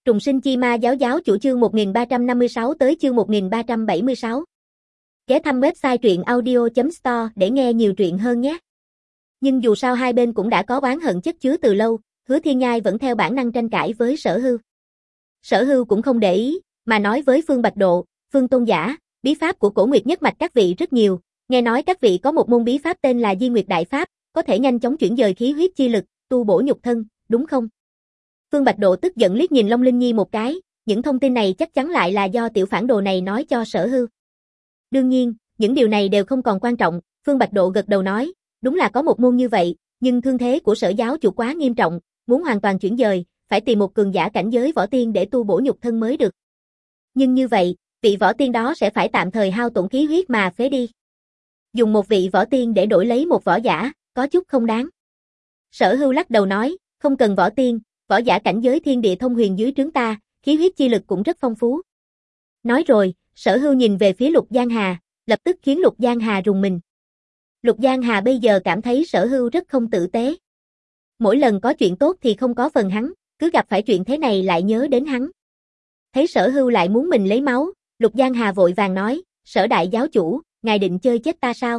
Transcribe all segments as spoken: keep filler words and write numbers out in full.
Trùng sinh chi ma giáo giáo chủ chương một nghìn ba trăm năm mươi sáu tới chương một nghìn ba trăm bảy mươi sáu. Ghé thăm website truyện audio chấm store để nghe nhiều truyện hơn nhé. Nhưng dù sao hai bên cũng đã có oán hận chất chứa từ lâu, Hứa Thiên Nhai vẫn theo bản năng tranh cãi với Sở Hưu. Sở Hưu cũng không để ý, mà nói với Phương Bạch Độ, Phương Tôn giả, bí pháp của Cổ Nguyệt Nhất Mạch các vị rất nhiều, nghe nói các vị có một môn bí pháp tên là Di Nguyệt Đại Pháp, có thể nhanh chóng chuyển dời khí huyết chi lực, tu bổ nhục thân, đúng không? Phương Bạch Độ tức giận liếc nhìn Long Linh Nhi một cái, những thông tin này chắc chắn lại là do tiểu phản đồ này nói cho Sở Hưu. Đương nhiên, những điều này đều không còn quan trọng, Phương Bạch Độ gật đầu nói, đúng là có một môn như vậy, nhưng thương thế của Sở giáo chủ quá nghiêm trọng, muốn hoàn toàn chuyển dời, phải tìm một cường giả cảnh giới võ tiên để tu bổ nhục thân mới được. Nhưng như vậy, vị võ tiên đó sẽ phải tạm thời hao tổn khí huyết mà phế đi. Dùng một vị võ tiên để đổi lấy một võ giả, có chút không đáng. Sở Hưu lắc đầu nói, không cần võ tiên, võ giả cảnh giới thiên địa thông huyền dưới trướng ta, khí huyết chi lực cũng rất phong phú. Nói rồi, Sở Hưu nhìn về phía Lục Giang Hà, lập tức khiến Lục Giang Hà rùng mình. Lục Giang Hà bây giờ cảm thấy Sở Hưu rất không tử tế. Mỗi lần có chuyện tốt thì không có phần hắn, cứ gặp phải chuyện thế này lại nhớ đến hắn. Thấy Sở Hưu lại muốn mình lấy máu, Lục Giang Hà vội vàng nói, Sở đại giáo chủ, ngài định chơi chết ta sao?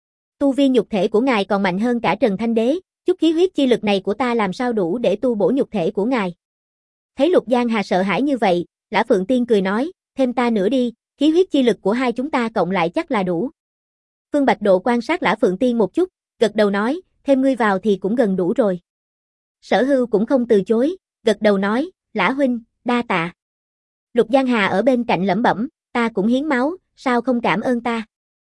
Tu vi nhục thể của ngài còn mạnh hơn cả Trần Thanh Đế, chút khí huyết chi lực này của ta làm sao đủ để tu bổ nhục thể của ngài? Thấy Lục Giang Hà sợ hãi như vậy, Lã Phượng Tiên cười nói, thêm ta nữa đi, khí huyết chi lực của hai chúng ta cộng lại chắc là đủ. Phương Bạch Độ quan sát Lã Phượng Tiên một chút, gật đầu nói, thêm ngươi vào thì cũng gần đủ rồi. Sở Hưu cũng không từ chối, gật đầu nói, Lã huynh, đa tạ. Lục Giang Hà ở bên cạnh lẩm bẩm, ta cũng hiến máu, sao không cảm ơn ta?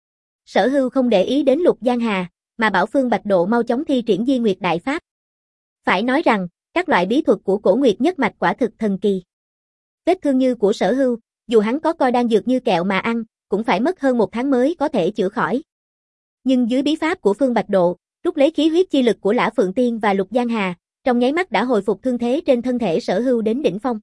Sở Hưu không để ý đến Lục Giang Hà, mà bảo Phương Bạch Độ mau chóng thi triển Di Nguyệt Đại Pháp. Phải nói rằng, các loại bí thuật của Cổ Nguyệt Nhất Mạch quả thực thần kỳ. Vết thương như của Sở Hưu, dù hắn có coi đan dược như kẹo mà ăn, cũng phải mất hơn một tháng mới có thể chữa khỏi. Nhưng dưới bí pháp của Phương Bạch Độ, rút lấy khí huyết chi lực của Lã Phượng Tiên và Lục Giang Hà, trong nháy mắt đã hồi phục thương thế trên thân thể Sở Hưu đến đỉnh phong.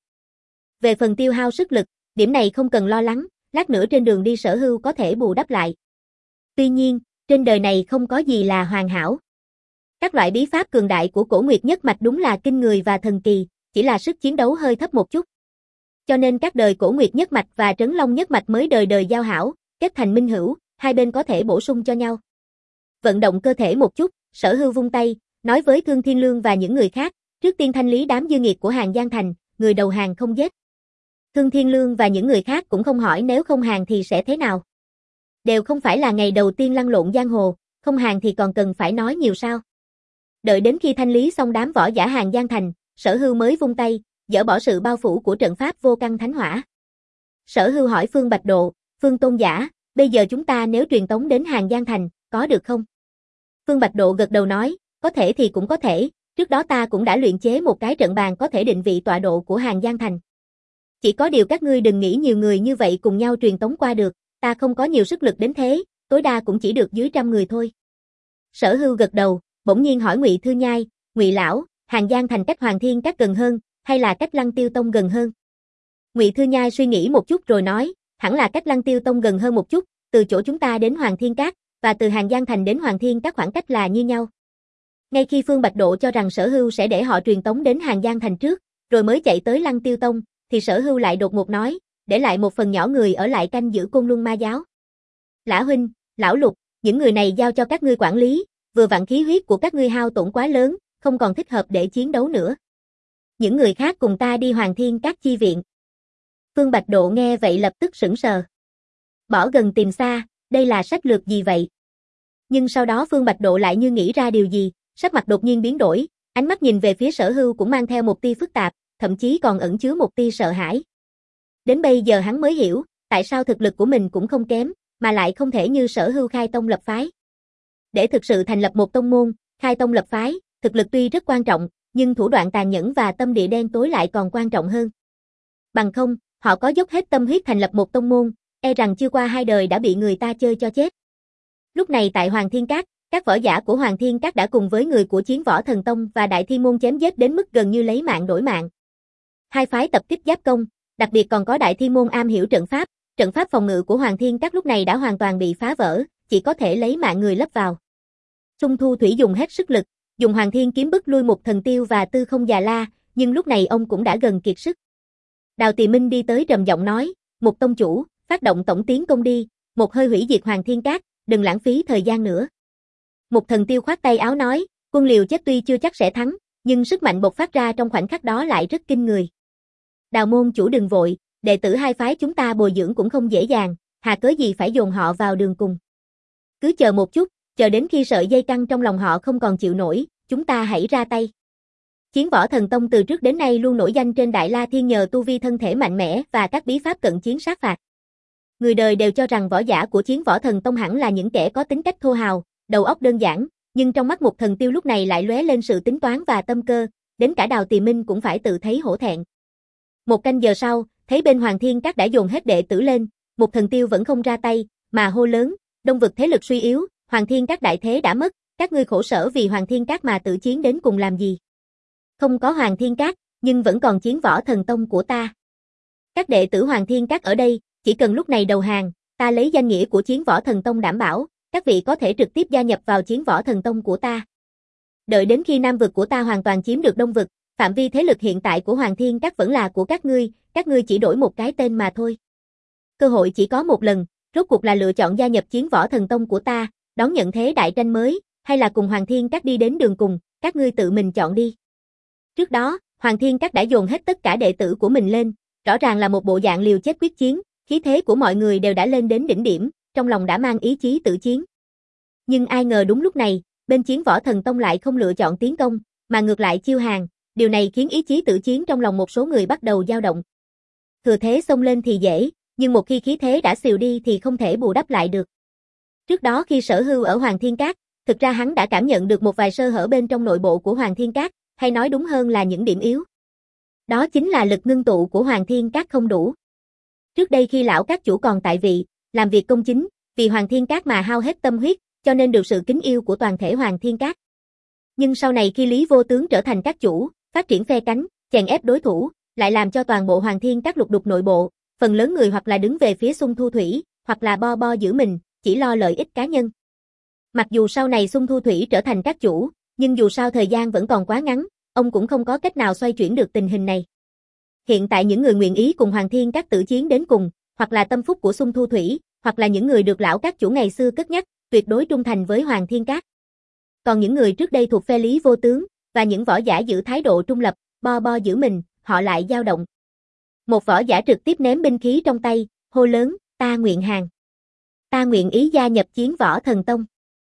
Về phần tiêu hao sức lực, điểm này không cần lo lắng, lát nữa trên đường đi Sở Hưu có thể bù đắp lại. Tuy nhiên, trên đời này không có gì là hoàn hảo. Các loại bí pháp cường đại của Cổ Nguyệt Nhất Mạch đúng là kinh người và thần kỳ, chỉ là sức chiến đấu hơi thấp một chút. Cho nên các đời Cổ Nguyệt Nhất Mạch và Trấn Long Nhất Mạch mới đời đời giao hảo, kết thành minh hữu, hai bên có thể bổ sung cho nhau. Vận động cơ thể một chút, Sở Hưu vung tay, nói với Thương Thiên Lương và những người khác, trước tiên thanh lý đám dư nghiệt của Hàng Giang Thành, người đầu hàng không giết. Thương Thiên Lương và những người khác cũng không hỏi nếu không hàng thì sẽ thế nào. Đều không phải là ngày đầu tiên lăn lộn giang hồ, không hàng thì còn cần phải nói nhiều sao. Đợi đến khi thanh lý xong đám võ giả Hàng Giang Thành, Sở Hưu mới vung tay, dỡ bỏ sự bao phủ của trận pháp vô căn thánh hỏa. Sở Hưu hỏi Phương Bạch Độ, Phương Tôn giả, bây giờ chúng ta nếu truyền tống đến Hàng Giang Thành, có được không? Phương Bạch Độ gật đầu nói, có thể thì cũng có thể, trước đó ta cũng đã luyện chế một cái trận bàn có thể định vị tọa độ của Hàng Giang Thành. Chỉ có điều các ngươi đừng nghĩ nhiều người như vậy cùng nhau truyền tống qua được, ta không có nhiều sức lực đến thế, tối đa cũng chỉ được dưới trăm người thôi. Sở Hưu gật đầu, bỗng nhiên hỏi Ngụy Thư Nhai, Ngụy lão, Hàng Giang Thành cách Hoàng Thiên Các gần hơn, hay là cách Lăng Tiêu Tông gần hơn? Ngụy Thư Nhai suy nghĩ một chút rồi nói, hẳn là cách Lăng Tiêu Tông gần hơn một chút, từ chỗ chúng ta đến Hoàng Thiên Các, và từ Hàng Giang Thành đến Hoàng Thiên Các khoảng cách là như nhau. Ngay khi Phương Bạch Độ cho rằng Sở Hưu sẽ để họ truyền tống đến Hàng Giang Thành trước, rồi mới chạy tới Lăng Tiêu Tông, thì Sở Hưu lại đột ngột nói, để lại một phần nhỏ người ở lại canh giữ Côn Luân Ma giáo. Lã huynh, lão Lục, những người này giao cho các ngươi quản lý, vừa vặn khí huyết của các ngươi hao tổn quá lớn, không còn thích hợp để chiến đấu nữa. Những người khác cùng ta đi Hoàng Thiên Các chi viện. Phương Bạch Độ nghe vậy lập tức sững sờ. Bỏ gần tìm xa, đây là sách lược gì vậy? Nhưng sau đó Phương Bạch Độ lại như nghĩ ra điều gì, sắc mặt đột nhiên biến đổi, ánh mắt nhìn về phía Sở Hưu cũng mang theo một tia phức tạp, thậm chí còn ẩn chứa một tia sợ hãi. Đến bây giờ hắn mới hiểu, tại sao thực lực của mình cũng không kém, mà lại không thể như Sở Hưu khai tông lập phái. Để thực sự thành lập một tông môn, khai tông lập phái, thực lực tuy rất quan trọng, nhưng thủ đoạn tàn nhẫn và tâm địa đen tối lại còn quan trọng hơn. Bằng không, họ có dốc hết tâm huyết thành lập một tông môn, e rằng chưa qua hai đời đã bị người ta chơi cho chết. Lúc này tại Hoàng Thiên Các, các võ giả của Hoàng Thiên Các đã cùng với người của Chiến Võ Thần Tông và Đại Thiên Môn chém giết đến mức gần như lấy mạng đổi mạng. Hai phái tập kích giáp công, đặc biệt còn có Đại Thiên Môn am hiểu trận pháp, trận pháp phòng ngự của Hoàng Thiên Các lúc này đã hoàn toàn bị phá vỡ, chỉ có thể lấy mạng người lấp vào. Xung Thu Thủy dùng hết sức lực, dùng Hoàng Thiên kiếm bức lui một Thần Tiêu và Tư Không Già La, nhưng lúc này ông cũng đã gần kiệt sức. Đào Tỳ Minh đi tới trầm giọng nói, Mục tông chủ, phát động tổng tiến công đi, một hơi hủy diệt Hoàng Thiên Các, đừng lãng phí thời gian nữa. Mục Thần Tiêu khoát tay áo nói, quân liều chết tuy chưa chắc sẽ thắng, nhưng sức mạnh bộc phát ra trong khoảnh khắc đó lại rất kinh người. Đào môn chủ đừng vội, đệ tử hai phái chúng ta bồi dưỡng cũng không dễ dàng, hà cớ gì phải dồn họ vào đường cùng. Cứ chờ một chút, chờ đến khi sợi dây căng trong lòng họ không còn chịu nổi, chúng ta hãy ra tay. Chiến Võ Thần Tông từ trước đến nay luôn nổi danh trên Đại La Thiên nhờ tu vi thân thể mạnh mẽ và các bí pháp cận chiến sát phạt. Người đời đều cho rằng võ giả của Chiến Võ Thần Tông hẳn là những kẻ có tính cách thô hào, đầu óc đơn giản, nhưng trong mắt Mục Thần Tiêu lúc này lại lóe lên sự tính toán và tâm cơ, đến cả Đào Tỳ Minh cũng phải tự thấy hổ thẹn. Một canh giờ sau, thấy bên Hoàng Thiên Các đã dồn hết đệ tử lên, Mục Thần Tiêu vẫn không ra tay, mà hô lớn, Đông vực thế lực suy yếu, Hoàng Thiên Các đại thế đã mất, các ngươi khổ sở vì Hoàng Thiên Các mà tự chiến đến cùng làm gì? Không có Hoàng Thiên Các, nhưng vẫn còn Chiến Võ Thần Tông của ta. Các đệ tử Hoàng Thiên Các ở đây, chỉ cần lúc này đầu hàng, ta lấy danh nghĩa của Chiến Võ Thần Tông đảm bảo, các vị có thể trực tiếp gia nhập vào Chiến Võ Thần Tông của ta. Đợi đến khi Nam vực của ta hoàn toàn chiếm được Đông vực, phạm vi thế lực hiện tại của Hoàng Thiên Các vẫn là của các ngươi, các ngươi chỉ đổi một cái tên mà thôi. Cơ hội chỉ có một lần, rốt cuộc là lựa chọn gia nhập Chiến Võ Thần Tông của ta, đón nhận thế đại tranh mới, hay là cùng Hoàng Thiên Các đi đến đường cùng, các ngươi tự mình chọn đi. Trước đó, Hoàng Thiên Các đã dồn hết tất cả đệ tử của mình lên, rõ ràng là một bộ dạng liều chết quyết chiến, khí thế của mọi người đều đã lên đến đỉnh điểm, trong lòng đã mang ý chí tự chiến. Nhưng ai ngờ đúng lúc này, bên Chiến Võ Thần Tông lại không lựa chọn tiến công, mà ngược lại chiêu hàng, điều này khiến ý chí tự chiến trong lòng một số người bắt đầu dao động. Thừa thế xông lên thì dễ, nhưng một khi khí thế đã xìu đi thì không thể bù đắp lại được. Trước đó khi Sở Hưu ở Hoàng Thiên Các, thực ra hắn đã cảm nhận được một vài sơ hở bên trong nội bộ của Hoàng Thiên Các, hay nói đúng hơn là những điểm yếu. Đó chính là lực ngưng tụ của Hoàng Thiên Các không đủ. Trước đây khi lão các chủ còn tại vị, làm việc công chính, vì Hoàng Thiên Các mà hao hết tâm huyết, cho nên được sự kính yêu của toàn thể Hoàng Thiên Các. Nhưng sau này khi Lý Vô Tướng trở thành các chủ, phát triển phe cánh, chèn ép đối thủ, lại làm cho toàn bộ Hoàng Thiên Các lục đục nội bộ, phần lớn người hoặc là đứng về phía Xung Thu Thủy, hoặc là bo bo giữ mình, chỉ lo lợi ích cá nhân. Mặc dù sau này Xung Thu Thủy trở thành các chủ, nhưng dù sao thời gian vẫn còn quá ngắn, ông cũng không có cách nào xoay chuyển được tình hình này. Hiện tại những người nguyện ý cùng Hoàng Thiên Các tử chiến đến cùng, hoặc là tâm phúc của Xung Thu Thủy, hoặc là những người được lão các chủ ngày xưa cất nhắc, tuyệt đối trung thành với Hoàng Thiên Các. Còn những người trước đây thuộc phe Lý Vô Tướng, và những võ giả giữ thái độ trung lập, bo bo giữ mình, họ lại dao động. Một võ giả trực tiếp ném binh khí trong tay, hô lớn, ta nguyện hàng. Ta nguyện ý gia nhập Chiến Võ Thần Tông.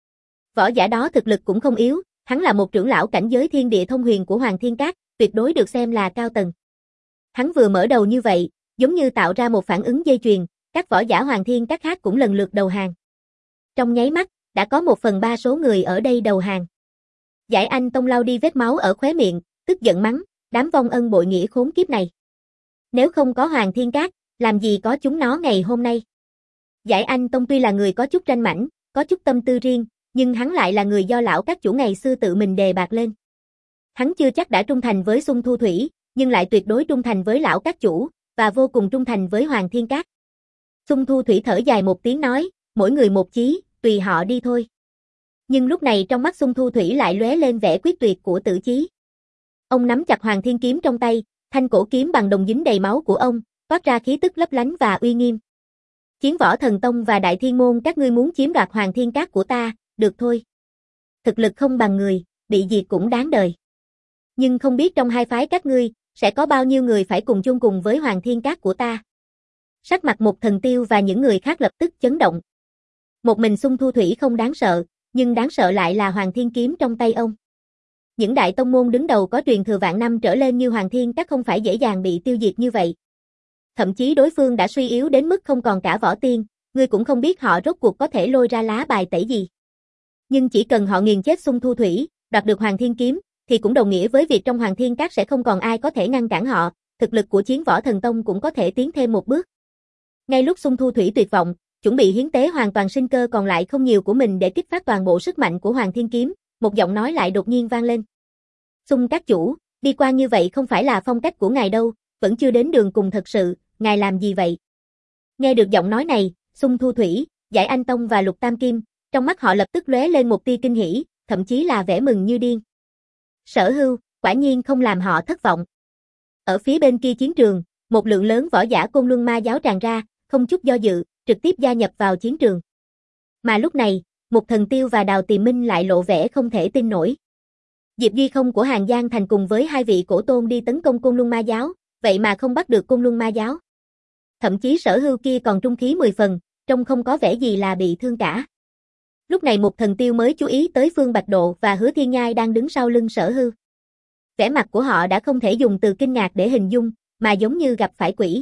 Võ giả đó thực lực cũng không yếu, hắn là một trưởng lão cảnh giới thiên địa thông huyền của Hoàng Thiên Các, tuyệt đối được xem là cao tầng. Hắn vừa mở đầu như vậy, giống như tạo ra một phản ứng dây chuyền, các võ giả Hoàng Thiên Các khác cũng lần lượt đầu hàng. Trong nháy mắt, đã có một phần ba số người ở đây đầu hàng. Giải Anh Tông lau đi vết máu ở khóe miệng, tức giận mắng, đám vong ân bội nghĩa khốn kiếp này. Nếu không có Hoàng Thiên Các, làm gì có chúng nó ngày hôm nay. Giải Anh Tông tuy là người có chút tranh mãnh, có chút tâm tư riêng, nhưng hắn lại là người do lão các chủ ngày xưa tự mình đề bạt lên. Hắn chưa chắc đã trung thành với Xung Thu Thủy, nhưng lại tuyệt đối trung thành với lão các chủ, và vô cùng trung thành với Hoàng Thiên Các. Xung Thu Thủy thở dài một tiếng nói, mỗi người một chí, tùy họ đi thôi. Nhưng lúc này trong mắt Xung Thu Thủy lại lóe lên vẻ quyết tuyệt của tử chí. Ông nắm chặt Hoàng Thiên Kiếm trong tay, thanh cổ kiếm bằng đồng dính đầy máu của ông, toát ra khí tức lấp lánh và uy nghiêm. Chiến Võ Thần Tông và Đại Thiên Môn các ngươi muốn chiếm đoạt Hoàng Thiên Các của ta, được thôi. Thực lực không bằng người, bị diệt cũng đáng đời. Nhưng không biết trong hai phái các ngươi, sẽ có bao nhiêu người phải cùng chung cùng với Hoàng Thiên Các của ta. Sắc mặt Mục Thần Tiêu và những người khác lập tức chấn động. Một mình Xung Thu Thủy không đáng sợ, nhưng đáng sợ lại là Hoàng Thiên Kiếm trong tay ông. Những đại tông môn đứng đầu có truyền thừa vạn năm trở lên như Hoàng Thiên Các không phải dễ dàng bị tiêu diệt như vậy. Thậm chí đối phương đã suy yếu đến mức không còn cả võ tiên, ngươi cũng không biết họ rốt cuộc có thể lôi ra lá bài tẩy gì. Nhưng chỉ cần họ nghiền chết Xung Thu Thủy, đoạt được Hoàng Thiên Kiếm, thì cũng đồng nghĩa với việc trong Hoàng Thiên Các sẽ không còn ai có thể ngăn cản họ, thực lực của Chiến Võ Thần Tông cũng có thể tiến thêm một bước. Ngay lúc Xung Thu Thủy tuyệt vọng, chuẩn bị hiến tế hoàn toàn sinh cơ còn lại không nhiều của mình để kích phát toàn bộ sức mạnh của Hoàng Thiên Kiếm, một giọng nói lại đột nhiên vang lên. Xung các chủ, đi qua như vậy không phải là phong cách của ngài đâu, vẫn chưa đến đường cùng thật sự, ngài làm gì vậy? Nghe được giọng nói này, Xung Thu Thủy, Giải Anh Tông và Lục Tam Kim, trong mắt họ lập tức lóe lên một tia kinh hỉ, thậm chí là vẻ mừng như điên. Sở Hưu, quả nhiên không làm họ thất vọng. Ở phía bên kia chiến trường, một lượng lớn võ giả Côn Luân Ma giáo tràn ra, không chút do dự, trực tiếp gia nhập vào chiến trường. Mà lúc này, Mục Thần Tiêu và Đào Tỳ Minh lại lộ vẻ không thể tin nổi. Diệp Duy Không của Hàng Giang Thành cùng với hai vị cổ tôn đi tấn công Côn Luân Ma giáo, vậy mà không bắt được Côn Luân Ma giáo. Thậm chí Sở Hưu kia còn trung khí mười phần, trông không có vẻ gì là bị thương cả. Lúc này Mục Thần Tiêu mới chú ý tới Phương Bạch Độ và Hứa Thiên Nhai đang đứng sau lưng Sở Hưu. Vẻ mặt của họ đã không thể dùng từ kinh ngạc để hình dung, mà giống như gặp phải quỷ.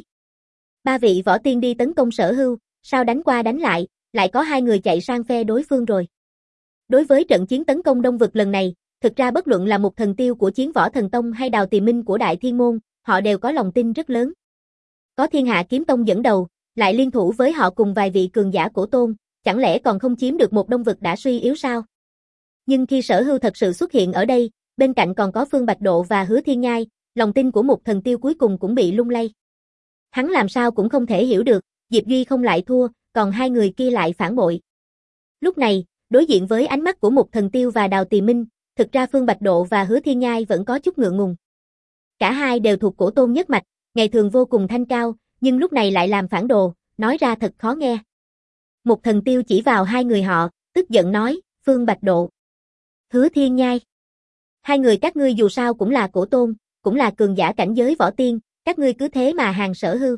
Ba vị võ tiên đi tấn công Sở Hưu, sao đánh qua đánh lại, lại có hai người chạy sang phe đối phương rồi. Đối với trận chiến tấn công Đông Vực lần này, thực ra bất luận là Mục Thần Tiêu của Chiến Võ Thần Tông hay Đào Tỳ Minh của Đại Thiên Môn, họ đều có lòng tin rất lớn. Có Thiên Hạ Kiếm Tông dẫn đầu, lại liên thủ với họ cùng vài vị cường giả cổ tôn, chẳng lẽ còn không chiếm được một Đông Vực đã suy yếu sao? Nhưng khi Sở Hưu thật sự xuất hiện ở đây, bên cạnh còn có Phương Bạch Độ và Hứa Thiên Nhai, lòng tin của Mục Thần Tiêu cuối cùng cũng bị lung lay. Hắn làm sao cũng không thể hiểu được, Diệp Duy Không lại thua, còn hai người kia lại phản bội. Lúc này, đối diện với ánh mắt của Mục Thần Tiêu và Đào Tỳ Minh, thực ra Phương Bạch Độ và Hứa Thiên Nhai vẫn có chút ngượng ngùng. Cả hai đều thuộc cổ tôn nhất mạch, ngày thường vô cùng thanh cao, nhưng lúc này lại làm phản đồ, nói ra thật khó nghe. Mục Thần Tiêu chỉ vào hai người họ, tức giận nói, Phương Bạch Độ, Hứa Thiên Nhai. Hai người các ngươi dù sao cũng là cổ tôn, cũng là cường giả cảnh giới võ tiên, các ngươi cứ thế mà hàng Sở Hưu.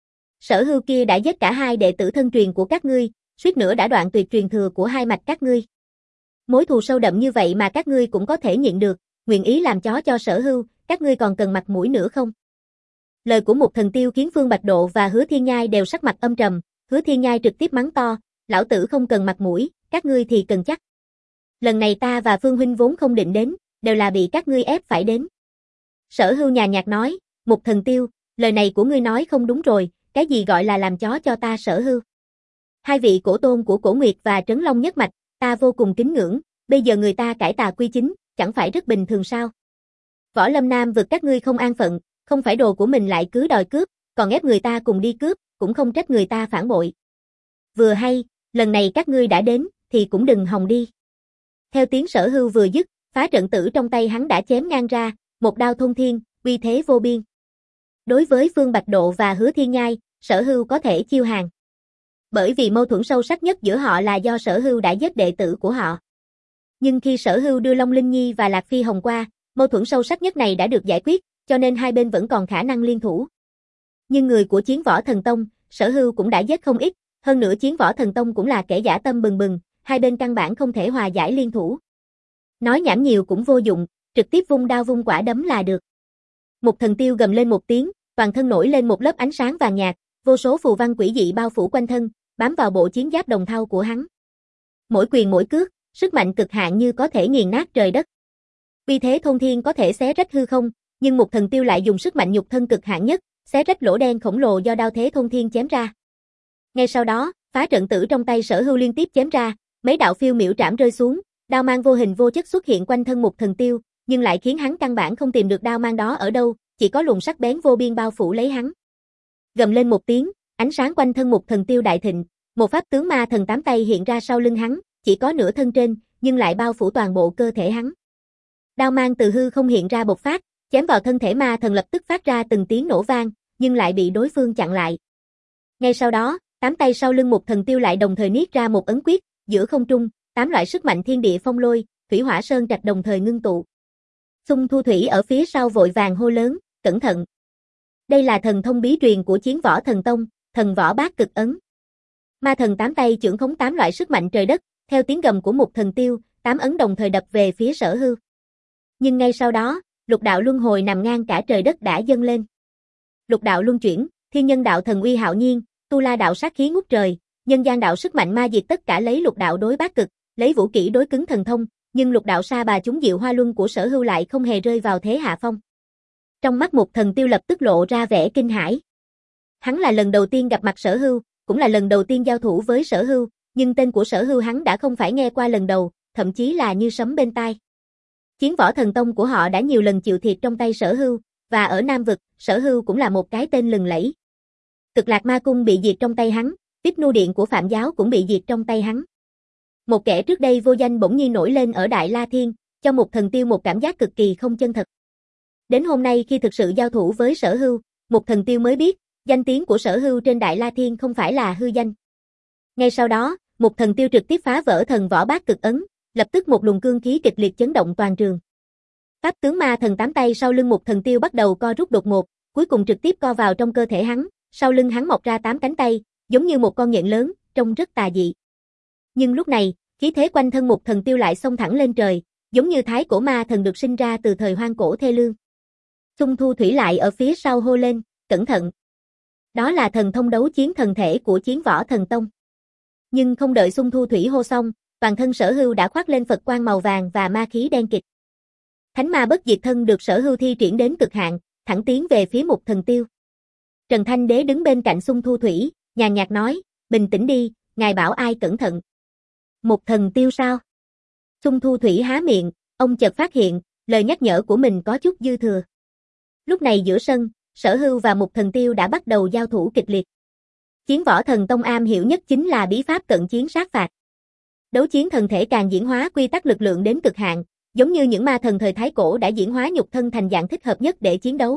Sở Hưu kia đã giết cả hai đệ tử thân truyền của các ngươi, suýt nữa đã đoạn tuyệt truyền thừa của hai mạch các ngươi. Mối thù sâu đậm như vậy mà các ngươi cũng có thể nhịn được, nguyện ý làm chó cho Sở Hưu, các ngươi còn cần mặt mũi nữa không? Lời của Mục Thần Tiêu khiến Phương Bạch Độ và Hứa Thiên Nhai đều sắc mặt âm trầm, Hứa Thiên Nhai trực tiếp mắng to, lão tử không cần mặt mũi, các ngươi thì cần chắc. Lần này ta và Phương huynh vốn không định đến, đều là bị các ngươi ép phải đến. Sở Hưu nhàn nhạt nói, Mục Thần Tiêu, lời này của ngươi nói không đúng rồi, cái gì gọi là làm chó cho ta Sở Hưu? Hai vị cổ tôn của Cổ Nguyệt và Trấn Long nhất mạch, ta vô cùng kính ngưỡng, bây giờ người ta cải tà quy chính, chẳng phải rất bình thường sao? Võ Lâm Nam vực các ngươi không an phận, không phải đồ của mình lại cứ đòi cướp, còn ép người ta cùng đi cướp, cũng không trách người ta phản bội. Vừa hay, lần này các ngươi đã đến, thì cũng đừng hòng đi. Theo tiếng Sở Hưu vừa dứt, phá trận tử trong tay hắn đã chém ngang ra, một đao thôn thiên, uy thế vô biên. Đối với Phương Bạch Độ và Hứa Thiên Nhai, Sở Hưu có thể chiêu hàng. Bởi vì mâu thuẫn sâu sắc nhất giữa họ là do Sở Hưu đã giết đệ tử của họ. Nhưng khi Sở Hưu đưa Long Linh Nhi và Lạc Phi Hồng qua, mâu thuẫn sâu sắc nhất này đã được giải quyết, cho nên hai bên vẫn còn khả năng liên thủ. Nhưng người của Chiến Võ Thần Tông, Sở Hưu cũng đã giết không ít, hơn nữa Chiến Võ Thần Tông cũng là kẻ dã tâm bừng bừng, hai bên căn bản không thể hòa giải liên thủ. Nói nhảm nhiều cũng vô dụng, trực tiếp vung đao vung quả đấm là được. Mục Thần Tiêu gầm lên một tiếng, toàn thân nổi lên một lớp ánh sáng vàng nhạt, vô số phù văn quỷ dị bao phủ quanh thân, bám vào bộ chiến giáp đồng thau của hắn. Mỗi quyền mỗi cước, sức mạnh cực hạn như có thể nghiền nát trời đất. Vì thế thôn thiên có thể xé rách hư không, nhưng Mục Thần Tiêu lại dùng sức mạnh nhục thân cực hạn nhất, xé rách lỗ đen khổng lồ do đao thế thôn thiên chém ra. Ngay sau đó, phá trận tử trong tay Sở Hưu liên tiếp chém ra, mấy đạo phiêu miểu trảm rơi xuống, đao mang vô hình vô chất xuất hiện quanh thân Mục Thần Tiêu, nhưng lại khiến hắn căn bản không tìm được đao mang đó ở đâu, chỉ có luồng sắc bén vô biên bao phủ lấy hắn. Gầm lên một tiếng, ánh sáng quanh thân Mục Thần Tiêu đại thịnh, một pháp tướng ma thần tám tay hiện ra sau lưng hắn, chỉ có nửa thân trên, nhưng lại bao phủ toàn bộ cơ thể hắn. Đao mang từ hư không hiện ra bộc phát, chém vào thân thể ma thần lập tức phát ra từng tiếng nổ vang, nhưng lại bị đối phương chặn lại. Ngay sau đó, tám tay sau lưng Mục Thần Tiêu lại đồng thời niết ra một ấn quyết, giữa không trung, tám loại sức mạnh thiên địa phong lôi, thủy hỏa sơn trạch đồng thời ngưng tụ. Xung Thu Thủy ở phía sau vội vàng hô lớn, cẩn thận. Đây là thần thông bí truyền của Chiến Võ Thần Tông, Thần Võ Bát Cực Ấn. Ma thần tám tay chưởng khống tám loại sức mạnh trời đất, theo tiếng gầm của Mục Thần Tiêu, tám ấn đồng thời đập về phía Sở Hưu. Nhưng ngay sau đó, lục đạo luân hồi nằm ngang cả trời đất đã dâng lên. Lục đạo luân chuyển, thiên nhân đạo thần uy hạo nhiên, tu la đạo sát khí ngút trời, nhân gian đạo sức mạnh ma diệt tất cả lấy lục đạo đối bát cực, lấy vũ kỹ đối cứng thần thông, nhưng lục đạo sa bà chúng diệu hoa luân của Sở Hưu lại không hề rơi vào thế hạ phong. Trong mắt Mục Thần Tiêu lập tức lộ ra vẻ kinh hãi. Hắn là lần đầu tiên gặp mặt Sở Hưu, cũng là lần đầu tiên giao thủ với Sở Hưu, nhưng tên của Sở Hưu hắn đã không phải nghe qua lần đầu, thậm chí là như sấm bên tai. Chiến Võ Thần Tông của họ đã nhiều lần chịu thiệt trong tay Sở Hưu, và ở Nam vực, Sở Hưu cũng là một cái tên lừng lẫy. Cực Lạc Ma Cung bị diệt trong tay hắn, Tiếp Nu Điện của Phạm giáo cũng bị diệt trong tay hắn. Một kẻ trước đây vô danh bỗng nhiên nổi lên ở Đại La Thiên, cho Mục Thần Tiêu một cảm giác cực kỳ không chân thật. Đến hôm nay khi thực sự giao thủ với Sở Hưu, Mục Thần Tiêu mới biết, danh tiếng của Sở Hưu trên Đại La Thiên không phải là hư danh. Ngay sau đó, Mục Thần Tiêu trực tiếp phá vỡ thần võ bát cực ấn, lập tức một luồng cương khí kịch liệt chấn động toàn trường. Pháp tướng ma thần tám tay sau lưng Mục Thần Tiêu bắt đầu co rút đột ngột, cuối cùng trực tiếp co vào trong cơ thể hắn, sau lưng hắn mọc ra tám cánh tay, giống như một con nhện lớn, trông rất tà dị. Nhưng lúc này, khí thế quanh thân Mục Thần Tiêu lại xông thẳng lên trời, giống như thái cổ ma thần được sinh ra từ thời hoang cổ thê lương. Xung Thu Thủy lại ở phía sau hô lên, cẩn thận. Đó là thần thông đấu chiến thần thể của Chiến Võ Thần Tông. Nhưng không đợi Xung Thu Thủy hô xong, toàn thân Sở Hưu đã khoác lên Phật quang màu vàng và ma khí đen kịt. Thánh ma bất diệt thân được Sở Hưu thi triển đến cực hạn, thẳng tiến về phía Mục Thần Tiêu. Trần Thanh Đế đứng bên cạnh Xung Thu Thủy, nhàn nhạt nói, bình tĩnh đi, ngài bảo ai cẩn thận. Mục Thần Tiêu sao? Xung Thu Thủy há miệng, ông chợt phát hiện, lời nhắc nhở của mình có chút dư thừa. Lúc này giữa sân, Sở Hưu và Mục Thần Tiêu đã bắt đầu giao thủ kịch liệt. Chiến Võ Thần Tông am hiểu nhất chính là bí pháp cận chiến sát phạt. Đấu chiến thần thể càng diễn hóa quy tắc lực lượng đến cực hạn, giống như những ma thần thời thái cổ đã diễn hóa nhục thân thành dạng thích hợp nhất để chiến đấu.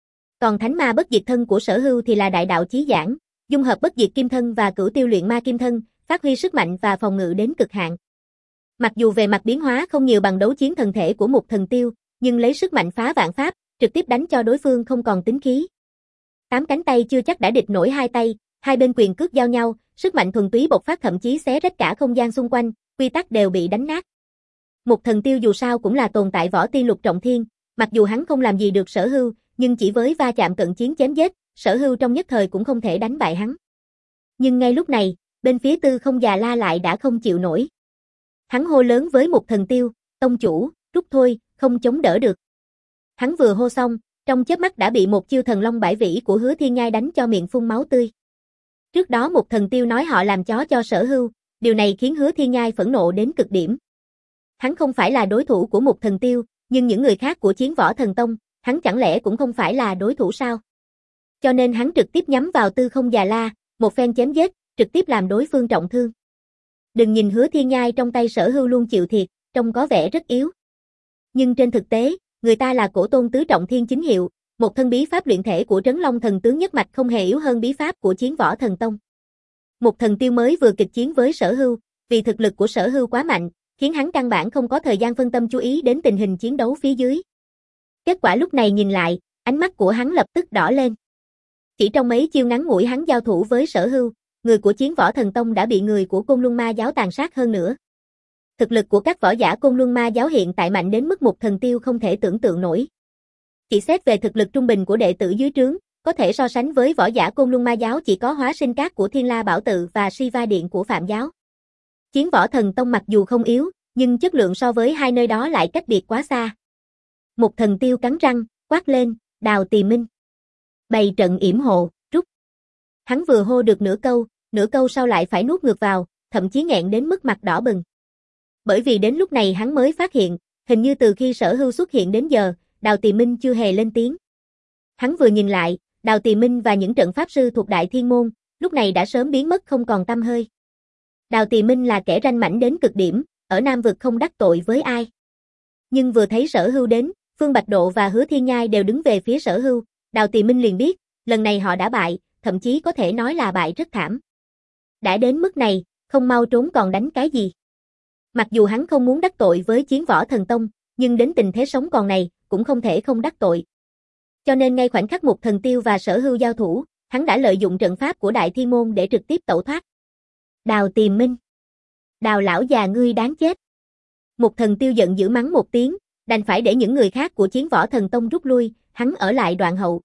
Còn thánh ma bất diệt thân của Sở Hưu thì là đại đạo chí giảng, dung hợp bất diệt kim thân và cửu tiêu luyện ma kim thân, phát huy sức mạnh và phòng ngự đến cực hạn. Mặc dù về mặt biến hóa không nhiều bằng đấu chiến thần thể của Mục Thần Tiêu, nhưng lấy sức mạnh phá vạn pháp, trực tiếp đánh cho đối phương không còn tính khí. Tám cánh tay chưa chắc đã địch nổi hai tay, hai bên quyền cước giao nhau, sức mạnh thuần túy bộc phát thậm chí xé rách cả không gian xung quanh, quy tắc đều bị đánh nát. Mục Thần Tiêu dù sao cũng là tồn tại võ tiên lục trọng thiên, mặc dù hắn không làm gì được Sở Hưu, nhưng chỉ với va chạm cận chiến chém giết, Sở Hưu trong nhất thời cũng không thể đánh bại hắn. Nhưng ngay lúc này, bên phía Tư Không Già La lại đã không chịu nổi. Hắn hô lớn với Mục Thần Tiêu, tông chủ, rút thôi, không chống đỡ được. Hắn vừa hô xong, trong chớp mắt đã bị một chiêu thần long bãi vĩ của Hứa Thiên Nhai đánh cho miệng phun máu tươi. Trước đó Mục Thần Tiêu nói họ làm chó cho Sở Hưu, điều này khiến Hứa Thiên Nhai phẫn nộ đến cực điểm. Hắn không phải là đối thủ của Mục Thần Tiêu, nhưng những người khác của Chiến Võ Thần Tông, hắn chẳng lẽ cũng không phải là đối thủ sao? Cho nên hắn trực tiếp nhắm vào Tư Không Già La, một phen chém giết, trực tiếp làm đối phương trọng thương. Đừng nhìn Hứa Thiên Nhai trong tay Sở Hưu luôn chịu thiệt, trông có vẻ rất yếu. Nhưng trên thực tế, người ta là cổ tôn tứ trọng thiên chính hiệu, một thân bí pháp luyện thể của Trấn Long Thần Tướng nhất mạch không hề yếu hơn bí pháp của Chiến Võ Thần Tông. Mục Thần Tiêu mới vừa kịch chiến với Sở Hưu, vì thực lực của Sở Hưu quá mạnh, khiến hắn căn bản không có thời gian phân tâm chú ý đến tình hình chiến đấu phía dưới. Kết quả lúc này nhìn lại, ánh mắt của hắn lập tức đỏ lên. Chỉ trong mấy chiêu ngắn ngủi hắn giao thủ với Sở Hưu, người của Chiến Võ Thần Tông đã bị người của Côn Luân Ma giáo tàn sát hơn nữa. Thực lực của các võ giả Côn Luân Ma giáo hiện tại mạnh đến mức Mục Thần Tiêu không thể tưởng tượng nổi. Chỉ xét về thực lực trung bình của đệ tử dưới trướng, có thể so sánh với võ giả Côn Luân Ma giáo chỉ có Hóa Sinh Các của Thiên La Bảo Tự và Siva Điện của Phạm giáo. Chiến Võ Thần Tông mặc dù không yếu, nhưng chất lượng so với hai nơi đó lại cách biệt quá xa. Mục Thần Tiêu cắn răng, quát lên, Đào Tỳ Minh. Bày trận yểm hộ, rút. Hắn vừa hô được nửa câu, nửa câu sau lại phải nuốt ngược vào, thậm chí nghẹn đến mức mặt đỏ bừng. Bởi vì đến lúc này hắn mới phát hiện, hình như từ khi Sở Hưu xuất hiện đến giờ, Đào Tỳ Minh chưa hề lên tiếng. Hắn vừa nhìn lại, Đào Tỳ Minh và những trận pháp sư thuộc Đại Thiên Môn, lúc này đã sớm biến mất không còn tăm hơi. Đào Tỳ Minh là kẻ ranh mãnh đến cực điểm, ở Nam Vực không đắc tội với ai. Nhưng vừa thấy Sở Hưu đến, Phương Bạch Độ và Hứa Thiên Nhai đều đứng về phía Sở Hưu, Đào Tỳ Minh liền biết, lần này họ đã bại, thậm chí có thể nói là bại rất thảm. Đã đến mức này, không mau trốn còn đánh cái gì. Mặc dù hắn không muốn đắc tội với Chiến Võ Thần Tông, nhưng đến tình thế sống còn này, cũng không thể không đắc tội. Cho nên ngay khoảnh khắc Mục Thần Tiêu và Sở Hưu giao thủ, hắn đã lợi dụng trận pháp của Đại Thiên Môn để trực tiếp tẩu thoát. Đào Tỳ Minh. Đào lão già ngươi đáng chết. Mục Thần Tiêu giận dữ mắng một tiếng, đành phải để những người khác của Chiến Võ Thần Tông rút lui, hắn ở lại đoạn hậu.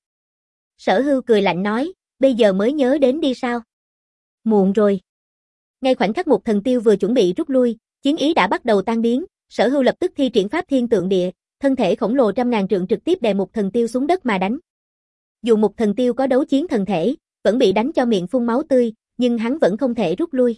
Sở Hưu cười lạnh nói, bây giờ mới nhớ đến đi sao? Muộn rồi. Ngay khoảnh khắc Mục Thần Tiêu vừa chuẩn bị rút lui, chiến ý đã bắt đầu tan biến, Sở Hưu lập tức thi triển pháp Thiên Tượng Địa, thân thể khổng lồ trăm ngàn trượng trực tiếp đè Mục Thần Tiêu xuống đất mà đánh. Dù Mục Thần Tiêu có đấu chiến thần thể, vẫn bị đánh cho miệng phun máu tươi, nhưng hắn vẫn không thể rút lui.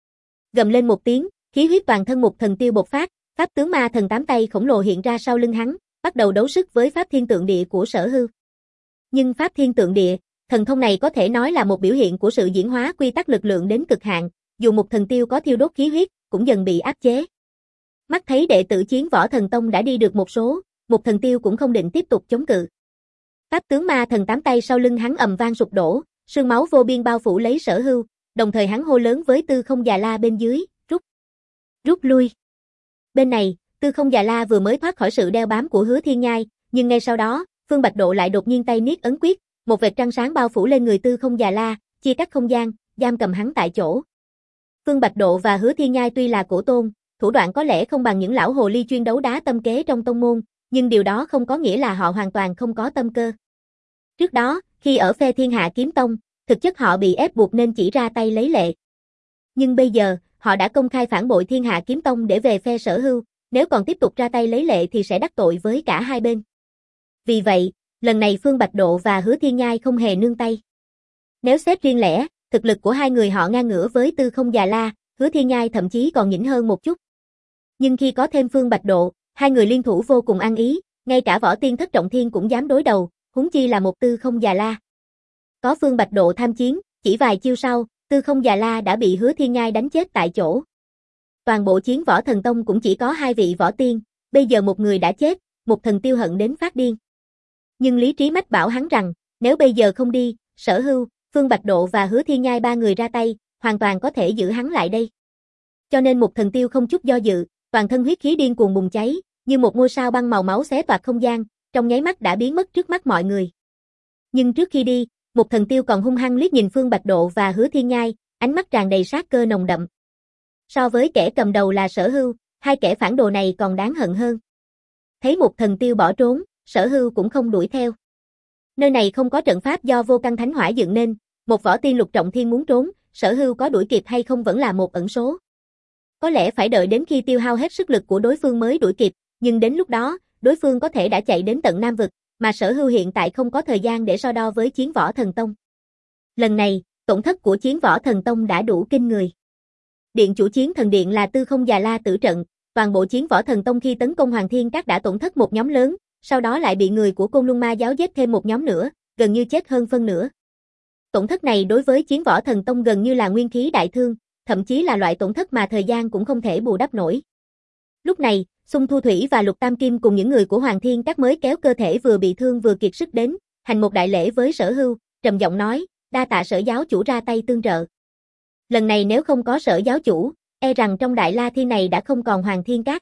Gầm lên một tiếng, khí huyết toàn thân Mục Thần Tiêu bộc phát, pháp tướng ma thần tám tay khổng lồ hiện ra sau lưng hắn, bắt đầu đấu sức với pháp Thiên Tượng Địa của Sở Hưu. Nhưng pháp Thiên Tượng Địa, thần thông này có thể nói là một biểu hiện của sự diễn hóa quy tắc lực lượng đến cực hạn, dù Mục Thần Tiêu có thiêu đốt khí huyết, cũng dần bị áp chế. Mắt thấy đệ tử Chiến Võ Thần Tông đã đi được một số, Mục Thần Tiêu cũng không định tiếp tục chống cự. Pháp tướng ma thần tám tay sau lưng hắn ầm vang sụp đổ, sương máu vô biên bao phủ lấy Sở Hưu, đồng thời hắn hô lớn với Tư Không Già La bên dưới, rút, rút lui. Bên này, Tư Không Già La vừa mới thoát khỏi sự đeo bám của Hứa Thiên Nhai, nhưng ngay sau đó, Phương Bạch Độ lại đột nhiên tay niết ấn quyết, một vệt trăng sáng bao phủ lên người Tư Không Già La, chia cắt không gian, giam cầm hắn tại chỗ. Phương Bạch Độ và Hứa Thiên Nhai tuy là cổ tôn, thủ đoạn có lẽ không bằng những lão hồ ly chuyên đấu đá tâm kế trong tông môn, nhưng điều đó không có nghĩa là họ hoàn toàn không có tâm cơ. Trước đó, khi ở phe Thiên Hạ Kiếm Tông, thực chất họ bị ép buộc nên chỉ ra tay lấy lệ. Nhưng bây giờ, họ đã công khai phản bội Thiên Hạ Kiếm Tông để về phe Sở Hưu, nếu còn tiếp tục ra tay lấy lệ thì sẽ đắc tội với cả hai bên. Vì vậy, lần này Phương Bạch Độ và Hứa Thiên Nhai không hề nương tay. Nếu xét riêng lẻ, thực lực của hai người họ ngang ngửa với Tư Không Già La, Hứa Thiên Nhai thậm chí còn nhỉnh hơn một chút. Nhưng khi có thêm Phương Bạch Độ, hai người liên thủ vô cùng ăn ý, ngay cả võ tiên Thất Trọng Thiên cũng dám đối đầu, huống chi là một Tư Không Già La. Có Phương Bạch Độ tham chiến, chỉ vài chiêu sau, Tư Không Già La đã bị Hứa Thiên Nhai đánh chết tại chỗ. Toàn bộ Chiến Võ Thần Tông cũng chỉ có hai vị võ tiên, bây giờ một người đã chết, một thần tiêu hận đến phát điên. Nhưng lý trí mách bảo hắn rằng, nếu bây giờ không đi, Sở Hưu, Phương Bạch Độ và Hứa Thiên Nhai ba người ra tay, hoàn toàn có thể giữ hắn lại đây. Cho nên một thần tiêu không chút do dự, toàn thân huyết khí điên cuồng bùng cháy, như một ngôi sao băng màu máu xé toạc không gian, trong nháy mắt đã biến mất trước mắt mọi người. Nhưng trước khi đi, một thần tiêu còn hung hăng liếc nhìn Phương Bạch Độ và Hứa Thiên Nhai, ánh mắt tràn đầy sát cơ nồng đậm. So với kẻ cầm đầu là Sở Hưu, hai kẻ phản đồ này còn đáng hận hơn. Thấy một thần tiêu bỏ trốn, Sở Hưu cũng không đuổi theo. Nơi này không có trận pháp do Vô Căn Thánh Hỏa dựng nên, một võ tiên lục trọng thiên muốn trốn, Sở Hưu có đuổi kịp hay không vẫn là một ẩn số. Có lẽ phải đợi đến khi tiêu hao hết sức lực của đối phương mới đuổi kịp, nhưng đến lúc đó, đối phương có thể đã chạy đến tận Nam Vực, mà Sở Hưu hiện tại không có thời gian để so đo với Chiến Võ Thần Tông. Lần này, tổn thất của Chiến Võ Thần Tông đã đủ kinh người. Điện chủ Chiến Thần Điện là Tư Không Già La tử trận, toàn bộ Chiến Võ Thần Tông khi tấn công Hoàng Thiên Các đã tổn thất một nhóm lớn, sau đó lại bị người của Côn Luân Ma giáo giết thêm một nhóm nữa, gần như chết hơn phân nửa. Tổn thất này đối với Chiến Võ Thần Tông gần như là nguyên khí đại thương, thậm chí là loại tổn thất mà thời gian cũng không thể bù đắp nổi. Lúc này, Xung Thu Thủy và Lục Tam Kim cùng những người của Hoàng Thiên Các mới kéo cơ thể vừa bị thương vừa kiệt sức đến, hành một đại lễ với Sở Hưu, trầm giọng nói, đa tạ Sở giáo chủ ra tay tương trợ. Lần này nếu không có Sở giáo chủ, e rằng trong Đại La Thiên này đã không còn Hoàng Thiên Các.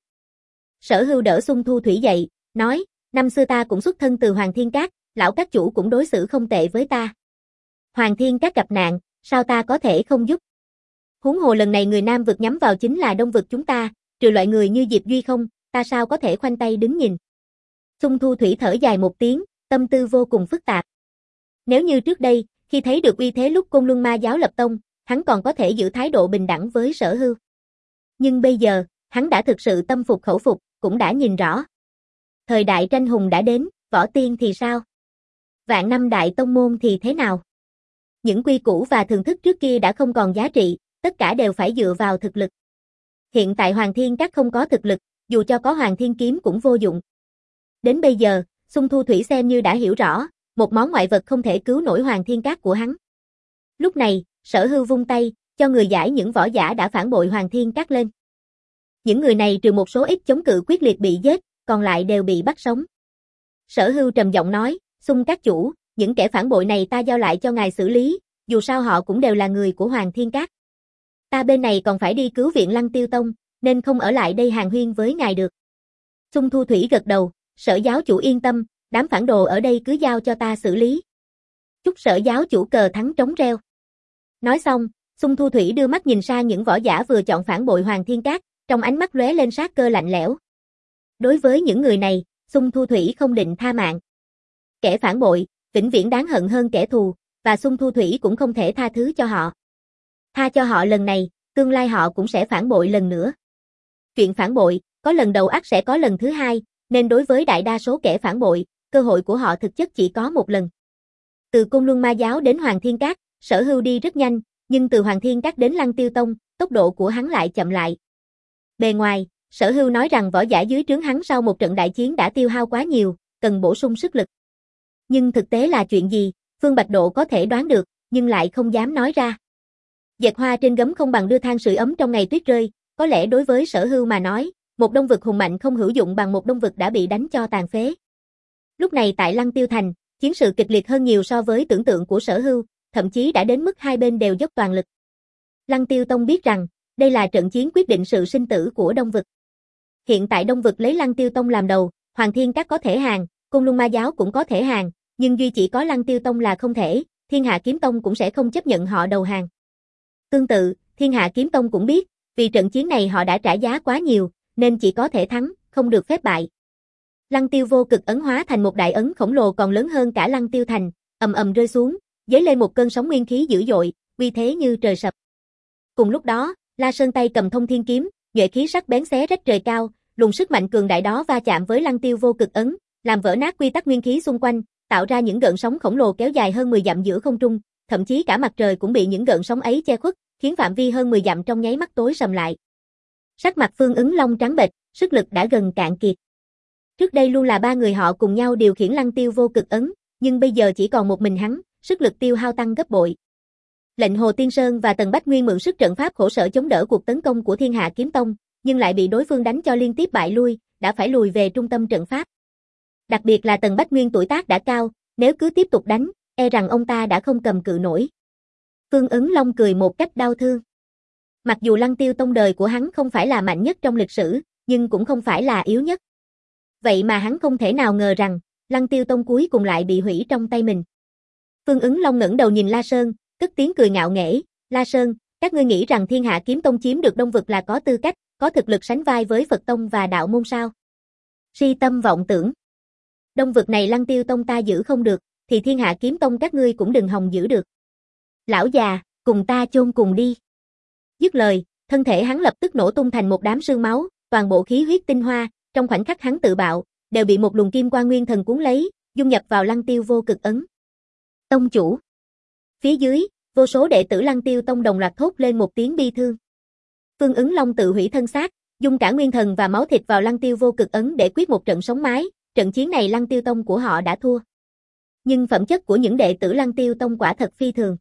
Sở Hưu đỡ Xung Thu Thủy dậy, nói, năm xưa ta cũng xuất thân từ Hoàng Thiên Các, lão các chủ cũng đối xử không tệ với ta. Hoàng Thiên Các gặp nạn, sao ta có thể không giúp? Huống hồ lần này người Nam Vực nhắm vào chính là Đông Vực chúng ta, trừ loại người như Diệp Duy không, ta sao có thể khoanh tay đứng nhìn. Xung Thu Thủy thở dài một tiếng, tâm tư vô cùng phức tạp. Nếu như trước đây, khi thấy được uy thế lúc Côn Luân Ma giáo lập tông, hắn còn có thể giữ thái độ bình đẳng với Sở Hưu. Nhưng bây giờ, hắn đã thực sự tâm phục khẩu phục, cũng đã nhìn rõ. Thời đại tranh hùng đã đến, võ tiên thì sao? Vạn năm đại tông môn thì thế nào? Những quy củ và thường thức trước kia đã không còn giá trị, tất cả đều phải dựa vào thực lực. Hiện tại Hoàng Thiên Các không có thực lực, dù cho có Hoàng Thiên Kiếm cũng vô dụng. Đến bây giờ, Xung Thu Thủy xem như đã hiểu rõ, một món ngoại vật không thể cứu nổi Hoàng Thiên Các của hắn. Lúc này, Sở Hưu vung tay, cho người giải những võ giả đã phản bội Hoàng Thiên Các lên. Những người này trừ một số ít chống cự quyết liệt bị giết, còn lại đều bị bắt sống. Sở Hưu trầm giọng nói, Xung các chủ, những kẻ phản bội này ta giao lại cho ngài xử lý, dù sao họ cũng đều là người của Hoàng Thiên Các. Ta bên này còn phải đi cứu viện Lăng Tiêu Tông, nên không ở lại đây hàn huyên với ngài được. Xung Thu Thủy gật đầu, Sở giáo chủ yên tâm, đám phản đồ ở đây cứ giao cho ta xử lý. Chúc Sở giáo chủ cờ thắng trống reo. Nói xong, Xung Thu Thủy đưa mắt nhìn sang những võ giả vừa chọn phản bội Hoàng Thiên Các, trong ánh mắt lóe lên sát cơ lạnh lẽo. Đối với những người này, Xung Thu Thủy không định tha mạng. Kẻ phản bội, vĩnh viễn đáng hận hơn kẻ thù, và Xung Thu Thủy cũng không thể tha thứ cho họ. Tha cho họ lần này, tương lai họ cũng sẽ phản bội lần nữa. Chuyện phản bội, có lần đầu ắt sẽ có lần thứ hai, nên đối với đại đa số kẻ phản bội, cơ hội của họ thực chất chỉ có một lần. Từ Côn Luân Ma giáo đến Hoàng Thiên Các, Sở Hưu đi rất nhanh, nhưng từ Hoàng Thiên Các đến Lăng Tiêu Tông, tốc độ của hắn lại chậm lại. Bề ngoài, Sở Hưu nói rằng võ giả dưới trướng hắn sau một trận đại chiến đã tiêu hao quá nhiều, cần bổ sung sức lực. Nhưng thực tế là chuyện gì, Phương Bạch Độ có thể đoán được, nhưng lại không dám nói ra. Dệt hoa trên gấm không bằng đưa than sưởi ấm trong ngày tuyết rơi, có lẽ đối với Sở Hưu mà nói, một Đông Vực hùng mạnh không hữu dụng bằng một Đông Vực đã bị đánh cho tàn phế. Lúc này tại Lăng Tiêu Thành, Chiến sự kịch liệt hơn nhiều so với tưởng tượng của Sở Hưu, thậm chí đã đến mức hai bên đều dốc toàn lực. Lăng Tiêu Tông biết rằng, đây là trận chiến quyết định sự sinh tử của Đông Vực. Hiện tại Đông Vực lấy Lăng Tiêu Tông làm đầu, Hoàng Thiên Các có thể hàng, Côn Luân Ma Giáo cũng có thể hàng, nhưng duy chỉ có Lăng Tiêu Tông là không thể, Thiên Hạ Kiếm Tông cũng sẽ không chấp nhận họ đầu hàng. Tương tự, Thiên Hạ Kiếm Tông cũng biết, vì trận chiến này họ đã trả giá quá nhiều, nên chỉ có thể thắng, không được phép bại. Lăng Tiêu vô cực ấn hóa thành một đại ấn khổng lồ còn lớn hơn cả Lăng Tiêu thành, ầm ầm rơi xuống, dấy lên một cơn sóng nguyên khí dữ dội, uy thế như trời sập. Cùng lúc đó, La Sơn tay cầm thông thiên kiếm, nhuệ khí sắc bén xé rách trời cao, luồng sức mạnh cường đại đó va chạm với Lăng Tiêu vô cực ấn, làm vỡ nát quy tắc nguyên khí xung quanh, tạo ra những gợn sóng khổng lồ kéo dài hơn mười dặm giữa không trung, thậm chí cả mặt trời cũng bị những gợn sóng ấy che khuất, khiến phạm vi hơn mười dặm trong nháy mắt tối sầm lại. Sắc mặt Phương Ứng Long trắng bệch, sức lực đã gần cạn kiệt. Trước đây luôn là ba người họ cùng nhau điều khiển Lăng Tiêu vô cực ấn, nhưng bây giờ chỉ còn một mình hắn, sức lực tiêu hao tăng gấp bội. Lệnh Hồ Tiên Sơn và Tần Bách Nguyên mượn sức trận pháp khổ sở chống đỡ cuộc tấn công của Thiên Hạ Kiếm Tông, nhưng lại bị đối phương đánh cho liên tiếp bại lui, đã phải lùi về trung tâm trận pháp. Đặc biệt là Tần Bách Nguyên tuổi tác đã cao, nếu cứ tiếp tục đánh, e rằng ông ta đã không cầm cự nổi. Phương Ứng Long cười một cách đau thương. Mặc dù Lăng Tiêu Tông đời của hắn không phải là mạnh nhất trong lịch sử, nhưng cũng không phải là yếu nhất. Vậy mà hắn không thể nào ngờ rằng, Lăng Tiêu Tông cuối cùng lại bị hủy trong tay mình. Phương Ứng Long ngẩng đầu nhìn La Sơn, cất tiếng cười ngạo nghễ, La Sơn, các ngươi nghĩ rằng Thiên Hạ Kiếm Tông chiếm được Đông Vực là có tư cách, có thực lực sánh vai với Phật Tông và Đạo Môn sao? Si tâm vọng tưởng. Đông Vực này Lăng Tiêu Tông ta giữ không được, thì Thiên Hạ Kiếm Tông các ngươi cũng đừng hòng giữ được. Lão già, cùng ta chôn cùng đi. Dứt lời, thân thể hắn lập tức nổ tung thành một đám sương máu, toàn bộ khí huyết tinh hoa, trong khoảnh khắc hắn tự bạo, đều bị một luồng kim quang nguyên thần cuốn lấy, dung nhập vào Lăng Tiêu vô cực ấn. Tông chủ. Phía dưới, vô số đệ tử Lăng Tiêu Tông đồng loạt thốt lên một tiếng bi thương. Phương Ứng Long tự hủy thân xác, dung cả nguyên thần và máu thịt vào Lăng Tiêu vô cực ấn để quyết một trận sống mái, trận chiến này Lăng Tiêu Tông của họ đã thua. Nhưng phẩm chất của những đệ tử Lăng Tiêu Tông quả thật phi thường.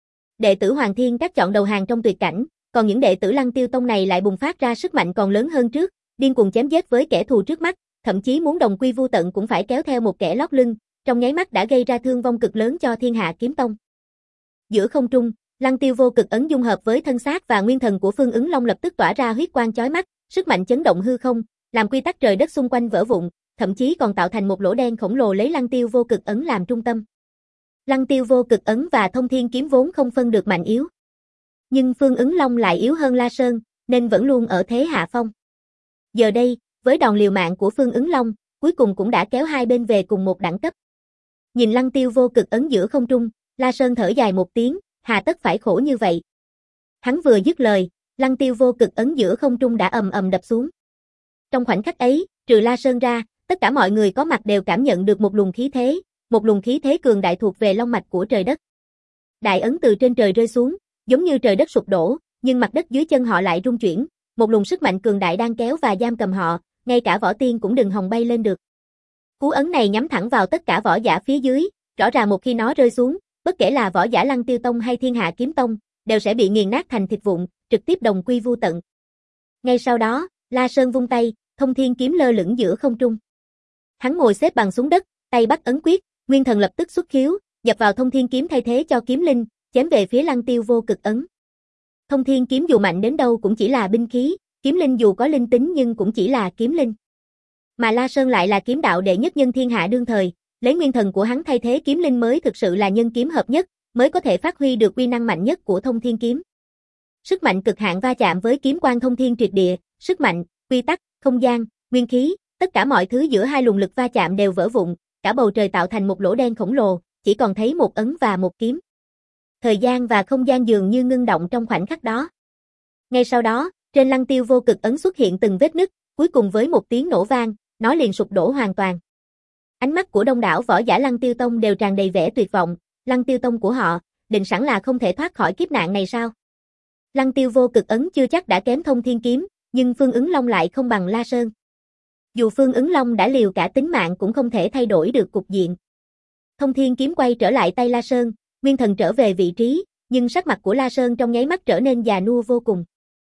Đệ tử Hoàng Thiên Các chọn đầu hàng trong tuyệt cảnh, còn những đệ tử Lăng Tiêu Tông này lại bùng phát ra sức mạnh còn lớn hơn trước, điên cuồng chém giết với kẻ thù trước mắt, thậm chí muốn đồng quy vu tận cũng phải kéo theo một kẻ lót lưng, trong nháy mắt đã gây ra thương vong cực lớn cho Thiên Hạ Kiếm Tông. Giữa không trung, Lăng Tiêu vô cực ấn dung hợp với thân xác và nguyên thần của Phương Ứng Long lập tức tỏa ra huyết quang chói mắt, sức mạnh chấn động hư không, làm quy tắc trời đất xung quanh vỡ vụn, thậm chí còn tạo thành một lỗ đen khổng lồ lấy Lăng Tiêu vô cực ấn làm trung tâm. Lăng Tiêu vô cực ấn và Thông Thiên kiếm vốn không phân được mạnh yếu. Nhưng Phương Ứng Long lại yếu hơn La Sơn, nên vẫn luôn ở thế hạ phong. Giờ đây, với đòn liều mạng của Phương Ứng Long, cuối cùng cũng đã kéo hai bên về cùng một đẳng cấp. Nhìn Lăng Tiêu vô cực ấn giữa không trung, La Sơn thở dài một tiếng, hà tất phải khổ như vậy. Hắn vừa dứt lời, Lăng Tiêu vô cực ấn giữa không trung đã ầm ầm đập xuống. Trong khoảnh khắc ấy, trừ La Sơn ra, tất cả mọi người có mặt đều cảm nhận được một luồng khí thế, một luồng khí thế cường đại thuộc về long mạch của trời đất. Đại ấn từ trên trời rơi xuống, giống như trời đất sụp đổ, nhưng mặt đất dưới chân họ lại rung chuyển, một luồng sức mạnh cường đại đang kéo và giam cầm họ, ngay cả võ tiên cũng đừng hòng bay lên được. Cú ấn này nhắm thẳng vào tất cả võ giả phía dưới, rõ ràng một khi nó rơi xuống, bất kể là võ giả Lăng Tiêu Tông hay Thiên Hạ Kiếm Tông, đều sẽ bị nghiền nát thành thịt vụn, trực tiếp đồng quy vu tận. Ngay sau đó, La Sơn vung tay, Thông Thiên kiếm lơ lửng giữa không trung. Hắn ngồi xếp bằng xuống đất, tay bắt ấn quyết, nguyên thần lập tức xuất khiếu, nhập vào Thông Thiên kiếm thay thế cho kiếm linh, chém về phía Lăng Tiêu vô cực ấn. Thông Thiên kiếm dù mạnh đến đâu cũng chỉ là binh khí, kiếm linh dù có linh tính nhưng cũng chỉ là kiếm linh. Mà La Sơn lại là kiếm đạo đệ nhất nhân thiên hạ đương thời, lấy nguyên thần của hắn thay thế kiếm linh mới thực sự là nhân kiếm hợp nhất, mới có thể phát huy được uy năng mạnh nhất của Thông Thiên kiếm. Sức mạnh cực hạn va chạm với kiếm quang thông thiên triệt địa, sức mạnh, quy tắc, không gian, nguyên khí, tất cả mọi thứ giữa hai luồng lực va chạm đều vỡ vụn, cả bầu trời tạo thành một lỗ đen khổng lồ, chỉ còn thấy một ấn và một kiếm. Thời gian và không gian dường như ngưng động trong khoảnh khắc đó. Ngay sau đó, trên Lăng Tiêu vô cực ấn xuất hiện từng vết nứt, cuối cùng với một tiếng nổ vang, nó liền sụp đổ hoàn toàn. Ánh mắt của đông đảo võ giả Lăng Tiêu Tông đều tràn đầy vẻ tuyệt vọng, Lăng Tiêu Tông của họ, định sẵn là không thể thoát khỏi kiếp nạn này sao? Lăng Tiêu vô cực ấn chưa chắc đã kém Thông Thiên kiếm, nhưng Phương Ứng Long lại không bằng La Sơn. Dù Phương Ứng Long đã liều cả tính mạng cũng không thể thay đổi được cục diện. Thông Thiên kiếm quay trở lại tay La Sơn, nguyên thần trở về vị trí, nhưng sắc mặt của La Sơn trong nháy mắt trở nên già nua vô cùng.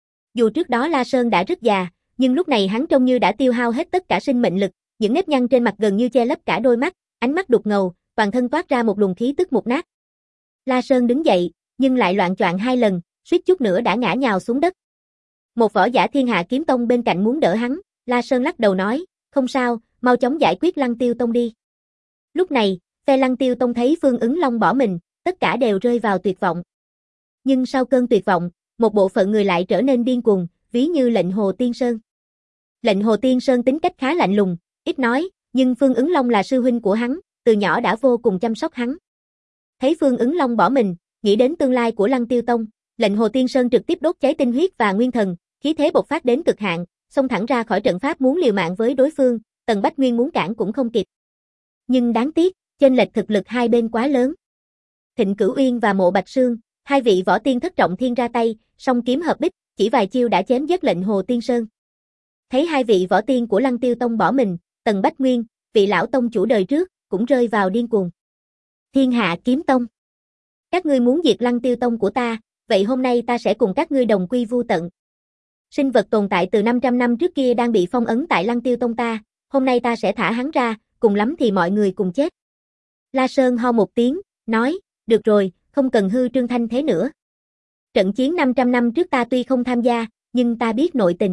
Dù trước đó La Sơn đã rất già, nhưng lúc này hắn trông như đã tiêu hao hết tất cả sinh mệnh lực, những nếp nhăn trên mặt gần như che lấp cả đôi mắt, ánh mắt đục ngầu, toàn thân toát ra một luồng khí tức mục nát. La Sơn đứng dậy, nhưng lại loạng choạng hai lần, suýt chút nữa đã ngã nhào xuống đất. Một võ giả Thiên Hạ Kiếm Tông bên cạnh muốn đỡ hắn, La Sơn lắc đầu nói, không sao, mau chóng giải quyết Lăng Tiêu Tông đi. Lúc này, phe Lăng Tiêu Tông thấy Phương Ứng Long bỏ mình, tất cả đều rơi vào tuyệt vọng. Nhưng sau cơn tuyệt vọng, một bộ phận người lại trở nên điên cuồng, ví như lệnh Hồ Tiên Sơn. Lệnh Hồ Tiên Sơn tính cách khá lạnh lùng, ít nói, nhưng Phương Ứng Long là sư huynh của hắn, từ nhỏ đã vô cùng chăm sóc hắn. Thấy Phương Ứng Long bỏ mình, nghĩ đến tương lai của Lăng Tiêu Tông, lệnh Hồ Tiên Sơn trực tiếp đốt cháy tinh huyết và nguyên thần, khí thế bộc phát đến cực hạn, xông thẳng ra khỏi trận pháp muốn liều mạng với đối phương, Tần Bách Nguyên muốn cản cũng không kịp. Nhưng đáng tiếc, chênh lệch thực lực hai bên quá lớn. Thịnh Cửu Uyên và Mộ Bạch Sương, hai vị võ tiên thất trọng thiên ra tay, song kiếm hợp bích, chỉ vài chiêu đã chém giết lệnh Hồ Tiên Sơn. Thấy hai vị võ tiên của Lăng Tiêu Tông bỏ mình, Tần Bách Nguyên, vị lão tông chủ đời trước, cũng rơi vào điên cuồng. Thiên Hạ Kiếm Tông, các ngươi muốn diệt Lăng Tiêu Tông của ta, vậy hôm nay ta sẽ cùng các ngươi đồng quy vu tận. Sinh vật tồn tại từ năm trăm năm trước kia đang bị phong ấn tại Lăng Tiêu Tông ta, hôm nay ta sẽ thả hắn ra, cùng lắm thì mọi người cùng chết. La Sơn ho một tiếng, nói, được rồi, không cần hư trương thanh thế nữa. Trận chiến năm trăm năm trước ta tuy không tham gia, nhưng ta biết nội tình.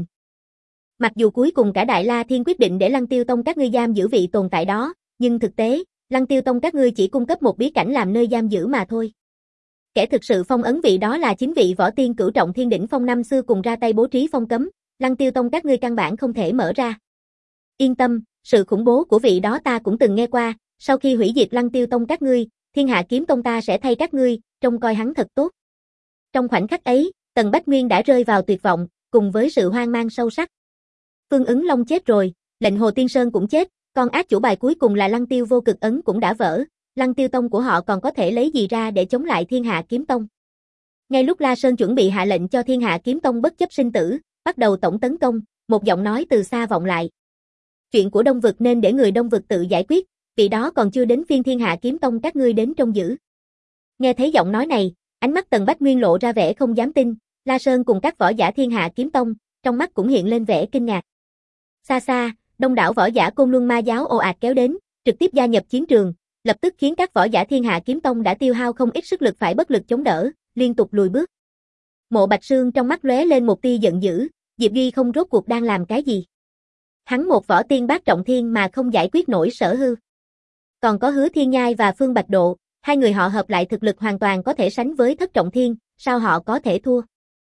Mặc dù cuối cùng cả Đại La Thiên quyết định để Lăng Tiêu Tông các ngươi giam giữ vị tồn tại đó, nhưng thực tế, Lăng Tiêu Tông các ngươi chỉ cung cấp một bí cảnh làm nơi giam giữ mà thôi. Kẻ thực sự phong ấn vị đó là chính vị võ tiên cửu trọng thiên đỉnh phong năm xưa cùng ra tay bố trí phong cấm, Lăng Tiêu Tông các ngươi căn bản không thể mở ra. Yên tâm, sự khủng bố của vị đó ta cũng từng nghe qua, sau khi hủy diệt Lăng Tiêu Tông các ngươi, Thiên Hạ Kiếm Tông ta sẽ thay các ngươi, trông coi hắn thật tốt. Trong khoảnh khắc ấy, Tần Bách Nguyên đã rơi vào tuyệt vọng, cùng với sự hoang mang sâu sắc. Phương Ứng Long chết rồi, lệnh Hồ Tiên Sơn cũng chết, còn ác chủ bài cuối cùng là Lăng Tiêu vô cực ấn cũng đã vỡ, Lăng Tiêu Tông của họ còn có thể lấy gì ra để chống lại Thiên Hạ Kiếm Tông. Ngay lúc La Sơn chuẩn bị hạ lệnh cho Thiên Hạ Kiếm Tông bất chấp sinh tử, bắt đầu tổng tấn công, một giọng nói từ xa vọng lại. Chuyện của Đông Vực nên để người Đông Vực tự giải quyết, vì đó còn chưa đến phiên Thiên Hạ Kiếm Tông các ngươi đến trông giữ. Nghe thấy giọng nói này, ánh mắt Tần Bách Nguyên lộ ra vẻ không dám tin, La Sơn cùng các võ giả Thiên Hạ Kiếm Tông, trong mắt cũng hiện lên vẻ kinh ngạc. Xa xa, đông đảo võ giả Côn Luân Ma giáo ồ ạt kéo đến, trực tiếp gia nhập chiến trường, lập tức khiến các võ giả Thiên Hạ Kiếm Tông đã tiêu hao không ít sức lực phải bất lực chống đỡ, liên tục lùi bước. Mộ Bạch Sương trong mắt lóe lên một tia giận dữ, Diệp Duy không rốt cuộc đang làm cái gì? Hắn một võ tiên bát trọng thiên mà không giải quyết nổi Sở Hư. Còn có Hứa Thiên Nhai và Phương Bạch Độ, hai người họ hợp lại thực lực hoàn toàn có thể sánh với thất trọng thiên, sao họ có thể thua?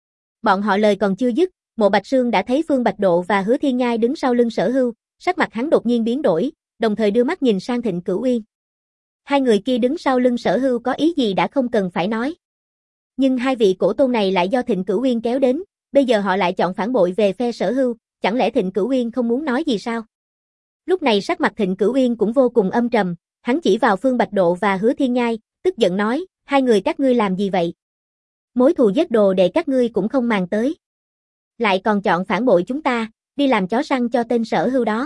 Bọn họ lời còn chưa dứt, Mộ Bạch Sương đã thấy Phương Bạch Độ và Hứa Thiên Nhai đứng sau lưng Sở Hư, sắc mặt hắn đột nhiên biến đổi, đồng thời đưa mắt nhìn sang Thịnh Cửu Uyên. Hai người kia đứng sau lưng Sở Hư có ý gì đã không cần phải nói. Nhưng hai vị cổ tôn này lại do Thịnh Cửu Uyên kéo đến, bây giờ họ lại chọn phản bội về phe Sở Hư, chẳng lẽ Thịnh Cửu Uyên không muốn nói gì sao? Lúc này sắc mặt Thịnh Cửu Uyên cũng vô cùng âm trầm, hắn chỉ vào Phương Bạch Độ và Hứa Thiên Nhai, tức giận nói, hai người các ngươi làm gì vậy? Mối thù giết đồ để các ngươi cũng không màng tới. Lại còn chọn phản bội chúng ta, đi làm chó săn cho tên Sở Hư đó.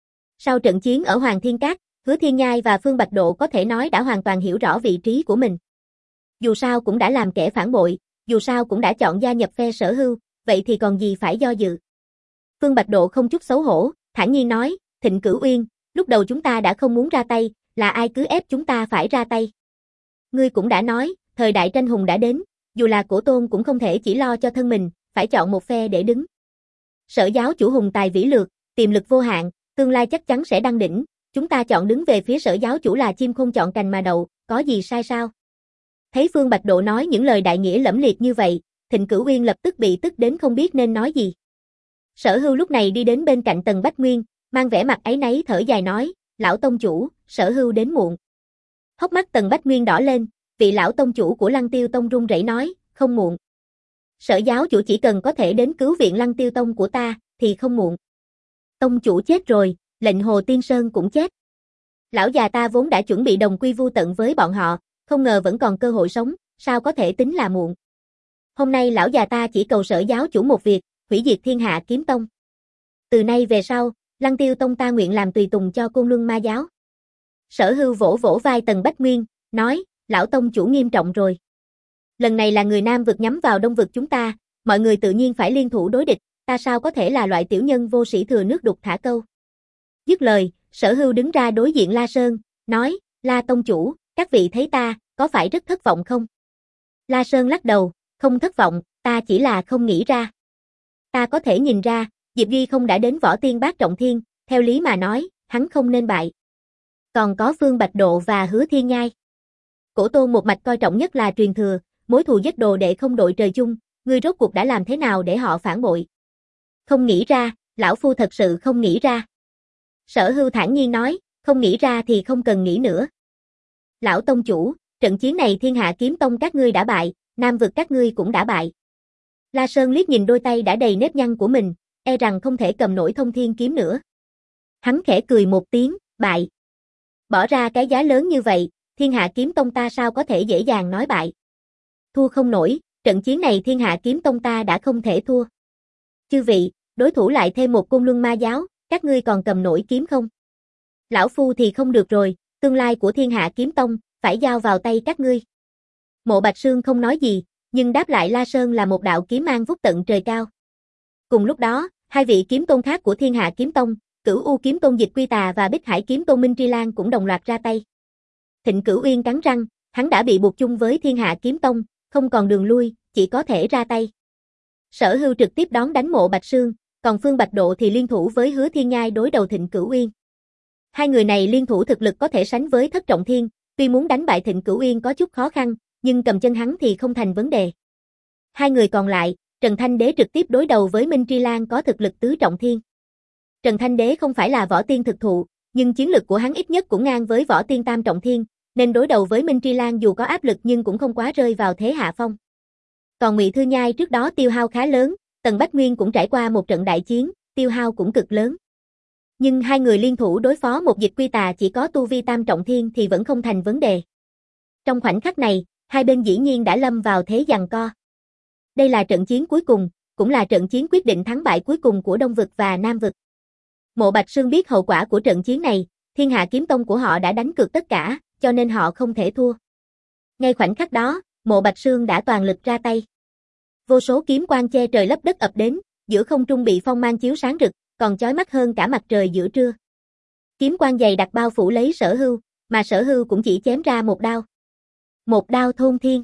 Sau trận chiến ở Hoàng Thiên Các, Hứa Thiên Nhai và Phương Bạch Độ có thể nói đã hoàn toàn hiểu rõ vị trí của mình. Dù sao cũng đã làm kẻ phản bội, dù sao cũng đã chọn gia nhập phe Sở Hư, vậy thì còn gì phải do dự. Phương Bạch Độ không chút xấu hổ, thản nhiên nói, Thịnh Cửu Uyên, lúc đầu chúng ta đã không muốn ra tay, là ai cứ ép chúng ta phải ra tay. Ngươi cũng đã nói, thời đại tranh hùng đã đến, dù là cổ tôn cũng không thể chỉ lo cho thân mình, phải chọn một phe để đứng. Sở giáo chủ hùng tài vĩ lược, tiềm lực vô hạn, tương lai chắc chắn sẽ đăng đỉnh, chúng ta chọn đứng về phía Sở giáo chủ là chim không chọn cành mà đậu, có gì sai sao? Thấy Phương Bạch Độ nói những lời đại nghĩa lẫm liệt như vậy, Thịnh Cửu Uyên lập tức bị tức đến không biết nên nói gì. Sở Hưu lúc này đi đến bên cạnh Tần Bách Nguyên, mang vẻ mặt áy náy thở dài nói, lão tông chủ, Sở Hưu đến muộn. Hốc mắt Tần Bách Nguyên đỏ lên, vị lão tông chủ của Lăng Tiêu Tông run rẩy nói, không muộn. Sở giáo chủ chỉ cần có thể đến cứu viện Lăng Tiêu Tông của ta, thì không muộn. Tông chủ chết rồi, lệnh Hồ Tiên Sơn cũng chết. Lão già ta vốn đã chuẩn bị đồng quy vu tận với bọn họ, không ngờ vẫn còn cơ hội sống, sao có thể tính là muộn. Hôm nay lão già ta chỉ cầu Sở giáo chủ một việc, hủy diệt Thiên Hạ Kiếm Tông. Từ nay về sau, Lăng Tiêu Tông ta nguyện làm tùy tùng cho Côn Luân Ma giáo. Sở Hưu vỗ vỗ vai Tần Bách Nguyên, nói, lão tông chủ nghiêm trọng rồi. Lần này là người Nam vực nhắm vào Đông vực chúng ta, mọi người tự nhiên phải liên thủ đối địch, ta sao có thể là loại tiểu nhân vô sĩ thừa nước đục thả câu. Dứt lời, Sở Hưu đứng ra đối diện La Sơn, nói, La tông chủ, các vị thấy ta, có phải rất thất vọng không? La Sơn lắc đầu, không thất vọng, ta chỉ là không nghĩ ra. Ta có thể nhìn ra, Diệp Duy không đã đến võ tiên bát trọng thiên, theo lý mà nói, hắn không nên bại. Còn có Phương Bạch Độ và Hứa Thiên Nhai. Cổ Tôn một mạch coi trọng nhất là truyền thừa, mối thù giết đồ đệ không đội trời chung, ngươi rốt cuộc đã làm thế nào để họ phản bội? Không nghĩ ra, lão phu thật sự không nghĩ ra. Sở Hưu thản nhiên nói, không nghĩ ra thì không cần nghĩ nữa. Lão tông chủ, trận chiến này Thiên Hạ Kiếm Tông các ngươi đã bại, Nam vực các ngươi cũng đã bại. La Sơn liếc nhìn đôi tay đã đầy nếp nhăn của mình, e rằng không thể cầm nổi Thông Thiên kiếm nữa. Hắn khẽ cười một tiếng, bại. Bỏ ra cái giá lớn như vậy, Thiên Hạ Kiếm Tông ta sao có thể dễ dàng nói bại. Thua không nổi, trận chiến này Thiên Hạ Kiếm Tông ta đã không thể thua. Chư vị, đối thủ lại thêm một Côn Luân Ma giáo, các ngươi còn cầm nổi kiếm không? Lão phu thì không được rồi, tương lai của Thiên Hạ Kiếm Tông, phải giao vào tay các ngươi. Mộ Bạch Sương không nói gì, nhưng đáp lại La Sơn là một đạo kiếm mang vút tận trời cao. Cùng lúc đó, hai vị kiếm tôn khác của Thiên Hạ Kiếm Tông, Cửu U Kiếm Tôn Dịch Quy Tà và Bích Hải Kiếm Tôn Minh Tri Lan cũng đồng loạt ra tay. Thịnh Cửu Uyên cắn răng, hắn đã bị buộc chung với Thiên Hạ Kiếm Tông, không còn đường lui, chỉ có thể ra tay. Sở Hưu trực tiếp đón đánh Mộ Bạch Sương, còn Phương Bạch Độ thì liên thủ với Hứa Thiên Nhai đối đầu Thịnh Cửu Uyên. Hai người này liên thủ thực lực có thể sánh với Thất Trọng Thiên, tuy muốn đánh bại Thịnh Cửu Uyên có chút khó khăn, nhưng cầm chân hắn thì không thành vấn đề. Hai người còn lại, Trần Thanh Đế trực tiếp đối đầu với Minh Tri Lan có thực lực tứ trọng thiên. Trần Thanh Đế không phải là võ tiên thực thụ, nhưng chiến lực của hắn ít nhất cũng ngang với võ tiên tam trọng thiên, nên đối đầu với Minh Tri Lan dù có áp lực nhưng cũng không quá rơi vào thế hạ phong. Còn Ngụy Thư Nhai trước đó tiêu hao khá lớn, Tần Bách Nguyên cũng trải qua một trận đại chiến, tiêu hao cũng cực lớn. Nhưng hai người liên thủ đối phó một Dịch Quy Tà chỉ có tu vi tam trọng thiên thì vẫn không thành vấn đề. Trong khoảnh khắc này, hai bên dĩ nhiên đã lâm vào thế giằng co. Đây là trận chiến cuối cùng, cũng là trận chiến quyết định thắng bại cuối cùng của Đông vực và Nam vực. Mộ Bạch Sương biết hậu quả của trận chiến này, Thiên Hạ Kiếm Tông của họ đã đánh cược tất cả, cho nên họ không thể thua. Ngay khoảnh khắc đó, Mộ Bạch Sương đã toàn lực ra tay. Vô số kiếm quang che trời lấp đất ập đến, giữa không trung bị phong mang chiếu sáng rực, còn chói mắt hơn cả mặt trời giữa trưa. Kiếm quang dày đặc bao phủ lấy Sở Hưu, mà Sở Hưu cũng chỉ chém ra một đao. Một đao thôn thiên.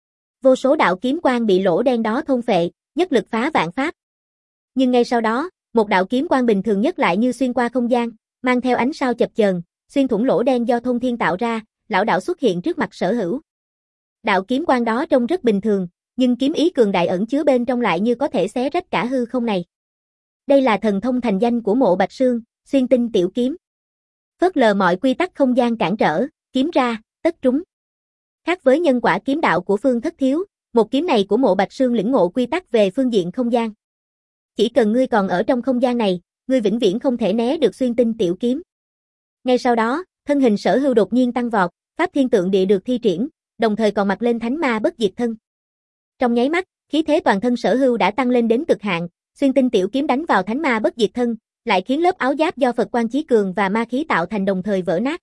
Vô số đạo kiếm quang bị lỗ đen đó thôn phệ, nhất lực phá vạn pháp. Nhưng ngay sau đó, một đạo kiếm quang bình thường nhất lại như xuyên qua không gian, mang theo ánh sao chập chờn, xuyên thủng lỗ đen do thôn thiên tạo ra, lão đảo xuất hiện trước mặt Sở Hữu. Đạo kiếm quang đó trông rất bình thường, nhưng kiếm ý cường đại ẩn chứa bên trong lại như có thể xé rách cả hư không này. Đây là thần thông thành danh của Mộ Bạch Sương, xuyên tinh tiểu kiếm. Phớt lờ mọi quy tắc không gian cản trở, kiếm ra, tất trúng. Khác với nhân quả kiếm đạo của Phương Thất Thiếu, một kiếm này của Mộ Bạch Sương lĩnh ngộ quy tắc về phương diện không gian. Chỉ cần ngươi còn ở trong không gian này, ngươi vĩnh viễn không thể né được xuyên tinh tiểu kiếm. Ngay sau đó, thân hình Sở Hưu đột nhiên tăng vọt, pháp thiên tượng địa được thi triển, đồng thời còn mặc lên thánh ma bất diệt thân. Trong nháy mắt, khí thế toàn thân Sở Hưu đã tăng lên đến cực hạn, xuyên tinh tiểu kiếm đánh vào thánh ma bất diệt thân, lại khiến lớp áo giáp do Phật Quan Chí Cường và ma khí tạo thành đồng thời vỡ nát.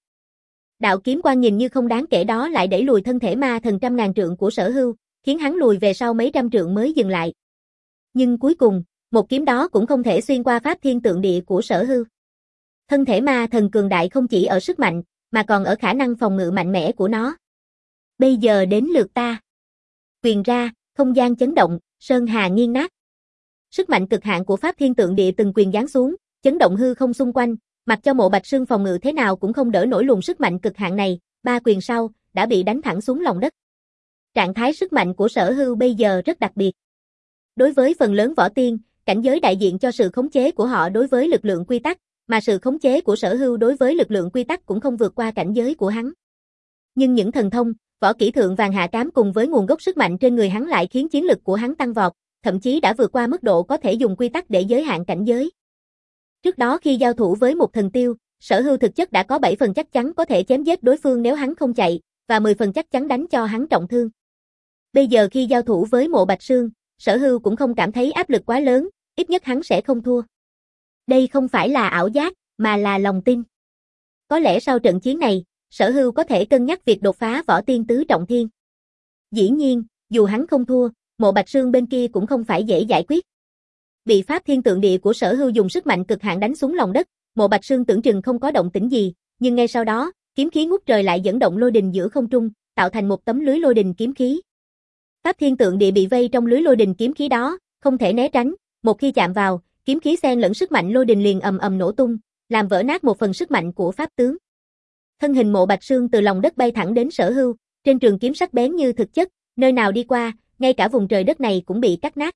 Đạo kiếm quang nhìn như không đáng kể đó lại đẩy lùi thân thể ma thần trăm ngàn trượng của Sở Hưu, khiến hắn lùi về sau mấy trăm trượng mới dừng lại. Nhưng cuối cùng, một kiếm đó cũng không thể xuyên qua pháp thiên tượng địa của Sở Hưu. Thân thể ma thần cường đại không chỉ ở sức mạnh, mà còn ở khả năng phòng ngự mạnh mẽ của nó. Bây giờ đến lượt ta. Quyền ra, không gian chấn động, sơn hà nghiêng nát. Sức mạnh cực hạn của pháp thiên tượng địa từng quyền giáng xuống, chấn động hư không xung quanh, mặc cho Mộ Bạch Sương phòng ngự thế nào cũng không đỡ nổi luồng sức mạnh cực hạn này, ba quyền sau, đã bị đánh thẳng xuống lòng đất. Trạng thái sức mạnh của Sở Hưu bây giờ rất đặc biệt. Đối với phần lớn võ tiên, cảnh giới đại diện cho sự khống chế của họ đối với lực lượng quy tắc, mà sự khống chế của Sở Hưu đối với lực lượng quy tắc cũng không vượt qua cảnh giới của hắn. Nhưng những thần thông, võ kỹ thượng vàng hạ cám cùng với nguồn gốc sức mạnh trên người hắn lại khiến chiến lực của hắn tăng vọt, thậm chí đã vượt qua mức độ có thể dùng quy tắc để giới hạn cảnh giới. Trước đó khi giao thủ với một thần tiêu, Sở Hưu thực chất đã có bảy phần chắc chắn có thể chém giết đối phương nếu hắn không chạy, và mười phần chắc chắn đánh cho hắn trọng thương. Bây giờ khi giao thủ với Mộ Bạch Sương, Sở Hưu cũng không cảm thấy áp lực quá lớn, ít nhất hắn sẽ không thua. Đây không phải là ảo giác, mà là lòng tin. Có lẽ sau trận chiến này, Sở Hưu có thể cân nhắc việc đột phá võ tiên tứ trọng thiên. Dĩ nhiên, dù hắn không thua, Mộ Bạch Sương bên kia cũng không phải dễ giải quyết. Bị pháp thiên tượng địa của Sở Hưu dùng sức mạnh cực hạn đánh xuống lòng đất, Mộ Bạch Sương tưởng chừng không có động tĩnh gì, nhưng ngay sau đó, kiếm khí ngút trời lại dẫn động lôi đình giữa không trung, tạo thành một tấm lưới lôi đình kiếm khí. Pháp Thiên Tượng Địa bị vây trong lưới lôi đình kiếm khí đó, không thể né tránh, một khi chạm vào, kiếm khí xen lẫn sức mạnh lôi đình liền ầm ầm nổ tung, làm vỡ nát một phần sức mạnh của pháp tướng. Thân hình Mộ Bạch Sương từ lòng đất bay thẳng đến Sở Hưu, trên trường kiếm sắc bén như thực chất, nơi nào đi qua, ngay cả vùng trời đất này cũng bị cắt nát.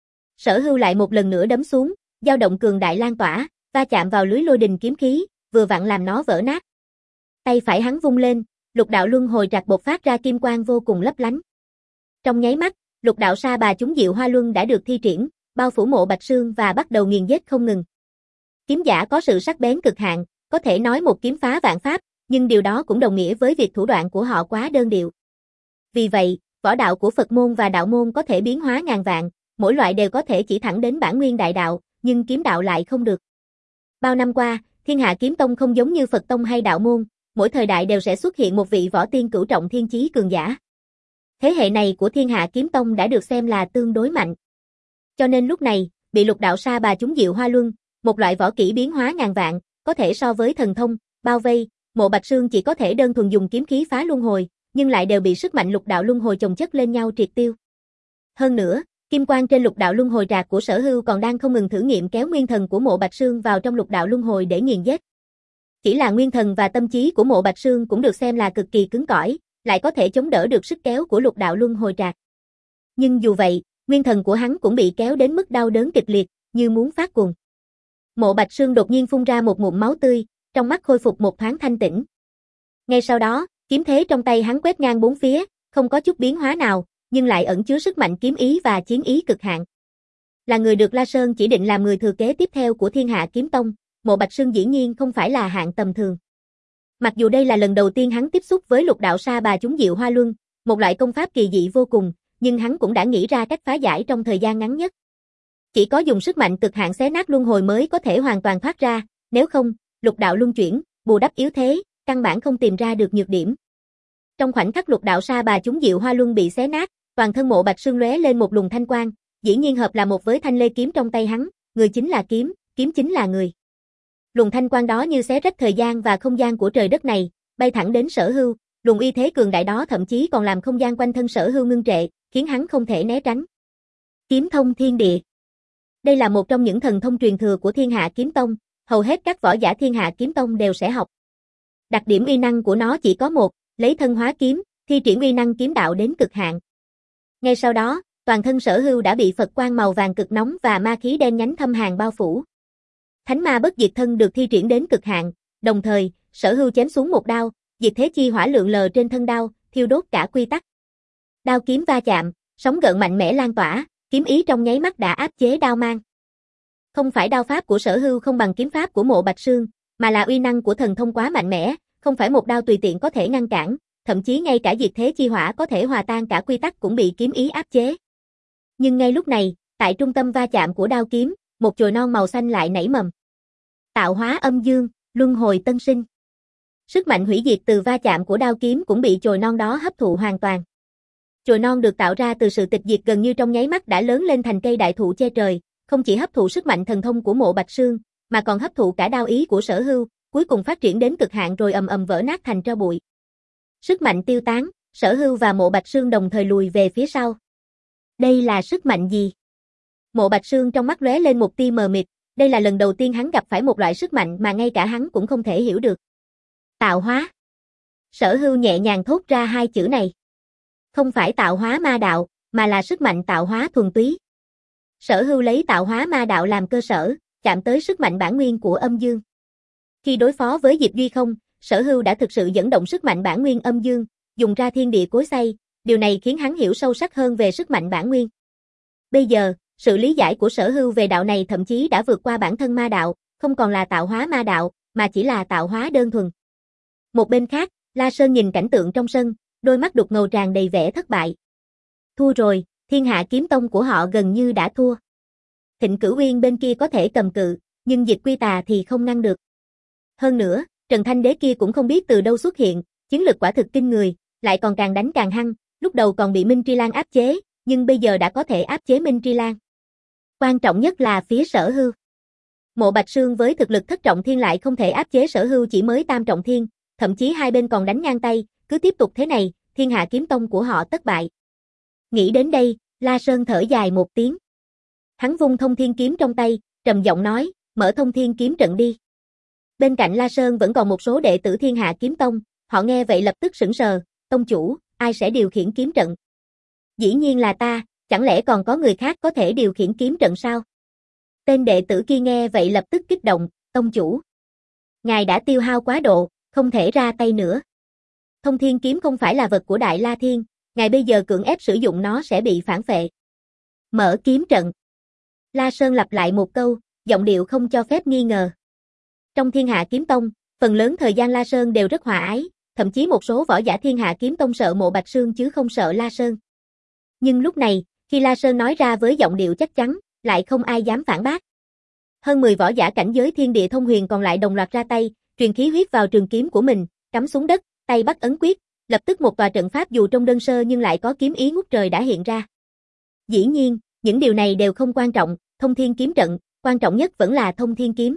Sở Hưu lại một lần nữa đấm xuống, dao động cường đại lan tỏa, va chạm vào lưới lôi đình kiếm khí, vừa vặn làm nó vỡ nát. Tay phải hắn vung lên, lục đạo luân hồi trạc bộc phát ra kim quang vô cùng lấp lánh. Trong nháy mắt, lục đạo sa bà chúng diệu hoa luân đã được thi triển, bao phủ Mộ Bạch Sương và bắt đầu nghiền giết không ngừng. Kiếm giả có sự sắc bén cực hạn, có thể nói một kiếm phá vạn pháp, nhưng điều đó cũng đồng nghĩa với việc thủ đoạn của họ quá đơn điệu. Vì vậy, võ đạo của Phật môn và đạo môn có thể biến hóa ngàn vạn, mỗi loại đều có thể chỉ thẳng đến bản nguyên đại đạo, nhưng kiếm đạo lại không được. Bao năm qua, Thiên Hạ Kiếm Tông không giống như Phật Tông hay đạo môn, mỗi thời đại đều sẽ xuất hiện một vị võ tiên cửu trọng thiên chí cường giả. Thế hệ này của Thiên Hạ Kiếm Tông đã được xem là tương đối mạnh. Cho nên lúc này, bị lục đạo sa bà chúng diệu hoa luân, một loại võ kỹ biến hóa ngàn vạn, có thể so với thần thông, bao vây, Mộ Bạch Sương chỉ có thể đơn thuần dùng kiếm khí phá luân hồi, nhưng lại đều bị sức mạnh lục đạo luân hồi chồng chất lên nhau triệt tiêu. Hơn nữa, kim quang trên lục đạo luân hồi trạc của Sở Hưu còn đang không ngừng thử nghiệm kéo nguyên thần của Mộ Bạch Sương vào trong lục đạo luân hồi để nghiền giết. Chỉ là nguyên thần và tâm trí của Mộ Bạch Sương cũng được xem là cực kỳ cứng cỏi, lại có thể chống đỡ được sức kéo của lục đạo luân hồi trạc. Nhưng dù vậy, nguyên thần của hắn cũng bị kéo đến mức đau đớn kịch liệt, như muốn phát cuồng. Mộ Bạch Sương đột nhiên phun ra một ngụm máu tươi, trong mắt khôi phục một thoáng thanh tĩnh. Ngay sau đó, kiếm thế trong tay hắn quét ngang bốn phía, không có chút biến hóa nào, nhưng lại ẩn chứa sức mạnh kiếm ý và chiến ý cực hạn. Là người được La Sơn chỉ định làm người thừa kế tiếp theo của Thiên Hạ Kiếm Tông, Mộ Bạch Sương dĩ nhiên không phải là hạng tầm thường. Mặc dù đây là lần đầu tiên hắn tiếp xúc với lục đạo sa bà chúng diệu hoa luân, một loại công pháp kỳ dị vô cùng, nhưng hắn cũng đã nghĩ ra cách phá giải trong thời gian ngắn nhất. Chỉ có dùng sức mạnh cực hạn xé nát luân hồi mới có thể hoàn toàn thoát ra, nếu không, lục đạo luân chuyển, bù đắp yếu thế, căn bản không tìm ra được nhược điểm. Trong khoảnh khắc lục đạo sa bà chúng diệu hoa luân bị xé nát, toàn thân Mộ Bạch Sương lóe lên một luồng thanh quang, dĩ nhiên hợp là một với thanh lê kiếm trong tay hắn, người chính là kiếm, kiếm chính là người. Luồng thanh quang đó như xé rách thời gian và không gian của trời đất này, bay thẳng đến Sở Hưu, luồng uy thế cường đại đó thậm chí còn làm không gian quanh thân Sở Hưu ngưng trệ, khiến hắn không thể né tránh. Kiếm thông thiên địa. Đây là một trong những thần thông truyền thừa của Thiên Hạ Kiếm Tông, hầu hết các võ giả Thiên Hạ Kiếm Tông đều sẽ học. Đặc điểm uy năng của nó chỉ có một, lấy thân hóa kiếm, thi triển uy năng kiếm đạo đến cực hạn. Ngay sau đó, toàn thân Sở Hưu đã bị Phật quang màu vàng cực nóng và ma khí đen nhánh thâm hàn bao phủ. Thánh ma bất diệt thân được thi triển đến cực hạn, đồng thời, Sở Hưu chém xuống một đao, diệt thế chi hỏa lượn lờ trên thân đao, thiêu đốt cả quy tắc. Đao kiếm va chạm, sóng gợn mạnh mẽ lan tỏa, kiếm ý trong nháy mắt đã áp chế đao mang. Không phải đao pháp của Sở Hưu không bằng kiếm pháp của Mộ Bạch Sương, mà là uy năng của thần thông quá mạnh mẽ, không phải một đao tùy tiện có thể ngăn cản, thậm chí ngay cả diệt thế chi hỏa có thể hòa tan cả quy tắc cũng bị kiếm ý áp chế. Nhưng ngay lúc này, tại trung tâm va chạm của đao kiếm, một chồi non màu xanh lại nảy mầm. Tạo hóa âm dương, luân hồi tân sinh. Sức mạnh hủy diệt từ va chạm của đao kiếm cũng bị chồi non đó hấp thụ hoàn toàn. Chồi non được tạo ra từ sự tịch diệt gần như trong nháy mắt đã lớn lên thành cây đại thụ che trời, không chỉ hấp thụ sức mạnh thần thông của Mộ Bạch Sương, mà còn hấp thụ cả đao ý của Sở Hưu, cuối cùng phát triển đến cực hạn rồi ầm ầm vỡ nát thành tro bụi. Sức mạnh tiêu tán, Sở Hưu và Mộ Bạch Sương đồng thời lùi về phía sau. Đây là sức mạnh gì? Mộ Bạch Sương trong mắt lóe lên một tia mờ mịt, đây là lần đầu tiên hắn gặp phải một loại sức mạnh mà ngay cả hắn cũng không thể hiểu được. Tạo hóa. Sở Hưu nhẹ nhàng thốt ra hai chữ này. Không phải tạo hóa ma đạo, mà là sức mạnh tạo hóa thuần túy. Sở Hưu lấy tạo hóa ma đạo làm cơ sở, chạm tới sức mạnh bản nguyên của âm dương. Khi đối phó với Diệp Duy Không, Sở Hưu đã thực sự dẫn động sức mạnh bản nguyên âm dương, dùng ra thiên địa cối xay, điều này khiến hắn hiểu sâu sắc hơn về sức mạnh bản nguyên. Bây giờ, sự lý giải của Sở Hưu về đạo này thậm chí đã vượt qua bản thân ma đạo, không còn là tạo hóa ma đạo, mà chỉ là tạo hóa đơn thuần. Một bên khác, La Sơn nhìn cảnh tượng trong sân, đôi mắt đục ngầu tràn đầy vẻ thất bại. Thua rồi, Thiên Hạ Kiếm Tông của họ gần như đã thua. Thịnh Cửu Uyên bên kia có thể cầm cự, nhưng Dịch Quy Tà thì không ngăn được. Hơn nữa, Trần Thanh Đế kia cũng không biết từ đâu xuất hiện, chiến lực quả thực kinh người, lại còn càng đánh càng hăng, lúc đầu còn bị Minh Tri Lan áp chế, nhưng bây giờ đã có thể áp chế Minh Tri Lan. Quan trọng nhất là phía Sở Hưu. Mộ Bạch Sương với thực lực thất trọng thiên lại không thể áp chế Sở Hưu chỉ mới tam trọng thiên, thậm chí hai bên còn đánh ngang tay, cứ tiếp tục thế này, Thiên Hạ Kiếm Tông của họ tất bại. Nghĩ đến đây, La Sơn thở dài một tiếng. Hắn vung Thông Thiên Kiếm trong tay, trầm giọng nói, mở Thông Thiên Kiếm trận đi. Bên cạnh La Sơn vẫn còn một số đệ tử Thiên Hạ Kiếm Tông, họ nghe vậy lập tức sững sờ, tông chủ, ai sẽ điều khiển kiếm trận? Dĩ nhiên là ta, chẳng lẽ còn có người khác có thể điều khiển kiếm trận sao? Tên đệ tử kia nghe vậy lập tức kích động, tông chủ. Ngài đã tiêu hao quá độ, không thể ra tay nữa. Thông Thiên Kiếm không phải là vật của Đại La Thiên, ngài bây giờ cưỡng ép sử dụng nó sẽ bị phản phệ. Mở kiếm trận. La Sơn lặp lại một câu, giọng điệu không cho phép nghi ngờ. Trong Thiên Hạ Kiếm Tông, phần lớn thời gian La Sơn đều rất hòa ái, thậm chí một số võ giả Thiên Hạ Kiếm Tông sợ Mộ Bạch Sương chứ không sợ La Sơn. Nhưng lúc này, khi La Sơn nói ra với giọng điệu chắc chắn, lại không ai dám phản bác. Hơn mười võ giả cảnh giới Thiên Địa Thông Huyền còn lại đồng loạt ra tay, truyền khí huyết vào trường kiếm của mình, cắm xuống đất, tay bắt ấn quyết, lập tức một tòa trận pháp dù trong đơn sơ nhưng lại có kiếm ý ngút trời đã hiện ra. Dĩ nhiên, những điều này đều không quan trọng, Thông Thiên Kiếm trận, quan trọng nhất vẫn là Thông Thiên Kiếm.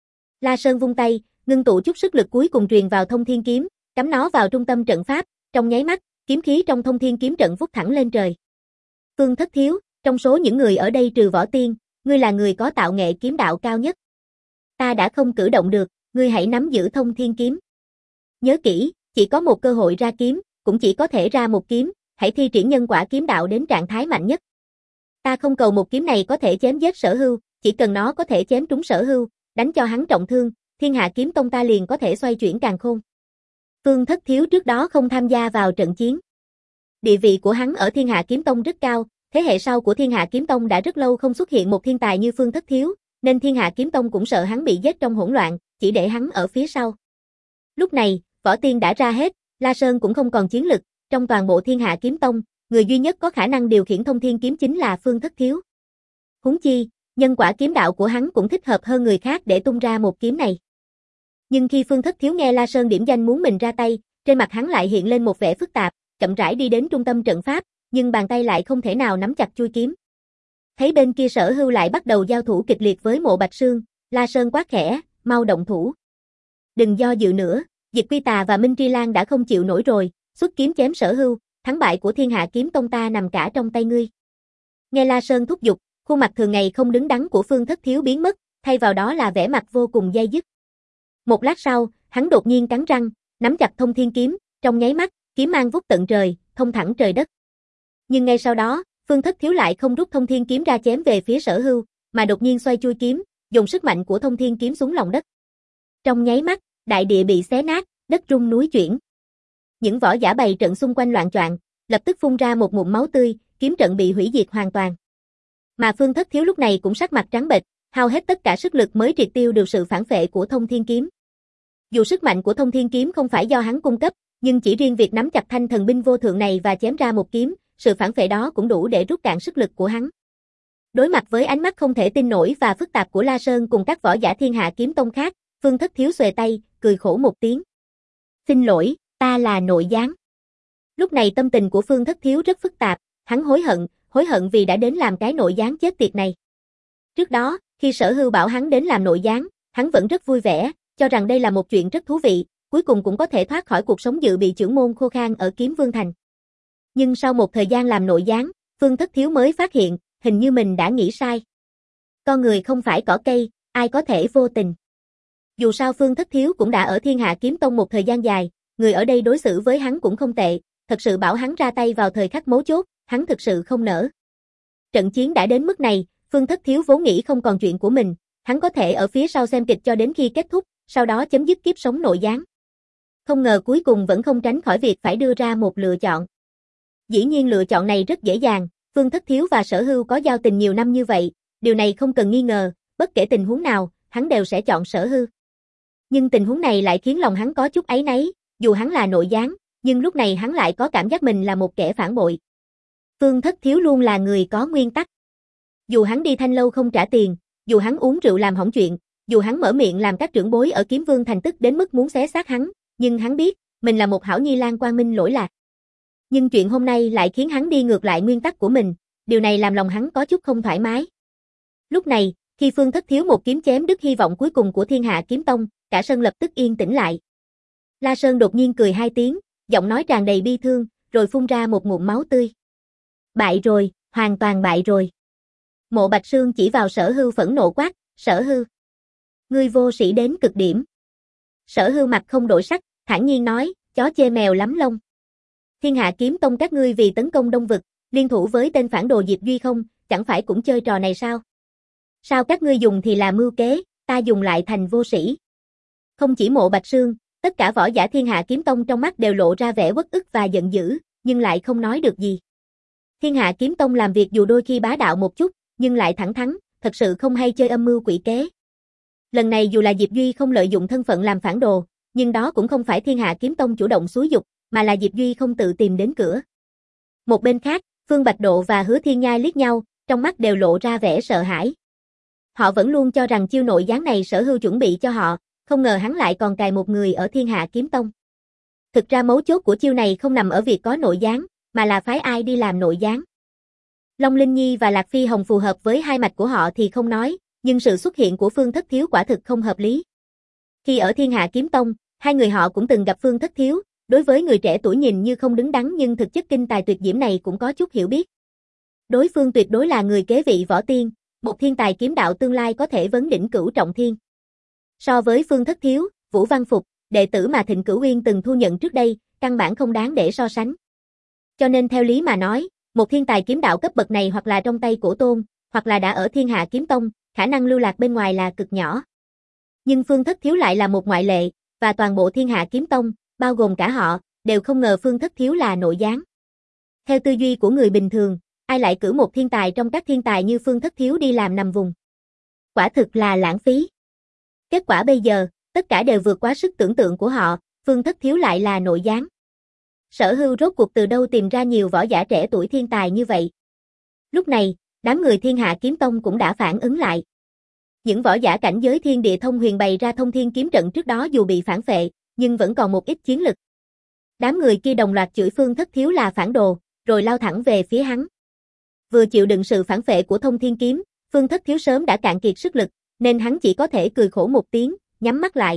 La Sơn vung tay, ngưng tụ chút sức lực cuối cùng truyền vào Thông Thiên Kiếm, cắm nó vào trung tâm trận pháp, trong nháy mắt, kiếm khí trong Thông Thiên Kiếm trận vút thẳng lên trời. Phương Thất Thiếu, trong số những người ở đây trừ Võ Tiên, ngươi là người có tạo nghệ kiếm đạo cao nhất. Ta đã không cử động được, ngươi hãy nắm giữ Thông Thiên Kiếm. Nhớ kỹ, chỉ có một cơ hội ra kiếm, cũng chỉ có thể ra một kiếm, hãy thi triển nhân quả kiếm đạo đến trạng thái mạnh nhất. Ta không cầu một kiếm này có thể chém giết Sở Hưu, chỉ cần nó có thể chém trúng Sở Hưu, đánh cho hắn trọng thương, Thiên Hạ Kiếm Tông ta liền có thể xoay chuyển càn khôn. Phương Thất Thiếu trước đó không tham gia vào trận chiến. Địa vị của hắn ở Thiên Hạ Kiếm Tông rất cao, thế hệ sau của Thiên Hạ Kiếm Tông đã rất lâu không xuất hiện một thiên tài như Phương Thất Thiếu, nên Thiên Hạ Kiếm Tông cũng sợ hắn bị giết trong hỗn loạn, chỉ để hắn ở phía sau. Lúc này, Võ Tiên đã ra hết, La Sơn cũng không còn chiến lực, trong toàn bộ Thiên Hạ Kiếm Tông, người duy nhất có khả năng điều khiển Thông Thiên Kiếm chính là Phương Thất Thiếu. Huống chi, nhân quả kiếm đạo của hắn cũng thích hợp hơn người khác để tung ra một kiếm này. Nhưng khi Phương Thất Thiếu nghe La Sơn điểm danh muốn mình ra tay, trên mặt hắn lại hiện lên một vẻ phức tạp, chậm rãi đi đến trung tâm trận pháp, nhưng bàn tay lại không thể nào nắm chặt chuôi kiếm. Thấy bên kia Sở Hưu lại bắt đầu giao thủ kịch liệt với Mộ Bạch Sương, La Sơn quát khẽ, mau động thủ. Đừng do dự nữa, Diệt Quy Tà và Minh Tri Lan đã không chịu nổi rồi, xuất kiếm chém Sở Hưu, thắng bại của Thiên Hạ Kiếm Tông ta nằm cả trong tay ngươi. Nghe La Sơn thúc giục, khuôn mặt thường ngày không đứng đắn của Phương Thất Thiếu biến mất, thay vào đó là vẻ mặt vô cùng day dứt. Một lát sau, hắn đột nhiên cắn răng, nắm chặt Thông Thiên Kiếm, trong nháy mắt, kiếm mang vút tận trời, thông thẳng trời đất. Nhưng ngay sau đó, Phương Thất Thiếu lại không rút Thông Thiên Kiếm ra chém về phía Sở Hưu, mà đột nhiên xoay chui kiếm, dùng sức mạnh của Thông Thiên Kiếm xuống lòng đất. Trong nháy mắt, đại địa bị xé nát, đất rung núi chuyển. Những võ giả bày trận xung quanh loạn choạng, lập tức phun ra một ngụm máu tươi, kiếm trận bị hủy diệt hoàn toàn. Mà Phương Thất Thiếu lúc này cũng sắc mặt trắng bệch, hao hết tất cả sức lực mới triệt tiêu được sự phản phệ của Thông Thiên Kiếm. Dù sức mạnh của Thông Thiên Kiếm không phải do hắn cung cấp, nhưng chỉ riêng việc nắm chặt thanh thần binh vô thượng này và chém ra một kiếm, sự phản phệ đó cũng đủ để rút cạn sức lực của hắn. Đối mặt với ánh mắt không thể tin nổi và phức tạp của La Sơn cùng các võ giả Thiên Hạ Kiếm Tông khác, Phương Thất Thiếu xuề tay, cười khổ một tiếng. Xin lỗi, ta là nội gián. Lúc này tâm tình của Phương Thất Thiếu rất phức tạp, hắn hối hận, hối hận vì đã đến làm cái nội gián chết tiệt này. Trước đó, khi Sở Hưu bảo hắn đến làm nội gián, hắn vẫn rất vui vẻ, cho rằng đây là một chuyện rất thú vị, cuối cùng cũng có thể thoát khỏi cuộc sống dự bị chưởng môn khô khan ở Kiếm Vương Thành. Nhưng sau một thời gian làm nội gián, Phương Thất Thiếu mới phát hiện, hình như mình đã nghĩ sai. Con người không phải cỏ cây, ai có thể vô tình. Dù sao Phương Thất Thiếu cũng đã ở Thiên Hạ Kiếm Tông một thời gian dài, người ở đây đối xử với hắn cũng không tệ, thật sự bảo hắn ra tay vào thời khắc mấu chốt, hắn thực sự không nỡ. Trận chiến đã đến mức này, Phương Thất Thiếu vốn nghĩ không còn chuyện của mình, hắn có thể ở phía sau xem kịch cho đến khi kết thúc, sau đó chấm dứt kiếp sống nội gián. Không ngờ cuối cùng vẫn không tránh khỏi việc phải đưa ra một lựa chọn. Dĩ nhiên lựa chọn này rất dễ dàng, Phương Thất Thiếu và Sở Hưu có giao tình nhiều năm như vậy, điều này không cần nghi ngờ, bất kể tình huống nào, hắn đều sẽ chọn Sở Hưu. Nhưng tình huống này lại khiến lòng hắn có chút áy náy, dù hắn là nội gián, nhưng lúc này hắn lại có cảm giác mình là một kẻ phản bội. Phương Thất Thiếu luôn là người có nguyên tắc. Dù hắn đi Thanh Lâu không trả tiền, dù hắn uống rượu làm hỏng chuyện, dù hắn mở miệng làm các trưởng bối ở Kiếm Vương Thành tức đến mức muốn xé xác hắn, nhưng hắn biết, mình là một hảo nhi lan quang minh lỗi lạc. Nhưng chuyện hôm nay lại khiến hắn đi ngược lại nguyên tắc của mình, điều này làm lòng hắn có chút không thoải mái. Lúc này, khi Phương Thất Thiếu một kiếm chém đứt hy vọng cuối cùng của Thiên Hạ Kiếm Tông, cả sân lập tức yên tĩnh lại. La Sơn đột nhiên cười hai tiếng, giọng nói tràn đầy bi thương, rồi phun ra một ngụm máu tươi. Bại rồi, hoàn toàn bại rồi. Mộ Bạch Sương chỉ vào Sở Hưu phẫn nộ quát, Sở Hưu. Ngươi vô sĩ đến cực điểm. Sở Hưu mặt không đổi sắc, thản nhiên nói, chó chê mèo lắm lông. Thiên Hạ Kiếm Tông các ngươi vì tấn công Đông Vực, liên thủ với tên phản đồ Diệp Duy không, chẳng phải cũng chơi trò này sao? Sao các ngươi dùng thì là mưu kế, ta dùng lại thành vô sĩ. Không chỉ Mộ Bạch Sương, tất cả võ giả Thiên Hạ Kiếm Tông trong mắt đều lộ ra vẻ uất ức và giận dữ, nhưng lại không nói được gì. Thiên Hạ Kiếm Tông làm việc dù đôi khi bá đạo một chút, nhưng lại thẳng thắn, thật sự không hay chơi âm mưu quỷ kế. Lần này dù là Diệp Duy không lợi dụng thân phận làm phản đồ, nhưng đó cũng không phải Thiên Hạ Kiếm Tông chủ động xúi giục, mà là Diệp Duy không tự tìm đến cửa. Một bên khác, Phương Bạch Độ và Hứa Thiên Nhai liếc nhau, trong mắt đều lộ ra vẻ sợ hãi. Họ vẫn luôn cho rằng chiêu nội gián này Sở Hưu chuẩn bị cho họ, không ngờ hắn lại còn cài một người ở Thiên Hạ Kiếm Tông. Thực ra mấu chốt của chiêu này không nằm ở việc có nội gián, mà là phái ai đi làm nội gián. Long Linh Nhi và Lạc Phi Hồng phù hợp với hai mạch của họ thì không nói, nhưng sự xuất hiện của Phương Thất Thiếu quả thực không hợp lý. Khi ở Thiên Hạ Kiếm Tông, hai người họ cũng từng gặp Phương Thất Thiếu, đối với người trẻ tuổi nhìn như không đứng đắn nhưng thực chất kinh tài tuyệt diễm này cũng có chút hiểu biết. Đối phương tuyệt đối là người kế vị võ tiên, một thiên tài kiếm đạo tương lai có thể vấn đỉnh cửu trọng thiên. So với Phương Thất Thiếu, Vũ Văn Phục, đệ tử mà Thịnh Cửu Uyên từng thu nhận trước đây, căn bản không đáng để so sánh. Cho nên theo lý mà nói, một thiên tài kiếm đạo cấp bậc này hoặc là trong tay Cổ Tôn, hoặc là đã ở Thiên Hạ Kiếm Tông, khả năng lưu lạc bên ngoài là cực nhỏ. Nhưng Phương Thất Thiếu lại là một ngoại lệ, và toàn bộ Thiên Hạ Kiếm Tông, bao gồm cả họ, đều không ngờ Phương Thất Thiếu là nội gián. Theo tư duy của người bình thường, ai lại cử một thiên tài trong các thiên tài như Phương Thất Thiếu đi làm nằm vùng? Quả thực là lãng phí. Kết quả bây giờ, tất cả đều vượt quá sức tưởng tượng của họ, Phương Thất Thiếu lại là nội gián. Sở Hưu rốt cuộc từ đâu tìm ra nhiều võ giả trẻ tuổi thiên tài như vậy? Lúc này, đám người Thiên Hạ Kiếm Tông cũng đã phản ứng lại. Những võ giả cảnh giới thiên địa thông huyền bày ra thông thiên kiếm trận trước đó dù bị phản phệ, nhưng vẫn còn một ít chiến lực. Đám người kia đồng loạt chửi Phương Thất Thiếu là phản đồ, rồi lao thẳng về phía hắn. Vừa chịu đựng sự phản phệ của thông thiên kiếm, Phương Thất Thiếu sớm đã cạn kiệt sức lực, nên hắn chỉ có thể cười khổ một tiếng, nhắm mắt lại.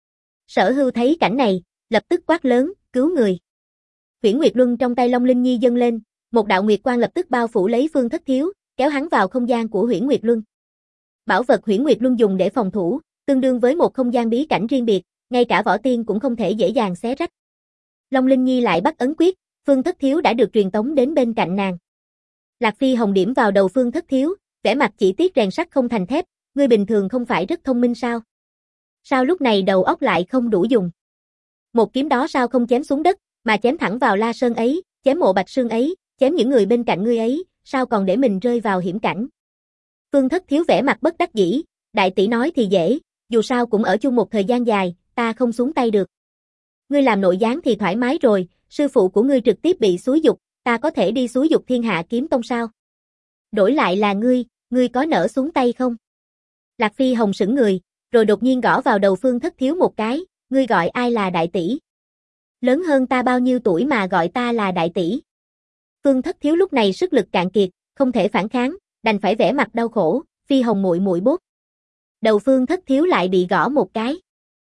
Sở Hưu thấy cảnh này, lập tức quát lớn, cứu người. Huyễn Nguyệt Luân trong tay Long Linh Nhi dâng lên, một đạo nguyệt quang lập tức bao phủ lấy Phương Thất Thiếu, kéo hắn vào không gian của Huyễn Nguyệt Luân. Bảo vật Huyễn Nguyệt Luân dùng để phòng thủ, tương đương với một không gian bí cảnh riêng biệt, ngay cả võ tiên cũng không thể dễ dàng xé rách. Long Linh Nhi lại bắt ấn quyết, Phương Thất Thiếu đã được truyền tống đến bên cạnh nàng. Lạc Phi Hồng điểm vào đầu Phương Thất Thiếu, vẻ mặt chỉ tiếc rèn sắt không thành thép, ngươi bình thường không phải rất thông minh sao? Sao lúc này đầu óc lại không đủ dùng? Một kiếm đó sao không chém xuống đất, mà chém thẳng vào La Sơn ấy, chém Mộ Bạch Sương ấy, chém những người bên cạnh ngươi ấy, sao còn để mình rơi vào hiểm cảnh? Phương Thất Thiếu vẻ mặt bất đắc dĩ, đại tỷ nói thì dễ, dù sao cũng ở chung một thời gian dài, ta không xuống tay được. Ngươi làm nội gián thì thoải mái rồi, sư phụ của ngươi trực tiếp bị xúi dục, ta có thể đi xúi dục Thiên Hạ Kiếm Tông sao? Đổi lại là ngươi, ngươi có nỡ xuống tay không? Lạc Phi Hồng sững người, rồi đột nhiên gõ vào đầu Phương Thất Thiếu một cái, ngươi gọi ai là đại tỷ? Lớn hơn ta bao nhiêu tuổi mà gọi ta là đại tỷ? Phương Thất Thiếu lúc này sức lực cạn kiệt, không thể phản kháng, đành phải vẻ mặt đau khổ, Phi Hồng muội muội bốt. Đầu Phương Thất Thiếu lại bị gõ một cái.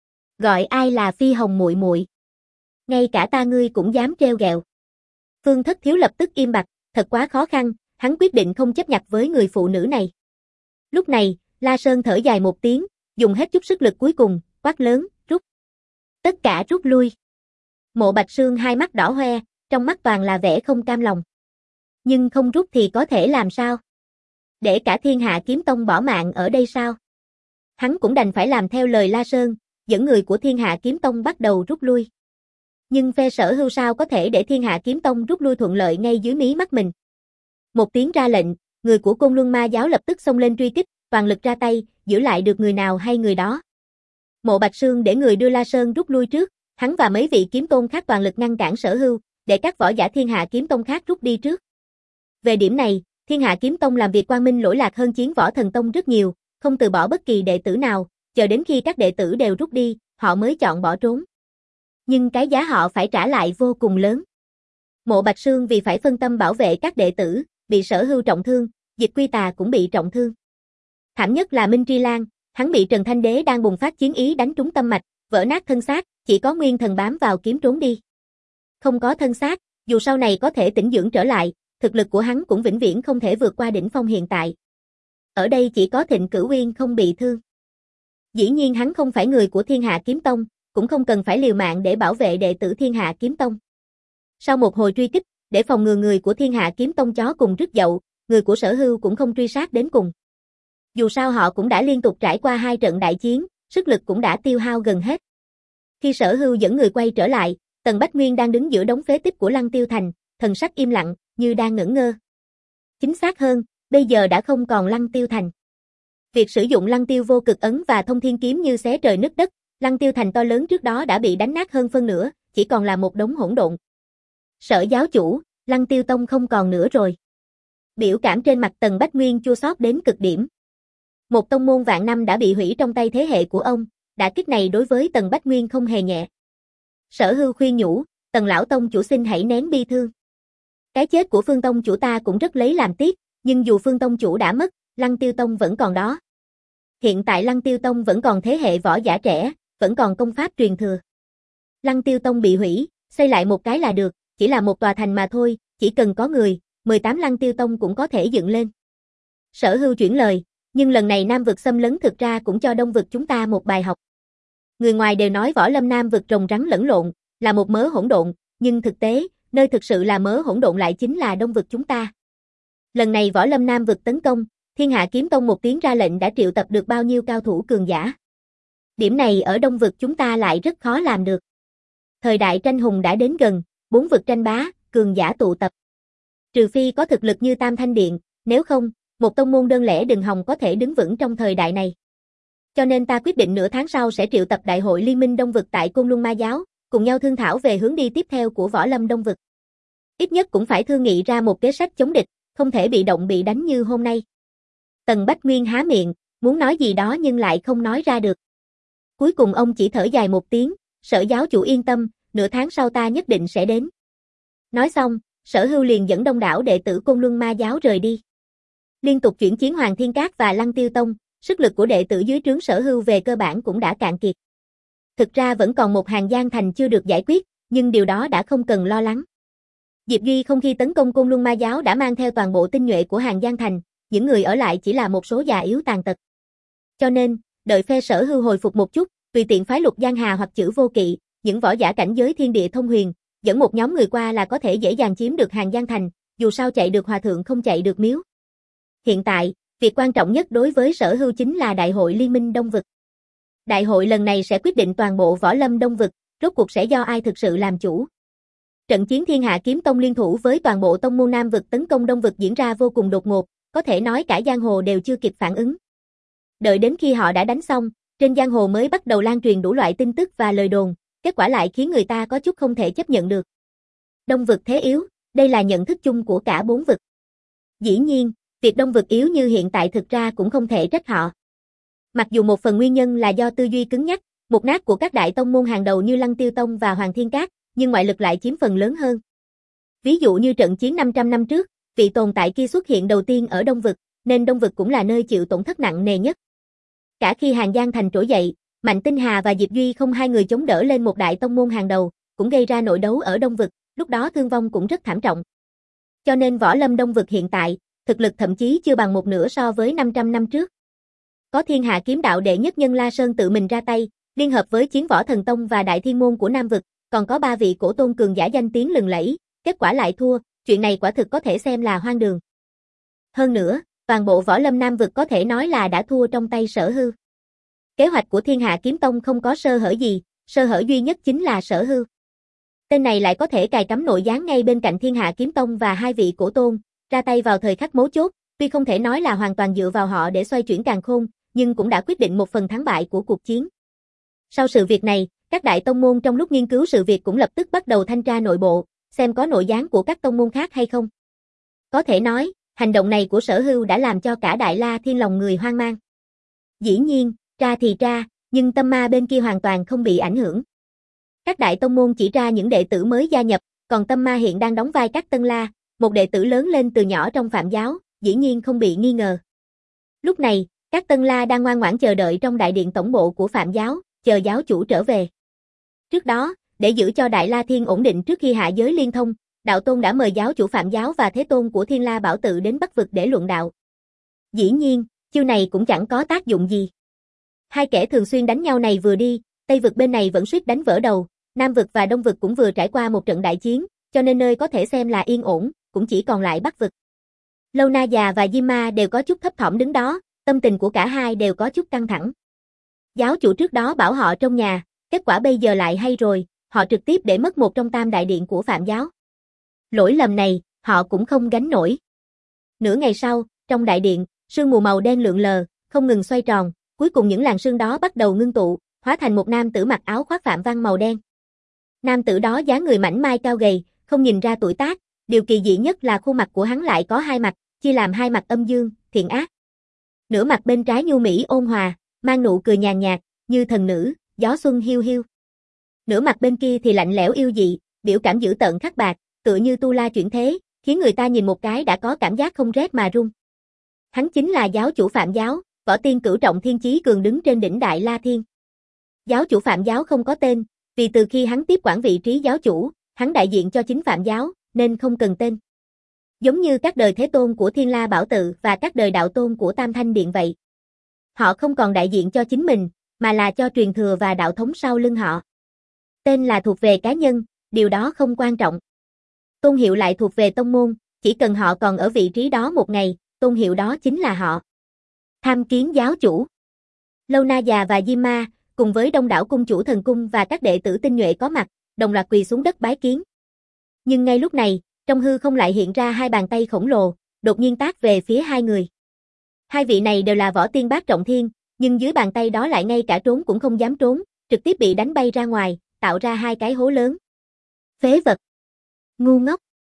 Gọi ai là Phi Hồng muội muội? Ngay cả ta ngươi cũng dám trêu ghẹo. Phương Thất Thiếu lập tức im bặt, thật quá khó khăn, hắn quyết định không chấp nhặt với người phụ nữ này. Lúc này, La Sơn thở dài một tiếng, dùng hết chút sức lực cuối cùng, quát lớn, rút. Tất cả rút lui. Mộ Bạch Sương hai mắt đỏ hoe, trong mắt toàn là vẻ không cam lòng. Nhưng không rút thì có thể làm sao? Để cả Thiên Hạ Kiếm Tông bỏ mạng ở đây sao? Hắn cũng đành phải làm theo lời La Sơn, dẫn người của Thiên Hạ Kiếm Tông bắt đầu rút lui. Nhưng phe Sở Hưu sao có thể để Thiên Hạ Kiếm Tông rút lui thuận lợi ngay dưới mí mắt mình. Một tiếng ra lệnh, người của Côn Luân Ma giáo lập tức xông lên truy kích, toàn lực ra tay, giữ lại được người nào hay người đó. Mộ Bạch Sương để người đưa La Sơn rút lui trước, hắn và mấy vị kiếm tôn khác toàn lực ngăn cản Sở Hưu, để các võ giả Thiên Hạ Kiếm Tông khác rút đi trước. Về điểm này, Thiên Hạ Kiếm Tông làm việc quang minh lỗi lạc hơn Chiến Võ Thần Tông rất nhiều, không từ bỏ bất kỳ đệ tử nào, chờ đến khi các đệ tử đều rút đi, họ mới chọn bỏ trốn. Nhưng cái giá họ phải trả lại vô cùng lớn. Mộ Bạch Sương vì phải phân tâm bảo vệ các đệ tử, bị Sở Hưu trọng thương, Dịch Quy Tà cũng bị trọng thương. Thảm nhất là Minh Tri Lan, hắn bị Trần Thanh Đế đang bùng phát chiến ý đánh trúng tâm mạch, vỡ nát thân xác, chỉ có nguyên thần bám vào kiếm trốn đi. Không có thân xác, dù sau này có thể tĩnh dưỡng trở lại, thực lực của hắn cũng vĩnh viễn không thể vượt qua đỉnh phong hiện tại. Ở đây chỉ có Thịnh Cửu Uyên không bị thương. Dĩ nhiên hắn không phải người của Thiên Hạ Kiếm Tông, cũng không cần phải liều mạng để bảo vệ đệ tử Thiên Hạ Kiếm Tông. Sau một hồi truy kích, để phòng ngừa người của Thiên Hạ Kiếm Tông chó cùng rứt dậu, người của Sở Hưu cũng không truy sát đến cùng. Dù sao họ cũng đã liên tục trải qua hai trận đại chiến, sức lực cũng đã tiêu hao gần hết. Khi Sở Hưu dẫn người quay trở lại, Tần Bách Nguyên đang đứng giữa đống phế tích của Lăng Tiêu Thành, thần sắc im lặng, như đang ngẩn ngơ. Chính xác hơn, bây giờ đã không còn Lăng Tiêu Thành. Việc sử dụng Lăng Tiêu vô cực ấn và thông thiên kiếm như xé trời nứt đất, Lăng Tiêu Thành to lớn trước đó đã bị đánh nát hơn phân nửa, chỉ còn là một đống hỗn độn. Sở giáo chủ, Lăng Tiêu Tông không còn nữa rồi. Biểu cảm trên mặt Tần Bách Nguyên chua xót đến cực điểm. Một tông môn vạn năm đã bị hủy trong tay thế hệ của ông, đả kích này đối với Tần Bách Nguyên không hề nhẹ. Sở Hưu khuyên nhủ, Tần lão tông chủ xin hãy nén bi thương. Cái chết của Phương tông chủ ta cũng rất lấy làm tiếc, nhưng dù Phương tông chủ đã mất, Lăng Tiêu Tông vẫn còn đó. Hiện tại Lăng Tiêu Tông vẫn còn thế hệ võ giả trẻ, vẫn còn công pháp truyền thừa. Lăng Tiêu Tông bị hủy, xây lại một cái là được, chỉ là một tòa thành mà thôi, chỉ cần có người, mười tám Lăng Tiêu Tông cũng có thể dựng lên. Sở Hưu chuyển lời, nhưng lần này Nam vực xâm lấn thực ra cũng cho Đông vực chúng ta một bài học. Người ngoài đều nói võ lâm Nam vực rồng rắn lẫn lộn, là một mớ hỗn độn, nhưng thực tế, nơi thực sự là mớ hỗn độn lại chính là Đông vực chúng ta. Lần này võ lâm Nam vực tấn công, Thiên Hạ Kiếm Tông một tiếng ra lệnh đã triệu tập được bao nhiêu cao thủ cường giả. Điểm này ở Đông vực chúng ta lại rất khó làm được. Thời đại tranh hùng đã đến gần, bốn vực tranh bá, cường giả tụ tập. Trừ phi có thực lực như Tam Thanh Điện, nếu không, một tông môn đơn lẻ đừng hòng có thể đứng vững trong thời đại này. Cho nên ta quyết định nửa tháng sau sẽ triệu tập đại hội liên minh Đông vực tại Côn Luân Ma Giáo, cùng nhau thương thảo về hướng đi tiếp theo của võ lâm Đông vực. Ít nhất cũng phải thương nghị ra một kế sách chống địch, không thể bị động bị đánh như hôm nay. Tần Bách Nguyên há miệng, muốn nói gì đó nhưng lại không nói ra được. Cuối cùng ông chỉ thở dài một tiếng, Sở giáo chủ yên tâm, nửa tháng sau ta nhất định sẽ đến. Nói xong, Sở Hưu liền dẫn đông đảo đệ tử Côn Luân Ma Giáo rời đi. Liên tục chuyển chiến Hoàng Thiên Cát và Lăng Tiêu Tông, sức lực của đệ tử dưới trướng Sở Hưu về cơ bản cũng đã cạn kiệt. Thực ra vẫn còn một Hàng Giang Thành chưa được giải quyết, nhưng điều đó đã không cần lo lắng. Diệp Duy không khi tấn công Côn Luân Ma Giáo đã mang theo toàn bộ tinh nhuệ của Hàng Giang Thành, những người ở lại chỉ là một số già yếu tàn tật. Cho nên, đợi phe Sở Hưu hồi phục một chút, tùy tiện phái Lục Giang Hà hoặc Chữ Vô Kỵ, những võ giả cảnh giới thiên địa thông huyền, dẫn một nhóm người qua là có thể dễ dàng chiếm được Hàng Giang Thành, dù sao chạy được hòa thượng không chạy được miếu. Hiện tại, việc quan trọng nhất đối với Sở Hưu chính là Đại hội Liên minh Đông vực. Đại hội lần này sẽ quyết định toàn bộ võ lâm Đông vực, rốt cuộc sẽ do ai thực sự làm chủ. Trận chiến Thiên Hạ Kiếm Tông liên thủ với toàn bộ tông môn Nam vực tấn công Đông vực diễn ra vô cùng đột ngột, có thể nói cả giang hồ đều chưa kịp phản ứng. Đợi đến khi họ đã đánh xong, trên giang hồ mới bắt đầu lan truyền đủ loại tin tức và lời đồn, kết quả lại khiến người ta có chút không thể chấp nhận được. Đông vực thế yếu, đây là nhận thức chung của cả bốn vực. Dĩ nhiên, việc Đông vực yếu như hiện tại thực ra cũng không thể trách họ. Mặc dù một phần nguyên nhân là do tư duy cứng nhắc, mục nát của các đại tông môn hàng đầu như Lăng Tiêu Tông và Hoàng Thiên Cát, nhưng ngoại lực lại chiếm phần lớn hơn. Ví dụ như trận chiến năm trăm năm trước, vị tồn tại kia xuất hiện đầu tiên ở Đông vực, nên Đông vực cũng là nơi chịu tổn thất nặng nề nhất. Cả khi Hàng Giang Thành trỗi dậy, Mạnh Tinh Hà và Diệp Duy không hai người chống đỡ lên một đại tông môn hàng đầu, cũng gây ra nội đấu ở Đông vực, lúc đó thương vong cũng rất thảm trọng. Cho nên võ lâm Đông vực hiện tại, thực lực thậm chí chưa bằng một nửa so với năm trăm năm trước. Có Thiên Hạ Kiếm Đạo đệ nhất nhân La Sơn tự mình ra tay, liên hợp với Chiến Võ Thần Tông và Đại Thiên Môn của Nam vực, còn có ba vị cổ tôn cường giả danh tiếng lừng lẫy, kết quả lại thua, chuyện này quả thực có thể xem là hoang đường. Hơn nữa, toàn bộ võ lâm Nam vực có thể nói là đã thua trong tay Sở Hưu. Kế hoạch của Thiên Hạ Kiếm Tông không có sơ hở gì, sơ hở duy nhất chính là Sở Hưu. Tên này lại có thể cài cắm nội gián ngay bên cạnh Thiên Hạ Kiếm Tông và hai vị cổ tôn, ra tay vào thời khắc mấu chốt, tuy không thể nói là hoàn toàn dựa vào họ để xoay chuyển càn khôn, nhưng cũng đã quyết định một phần thắng bại của cuộc chiến. Sau sự việc này, các đại tông môn trong lúc nghiên cứu sự việc cũng lập tức bắt đầu thanh tra nội bộ, xem có nội gián của các tông môn khác hay không. Có thể nói, hành động này của Sở Hưu đã làm cho cả Đại La Thiên lòng người hoang mang. Dĩ nhiên, tra thì tra, nhưng tâm ma bên kia hoàn toàn không bị ảnh hưởng. Các đại tông môn chỉ ra những đệ tử mới gia nhập, còn tâm ma hiện đang đóng vai các Tân La, một đệ tử lớn lên từ nhỏ trong Phạm giáo, dĩ nhiên không bị nghi ngờ. Lúc này, các Tân La đang ngoan ngoãn chờ đợi trong đại điện tổng bộ của Phạm giáo, chờ giáo chủ trở về. Trước đó, để giữ cho Đại La Thiên ổn định trước khi hạ giới liên thông, đạo tôn đã mời giáo chủ Phạm giáo và thế tôn của Thiên La Bảo Tự đến Bắc vực để luận đạo. Dĩ nhiên, chiêu này cũng chẳng có tác dụng gì. Hai kẻ thường xuyên đánh nhau này vừa đi, Tây vực bên này vẫn suýt đánh vỡ đầu, Nam vực và Đông vực cũng vừa trải qua một trận đại chiến, cho nên nơi có thể xem là yên ổn, cũng chỉ còn lại Bắc vực. Lâu Na già và Diêm Ma đều có chút thấp thỏm đứng đó, tâm tình của cả hai đều có chút căng thẳng. Giáo chủ trước đó bảo họ trong nhà, kết quả bây giờ lại hay rồi, họ trực tiếp để mất một trong tam đại điện của Phạm giáo. Lỗi lầm này, họ cũng không gánh nổi. Nửa ngày sau, trong đại điện, sương mù màu đen lượn lờ, không ngừng xoay tròn, cuối cùng những làn sương đó bắt đầu ngưng tụ, hóa thành một nam tử mặc áo khoác phạm văn màu đen. Nam tử đó dáng người mảnh mai cao gầy, không nhìn ra tuổi tác, điều kỳ dị nhất là khuôn mặt của hắn lại có hai mặt, chia làm hai mặt âm dương, thiện ác. Nửa mặt bên trái nhu mỹ ôn hòa, mang nụ cười nhàn nhạt, như thần nữ, gió xuân hiu hiu. Nửa mặt bên kia thì lạnh lẽo yêu dị, biểu cảm dữ tợn khắc bạc, tựa như tu la chuyển thế, khiến người ta nhìn một cái đã có cảm giác không rét mà run. Hắn chính là giáo chủ Phạm giáo, võ tiên cửu trọng thiên chí cường đứng trên đỉnh Đại La Thiên. Giáo chủ Phạm giáo không có tên, vì từ khi hắn tiếp quản vị trí giáo chủ, hắn đại diện cho chính Phạm giáo, nên không cần tên. Giống như các đời thế tôn của Thiên La Bảo Tự và các đời đạo tôn của Tam Thanh Điện vậy. Họ không còn đại diện cho chính mình, mà là cho truyền thừa và đạo thống sau lưng họ. Tên là thuộc về cá nhân, điều đó không quan trọng. Tôn hiệu lại thuộc về tông môn, chỉ cần họ còn ở vị trí đó một ngày, tôn hiệu đó chính là họ. Tham kiến giáo chủ. Lâu Na già và Diêm Ma, cùng với đông đảo cung chủ thần cung và các đệ tử tinh nhuệ có mặt, đồng loạt quỳ xuống đất bái kiến. Nhưng ngay lúc này, trong hư không lại hiện ra hai bàn tay khổng lồ, đột nhiên tác về phía hai người. Hai vị này đều là võ tiên bát trọng thiên, nhưng dưới bàn tay đó lại ngay cả trốn cũng không dám trốn, trực tiếp bị đánh bay ra ngoài, tạo ra hai cái hố lớn. Phế vật! Ngu ngốc!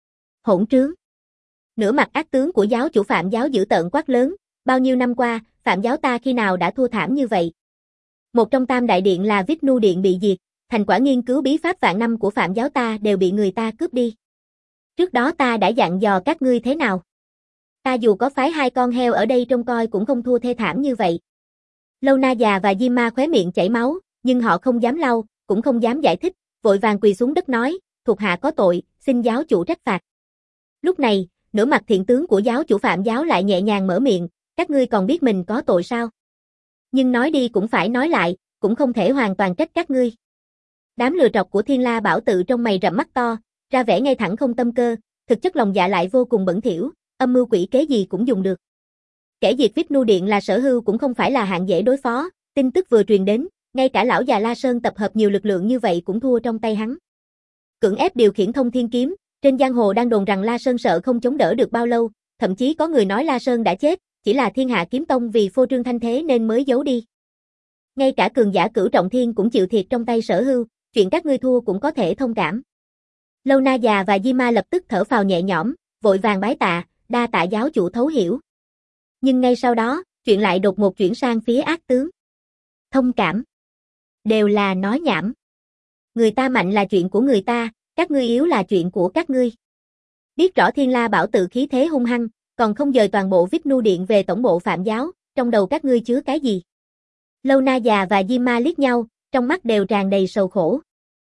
Hỗn trướng! Nửa mặt ác tướng của giáo chủ Phạm giáo dữ tợn quát lớn, bao nhiêu năm qua, Phạm giáo ta khi nào đã thua thảm như vậy? Một trong tam đại điện là Vishnu điện bị diệt, thành quả nghiên cứu bí pháp vạn năm của Phạm giáo ta đều bị người ta cướp đi. Trước đó ta đã dặn dò các ngươi thế nào? Ta dù có phái hai con heo ở đây trông coi cũng không thua thê thảm như vậy. Lâu Na già và Diêm Ma khóe miệng chảy máu, nhưng họ không dám lau, cũng không dám giải thích, vội vàng quỳ xuống đất nói, thuộc hạ có tội, xin giáo chủ trách phạt. Lúc này, nửa mặt thiện tướng của giáo chủ Phạm giáo lại nhẹ nhàng mở miệng, các ngươi còn biết mình có tội sao? Nhưng nói đi cũng phải nói lại, cũng không thể hoàn toàn trách các ngươi. Đám lừa trọc của Thiên La Bảo Tự trong mày rậm mắt to, ra vẻ ngay thẳng không tâm cơ, thực chất lòng dạ lại vô cùng bẩn thỉu, âm mưu quỷ kế gì cũng dùng được. Kẻ diệt Vishnu điện là Sở Hưu cũng không phải là hạng dễ đối phó, tin tức vừa truyền đến, ngay cả lão già La Sơn tập hợp nhiều lực lượng như vậy cũng thua trong tay hắn. Cưỡng ép điều khiển thông thiên kiếm, trên giang hồ đang đồn rằng La Sơn sợ không chống đỡ được bao lâu, thậm chí có người nói La Sơn đã chết, chỉ là Thiên Hạ Kiếm Tông vì phô trương thanh thế nên mới giấu đi. Ngay cả cường giả cửu trọng thiên cũng chịu thiệt trong tay Sở Hưu, chuyện các ngươi thua cũng có thể thông cảm. Lâu Na già và Di Ma lập tức thở phào nhẹ nhõm, vội vàng bái tạ, đa tạ giáo chủ thấu hiểu. Nhưng ngay sau đó, chuyện lại đột ngột chuyển sang phía ác tướng. Thông cảm. Đều là nói nhảm. Người ta mạnh là chuyện của người ta, các ngươi yếu là chuyện của các ngươi. Biết rõ Thiên La Bảo Tự khí thế hung hăng, còn không dời toàn bộ Vishnu điện về tổng bộ Phạm giáo, trong đầu các ngươi chứa cái gì? Lâu Na già và Di Ma liếc nhau, trong mắt đều tràn đầy sầu khổ.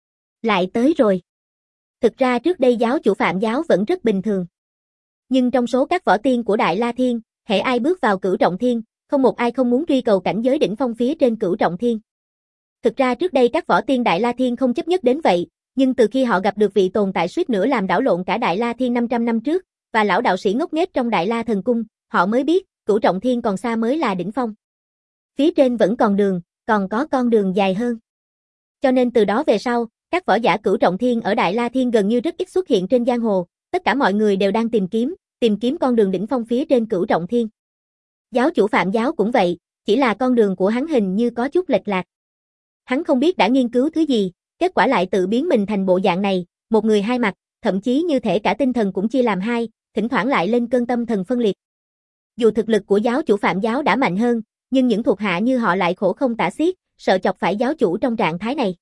Lại tới rồi. Thực ra trước đây giáo chủ Phạm giáo vẫn rất bình thường. Nhưng trong số các võ tiên của Đại La Thiên, hễ ai bước vào cửu trọng thiên, không một ai không muốn truy cầu cảnh giới đỉnh phong phía trên cửu trọng thiên. Thực ra trước đây các võ tiên Đại La Thiên không chấp nhất đến vậy, nhưng từ khi họ gặp được vị tồn tại suýt nữa làm đảo lộn cả Đại La Thiên năm trăm năm trước, và lão đạo sĩ ngốc nghếch trong Đại La Thần Cung, họ mới biết, cửu trọng thiên còn xa mới là đỉnh phong. Phía trên vẫn còn đường, còn có con đường dài hơn. Cho nên từ đó về sau, các võ giả cửu trọng thiên ở Đại La Thiên gần như rất ít xuất hiện trên giang hồ, tất cả mọi người đều đang tìm kiếm, tìm kiếm con đường đỉnh phong phía trên cửu trọng thiên. Giáo chủ Phạm giáo cũng vậy, chỉ là con đường của hắn hình như có chút lệch lạc. Hắn không biết đã nghiên cứu thứ gì, kết quả lại tự biến mình thành bộ dạng này, một người hai mặt, thậm chí như thể cả tinh thần cũng chia làm hai, thỉnh thoảng lại lên cơn tâm thần phân liệt. Dù thực lực của giáo chủ Phạm giáo đã mạnh hơn, nhưng những thuộc hạ như họ lại khổ không tả xiết, sợ chọc phải giáo chủ trong trạng thái này.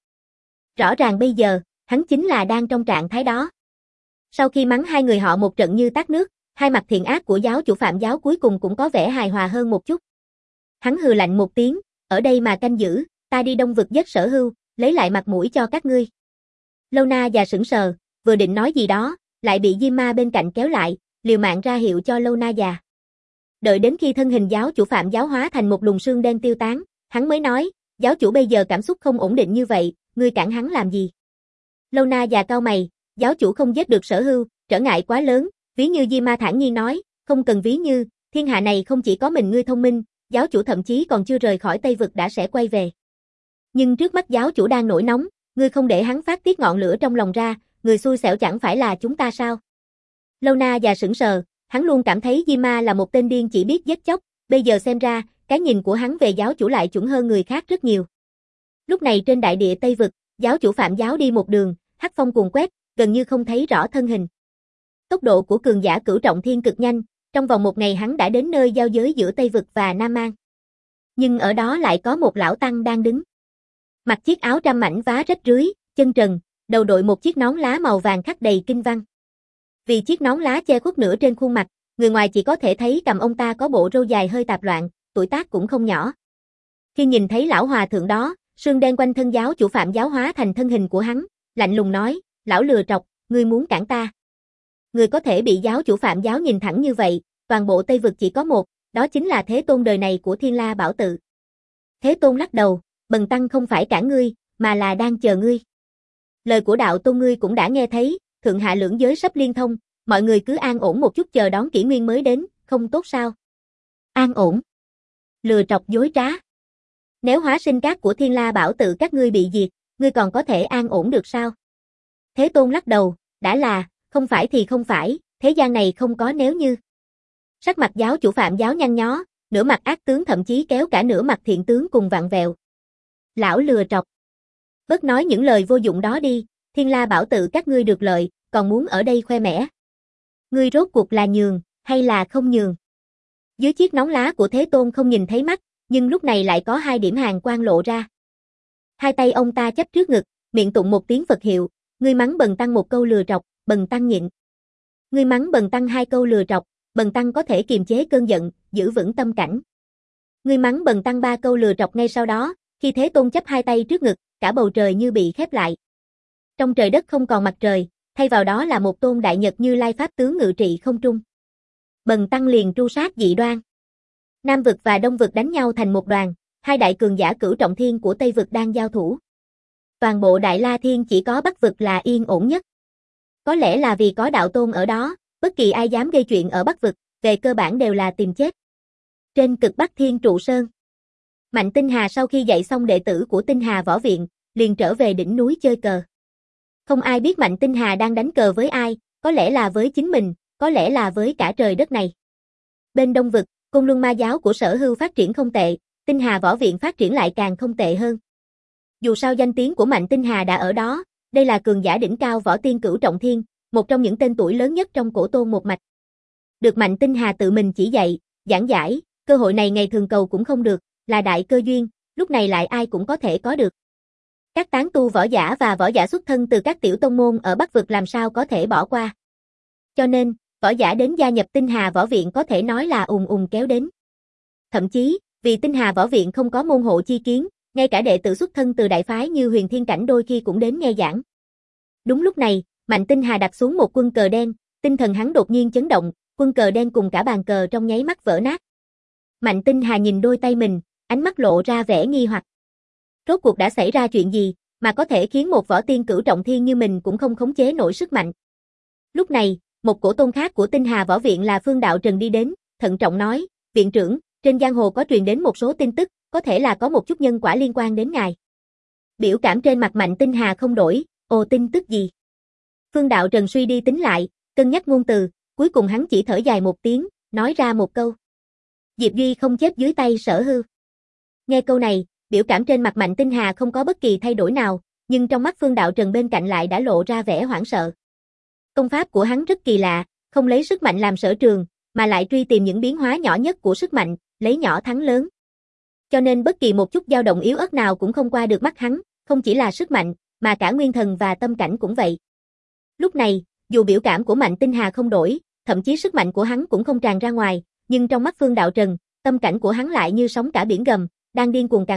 Rõ ràng bây giờ, hắn chính là đang trong trạng thái đó. Sau khi mắng hai người họ một trận như tát nước, hai mặt thiện ác của giáo chủ Phạm giáo cuối cùng cũng có vẻ hài hòa hơn một chút. Hắn hừ lạnh một tiếng, ở đây mà canh giữ, ta đi Đông vực giết Sở Hưu, lấy lại mặt mũi cho các ngươi. Lâu Na già sững sờ, vừa định nói gì đó, lại bị Diêm Ma bên cạnh kéo lại, liều mạng ra hiệu cho Lâu Na già. Đợi đến khi thân hình giáo chủ Phạm Giáo hóa thành một luồng sương đen tiêu tán, hắn mới nói, giáo chủ bây giờ cảm xúc không ổn định như vậy, ngươi cản hắn làm gì? Lâu Na già cau mày, giáo chủ không giết được Sở Hưu, trở ngại quá lớn, ví như Diêm Ma thản nhiên nói, không cần ví như, thiên hạ này không chỉ có mình ngươi thông minh, giáo chủ thậm chí còn chưa rời khỏi Tây vực đã sẽ quay về. Nhưng trước mắt giáo chủ đang nổi nóng, ngươi không để hắn phát tiết ngọn lửa trong lòng ra, người xui xẻo chẳng phải là chúng ta sao? Lâu Na già sững sờ, hắn luôn cảm thấy Diêm Ma là một tên điên chỉ biết giết chóc, bây giờ xem ra, cái nhìn của hắn về giáo chủ lại chuẩn hơn người khác rất nhiều. Lúc này trên đại địa Tây vực, giáo chủ Phạm Giáo đi một đường, hắc phong cuồn quét, gần như không thấy rõ thân hình. Tốc độ của cường giả cửu trọng thiên cực nhanh, trong vòng một ngày hắn đã đến nơi giao giới giữa Tây vực và Nam Mang. Nhưng ở đó lại có một lão tăng đang đứng. Mặc chiếc áo trăm mảnh vá rách rưới, chân trần, đầu đội một chiếc nón lá màu vàng khắc đầy kinh văn. Vì chiếc nón lá che khuất nửa trên khuôn mặt, người ngoài chỉ có thể thấy cằm ông ta có bộ râu dài hơi tạp loạn, tuổi tác cũng không nhỏ. Khi nhìn thấy lão hòa thượng đó, sương đen quanh thân giáo chủ Phạm Giáo hóa thành thân hình của hắn, lạnh lùng nói, lão lừa trọc, ngươi muốn cản ta. Người có thể bị giáo chủ Phạm Giáo nhìn thẳng như vậy, toàn bộ Tây vực chỉ có một, đó chính là Thế Tôn đời này của Thiên La Bảo Tự. Thế Tôn lắc đầu, bần tăng không phải cản ngươi, mà là đang chờ ngươi. Lời của đạo tôn ngươi cũng đã nghe thấy, thượng hạ lưỡng giới sắp liên thông, mọi người cứ an ổn một chút chờ đón kỷ nguyên mới đến, không tốt sao? An ổn. Lừa trọc dối trá. Nếu hóa sinh cát của Thiên La Bảo Tự các ngươi bị diệt, ngươi còn có thể an ổn được sao? Thế Tôn lắc đầu, đã là, không phải thì không phải, thế gian này không có nếu như. Sắc mặt giáo chủ Phạm Giáo nhăn nhó, nửa mặt ác tướng thậm chí kéo cả nửa mặt thiện tướng cùng vặn vẹo. Lão lừa trọc. Bớt nói những lời vô dụng đó đi, Thiên La Bảo Tự các ngươi được lợi, còn muốn ở đây khoe mẽ. Ngươi rốt cuộc là nhường, hay là không nhường? Dưới chiếc nón lá của Thế Tôn không nhìn thấy mắt, nhưng lúc này lại có hai điểm hàn quang lộ ra. Hai tay ông ta chắp trước ngực, miệng tụng một tiếng Phật hiệu, ngươi mắng bần tăng một câu lừa trọc, bần tăng nhịn. Ngươi mắng bần tăng hai câu lừa trọc, bần tăng có thể kiềm chế cơn giận, giữ vững tâm cảnh. Ngươi mắng bần tăng ba câu lừa trọc ngay sau đó, khi Thế Tôn chắp hai tay trước ngực, cả bầu trời như bị khép lại. Trong trời đất không còn mặt trời, thay vào đó là một tôn đại nhật Như Lai pháp tướng ngự trị không trung. Bần tăng liền tru sát dị đoan. Nam vực và Đông vực đánh nhau thành một đoàn, hai đại cường giả cửu trọng thiên của Tây vực đang giao thủ. Toàn bộ Đại La Thiên chỉ có Bắc vực là yên ổn nhất. Có lẽ là vì có đạo tôn ở đó, bất kỳ ai dám gây chuyện ở Bắc vực, về cơ bản đều là tìm chết. Trên cực Bắc Thiên Trụ Sơn, Mạnh Tinh Hà sau khi dạy xong đệ tử của Tinh Hà Võ Viện, liền trở về đỉnh núi chơi cờ. Không ai biết Mạnh Tinh Hà đang đánh cờ với ai, có lẽ là với chính mình, có lẽ là với cả trời đất này. Bên Đông vực, Côn Luân Ma giáo của Sở Hưu phát triển không tệ, Tinh Hà Võ Viện phát triển lại càng không tệ hơn. Dù sao danh tiếng của Mạnh Tinh Hà đã ở đó, đây là cường giả đỉnh cao võ tiên cửu trọng thiên, một trong những tên tuổi lớn nhất trong cổ tôn một mạch. Được Mạnh Tinh Hà tự mình chỉ dạy, giảng giải, cơ hội này ngày thường cầu cũng không được, là đại cơ duyên, lúc này lại ai cũng có thể có được. Các tán tu võ giả và võ giả xuất thân từ các tiểu tông môn ở Bắc vực làm sao có thể bỏ qua. Cho nên, võ giả đến gia nhập Tinh Hà Võ Viện có thể nói là ùn ùn kéo đến. Thậm chí, vì Tinh Hà Võ Viện không có môn hộ chi kiến, ngay cả đệ tử xuất thân từ đại phái như Huyền Thiên Cảnh đôi khi cũng đến nghe giảng. Đúng lúc này, Mạnh Tinh Hà đặt xuống một quân cờ đen, tinh thần hắn đột nhiên chấn động, quân cờ đen cùng cả bàn cờ trong nháy mắt vỡ nát. Mạnh Tinh Hà nhìn đôi tay mình, ánh mắt lộ ra vẻ nghi hoặc. Rốt cuộc đã xảy ra chuyện gì, mà có thể khiến một võ tiên cửu trọng thiên như mình cũng không khống chế nổi sức mạnh. Lúc này, một cổ tôn khác của Tinh Hà Võ Viện là Phương Đạo Trần đi đến, thận trọng nói, viện trưởng, trên giang hồ có truyền đến một số tin tức, có thể là có một chút nhân quả liên quan đến ngài. Biểu cảm trên mặt Mạnh Tinh Hà không đổi, ồ tin tức gì? Phương Đạo Trần suy đi tính lại, cân nhắc ngôn từ, cuối cùng hắn chỉ thở dài một tiếng, nói ra một câu. Diệp Duy không chết dưới tay Sở Hưu. Nghe câu này, biểu cảm trên mặt Mạnh Tinh Hà không có bất kỳ thay đổi nào, nhưng trong mắt Phương Đạo Trần bên cạnh lại đã lộ ra vẻ hoảng sợ. Công pháp của hắn rất kỳ lạ, không lấy sức mạnh làm sở trường, mà lại truy tìm những biến hóa nhỏ nhất của sức mạnh, lấy nhỏ thắng lớn. Cho nên bất kỳ một chút dao động yếu ớt nào cũng không qua được mắt hắn, không chỉ là sức mạnh, mà cả nguyên thần và tâm cảnh cũng vậy. Lúc này, dù biểu cảm của Mạnh Tinh Hà không đổi, thậm chí sức mạnh của hắn cũng không tràn ra ngoài, nhưng trong mắt Phương Đạo Trần, tâm cảnh của hắn lại như sóng cả biển gầm, đang điên cuồng càn quét,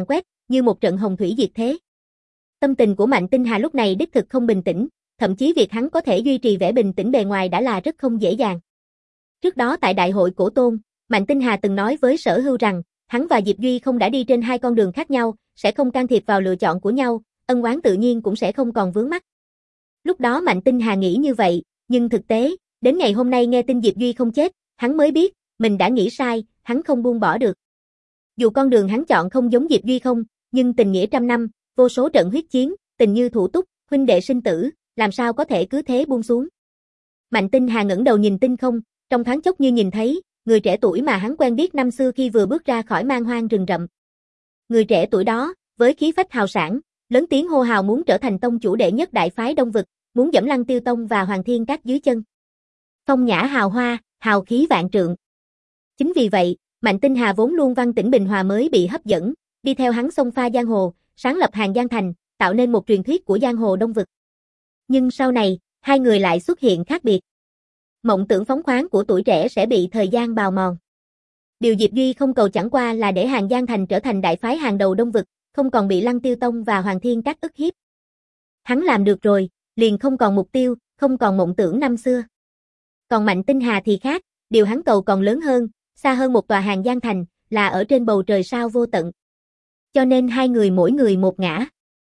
như một trận hồng thủy diệt thế. Tâm tình của Mạnh Tinh Hà lúc này đích thực không bình tĩnh, thậm chí việc hắn có thể duy trì vẻ bình tĩnh bề ngoài đã là rất không dễ dàng. Trước đó tại đại hội Cổ Tôn, Mạnh Tinh Hà từng nói với Sở Hưu rằng, hắn và Diệp Duy không đã đi trên hai con đường khác nhau, sẽ không can thiệp vào lựa chọn của nhau, ân oán tự nhiên cũng sẽ không còn vướng mắc. Lúc đó Mạnh Tinh Hà nghĩ như vậy, nhưng thực tế, đến ngày hôm nay nghe tin Diệp Duy không chết, hắn mới biết, mình đã nghĩ sai, hắn không buông bỏ được. Dù con đường hắn chọn không giống Diệp Duy không, nhưng tình nghĩa trăm năm, vô số trận huyết chiến, tình như thủ túc, huynh đệ sinh tử, làm sao có thể cứ thế buông xuống. Mạnh Tinh Hà ngẩng đầu nhìn tinh không, trong thoáng chốc như nhìn thấy, người trẻ tuổi mà hắn quen biết năm xưa khi vừa bước ra khỏi man hoang rừng rậm. Người trẻ tuổi đó, với khí phách hào sảng, lớn tiếng hô hào muốn trở thành tông chủ đệ nhất đại phái Đông Vực, muốn dẫm Lăng Tiêu Tông và Hoàng Thiên Các dưới chân. Phong nhã hào hoa, hào khí vạn trượng. Chính vì vậy, Mạnh Tinh Hà vốn luôn văn tĩnh bình hòa mới bị hấp dẫn, đi theo hắn xông pha giang hồ, sáng lập Hàng Giang Thành, tạo nên một truyền thuyết của giang hồ Đông Vực. Nhưng sau này, hai người lại xuất hiện khác biệt. Mộng tưởng phóng khoáng của tuổi trẻ sẽ bị thời gian bào mòn. Điều Diệp Duy không cầu chẳng qua là để Hàng Giang Thành trở thành đại phái hàng đầu Đông Vực, không còn bị Lăng Tiêu Tông và Hoàng Thiên Các ức hiếp. Hắn làm được rồi, liền không còn mục tiêu, không còn mộng tưởng năm xưa. Còn Mạnh Tinh Hà thì khác, điều hắn cầu còn lớn hơn, xa hơn một tòa Hàng Giang Thành, là ở trên bầu trời sao vô tận. Cho nên hai người mỗi người một ngã.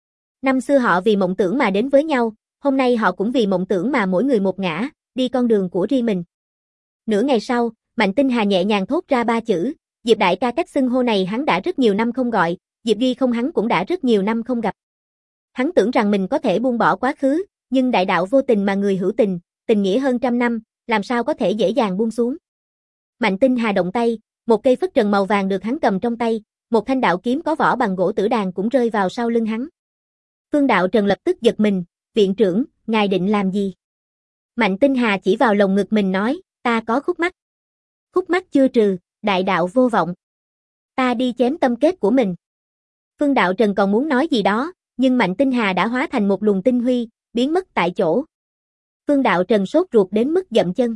Năm xưa họ vì mộng tưởng mà đến với nhau, hôm nay họ cũng vì mộng tưởng mà mỗi người một ngã, đi con đường của riêng mình. Nửa ngày sau, Mạnh Tinh Hà nhẹ nhàng thốt ra ba chữ, Diệp đại ca. Cách xưng hô này hắn đã rất nhiều năm không gọi, Diệp Duy không hắn cũng đã rất nhiều năm không gặp. Hắn tưởng rằng mình có thể buông bỏ quá khứ, nhưng đại đạo vô tình mà người hữu tình, tình nghĩa hơn trăm năm, làm sao có thể dễ dàng buông xuống. Mạnh Tinh Hà động tay, một cây phất trần màu vàng được hắn cầm trong tay, một thanh đạo kiếm có vỏ bằng gỗ tử đàn cũng rơi vào sau lưng hắn. Phương Đạo Trần lập tức giật mình, viện trưởng, ngài định làm gì? Mạnh Tinh Hà chỉ vào lồng ngực mình nói, ta có khúc mắc. Khúc mắc chưa trừ, đại đạo vô vọng. Ta đi chém tâm kết của mình. Phương Đạo Trần còn muốn nói gì đó, nhưng Mạnh Tinh Hà đã hóa thành một luồng tinh huy, biến mất tại chỗ. Phương Đạo Trần sốt ruột đến mức dậm chân.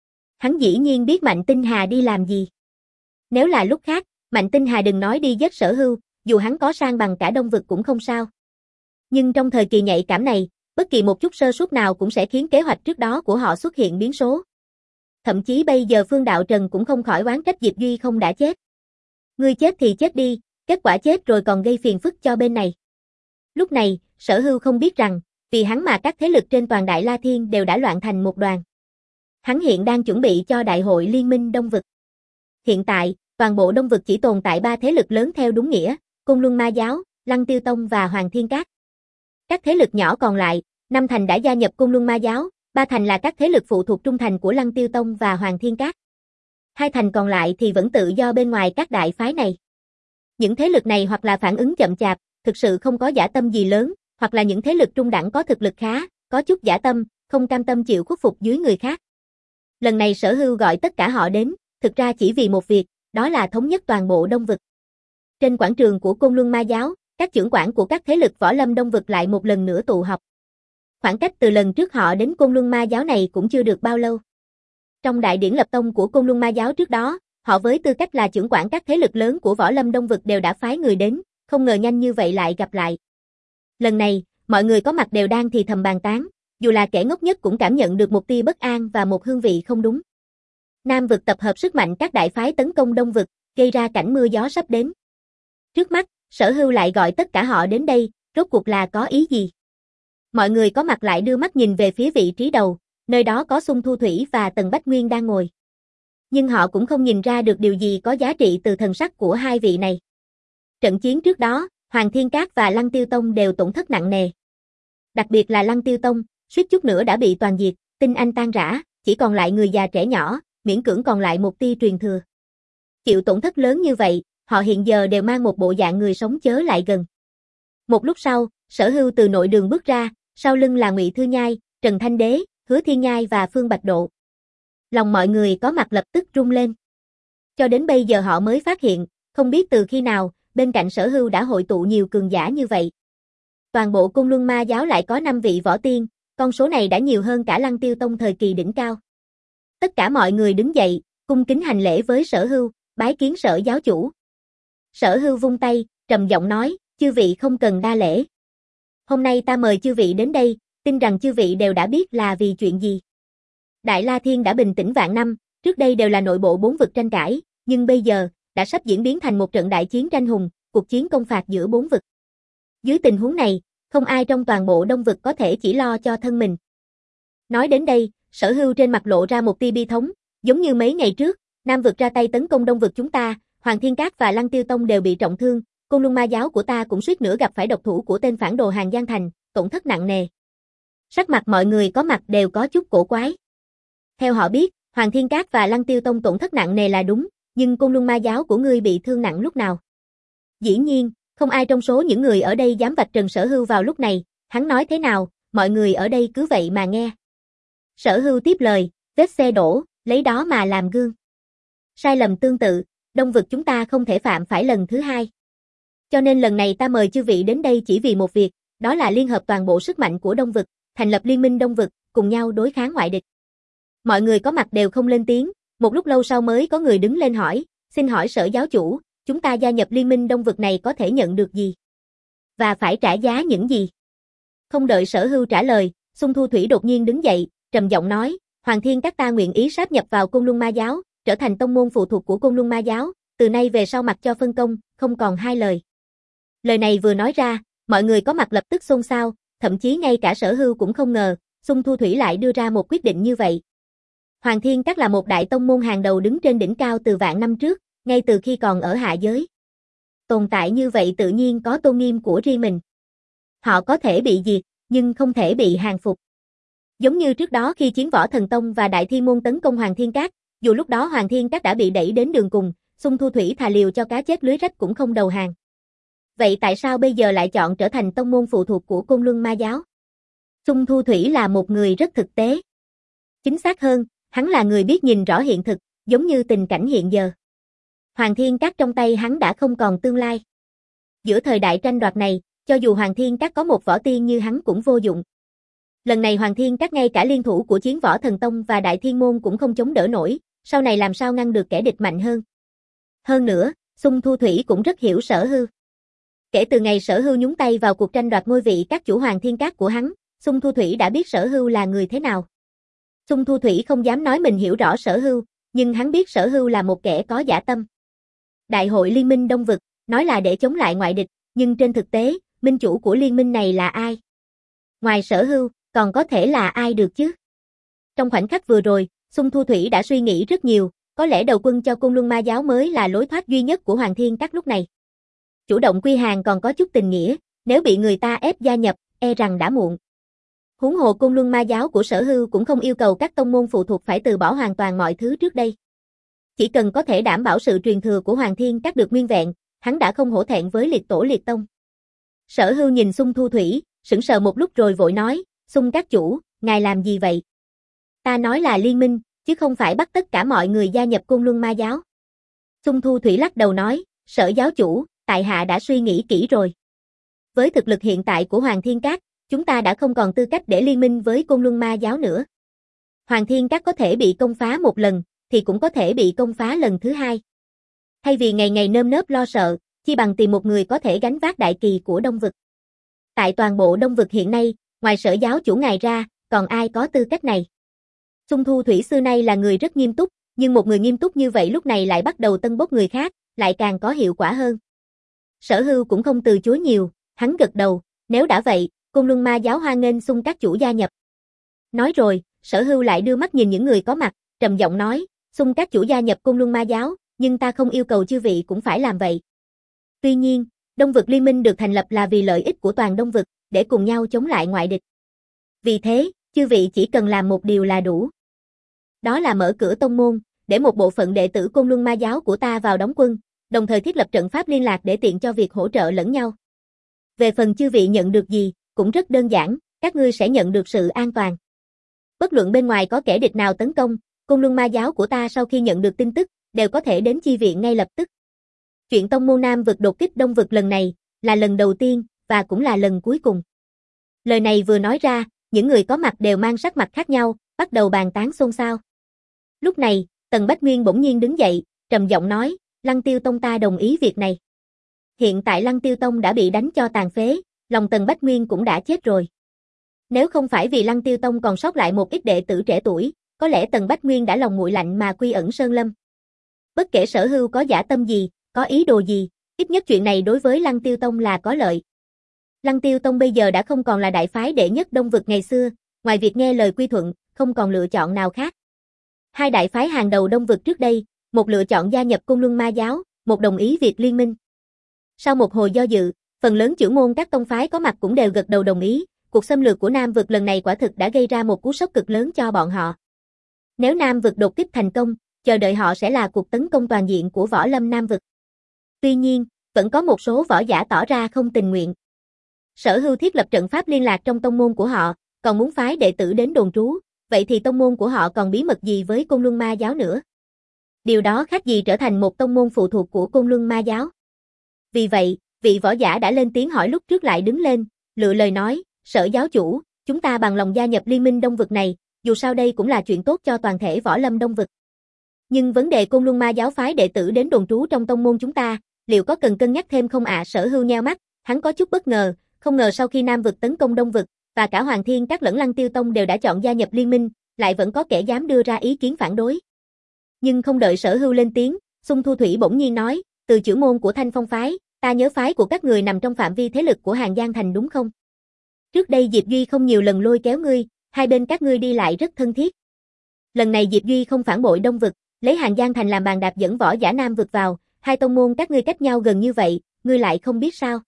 Hắn dĩ nhiên biết Mạnh Tinh Hà đi làm gì. Nếu là lúc khác, Mạnh Tinh Hà đừng nói đi giết Sở Hưu, dù hắn có sang bằng cả Đông Vực cũng không sao. Nhưng trong thời kỳ nhạy cảm này, bất kỳ một chút sơ suất nào cũng sẽ khiến kế hoạch trước đó của họ xuất hiện biến số. Thậm chí bây giờ Phương Đạo Trần cũng không khỏi oán trách Diệp Duy không đã chết. Ngươi chết thì chết đi, kết quả chết rồi còn gây phiền phức cho bên này. Lúc này, Sở Hưu không biết rằng, vì hắn mà các thế lực trên toàn Đại La Thiên đều đã loạn thành một đoàn. Hắn hiện đang chuẩn bị cho đại hội Liên minh Đông Vực. Hiện tại, toàn bộ Đông Vực chỉ tồn tại ba thế lực lớn theo đúng nghĩa, Côn Luân Ma Giáo, Lăng Tiêu Tông và Hoàng Thiên Các. Các thế lực nhỏ còn lại, năm thành đã gia nhập Côn Luân Ma Giáo, ba thành là các thế lực phụ thuộc trung thành của Lăng Tiêu Tông và Hoàng Thiên Các. Hai thành còn lại thì vẫn tự do bên ngoài các đại phái này. Những thế lực này hoặc là phản ứng chậm chạp, thực sự không có dã tâm gì lớn, hoặc là những thế lực trung đẳng có thực lực khá, có chút dã tâm, không cam tâm chịu khuất phục dưới người khác. Lần này Sở Hưu gọi tất cả họ đến, thực ra chỉ vì một việc, đó là thống nhất toàn bộ Đông Vực. Trên quảng trường của Côn Luân Ma Giáo, các chưởng quản của các thế lực võ lâm Đông Vực lại một lần nữa tụ họp. Khoảng cách từ lần trước họ đến Côn Luân Ma Giáo này cũng chưa được bao lâu. Trong đại điển lập tông của Côn Luân Ma Giáo trước đó, họ với tư cách là chưởng quản các thế lực lớn của võ lâm Đông Vực đều đã phái người đến, không ngờ nhanh như vậy lại gặp lại. Lần này, mọi người có mặt đều đang thì thầm bàn tán, dù là kẻ ngốc nhất cũng cảm nhận được một tia bất an và một hương vị không đúng. Nam Vực tập hợp sức mạnh các đại phái tấn công Đông Vực, gây ra cảnh mưa gió sắp đến. Trước mắt, Sở Hưu lại gọi tất cả họ đến đây, rốt cuộc là có ý gì? Mọi người có mặt lại đưa mắt nhìn về phía vị trí đầu, nơi đó có Xung Thu Thủy và Tần Bách Nguyên đang ngồi. Nhưng họ cũng không nhìn ra được điều gì có giá trị từ thần sắc của hai vị này. Trận chiến trước đó, Hoàng Thiên Các và Lăng Tiêu Tông đều tổn thất nặng nề. Đặc biệt là Lăng Tiêu Tông, suýt chút nữa đã bị toàn diệt, tinh anh tan rã, chỉ còn lại người già trẻ nhỏ, miễn cưỡng còn lại một tia truyền thừa. Chịu tổn thất lớn như vậy, họ hiện giờ đều mang một bộ dạng người sống chớ lại gần. Một lúc sau, Sở Hưu từ nội đường bước ra, sau lưng là Ngụy Thư Nhai, Trần Thanh Đế, Hứa Thiên Nhai và Phương Bạch Độ. Lòng mọi người có mặt lập tức rung lên. Cho đến bây giờ họ mới phát hiện, không biết từ khi nào, bên cạnh Sở Hưu đã hội tụ nhiều cường giả như vậy. Toàn bộ Côn Luân Ma Giáo lại có năm vị võ tiên, con số này đã nhiều hơn cả Lăng Tiêu Tông thời kỳ đỉnh cao. Tất cả mọi người đứng dậy, cung kính hành lễ với Sở Hưu, bái kiến Sở giáo chủ. Sở Hưu vung tay, trầm giọng nói, Chư vị không cần đa lễ. Hôm nay ta mời chư vị đến đây, tin rằng chư vị đều đã biết là vì chuyện gì. Đại La Thiên đã bình tĩnh vạn năm, trước đây đều là nội bộ bốn vực tranh cãi, nhưng bây giờ, đã sắp diễn biến thành một trận đại chiến tranh hùng, cuộc chiến công phạt giữa bốn vực. Dưới tình huống này, không ai trong toàn bộ Đông vực có thể chỉ lo cho thân mình. Nói đến đây, Sở Hưu trên mặt lộ ra một tia bi thống, giống như mấy ngày trước, Nam vực ra tay tấn công Đông vực chúng ta, Hoàng Thiên Các và Lăng Tiêu Tông đều bị trọng thương, Côn Luân Ma giáo của ta cũng suýt nữa gặp phải độc thủ của tên phản đồ Hàng Giang Thành, tổn thất nặng nề. Sắc mặt mọi người có mặt đều có chút cổ quái. Theo họ biết, Hoàng Thiên Các và Lăng Tiêu Tông tổn thất nặng nề là đúng, nhưng Côn Luân Ma giáo của ngươi bị thương nặng lúc nào? Dĩ nhiên, không ai trong số những người ở đây dám vạch trần Sở Hưu vào lúc này, hắn nói thế nào, mọi người ở đây cứ vậy mà nghe. Sở Hưu tiếp lời, vết xe đổ, lấy đó mà làm gương. Sai lầm tương tự, Đông vực chúng ta không thể phạm phải lần thứ hai. Cho nên lần này ta mời chư vị đến đây chỉ vì một việc, đó là liên hợp toàn bộ sức mạnh của Đông vực, thành lập liên minh Đông vực, cùng nhau đối kháng ngoại địch. Mọi người có mặt đều không lên tiếng, một lúc lâu sau mới có người đứng lên hỏi, xin hỏi Sở giáo chủ, chúng ta gia nhập liên minh Đông vực này có thể nhận được gì? Và phải trả giá những gì? Không đợi Sở Hưu trả lời, Xung Thu Thủy đột nhiên đứng dậy, trầm giọng nói, Hoàng Thiên Các ta nguyện ý sáp nhập vào Côn Luân Ma giáo, trở thành tông môn phụ thuộc của Côn Luân Ma giáo, từ nay về sau mặc cho phân công, không còn hai lời. Lời này vừa nói ra, mọi người có mặt lập tức xôn xao, thậm chí ngay cả Sở Hưu cũng không ngờ, Xung Thu Thủy lại đưa ra một quyết định như vậy. Hoàng Thiên Các là một đại tông môn hàng đầu đứng trên đỉnh cao từ vạn năm trước, ngay từ khi còn ở hạ giới. Tồn tại như vậy tự nhiên có tôn nghiêm của riêng mình. Họ có thể bị diệt, nhưng không thể bị hàng phục. Giống như trước đó khi Chiến Võ Thần Tông và Đại Thiên Môn tấn công Hoàng Thiên Các, dù lúc đó Hoàng Thiên Các đã bị đẩy đến đường cùng, Xung Thu Thủy thà liều cho cá chết lưới rách cũng không đầu hàng. Vậy tại sao bây giờ lại chọn trở thành tông môn phụ thuộc của Côn Luân Ma giáo? Xung Thu Thủy là một người rất thực tế. Chính xác hơn, hắn là người biết nhìn rõ hiện thực, giống như tình cảnh hiện giờ. Hoàng Thiên Các trong tay hắn đã không còn tương lai. Giữa thời đại tranh đoạt này, cho dù Hoàng Thiên Các có một võ tiên như hắn cũng vô dụng. Lần này Hoàng Thiên Các ngay cả liên thủ của Chiến Võ Thần Tông và Đại Thiên Môn cũng không chống đỡ nổi, sau này làm sao ngăn được kẻ địch mạnh hơn. Hơn nữa, Xung Thu Thủy cũng rất hiểu Sở Hưu. Kể từ ngày Sở Hưu nhúng tay vào cuộc tranh đoạt ngôi vị các chủ Hoàng Thiên Các của hắn, Xung Thu Thủy đã biết Sở Hưu là người thế nào. Xung Thu Thủy không dám nói mình hiểu rõ Sở Hưu, nhưng hắn biết Sở Hưu là một kẻ có dã tâm. Đại hội Liên minh Đông vực, nói là để chống lại ngoại địch, nhưng trên thực tế, minh chủ của liên minh này là ai? Ngoài Sở Hưu, còn có thể là ai được chứ? Trong khoảnh khắc vừa rồi, Xung Thu Thủy đã suy nghĩ rất nhiều, có lẽ đầu quân cho Côn Luân Ma giáo mới là lối thoát duy nhất của Hoàng Thiên Các lúc này. Chủ động quy hàng còn có chút tình nghĩa, nếu bị người ta ép gia nhập, e rằng đã muộn. Huống hồ Côn Luân Ma giáo của Sở Hưu cũng không yêu cầu các tông môn phụ thuộc phải từ bỏ hoàn toàn mọi thứ trước đây. Chỉ cần có thể đảm bảo sự truyền thừa của Hoàng Thiên Các được nguyên vẹn, hắn đã không hổ thẹn với liệt tổ liệt tông. Sở Hưu nhìn Xung Thu Thủy, sững sờ một lúc rồi vội nói, Xung các chủ, ngài làm gì vậy? Ta nói là liên minh, chứ không phải bắt tất cả mọi người gia nhập Côn Luân Ma giáo. Xung Thu Thủy lắc đầu nói, Sở giáo chủ, tại hạ đã suy nghĩ kỹ rồi. Với thực lực hiện tại của Hoàng Thiên Các, chúng ta đã không còn tư cách để liên minh với Côn Luân Ma giáo nữa. Hoàng Thiên Các có thể bị công phá một lần, thì cũng có thể bị công phá lần thứ hai. Thay vì ngày ngày nơm nớp lo sợ, chi bằng tìm một người có thể gánh vác đại kỳ của Đông vực. Tại toàn bộ Đông vực hiện nay, ngoài Sở giáo chủ ngài ra, còn ai có tư cách này? Xung Thu Thủy xưa nay là người rất nghiêm túc, nhưng một người nghiêm túc như vậy lúc này lại bắt đầu tân bốc người khác, lại càng có hiệu quả hơn. Sở Hưu cũng không từ chối nhiều, hắn gật đầu, nếu đã vậy, Côn Luân Ma giáo hoan nghênh Xung các chủ gia nhập. Nói rồi, Sở Hưu lại đưa mắt nhìn những người có mặt, trầm giọng nói, Xung các chủ gia nhập Côn Luân Ma giáo, nhưng ta không yêu cầu chư vị cũng phải làm vậy. Tuy nhiên, Đông vực liên minh được thành lập là vì lợi ích của toàn Đông vực, để cùng nhau chống lại ngoại địch. Vì thế, chư vị chỉ cần làm một điều là đủ. Đó là mở cửa tông môn, để một bộ phận đệ tử Côn Luân Ma giáo của ta vào đóng quân, đồng thời thiết lập trận pháp liên lạc để tiện cho việc hỗ trợ lẫn nhau. Về phần chư vị nhận được gì, cũng rất đơn giản, các ngươi sẽ nhận được sự an toàn. Bất luận bên ngoài có kẻ địch nào tấn công, Côn Luân Ma giáo của ta sau khi nhận được tin tức, đều có thể đến chi viện ngay lập tức. Chuyện tông môn Nam vực đột kích Đông vực lần này, là lần đầu tiên, và cũng là lần cuối cùng. Lời này vừa nói ra, những người có mặt đều mang sắc mặt khác nhau, bắt đầu bàn tán xôn xao. Lúc này, Tần Bách Nguyên bỗng nhiên đứng dậy, trầm giọng nói, Lăng Tiêu Tông ta đồng ý việc này. Hiện tại Lăng Tiêu Tông đã bị đánh cho tàn phế, lòng Tần Bách Nguyên cũng đã chết rồi. Nếu không phải vì Lăng Tiêu Tông còn sót lại một ít đệ tử trẻ tuổi, có lẽ Tần Bách Nguyên đã lòng nguội lạnh mà quy ẩn sơn lâm. Bất kể Sở Hưu có dã tâm gì, có ý đồ gì, ít nhất chuyện này đối với Lăng Tiêu Tông là có lợi. Lăng Tiêu Tông bây giờ đã không còn là đại phái đệ nhất Đông vực ngày xưa, ngoài việc nghe lời quy thuận, không còn lựa chọn nào khác. Hai đại phái hàng đầu Đông vực trước đây, một lựa chọn gia nhập Côn Luân Ma giáo, một đồng ý việc liên minh. Sau một hồi do dự, phần lớn chưởng môn các tông phái có mặt cũng đều gật đầu đồng ý, cuộc xâm lược của Nam vực lần này quả thực đã gây ra một cú sốc cực lớn cho bọn họ. Nếu Nam vực đột kích thành công, chờ đợi họ sẽ là cuộc tấn công toàn diện của võ lâm Nam vực. Tuy nhiên, vẫn có một số võ giả tỏ ra không tình nguyện. Sở Hưu thiết lập trận pháp liên lạc trong tông môn của họ, còn muốn phái đệ tử đến đồn trú, vậy thì tông môn của họ còn bí mật gì với Côn Luân Ma giáo nữa? Điều đó khác gì trở thành một tông môn phụ thuộc của Côn Luân Ma giáo? Vì vậy, vị võ giả đã lên tiếng hỏi lúc trước lại đứng lên, lựa lời nói, Sở giáo chủ, chúng ta bằng lòng gia nhập liên minh Đông vực này, dù sao đây cũng là chuyện tốt cho toàn thể võ lâm Đông vực. Nhưng vấn đề Côn Luân Ma giáo phái đệ tử đến đồn trú trong tông môn chúng ta, liệu có cần cân nhắc thêm không ạ? À? Sở Hưu nheo mắt, hắn có chút bất ngờ, không ngờ sau khi Nam vực tấn công Đông vực, và cả Hoàng Thiên Các lẫn Lăng Tiêu Tông đều đã chọn gia nhập liên minh, lại vẫn có kẻ dám đưa ra ý kiến phản đối. Nhưng không đợi Sở Hưu lên tiếng, Xung Thu Thủy bỗng nhiên nói, từ chưởng môn của Thanh Phong phái, ta nhớ phái của các người nằm trong phạm vi thế lực của Hàng Giang Thành đúng không? Trước đây Diệp Duy không nhiều lần lôi kéo ngươi, hai bên các ngươi đi lại rất thân thiết. Lần này Diệp Duy không phản bội Đông vực, lấy Hàng Giang Thành làm bàn đạp dẫn võ giả Nam vực vào, hai tông môn các ngươi cách nhau gần như vậy, ngươi lại không biết sao?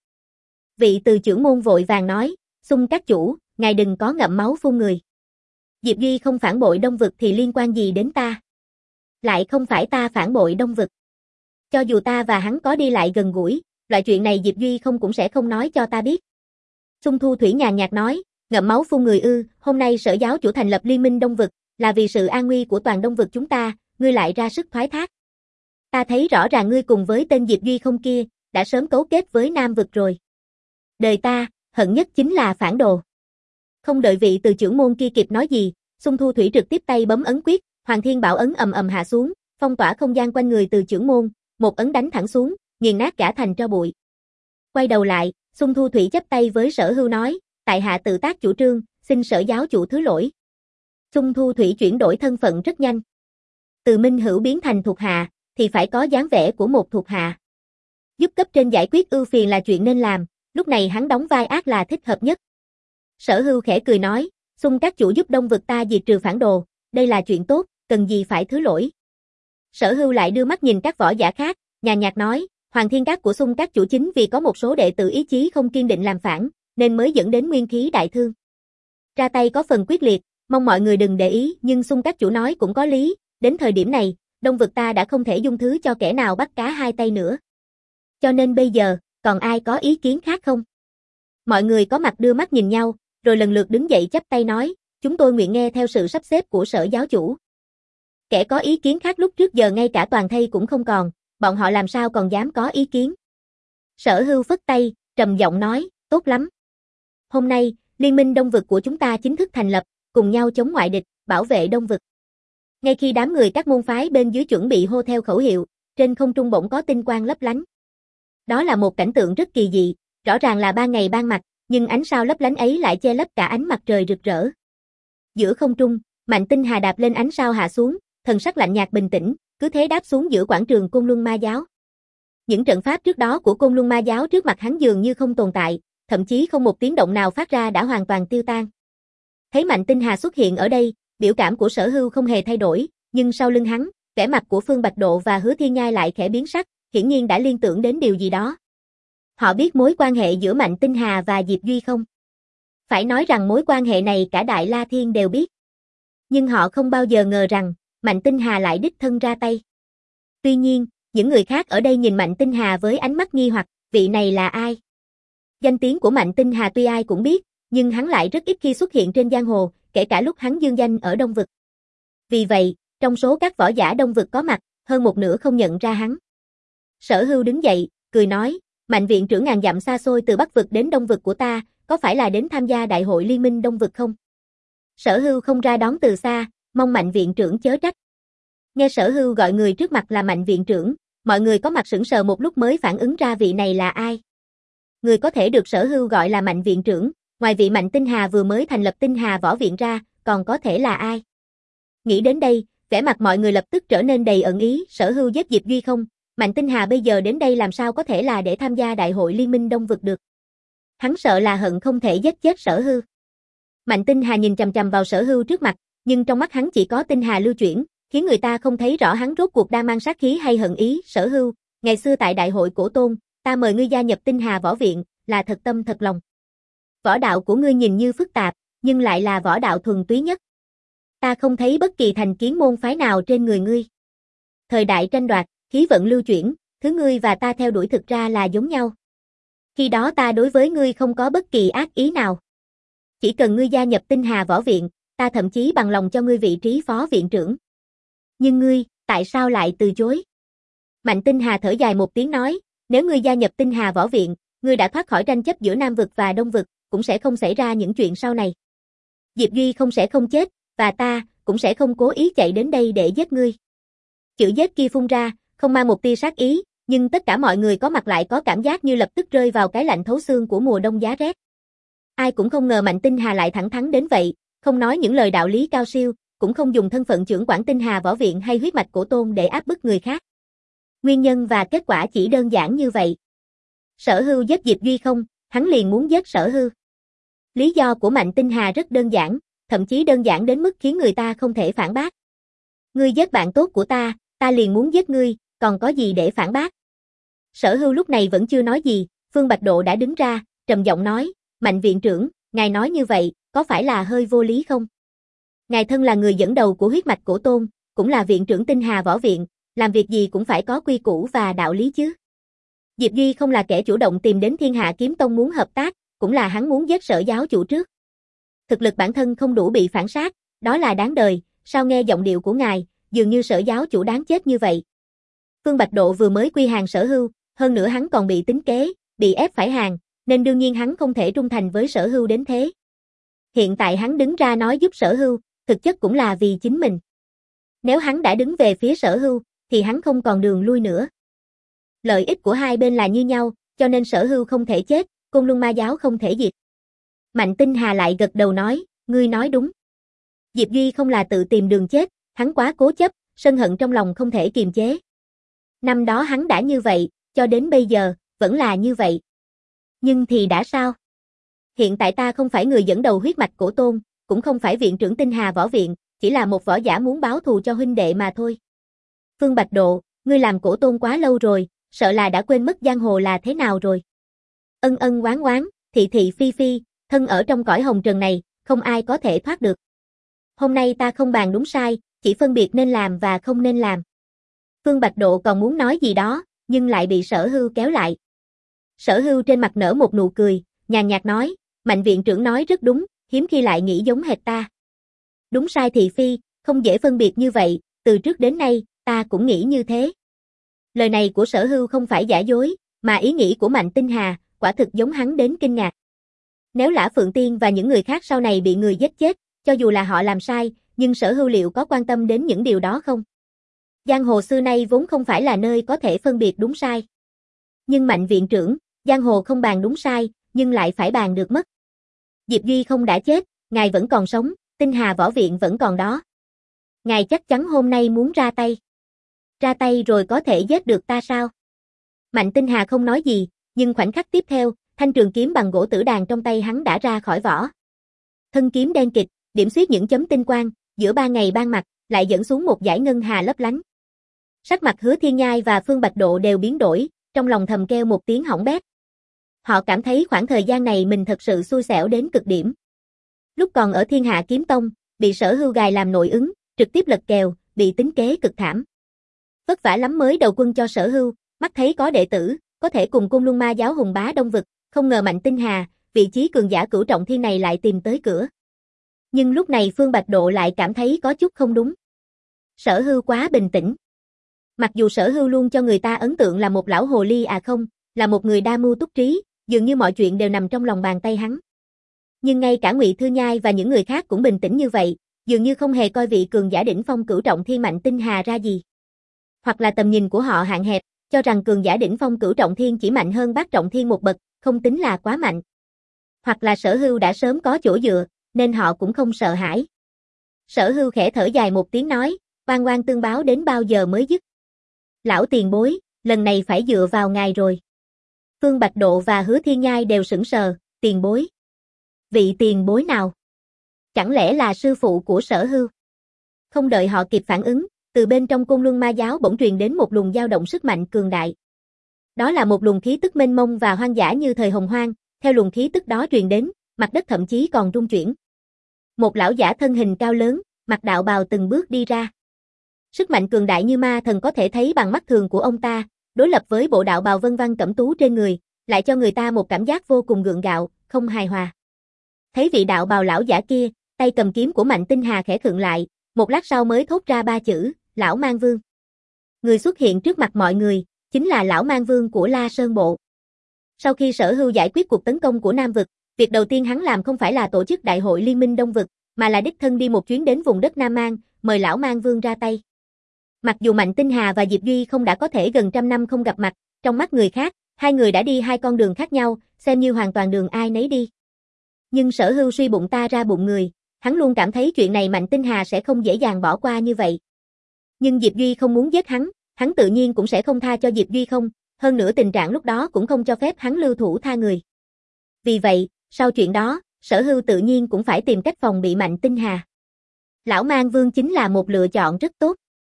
Vị từ chưởng môn vội vàng nói, Xung các chủ, ngài đừng có ngậm máu phun người. Diệp Duy không phản bội Đông vực thì liên quan gì đến ta? Lại không phải ta phản bội Đông vực. Cho dù ta và hắn có đi lại gần gũi, loại chuyện này Diệp Duy không cũng sẽ không nói cho ta biết. Xung Thu Thủy nhàn nhạt nói, ngậm máu phun người ư, hôm nay Sở giáo chủ thành lập liên minh Đông vực, là vì sự an nguy của toàn Đông vực chúng ta, ngươi lại ra sức thoái thác. Ta thấy rõ ràng ngươi cùng với tên Diệp Duy không kia, đã sớm cấu kết với Nam vực rồi. Đời ta, hận nhất chính là phản đồ. Không đợi vị từ chưởng môn kia kịp nói gì, Xung Thu Thủy trực tiếp tay bấm ấn quyết, Hoàng Thiên Bảo ấn ầm ầm hạ xuống, phong tỏa không gian quanh người từ chưởng môn, một ấn đánh thẳng xuống, nghiền nát cả thành tro bụi. Quay đầu lại, Xung Thu Thủy chắp tay với Sở Hưu nói, tại hạ tự tác chủ trương, xin Sở giáo chủ thứ lỗi. Xung Thu Thủy chuyển đổi thân phận rất nhanh. Từ minh hữu biến thành thuộc hạ, thì phải có dáng vẻ của một thuộc hạ. Giúp cấp trên giải quyết ưu phiền là chuyện nên làm, lúc này hắn đóng vai ác là thích hợp nhất. Sở Hưu khẽ cười nói, Xung các chủ giúp Đông vực ta diệt trừ phản đồ, đây là chuyện tốt, cần gì phải thứ lỗi. Sở Hưu lại đưa mắt nhìn các võ giả khác, nhàn nhạt nói, Hoàng Thiên Các của Xung các chủ chính vì có một số đệ tử ý chí không kiên định làm phản, nên mới dẫn đến nguyên khí đại thương. Ra tay có phần quyết liệt, mong mọi người đừng để ý, nhưng Xung các chủ nói cũng có lý, đến thời điểm này, Đông vực ta đã không thể dung thứ cho kẻ nào bắt cá hai tay nữa. Cho nên bây giờ, còn ai có ý kiến khác không? Mọi người có mặt đưa mắt nhìn nhau, rồi lần lượt đứng dậy chắp tay nói, chúng tôi nguyện nghe theo sự sắp xếp của Sở giáo chủ. Kẻ có ý kiến khác lúc trước giờ ngay cả toàn thây cũng không còn, bọn họ làm sao còn dám có ý kiến. Sở Hưu phất tay, trầm giọng nói, tốt lắm. Hôm nay, liên minh Đông vực của chúng ta chính thức thành lập, cùng nhau chống ngoại địch, bảo vệ Đông vực. Ngay khi đám người các môn phái bên dưới chuẩn bị hô theo khẩu hiệu, trên không trung bỗng có tinh quang lấp lánh. Đó là một cảnh tượng rất kỳ dị, rõ ràng là ban ngày ban mặt, nhưng ánh sao lấp lánh ấy lại che lấp cả ánh mặt trời rực rỡ. Giữa không trung, Mạnh Tinh Hà đạp lên ánh sao hạ xuống, thần sắc lạnh nhạt bình tĩnh, cứ thế đáp xuống giữa quảng trường Côn Luân Ma giáo. Những trận pháp trước đó của Côn Luân Ma giáo trước mặt hắn dường như không tồn tại, thậm chí không một tiếng động nào phát ra đã hoàn toàn tiêu tan. Thấy Mạnh Tinh Hà xuất hiện ở đây, biểu cảm của Sở Hưu không hề thay đổi, nhưng sau lưng hắn, vẻ mặt của Phương Bạch Độ và Hứa Thiên Nhai lại khẽ biến sắc, hiển nhiên đã liên tưởng đến điều gì đó. Họ biết mối quan hệ giữa Mạnh Tinh Hà và Diệp Duy không? Phải nói rằng mối quan hệ này cả Đại La Thiên đều biết. Nhưng họ không bao giờ ngờ rằng, Mạnh Tinh Hà lại đích thân ra tay. Tuy nhiên, những người khác ở đây nhìn Mạnh Tinh Hà với ánh mắt nghi hoặc, vị này là ai? Danh tiếng của Mạnh Tinh Hà tuy ai cũng biết, nhưng hắn lại rất ít khi xuất hiện trên giang hồ, kể cả lúc hắn dương danh ở Đông vực. Vì vậy, trong số các võ giả Đông vực có mặt, hơn một nửa không nhận ra hắn. Sở Hưu đứng dậy, cười nói, Mạnh viện trưởng ngàn dặm xa xôi từ Bắc vực đến Đông vực của ta, có phải là đến tham gia đại hội liên minh Đông vực không? Sở Hưu không ra đón từ xa, mong Mạnh viện trưởng chớ trách. Nghe Sở Hưu gọi người trước mặt là Mạnh viện trưởng, Mọi người có mặt sững sờ một lúc mới phản ứng ra vị này là ai. Người có thể được Sở Hưu gọi là Mạnh viện trưởng, ngoài vị Mạnh Tinh Hà vừa mới thành lập Tinh Hà Võ Viện ra, còn có thể là ai? Nghĩ đến đây, vẻ mặt mọi người lập tức trở nên đầy ẩn ý. Sở Hưu giết Diệp Duy không? Mạnh Tinh Hà bây giờ đến đây làm sao có thể là để tham gia đại hội Liên minh Đông Vực được? Hắn sợ là hận không thể giết chết Sở Hưu. Mạnh Tinh Hà nhìn chằm chằm vào Sở Hưu trước mặt, nhưng trong mắt hắn chỉ có tinh hà lưu chuyển, khiến người ta không thấy rõ hắn rốt cuộc đang mang sát khí hay hận ý. Sở Hưu, ngày xưa tại đại hội Cổ Tôn, ta mời ngươi gia nhập Tinh Hà Võ Viện, là thật tâm thật lòng. Võ đạo của ngươi nhìn như phức tạp, nhưng lại là võ đạo thuần túy nhất. Ta không thấy bất kỳ thành kiến môn phái nào trên người ngươi. Thời đại tranh đoạt, khí vận lưu chuyển, thứ ngươi và ta theo đuổi thực ra là giống nhau. Khi đó ta đối với ngươi không có bất kỳ ác ý nào. Chỉ cần ngươi gia nhập Tinh Hà Võ Viện, ta thậm chí bằng lòng cho ngươi vị trí phó viện trưởng. Nhưng ngươi, tại sao lại từ chối? Mạnh Tinh Hà thở dài một tiếng nói, nếu ngươi gia nhập Tinh Hà Võ Viện, ngươi đã thoát khỏi tranh chấp giữa Nam Vực và Đông Vực, cũng sẽ không xảy ra những chuyện sau này. Diệp Duy không sẽ không chết, và ta cũng sẽ không cố ý chạy đến đây để giết ngươi. Chữ giết kia phun ra, không mang một tia sát ý, nhưng tất cả mọi người có mặt lại có cảm giác như lập tức rơi vào cái lạnh thấu xương của mùa đông giá rét. Ai cũng không ngờ Mạnh Tinh Hà lại thẳng thắn đến vậy, không nói những lời đạo lý cao siêu, cũng không dùng thân phận trưởng quản Tinh Hà Võ Viện hay huyết mạch Cổ Tôn để áp bức người khác. Nguyên nhân và kết quả chỉ đơn giản như vậy. Sở Hưu giết Diệp Duy không, hắn liền muốn giết Sở Hưu. Lý do của Mạnh Tinh Hà rất đơn giản, thậm chí đơn giản đến mức khiến người ta không thể phản bác. Ngươi giết bạn tốt của ta, ta liền muốn giết ngươi, còn có gì để phản bác? Sở Hưu lúc này vẫn chưa nói gì, Phương Bạch Độ đã đứng ra, trầm giọng nói, Mạnh viện trưởng, ngài nói như vậy, có phải là hơi vô lý không? Ngài thân là người dẫn đầu của huyết mạch Cổ Tôn, cũng là viện trưởng Tinh Hà Võ Viện, làm việc gì cũng phải có quy củ và đạo lý chứ. Diệp Duy không là kẻ chủ động tìm đến Thiên Hạ Kiếm Tông muốn hợp tác, cũng là hắn muốn giết Sở giáo chủ trước. Thực lực bản thân không đủ bị phản sát, đó là đáng đời, sao nghe giọng điệu của ngài, dường như Sở giáo chủ đáng chết như vậy. Phương Bạch Độ vừa mới quy hàng Sở Hưu, hơn nữa hắn còn bị tính kế, bị ép phải hàng, nên đương nhiên hắn không thể trung thành với Sở Hưu đến thế. Hiện tại hắn đứng ra nói giúp Sở Hưu, thực chất cũng là vì chính mình. Nếu hắn đã đứng về phía Sở Hưu, thì hắn không còn đường lui nữa. Lợi ích của hai bên là như nhau, cho nên Sở Hưu không thể chết, Côn Luân Ma giáo không thể diệt. Mạnh Tinh Hà lại gật đầu nói, ngươi nói đúng. Diệp Duy không là tự tìm đường chết, hắn quá cố chấp, sân hận trong lòng không thể kiềm chế. Năm đó hắn đã như vậy, cho đến bây giờ, vẫn là như vậy. Nhưng thì đã sao? Hiện tại ta không phải người dẫn đầu huyết mạch Cổ Tôn, cũng không phải viện trưởng Tinh Hà Võ Viện, chỉ là một võ giả muốn báo thù cho huynh đệ mà thôi. Phương Bạch Độ, ngươi làm Cổ Tôn quá lâu rồi, sợ là đã quên mất giang hồ là thế nào rồi. Ân ân oán oán, thị thị phi phi, thân ở trong cõi hồng trần này, không ai có thể thoát được. Hôm nay ta không bàn đúng sai, chỉ phân biệt nên làm và không nên làm. Phương Bạch Độ còn muốn nói gì đó, nhưng lại bị Sở Hưu kéo lại. Sở Hưu trên mặt nở một nụ cười, nhàn nhạt nói, Mạnh viện trưởng nói rất đúng, hiếm khi lại nghĩ giống hệt ta. Đúng sai thị phi, không dễ phân biệt như vậy, từ trước đến nay, ta cũng nghĩ như thế. Lời này của Sở Hưu không phải giả dối, mà ý nghĩ của Mạnh Tinh Hà, quả thực giống hắn đến kinh ngạc. Nếu Lã Phượng Tiên và những người khác sau này bị người giết chết, cho dù là họ làm sai, nhưng Sở Hưu liệu có quan tâm đến những điều đó không? Giang hồ xưa nay vốn không phải là nơi có thể phân biệt đúng sai. Nhưng Mạnh viện trưởng, giang hồ không bàn đúng sai, nhưng lại phải bàn được mất. Diệp Duy không đã chết, ngài vẫn còn sống, Tinh Hà Võ Viện vẫn còn đó. Ngài chắc chắn hôm nay muốn ra tay. Ra tay rồi có thể giết được ta sao? Mạnh Tinh Hà không nói gì, nhưng khoảnh khắc tiếp theo, thanh trường kiếm bằng gỗ tử đàn trong tay hắn đã ra khỏi vỏ. Thân kiếm đen kịt, điểm xuyết những chấm tinh quang, giữa ba ngày ban mặt, lại dẫn xuống một dải ngân hà lấp lánh. Sắc mặt Hứa Thiên Nhai và Phương Bạch Độ đều biến đổi, trong lòng thầm kêu một tiếng hỏng bét. Họ cảm thấy khoảng thời gian này mình thật sự xui xẻo đến cực điểm. Lúc còn ở Thiên Hạ Kiếm Tông, bị Sở Hưu gài làm nội ứng, trực tiếp lật kèo, bị tính kế cực thảm. Vất vả lắm mới đầu quân cho Sở Hưu, mắt thấy có đệ tử, có thể cùng Côn Luân Ma giáo hùng bá Đông Vực, không ngờ Mạnh Tinh Hà, vị trí cường giả cửu trọng thiên này lại tìm tới cửa. Nhưng lúc này Phương Bạch Độ lại cảm thấy có chút không đúng. Sở Hưu quá bình tĩnh. Mặc dù Sở Hưu luôn cho người ta ấn tượng là một lão hồ ly à không, là một người đa mưu túc trí, dường như mọi chuyện đều nằm trong lòng bàn tay hắn. Nhưng ngay cả Ngụy Thư Nhai và những người khác cũng bình tĩnh như vậy, dường như không hề coi vị cường giả đỉnh phong cửu trọng thiên Mạnh Tinh Hà ra gì. Hoặc là tầm nhìn của họ hạn hẹp, cho rằng cường giả đỉnh phong cửu trọng thiên chỉ mạnh hơn bát trọng thiên một bậc, không tính là quá mạnh. Hoặc là Sở Hưu đã sớm có chỗ dựa, nên họ cũng không sợ hãi. Sở Hưu khẽ thở dài một tiếng nói, oan oan tương báo đến bao giờ mới dứt. Lão tiền bối, lần này phải dựa vào ngài rồi. Phương Bạch Độ và Hứa Thiên Nhai đều sững sờ, tiền bối. Vị tiền bối nào? Chẳng lẽ là sư phụ của Sở Hưu? Không đợi họ kịp phản ứng, từ bên trong Côn Luân Ma giáo bỗng truyền đến một luồng dao động sức mạnh cường đại. Đó là một luồng khí tức mênh mông và hoang dã như thời hồng hoang, theo luồng khí tức đó truyền đến, mặt đất thậm chí còn rung chuyển. Một lão giả thân hình cao lớn, mặc đạo bào từng bước đi ra. Sức mạnh cường đại như ma thần có thể thấy bằng mắt thường của ông ta, đối lập với bộ đạo bào vân vân cẩm tú trên người, lại cho người ta một cảm giác vô cùng gượng gạo, không hài hòa. Thấy vị đạo bào lão giả kia, tay cầm kiếm của Mạnh Tinh Hà khẽ khựng lại, một lát sau mới thốt ra ba chữ, Lão Mang Vương. Người xuất hiện trước mặt mọi người, chính là Lão Mang Vương của La Sơn Bộ. Sau khi Sở Hưu giải quyết cuộc tấn công của Nam Vực, việc đầu tiên hắn làm không phải là tổ chức đại hội Liên minh Đông Vực, mà là đích thân đi một chuyến đến vùng đất Nam Mang, mời Lão Mang Vương ra tay. Mặc dù Mạnh Tinh Hà và Diệp Duy không đã có thể gần trăm năm không gặp mặt, trong mắt người khác, hai người đã đi hai con đường khác nhau, xem như hoàn toàn đường ai nấy đi. Nhưng Sở Hưu suy bụng ta ra bụng người, hắn luôn cảm thấy chuyện này Mạnh Tinh Hà sẽ không dễ dàng bỏ qua như vậy. Nhưng Diệp Duy không muốn giết hắn, hắn tự nhiên cũng sẽ không tha cho Diệp Duy không, hơn nữa tình trạng lúc đó cũng không cho phép hắn lưu thủ tha người. Vì vậy, sau chuyện đó, Sở Hưu tự nhiên cũng phải tìm cách phòng bị Mạnh Tinh Hà. Lão Mang Vương chính là một lựa chọn rất tốt.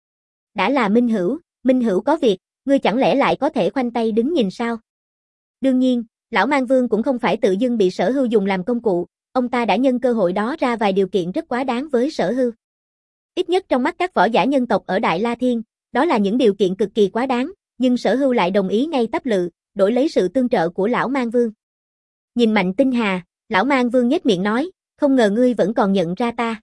Đã là minh hữu, minh hữu có việc, ngươi chẳng lẽ lại có thể khoanh tay đứng nhìn sao? Đương nhiên, Lão Mang Vương cũng không phải tự dưng bị Sở Hưu dùng làm công cụ, ông ta đã nhân cơ hội đó ra vài điều kiện rất quá đáng với Sở Hưu. Ít nhất trong mắt các võ giả nhân tộc ở Đại La Thiên, đó là những điều kiện cực kỳ quá đáng, nhưng Sở Hưu lại đồng ý ngay tắp lự, đổi lấy sự tương trợ của Lão Mang Vương. Nhìn Mạnh Tinh Hà, Lão Mang Vương nhếch miệng nói, không ngờ ngươi vẫn còn nhận ra ta.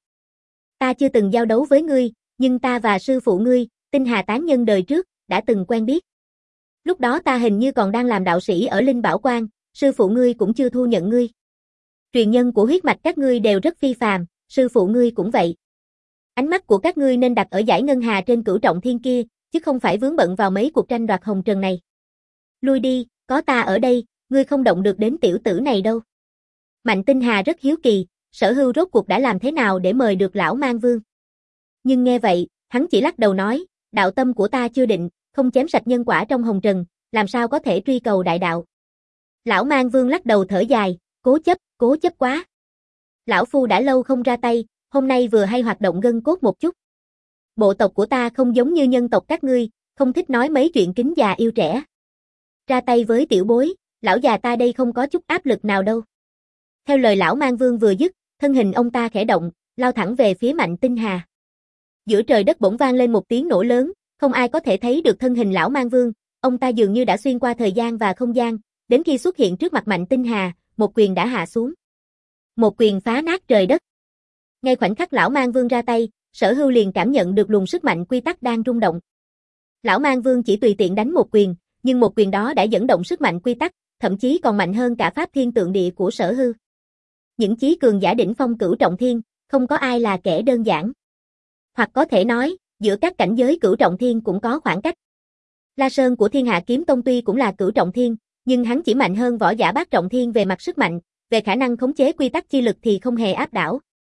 Ta chưa từng giao đấu với ngươi, nhưng ta và sư phụ ngươi, Tinh Hà tán nhân đời trước, đã từng quen biết. Lúc đó ta hình như còn đang làm đạo sĩ ở Linh Bảo Quan, sư phụ ngươi cũng chưa thu nhận ngươi. Truyền nhân của huyết mạch các ngươi đều rất phi phàm, sư phụ ngươi cũng vậy. Ánh mắt của các ngươi nên đặt ở giải ngân hà trên cửu trọng thiên kia, chứ không phải vướng bận vào mấy cuộc tranh đoạt hồng trần này. Lui đi, có ta ở đây, ngươi không động được đến tiểu tử này đâu. Mạnh Tinh Hà rất hiếu kỳ, Sở Hưu rốt cuộc đã làm thế nào để mời được Lão Mang Vương. Nhưng nghe vậy, hắn chỉ lắc đầu nói, đạo tâm của ta chưa định, không chém sạch nhân quả trong hồng trần, làm sao có thể truy cầu đại đạo. Lão Mang Vương lắc đầu thở dài, cố chấp, cố chấp quá. Lão Phu đã lâu không ra tay, hôm nay vừa hay hoạt động gân cốt một chút. Bộ tộc của ta không giống như nhân tộc các ngươi, không thích nói mấy chuyện kính già yêu trẻ. Ra tay với tiểu bối, lão già ta đây không có chút áp lực nào đâu. Theo lời Lão Mang Vương vừa dứt, thân hình ông ta khẽ động, lao thẳng về phía Mạnh Tinh Hà. Giữa trời đất bỗng vang lên một tiếng nổ lớn, không ai có thể thấy được thân hình Lão Mang Vương, ông ta dường như đã xuyên qua thời gian và không gian, đến khi xuất hiện trước mặt Mạnh Tinh Hà, một quyền đã hạ xuống. Một quyền phá nát trời đất. Ngay khoảnh khắc Lão Mang Vương ra tay, Sở Hưu liền cảm nhận được luồng sức mạnh quy tắc đang rung động. Lão Mang Vương chỉ tùy tiện đánh một quyền, nhưng một quyền đó đã dẫn động sức mạnh quy tắc, thậm chí còn mạnh hơn cả pháp thiên tượng địa của Sở Hưu. Những chí cường giả đỉnh phong cửu trọng thiên, không có ai là kẻ đơn giản. Hoặc có thể nói, giữa các cảnh giới cửu trọng thiên cũng có khoảng cách. La Sơn của Thiên Hạ Kiếm Tông tuy cũng là cửu trọng thiên, nhưng hắn chỉ mạnh hơn võ giả bát trọng thiên về mặt sức mạnh, về khả năng khống chế quy tắc chi lực thì không hề áp đảo.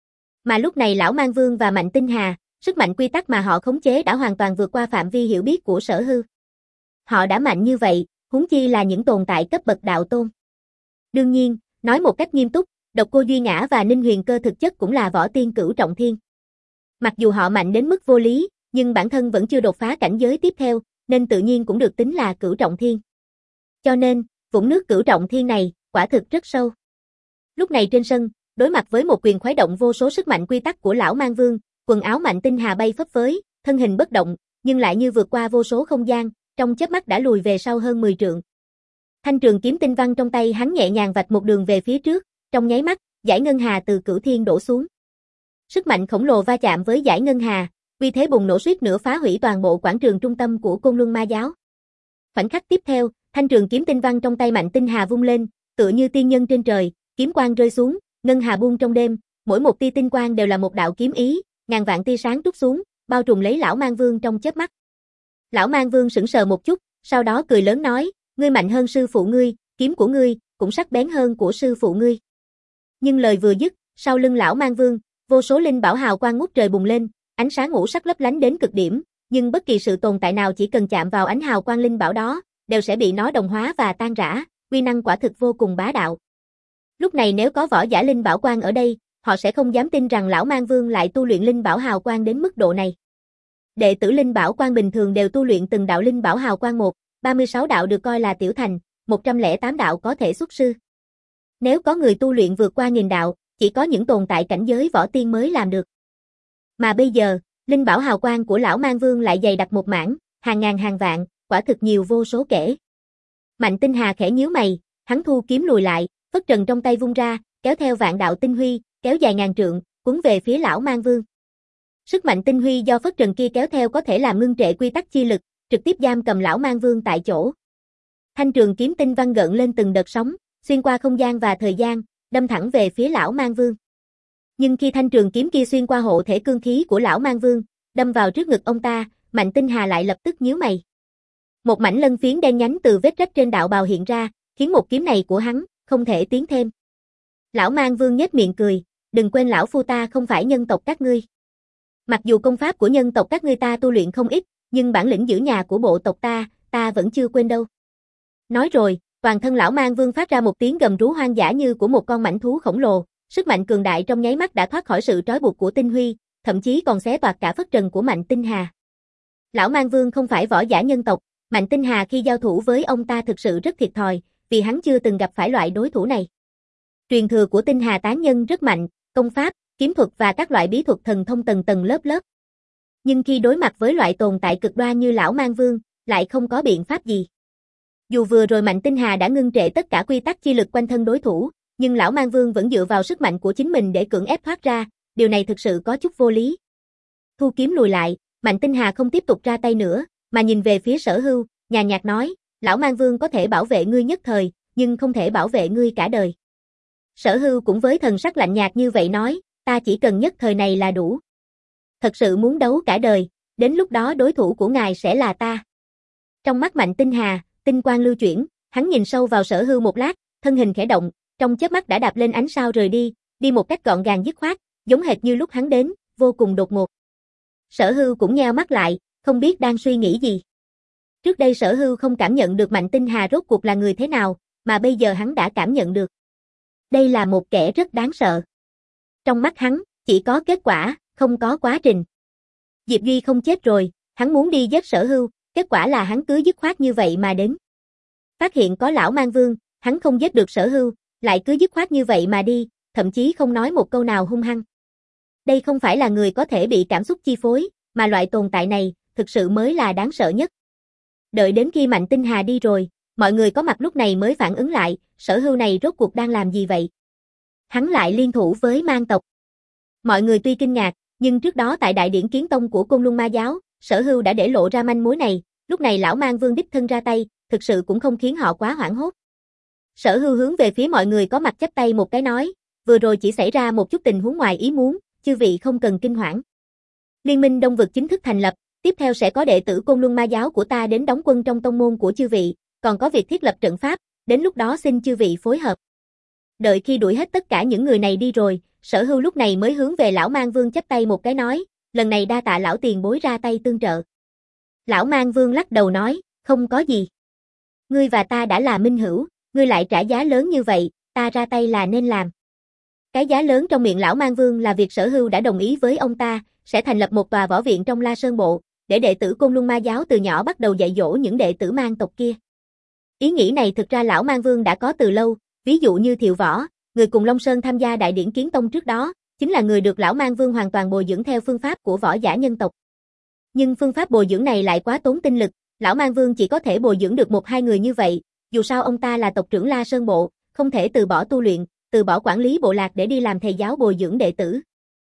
Mà lúc này Lão Mang Vương và Mạnh Tinh Hà, sức mạnh quy tắc mà họ khống chế đã hoàn toàn vượt qua phạm vi hiểu biết của Sở Hưu. Họ đã mạnh như vậy, huống chi là những tồn tại cấp bậc đạo tôn. Đương nhiên, nói một cách nghiêm túc, Độc Cô Duy Ngã và Ninh Huyền Cơ thực chất cũng là võ tiên cửu trọng thiên. Mặc dù họ mạnh đến mức vô lý, nhưng bản thân vẫn chưa đột phá cảnh giới tiếp theo, nên tự nhiên cũng được tính là cửu trọng thiên. Cho nên, vũng nước cửu trọng thiên này, quả thực rất sâu. Lúc này trên sân, đối mặt với một quyền khuấy động vô số sức mạnh quy tắc của Lão Mang Vương, quần áo Mạnh Tinh Hà bay phấp phới, thân hình bất động, nhưng lại như vượt qua vô số không gian, trong chớp mắt đã lùi về sau hơn mười trượng. Thanh trường kiếm tinh văn trong tay hắn nhẹ nhàng vạch một đường về phía trước, trong nháy mắt, dải ngân hà từ cửu thiên đổ xuống. Sức mạnh khổng lồ va chạm với dải ngân hà, uy thế bùng nổ suýt nữa phá hủy toàn bộ quảng trường trung tâm của Côn Luân Ma giáo. Khoảnh khắc tiếp theo, thanh trường kiếm tinh văn trong tay Mạnh Tinh Hà vung lên, tựa như tiên nhân trên trời, kiếm quang rơi xuống, ngân hà buông trong đêm, mỗi một tia tinh quang đều là một đạo kiếm ý, ngàn vạn tia sáng trút xuống, bao trùm lấy Lão Mang Vương trong chớp mắt. Lão Mang Vương sững sờ một chút, sau đó cười lớn nói, ngươi mạnh hơn sư phụ ngươi, kiếm của ngươi cũng sắc bén hơn của sư phụ ngươi. Nhưng lời vừa dứt, sau lưng lão mang vương, vô số linh bảo hào quang ngút trời bùng lên, ánh sáng ngũ sắc lấp lánh đến cực điểm, nhưng bất kỳ sự tồn tại nào chỉ cần chạm vào ánh hào quang linh bảo đó, đều sẽ bị nó đồng hóa và tan rã, uy năng quả thực vô cùng bá đạo. Lúc này nếu có võ giả linh bảo quang ở đây, họ sẽ không dám tin rằng lão mang vương lại tu luyện linh bảo hào quang đến mức độ này. Đệ tử linh bảo quang bình thường đều tu luyện từng đạo linh bảo hào quang một, ba mươi sáu đạo được coi là tiểu thành, một trăm lẻ tám đạo có thể xuất sư. Nếu có người tu luyện vượt qua nghìn đạo, chỉ có những tồn tại cảnh giới võ tiên mới làm được. Mà bây giờ, linh bảo hào quang của lão mang vương lại dày đặc một mảng, hàng ngàn hàng vạn, quả thực nhiều vô số kể. Mạnh Tinh Hà khẽ nhíu mày, hắn thu kiếm lùi lại, phất trần trong tay vung ra, kéo theo vạn đạo tinh huy, kéo dài ngàn trượng, cuốn về phía lão mang vương. Sức mạnh tinh huy do phất trần kia kéo theo có thể làm ngưng trệ quy tắc chi lực, trực tiếp giam cầm lão mang vương tại chỗ. Thanh trường kiếm tinh văng gợn lên từng đợt sóng, xuyên qua không gian và thời gian, đâm thẳng về phía lão mang vương. Nhưng khi thanh trường kiếm kia xuyên qua hộ thể cương khí của lão mang vương, đâm vào trước ngực ông ta, Mạnh Tinh Hà lại lập tức nhíu mày. Một mảnh lân phiến đen nhánh từ vết rách trên đạo bào hiện ra, khiến một kiếm này của hắn không thể tiến thêm. Lão mang vương nhếch miệng cười, đừng quên lão phu ta không phải nhân tộc các ngươi. Mặc dù công pháp của nhân tộc các ngươi ta tu luyện không ít, nhưng bản lĩnh giữ nhà của bộ tộc ta, ta vẫn chưa quên đâu. Nói rồi, toàn thân lão mang vương phát ra một tiếng gầm rú hoang dã như của một con mãnh thú khổng lồ, sức mạnh cường đại trong nháy mắt đã thoát khỏi sự trói buộc của tinh huy, thậm chí còn xé toạc cả phất trần của Mạnh Tinh Hà. Lão mang vương không phải võ giả nhân tộc, Mạnh Tinh Hà khi giao thủ với ông ta thực sự rất thiệt thòi, vì hắn chưa từng gặp phải loại đối thủ này. Truyền thừa của Tinh Hà tán nhân rất mạnh, công pháp, kiếm thuật và các loại bí thuật thần thông tầng tầng lớp lớp. Nhưng khi đối mặt với loại tồn tại cực đoan như lão mang vương, lại không có biện pháp gì. Dù vừa rồi Mạnh Tinh Hà đã ngưng trệ tất cả quy tắc chi lực quanh thân đối thủ, nhưng lão mang vương vẫn dựa vào sức mạnh của chính mình để cưỡng ép thoát ra, điều này thực sự có chút vô lý. Thu kiếm lùi lại, Mạnh Tinh Hà không tiếp tục ra tay nữa, mà nhìn về phía Sở Hưu, nhàn nhạt nói, lão mang vương có thể bảo vệ ngươi nhất thời, nhưng không thể bảo vệ ngươi cả đời. Sở Hưu cũng với thần sắc lạnh nhạt như vậy nói, ta chỉ cần nhất thời này là đủ. Thật sự muốn đấu cả đời, đến lúc đó đối thủ của ngài sẽ là ta. Trong mắt Mạnh Tinh Hà, tinh quang lưu chuyển, hắn nhìn sâu vào Sở Hưu một lát, thân hình khẽ động, trong chớp mắt đã đạp lên ánh sao rời đi, đi một cách gọn gàng dứt khoát, giống hệt như lúc hắn đến, vô cùng đột ngột. Sở Hưu cũng nheo mắt lại, không biết đang suy nghĩ gì. Trước đây Sở Hưu không cảm nhận được Mạnh Tinh Hà rốt cuộc là người thế nào, mà bây giờ hắn đã cảm nhận được. Đây là một kẻ rất đáng sợ. Trong mắt hắn, chỉ có kết quả, không có quá trình. Diệp Duy không chết rồi, hắn muốn đi giết Sở Hưu, kết quả là hắn cứ dứt khoát như vậy mà đến. Phát hiện có lão mang vương, hắn không giết được Sở Hưu, lại cứ dứt khoát như vậy mà đi, thậm chí không nói một câu nào hung hăng. Đây không phải là người có thể bị cảm xúc chi phối, mà loại tồn tại này, thực sự mới là đáng sợ nhất. Đợi đến khi Mạnh Tinh Hà đi rồi, mọi người có mặt lúc này mới phản ứng lại, Sở Hưu này rốt cuộc đang làm gì vậy? Hắn lại liên thủ với mang tộc. Mọi người tuy kinh ngạc, nhưng trước đó tại Đại Điển Kiến Tông của Côn Luân Ma Giáo, Sở Hưu đã để lộ ra manh mối này, lúc này lão mang vương đích thân ra tay, thực sự cũng không khiến họ quá hoảng hốt. Sở Hưu hướng về phía mọi người có mặt chắp tay một cái nói, vừa rồi chỉ xảy ra một chút tình huống ngoài ý muốn, chư vị không cần kinh hoảng. Liên minh Đông Vực chính thức thành lập, tiếp theo sẽ có đệ tử Côn Luân Ma Giáo của ta đến đóng quân trong tông môn của chư vị, còn có việc thiết lập trận pháp, đến lúc đó xin chư vị phối hợp. Đợi khi đuổi hết tất cả những người này đi rồi, Sở Hưu lúc này mới hướng về lão mang vương chắp tay một cái nói, lần này đa tạ lão tiền bối ra tay tương trợ. Lão mang vương lắc đầu nói, không có gì. Ngươi và ta đã là minh hữu, ngươi lại trả giá lớn như vậy, ta ra tay là nên làm. Cái giá lớn trong miệng lão mang vương là việc Sở Hưu đã đồng ý với ông ta, sẽ thành lập một tòa võ viện trong La Sơn Bộ, để đệ tử Côn Luân Ma Giáo từ nhỏ bắt đầu dạy dỗ những đệ tử mang tộc kia. Ý nghĩ này thực ra lão mang vương đã có từ lâu, ví dụ như Thiệu Võ, người cùng Long Sơn tham gia Đại Điển Kiến Tông trước đó, chính là người được lão mang vương hoàn toàn bồi dưỡng theo phương pháp của võ giả nhân tộc. Nhưng phương pháp bồi dưỡng này lại quá tốn tinh lực, lão mang vương chỉ có thể bồi dưỡng được một hai người như vậy, dù sao ông ta là tộc trưởng La Sơn Bộ, không thể từ bỏ tu luyện, từ bỏ quản lý bộ lạc để đi làm thầy giáo bồi dưỡng đệ tử.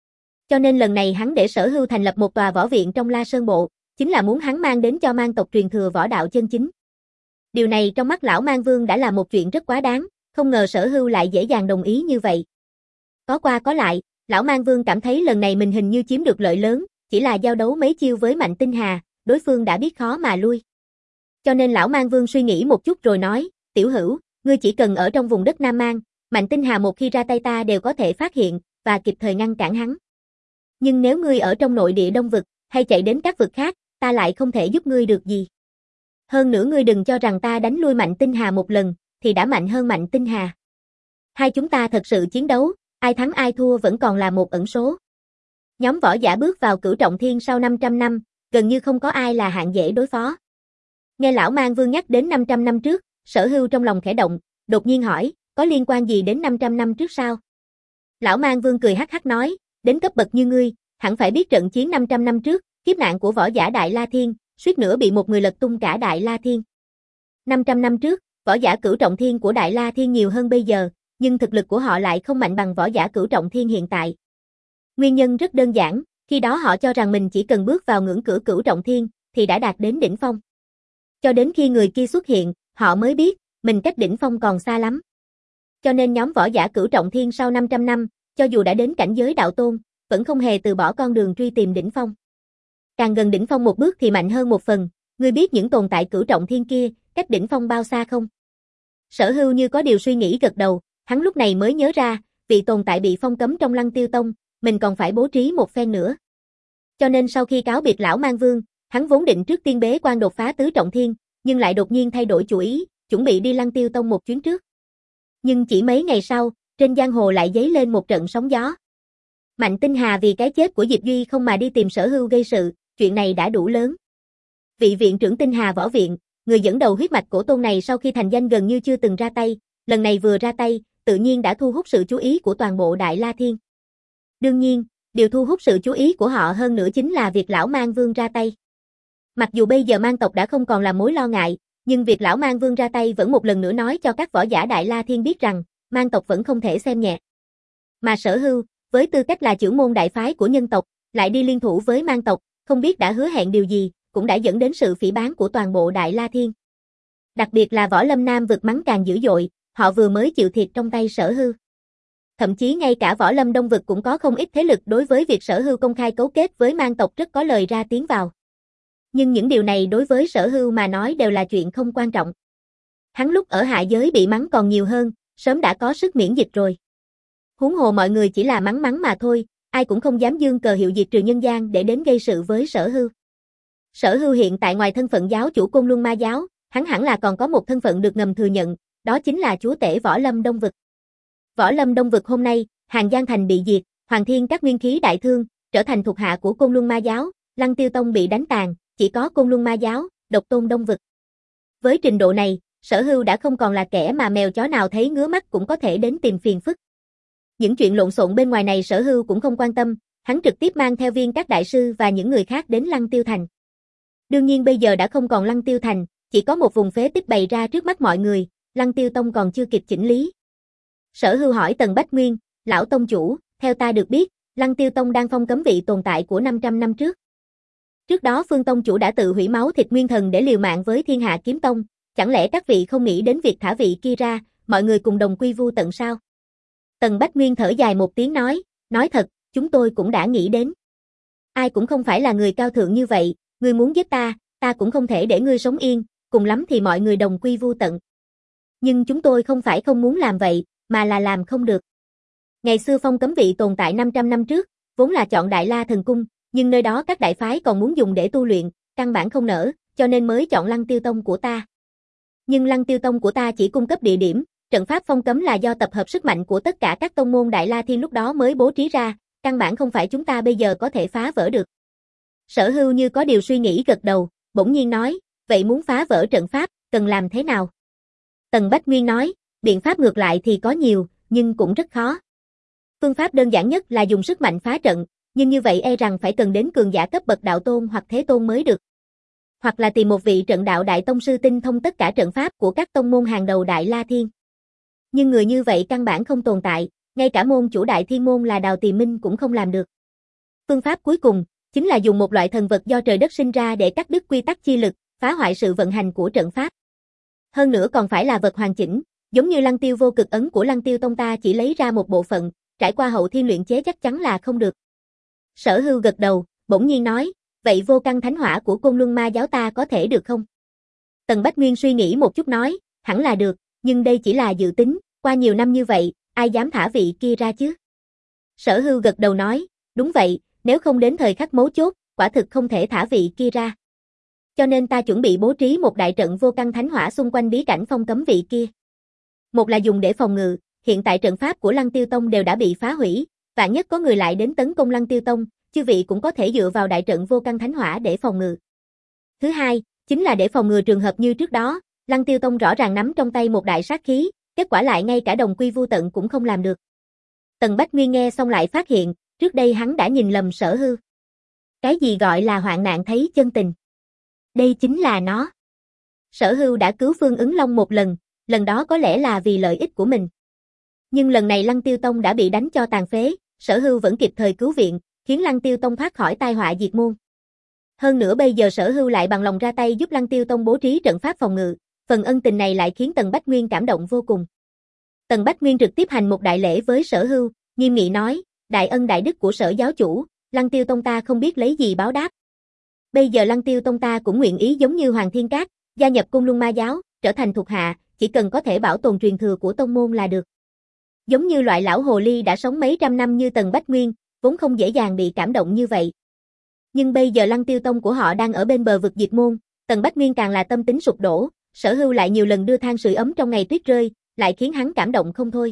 Cho nên lần này hắn để Sở Hưu thành lập một tòa võ viện trong La Sơn Bộ, chính là muốn hắn mang đến cho mang tộc truyền thừa võ đạo chân chính. Điều này trong mắt lão mang vương đã là một chuyện rất quá đáng, không ngờ Sở Hưu lại dễ dàng đồng ý như vậy. Có qua có lại, lão mang vương cảm thấy lần này mình hình như chiếm được lợi lớn, chỉ là giao đấu mấy chiêu với Mạnh Tinh Hà, đối phương đã biết khó mà lui. Cho nên lão Mang Vương suy nghĩ một chút rồi nói, tiểu hữu, ngươi chỉ cần ở trong vùng đất Nam Mang, Mạnh Tinh Hà một khi ra tay ta đều có thể phát hiện, và kịp thời ngăn cản hắn. Nhưng nếu ngươi ở trong nội địa Đông Vực, hay chạy đến các vực khác, ta lại không thể giúp ngươi được gì. Hơn nữa ngươi đừng cho rằng ta đánh lui Mạnh Tinh Hà một lần, thì đã mạnh hơn Mạnh Tinh Hà. Hai chúng ta thật sự chiến đấu, ai thắng ai thua vẫn còn là một ẩn số. Nhóm võ giả bước vào Cửu Trọng Thiên sau năm trăm năm, gần như không có ai là hạng dễ đối phó. Nghe lão Mang Vương nhắc đến năm trăm năm trước, Sở Hưu trong lòng khẽ động, đột nhiên hỏi, có liên quan gì đến năm trăm năm trước sao? Lão Mang Vương cười hắc hắc nói, đến cấp bậc như ngươi, hẳn phải biết trận chiến năm trăm năm trước, kiếp nạn của võ giả Đại La Thiên, suýt nữa bị một người lật tung cả Đại La Thiên. năm trăm năm trước, võ giả Cửu Trọng Thiên của Đại La Thiên nhiều hơn bây giờ, nhưng thực lực của họ lại không mạnh bằng võ giả Cửu Trọng Thiên hiện tại. Nguyên nhân rất đơn giản, khi đó họ cho rằng mình chỉ cần bước vào ngưỡng cửa Cửu Trọng Thiên, thì đã đạt đến đỉnh phong. Cho đến khi người kia xuất hiện, họ mới biết, mình cách đỉnh phong còn xa lắm. Cho nên nhóm võ giả Cửu Trọng Thiên sau năm trăm năm, cho dù đã đến cảnh giới đạo tôn, vẫn không hề từ bỏ con đường truy tìm đỉnh phong. Càng gần đỉnh phong một bước thì mạnh hơn một phần, ngươi biết những tồn tại Cửu Trọng Thiên kia, cách đỉnh phong bao xa không? Sở Hưu như có điều suy nghĩ gật đầu, hắn lúc này mới nhớ ra, vị tồn tại bị phong cấm trong Lăng Tiêu Tông, mình còn phải bố trí một phen nữa. Cho nên sau khi cáo biệt lão Mang Vương, hắn vốn định trước tiên bế quan đột phá tứ trọng thiên, nhưng lại đột nhiên thay đổi chủ ý, chuẩn bị đi Lăng Tiêu Tông một chuyến trước. Nhưng chỉ mấy ngày sau, trên giang hồ lại dấy lên một trận sóng gió. Mạnh Tinh Hà vì cái chết của Diệp Duy không mà đi tìm Sở Hưu gây sự, chuyện này đã đủ lớn. Vị viện trưởng Tinh Hà Võ Viện, người dẫn đầu huyết mạch cổ tôn này sau khi thành danh gần như chưa từng ra tay, lần này vừa ra tay, tự nhiên đã thu hút sự chú ý của toàn bộ Đại La Thiên. Đương nhiên, điều thu hút sự chú ý của họ hơn nữa chính là việc lão Mang Vương ra tay. Mặc dù bây giờ Mang tộc đã không còn là mối lo ngại, nhưng việc lão Mang Vương ra tay vẫn một lần nữa nói cho các võ giả Đại La Thiên biết rằng, Mang tộc vẫn không thể xem nhẹ. Mà Sở Hưu, với tư cách là trưởng môn đại phái của nhân tộc, lại đi liên thủ với Mang tộc, không biết đã hứa hẹn điều gì, cũng đã dẫn đến sự phỉ báng của toàn bộ Đại La Thiên. Đặc biệt là Võ Lâm Nam vực mắng càng dữ dội, họ vừa mới chịu thiệt trong tay Sở Hưu. Thậm chí ngay cả Võ Lâm Đông vực cũng có không ít thế lực đối với việc Sở Hưu công khai cấu kết với Mang tộc rất có lời ra tiếng vào. Nhưng những điều này đối với Sở Hưu mà nói đều là chuyện không quan trọng. Hắn lúc ở hạ giới bị mắng còn nhiều hơn, sớm đã có sức miễn dịch rồi. Huống hồ mọi người chỉ là mắng mắng mà thôi, ai cũng không dám giương cờ hiệu diệt trừ nhân gian để đến gây sự với Sở Hưu. Sở Hưu hiện tại ngoài thân phận giáo chủ Côn Luân Ma giáo, hắn hẳn là còn có một thân phận được ngầm thừa nhận, đó chính là chúa tể Võ Lâm Đông vực. Võ Lâm Đông vực hôm nay, Hàng Giang Thành bị diệt, Hoàng Thiên các nguyên khí đại thương, trở thành thuộc hạ của Côn Luân Ma giáo, Lăng Tiêu Tông bị đánh tàn, chỉ có Côn Luân Ma giáo, độc tôn Đông vực. Với trình độ này, Sở Hưu đã không còn là kẻ mà mèo chó nào thấy ngứa mắt cũng có thể đến tìm phiền phức. Những chuyện lộn xộn bên ngoài này Sở Hưu cũng không quan tâm, hắn trực tiếp mang theo Viên các đại sư và những người khác đến Lăng Tiêu Thành. Đương nhiên bây giờ đã không còn Lăng Tiêu Thành, chỉ có một vùng phế tích bày ra trước mắt mọi người, Lăng Tiêu Tông còn chưa kịp chỉnh lý. Sở Hưu hỏi Tần Bách Nguyên, lão tông chủ, theo ta được biết, Lăng Tiêu Tông đang phong cấm vị tồn tại của năm trăm năm trước. Trước đó Phương Tông chủ đã tự hủy máu thịt nguyên thần để liều mạng với Thiên Hạ Kiếm Tông, chẳng lẽ các vị không nghĩ đến việc thả vị kia ra, mọi người cùng đồng quy vu tận sao? Tần Bách Nguyên thở dài một tiếng nói, nói thật, chúng tôi cũng đã nghĩ đến. Ai cũng không phải là người cao thượng như vậy, ngươi muốn giết ta, ta cũng không thể để ngươi sống yên, cùng lắm thì mọi người đồng quy vu tận. Nhưng chúng tôi không phải không muốn làm vậy, mà là làm không được. Ngày xưa phong cấm vị tồn tại năm trăm năm trước, vốn là chọn Đại La Thần Cung, nhưng nơi đó các đại phái còn muốn dùng để tu luyện, căn bản không nỡ, cho nên mới chọn Lăng Tiêu Tông của ta. Nhưng Lăng Tiêu Tông của ta chỉ cung cấp địa điểm, trận pháp phong cấm là do tập hợp sức mạnh của tất cả các tông môn Đại La Thiên lúc đó mới bố trí ra, căn bản không phải chúng ta bây giờ có thể phá vỡ được. Sở Hưu như có điều suy nghĩ gật đầu, bỗng nhiên nói, vậy muốn phá vỡ trận pháp, cần làm thế nào? Tần Bách Nguyên nói, biện pháp ngược lại thì có nhiều, nhưng cũng rất khó. Phương pháp đơn giản nhất là dùng sức mạnh phá trận, nhưng như vậy e rằng phải cần đến cường giả cấp bậc đạo tôn hoặc thế tôn mới được. Hoặc là tìm một vị trận đạo đại tông sư tinh thông tất cả trận pháp của các tông môn hàng đầu Đại La Thiên. Nhưng người như vậy căn bản không tồn tại, ngay cả môn chủ Đại Thiên môn là Đào Tỳ Minh cũng không làm được. Phương pháp cuối cùng chính là dùng một loại thần vật do trời đất sinh ra để cắt đứt quy tắc chi lực, phá hoại sự vận hành của trận pháp. Hơn nữa còn phải là vật hoàn chỉnh, giống như Lăng Tiêu vô cực ấn của Lăng Tiêu Tông ta chỉ lấy ra một bộ phận, trải qua hậu thiên luyện chế chắc chắn là không được. Sở Hưu gật đầu, bỗng nhiên nói, vậy vô căn thánh hỏa của Côn Luân Ma giáo ta có thể được không? Tần Bách Nguyên suy nghĩ một chút nói, hẳn là được, nhưng đây chỉ là dự tính, qua nhiều năm như vậy, ai dám thả vị kia ra chứ? Sở Hưu gật đầu nói, đúng vậy, nếu không đến thời khắc mấu chốt, quả thực không thể thả vị kia ra. Cho nên ta chuẩn bị bố trí một đại trận vô căn thánh hỏa xung quanh bí cảnh phong cấm vị kia. Một là dùng để phòng ngự, hiện tại trận pháp của Lăng Tiêu Tông đều đã bị phá hủy, vạn nhất có người lại đến tấn công Lăng Tiêu Tông, chư vị cũng có thể dựa vào đại trận vô căn thánh hỏa để phòng ngự. Thứ hai, chính là để phòng ngừa trường hợp như trước đó, Lăng Tiêu Tông rõ ràng nắm trong tay một đại sát khí, kết quả lại ngay cả đồng quy vu tận cũng không làm được. Tần Bách Nguyên nghe xong lại phát hiện, trước đây hắn đã nhìn lầm Sở Hưu. Cái gì gọi là hoạn nạn thấy chân tình? Đây chính là nó. Sở Hưu đã cứu Phương Ứng Long một lần, lần đó có lẽ là vì lợi ích của mình. Nhưng lần này Lăng Tiêu Tông đã bị đánh cho tàn phế, Sở Hưu vẫn kịp thời cứu viện, khiến Lăng Tiêu Tông thoát khỏi tai họa diệt môn. Hơn nữa bây giờ Sở Hưu lại bằng lòng ra tay giúp Lăng Tiêu Tông bố trí trận pháp phòng ngự, phần ân tình này lại khiến Tần Bách Nguyên cảm động vô cùng. Tần Bách Nguyên trực tiếp hành một đại lễ với Sở Hưu, nghiêm nghị nói, đại ân đại đức của Sở giáo chủ, Lăng Tiêu Tông ta không biết lấy gì báo đáp. Bây giờ Lăng Tiêu Tông ta cũng nguyện ý giống như Hoàng Thiên Cát, gia nhập Côn Luân Ma giáo, trở thành thuộc hạ, chỉ cần có thể bảo tồn truyền thừa của tông môn là được. Giống như loại lão hồ ly đã sống mấy trăm năm như Tần Bách Nguyên, vốn không dễ dàng bị cảm động như vậy. Nhưng bây giờ Lăng Tiêu Tông của họ đang ở bên bờ vực diệt môn, Tần Bách Nguyên càng là tâm tính sụp đổ, Sở Hưu lại nhiều lần đưa than sưởi ấm trong ngày tuyết rơi, lại khiến hắn cảm động không thôi.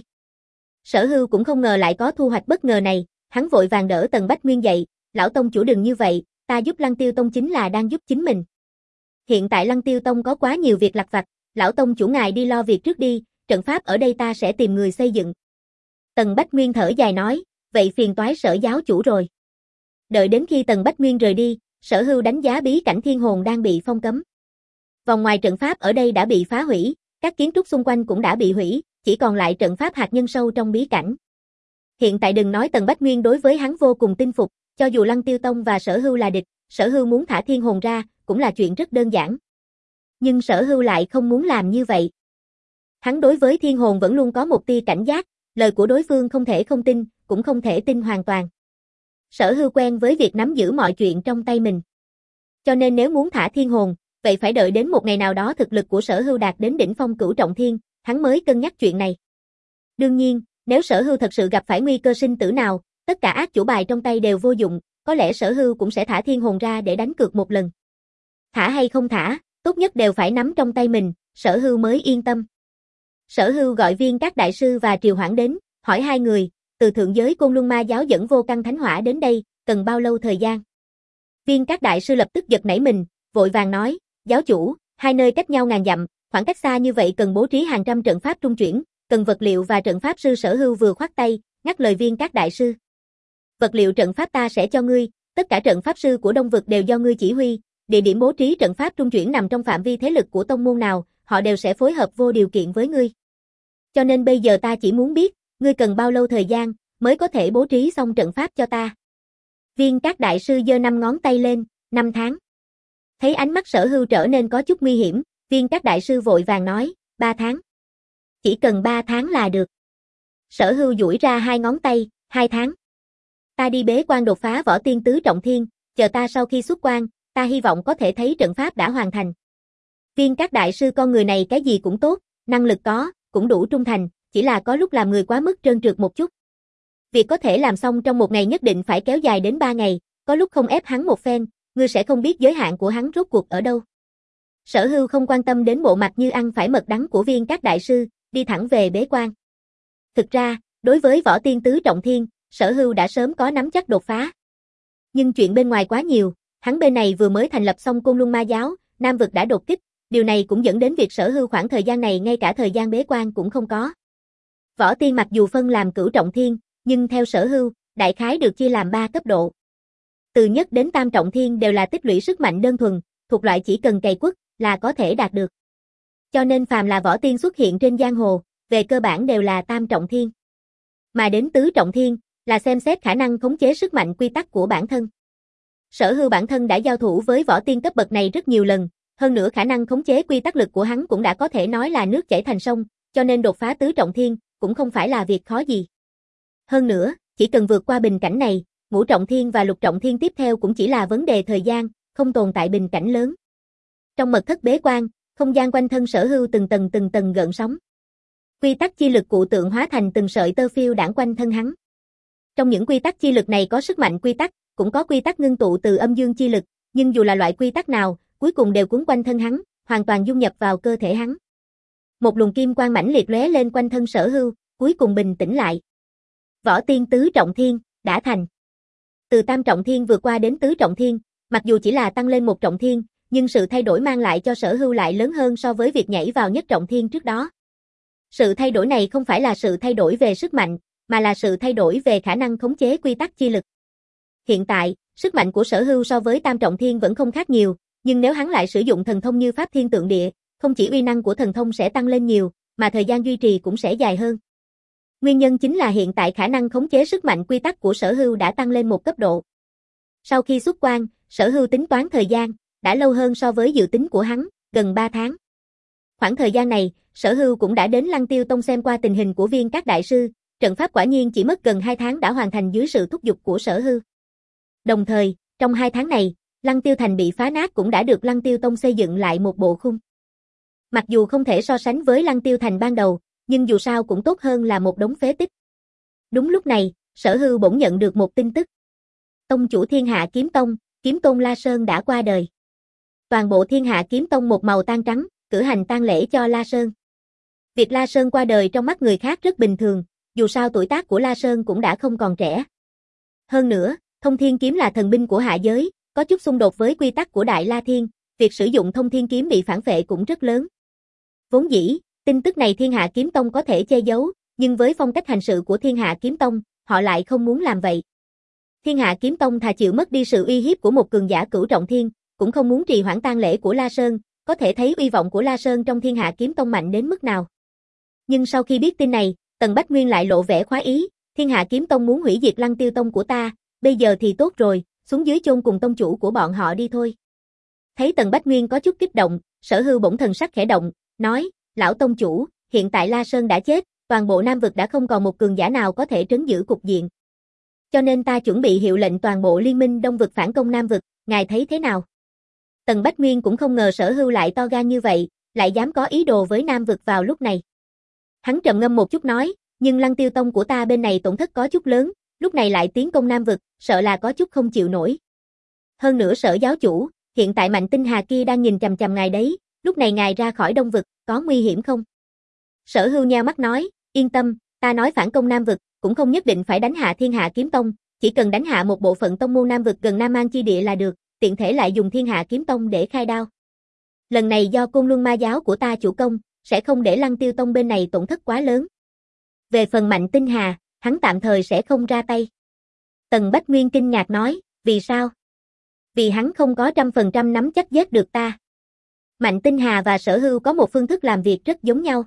Sở Hưu cũng không ngờ lại có thu hoạch bất ngờ này, hắn vội vàng đỡ Tần Bách Nguyên dậy, lão tông chủ đừng như vậy, ta giúp Lăng Tiêu Tông chính là đang giúp chính mình. Hiện tại Lăng Tiêu Tông có quá nhiều việc lặt vặt, lão tông chủ ngài đi lo việc trước đi, trận pháp ở đây ta sẽ tìm người xây dựng. Tần Bách Nguyên thở dài nói, vậy phiền toái Sở giáo chủ rồi. Đợi đến khi Tần Bách Nguyên rời đi, Sở Hưu đánh giá bí cảnh thiên hồn đang bị phong cấm. Vòng ngoài trận pháp ở đây đã bị phá hủy, các kiến trúc xung quanh cũng đã bị hủy, chỉ còn lại trận pháp hạt nhân sâu trong bí cảnh. Hiện tại đừng nói Tần Bách Nguyên đối với hắn vô cùng tin phục, cho dù Lăng Tiêu Tông và Sở Hưu là địch, Sở Hưu muốn thả thiên hồn ra, cũng là chuyện rất đơn giản. Nhưng Sở Hưu lại không muốn làm như vậy. Hắn đối với thiên hồn vẫn luôn có một tia cảnh giác, lời của đối phương không thể không tin, cũng không thể tin hoàn toàn. Sở Hưu quen với việc nắm giữ mọi chuyện trong tay mình. Cho nên nếu muốn thả thiên hồn, vậy phải đợi đến một ngày nào đó thực lực của Sở Hưu đạt đến đỉnh phong cửu trọng thiên, hắn mới cân nhắc chuyện này. Đương nhiên, nếu Sở Hưu thật sự gặp phải nguy cơ sinh tử nào, tất cả ác chủ bài trong tay đều vô dụng, có lẽ Sở Hưu cũng sẽ thả thiên hồn ra để đánh cược một lần. Thả hay không thả, tốt nhất đều phải nắm trong tay mình, Sở Hưu mới yên tâm. Sở Hưu gọi Viên Các đại sư và Triều Hoảng đến, hỏi hai người, từ thượng giới Côn Luân Ma giáo dẫn vô căn thánh hỏa đến đây, cần bao lâu thời gian? Viên Các đại sư lập tức giật nảy mình, vội vàng nói, giáo chủ, hai nơi cách nhau ngàn dặm, khoảng cách xa như vậy cần bố trí hàng trăm trận pháp trung chuyển, cần vật liệu và trận pháp sư Sở Hưu vừa khoát tay, ngắt lời Viên Các đại sư. Vật liệu trận pháp ta sẽ cho ngươi, tất cả trận pháp sư của Đông vực đều do ngươi chỉ huy, địa điểm bố trí trận pháp trung chuyển nằm trong phạm vi thế lực của tông môn nào, họ đều sẽ phối hợp vô điều kiện với ngươi. Cho nên bây giờ ta chỉ muốn biết, ngươi cần bao lâu thời gian mới có thể bố trí xong trận pháp cho ta. Viên Các đại sư giơ năm ngón tay lên, năm tháng. Thấy ánh mắt Sở Hưu trở nên có chút nguy hiểm, Viên Các đại sư vội vàng nói, ba tháng. Chỉ cần ba tháng là được. Sở Hưu duỗi ra hai ngón tay, hai tháng. Ta đi bế quan đột phá võ tiên tứ trọng thiên, chờ ta sau khi xuất quan, ta hy vọng có thể thấy trận pháp đã hoàn thành. Viên Các đại sư con người này cái gì cũng tốt, năng lực có, cũng đủ trung thành, chỉ là có lúc làm người quá mức trơn trượt một chút. Việc có thể làm xong trong một ngày nhất định phải kéo dài đến ba ngày, có lúc không ép hắn một phen, ngươi sẽ không biết giới hạn của hắn rốt cuộc ở đâu. Sở Hưu không quan tâm đến bộ mặt như ăn phải mật đắng của Viên Các đại sư, đi thẳng về bế quan. Thực ra, đối với võ tiên tứ trọng thiên, Sở Hưu đã sớm có nắm chắc đột phá. Nhưng chuyện bên ngoài quá nhiều, hắn bên này vừa mới thành lập xong Côn Luân Ma giáo, Nam vực đã đột kích, điều này cũng dẫn đến việc Sở Hưu khoảng thời gian này ngay cả thời gian bế quan cũng không có. Võ tiên mặc dù phân làm cửu trọng thiên, nhưng theo Sở Hưu, đại khái được chia làm ba cấp độ. Từ nhất đến tam trọng thiên đều là tích lũy sức mạnh đơn thuần, thuộc loại chỉ cần cày quất là có thể đạt được. Cho nên phàm là võ tiên xuất hiện trên giang hồ, về cơ bản đều là tam trọng thiên. Mà đến tứ trọng thiên, là xem xét khả năng khống chế sức mạnh quy tắc của bản thân. Sở Hưu bản thân đã giao thủ với võ tiên cấp bậc này rất nhiều lần, hơn nữa khả năng khống chế quy tắc lực của hắn cũng đã có thể nói là nước chảy thành sông, cho nên đột phá tứ trọng thiên cũng không phải là việc khó gì. Hơn nữa, chỉ cần vượt qua bình cảnh này, ngũ trọng thiên và lục trọng thiên tiếp theo cũng chỉ là vấn đề thời gian, không tồn tại bình cảnh lớn. Trong mật thất bế quan, không gian quanh thân Sở Hưu từng tầng từng tầng gợn sóng. Quy tắc chi lực cụ tượng hóa thành từng sợi tơ phiêu đãng quanh thân hắn. Trong những quy tắc chi lực này có sức mạnh quy tắc, cũng có quy tắc ngưng tụ từ âm dương chi lực, nhưng dù là loại quy tắc nào, cuối cùng đều cuốn quanh thân hắn, hoàn toàn dung nhập vào cơ thể hắn. Một luồng kim quang mãnh liệt lóe lên quanh thân Sở Hưu, cuối cùng bình tĩnh lại. Võ tiên tứ trọng thiên, đã thành. Từ tam trọng thiên vượt qua đến tứ trọng thiên, mặc dù chỉ là tăng lên một trọng thiên, nhưng sự thay đổi mang lại cho Sở Hưu lại lớn hơn so với việc nhảy vào nhất trọng thiên trước đó. Sự thay đổi này không phải là sự thay đổi về sức mạnh, mà là sự thay đổi về khả năng khống chế quy tắc chi lực. Hiện tại, sức mạnh của Sở Hưu so với tam trọng thiên vẫn không khác nhiều, nhưng nếu hắn lại sử dụng thần thông như Pháp Thiên Tượng Địa, không chỉ uy năng của thần thông sẽ tăng lên nhiều, mà thời gian duy trì cũng sẽ dài hơn. Nguyên nhân chính là hiện tại khả năng khống chế sức mạnh quy tắc của Sở Hưu đã tăng lên một cấp độ. Sau khi xuất quan, Sở Hưu tính toán thời gian, đã lâu hơn so với dự tính của hắn, gần ba tháng. Khoảng thời gian này, Sở Hưu cũng đã đến Lăng Tiêu Tông xem qua tình hình của Viên các đại sư, trận pháp quả nhiên chỉ mất gần hai tháng đã hoàn thành dưới sự thúc giục của Sở Hưu. Đồng thời, trong hai tháng này, Lăng Tiêu Thành bị phá nát cũng đã được Lăng Tiêu Tông xây dựng lại một bộ khung. Mặc dù không thể so sánh với Lăng Tiêu Thành ban đầu, nhưng dù sao cũng tốt hơn là một đống phế tích. Đúng lúc này, Sở Hưu bỗng nhận được một tin tức. Tông chủ Thiên Hạ Kiếm Tông, Kiếm Tôn La Sơn đã qua đời. Toàn bộ Thiên Hạ Kiếm Tông một màu tang trắng, cử hành tang lễ cho La Sơn. Việc La Sơn qua đời trong mắt người khác rất bình thường, dù sao tuổi tác của La Sơn cũng đã không còn trẻ. Hơn nữa, Thông Thiên Kiếm là thần binh của hạ giới, có chút xung đột với quy tắc của Đại La Thiên, việc sử dụng Thông Thiên Kiếm bị phản phệ cũng rất lớn. Vốn dĩ, tin tức này Thiên Hạ Kiếm Tông có thể che giấu, nhưng với phong cách hành sự của Thiên Hạ Kiếm Tông, họ lại không muốn làm vậy. Thiên Hạ Kiếm Tông thà chịu mất đi sự uy hiếp của một cường giả cửu trọng thiên, cũng không muốn trì hoãn tang lễ của La Sơn, có thể thấy uy vọng của La Sơn trong Thiên Hạ Kiếm Tông mạnh đến mức nào. Nhưng sau khi biết tin này, Tần Bách Nguyên lại lộ vẻ khoái ý, Thiên Hạ Kiếm Tông muốn hủy diệt Lăng Tiêu Tông của ta, bây giờ thì tốt rồi, xuống dưới chôn cùng tông chủ của bọn họ đi thôi. Thấy Tần Bách Nguyên có chút kích động, Sở Hưu bỗng thần sắc khẽ động, nói, lão tông chủ, hiện tại La Sơn đã chết, toàn bộ Nam vực đã không còn một cường giả nào có thể trấn giữ cục diện. Cho nên ta chuẩn bị hiệu lệnh toàn bộ liên minh Đông vực phản công Nam vực, ngài thấy thế nào? Tần Bách Nguyên cũng không ngờ Sở Hưu lại to gan như vậy, lại dám có ý đồ với Nam vực vào lúc này. Hắn trầm ngâm một chút nói, nhưng Lăng Tiêu Tông của ta bên này tổn thất có chút lớn, lúc này lại tiến công Nam vực, sợ là có chút không chịu nổi. Hơn nữa Sở giáo chủ, hiện tại Mạnh Tinh Hà kia đang nhìn chằm chằm ngài đấy, lúc này ngài ra khỏi Đông vực, có nguy hiểm không? Sở Hưu nheo mắt nói, yên tâm, ta nói phản công Nam vực, cũng không nhất định phải đánh hạ Thiên Hạ Kiếm Tông, chỉ cần đánh hạ một bộ phận tông môn Nam vực gần Nam An chi địa là được, tiện thể lại dùng Thiên Hạ Kiếm Tông để khai đao. Lần này do Côn Luân Ma giáo của ta chủ công, sẽ không để Lăng Tiêu Tông bên này tổn thất quá lớn. Về phần Mạnh Tinh Hà, hắn tạm thời sẽ không ra tay. Tần Bách Nguyên kinh ngạc nói, vì sao? Vì hắn không có trăm phần trăm nắm chắc giết được ta. Mạnh Tinh Hà và Sở Hưu có một phương thức làm việc rất giống nhau.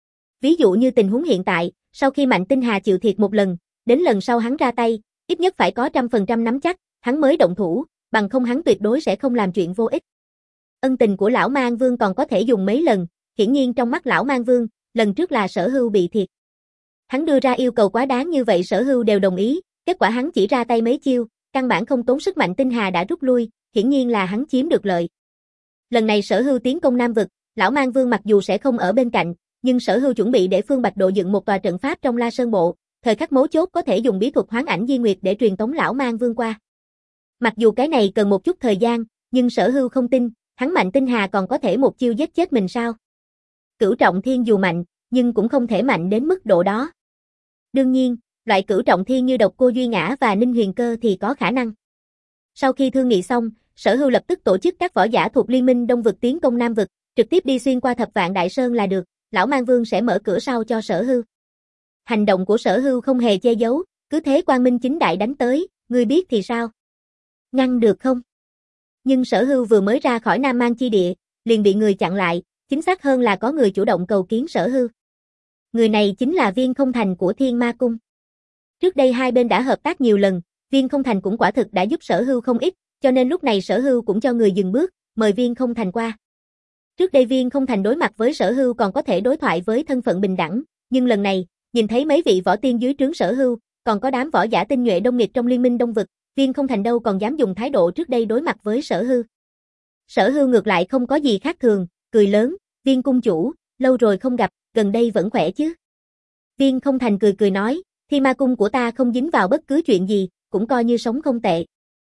Ví dụ như tình huống hiện tại, sau khi Mạnh Tinh Hà chịu thiệt một lần, đến lần sau hắn ra tay, ít nhất phải có trăm phần trăm nắm chắc, hắn mới động thủ, bằng không hắn tuyệt đối sẽ không làm chuyện vô ích. Ân tình của lão Mang Vương còn có thể dùng mấy lần, hiển nhiên trong mắt lão Mang Vương, lần trước là Sở Hưu bị thiệt. Hắn đưa ra yêu cầu quá đáng như vậy Sở Hưu đều đồng ý, kết quả hắn chỉ ra tay mấy chiêu, căn bản không tốn sức Mạnh Tinh Hà đã rút lui, hiển nhiên là hắn chiếm được lợi. Lần này Sở Hưu tiến công Nam vực, lão Mang Vương mặc dù sẽ không ở bên cạnh, nhưng Sở Hưu chuẩn bị để Phương Bạch Độ dựng một tòa trận pháp trong La Sơn Bộ, thời khắc mấu chốt có thể dùng bí thuật Hoán Ảnh Di Nguyệt để truyền tống lão Mang Vương qua. Mặc dù cái này cần một chút thời gian, nhưng Sở Hưu không tin, hắn Mạnh Tinh Hà còn có thể một chiêu giết chết mình sao? Cửu trọng thiên dù mạnh, nhưng cũng không thể mạnh đến mức độ đó. Đương nhiên, loại cửu trọng thiên như Độc Cô Duy Ngã và Ninh Huyền Cơ thì có khả năng. Sau khi thương nghị xong, Sở Hưu lập tức tổ chức các võ giả thuộc Liên minh Đông vực tiến công Nam vực, trực tiếp đi xuyên qua Thập Vạn Đại Sơn là được, lão Mang Vương sẽ mở cửa sau cho Sở Hưu. Hành động của Sở Hưu không hề che giấu, cứ thế quang minh chính đại đánh tới, ngươi biết thì sao? Ngăn được không? Nhưng Sở Hưu vừa mới ra khỏi Nam Mang chi địa, liền bị người chặn lại, chính xác hơn là có người chủ động cầu kiến Sở Hưu. Người này chính là Viên Không Thành của Thiên Ma Cung. Trước đây hai bên đã hợp tác nhiều lần, Viên Không Thành cũng quả thực đã giúp Sở Hưu không ít, cho nên lúc này Sở Hưu cũng cho người dừng bước, mời Viên Không Thành qua. Trước đây Viên Không Thành đối mặt với Sở Hưu còn có thể đối thoại với thân phận bình đẳng, nhưng lần này, nhìn thấy mấy vị võ tiên dưới trướng Sở Hưu, còn có đám võ giả tinh nhuệ đông nghịt trong Liên minh Đông vực, Viên Không Thành đâu còn dám dùng thái độ trước đây đối mặt với Sở Hưu. Sở Hưu ngược lại không có gì khác thường, cười lớn, Viên cung chủ, lâu rồi không gặp, gần đây vẫn khỏe chứ? Viên Không Thành cười cười nói, Thiên Ma cung của ta không dính vào bất cứ chuyện gì, cũng coi như sống không tệ.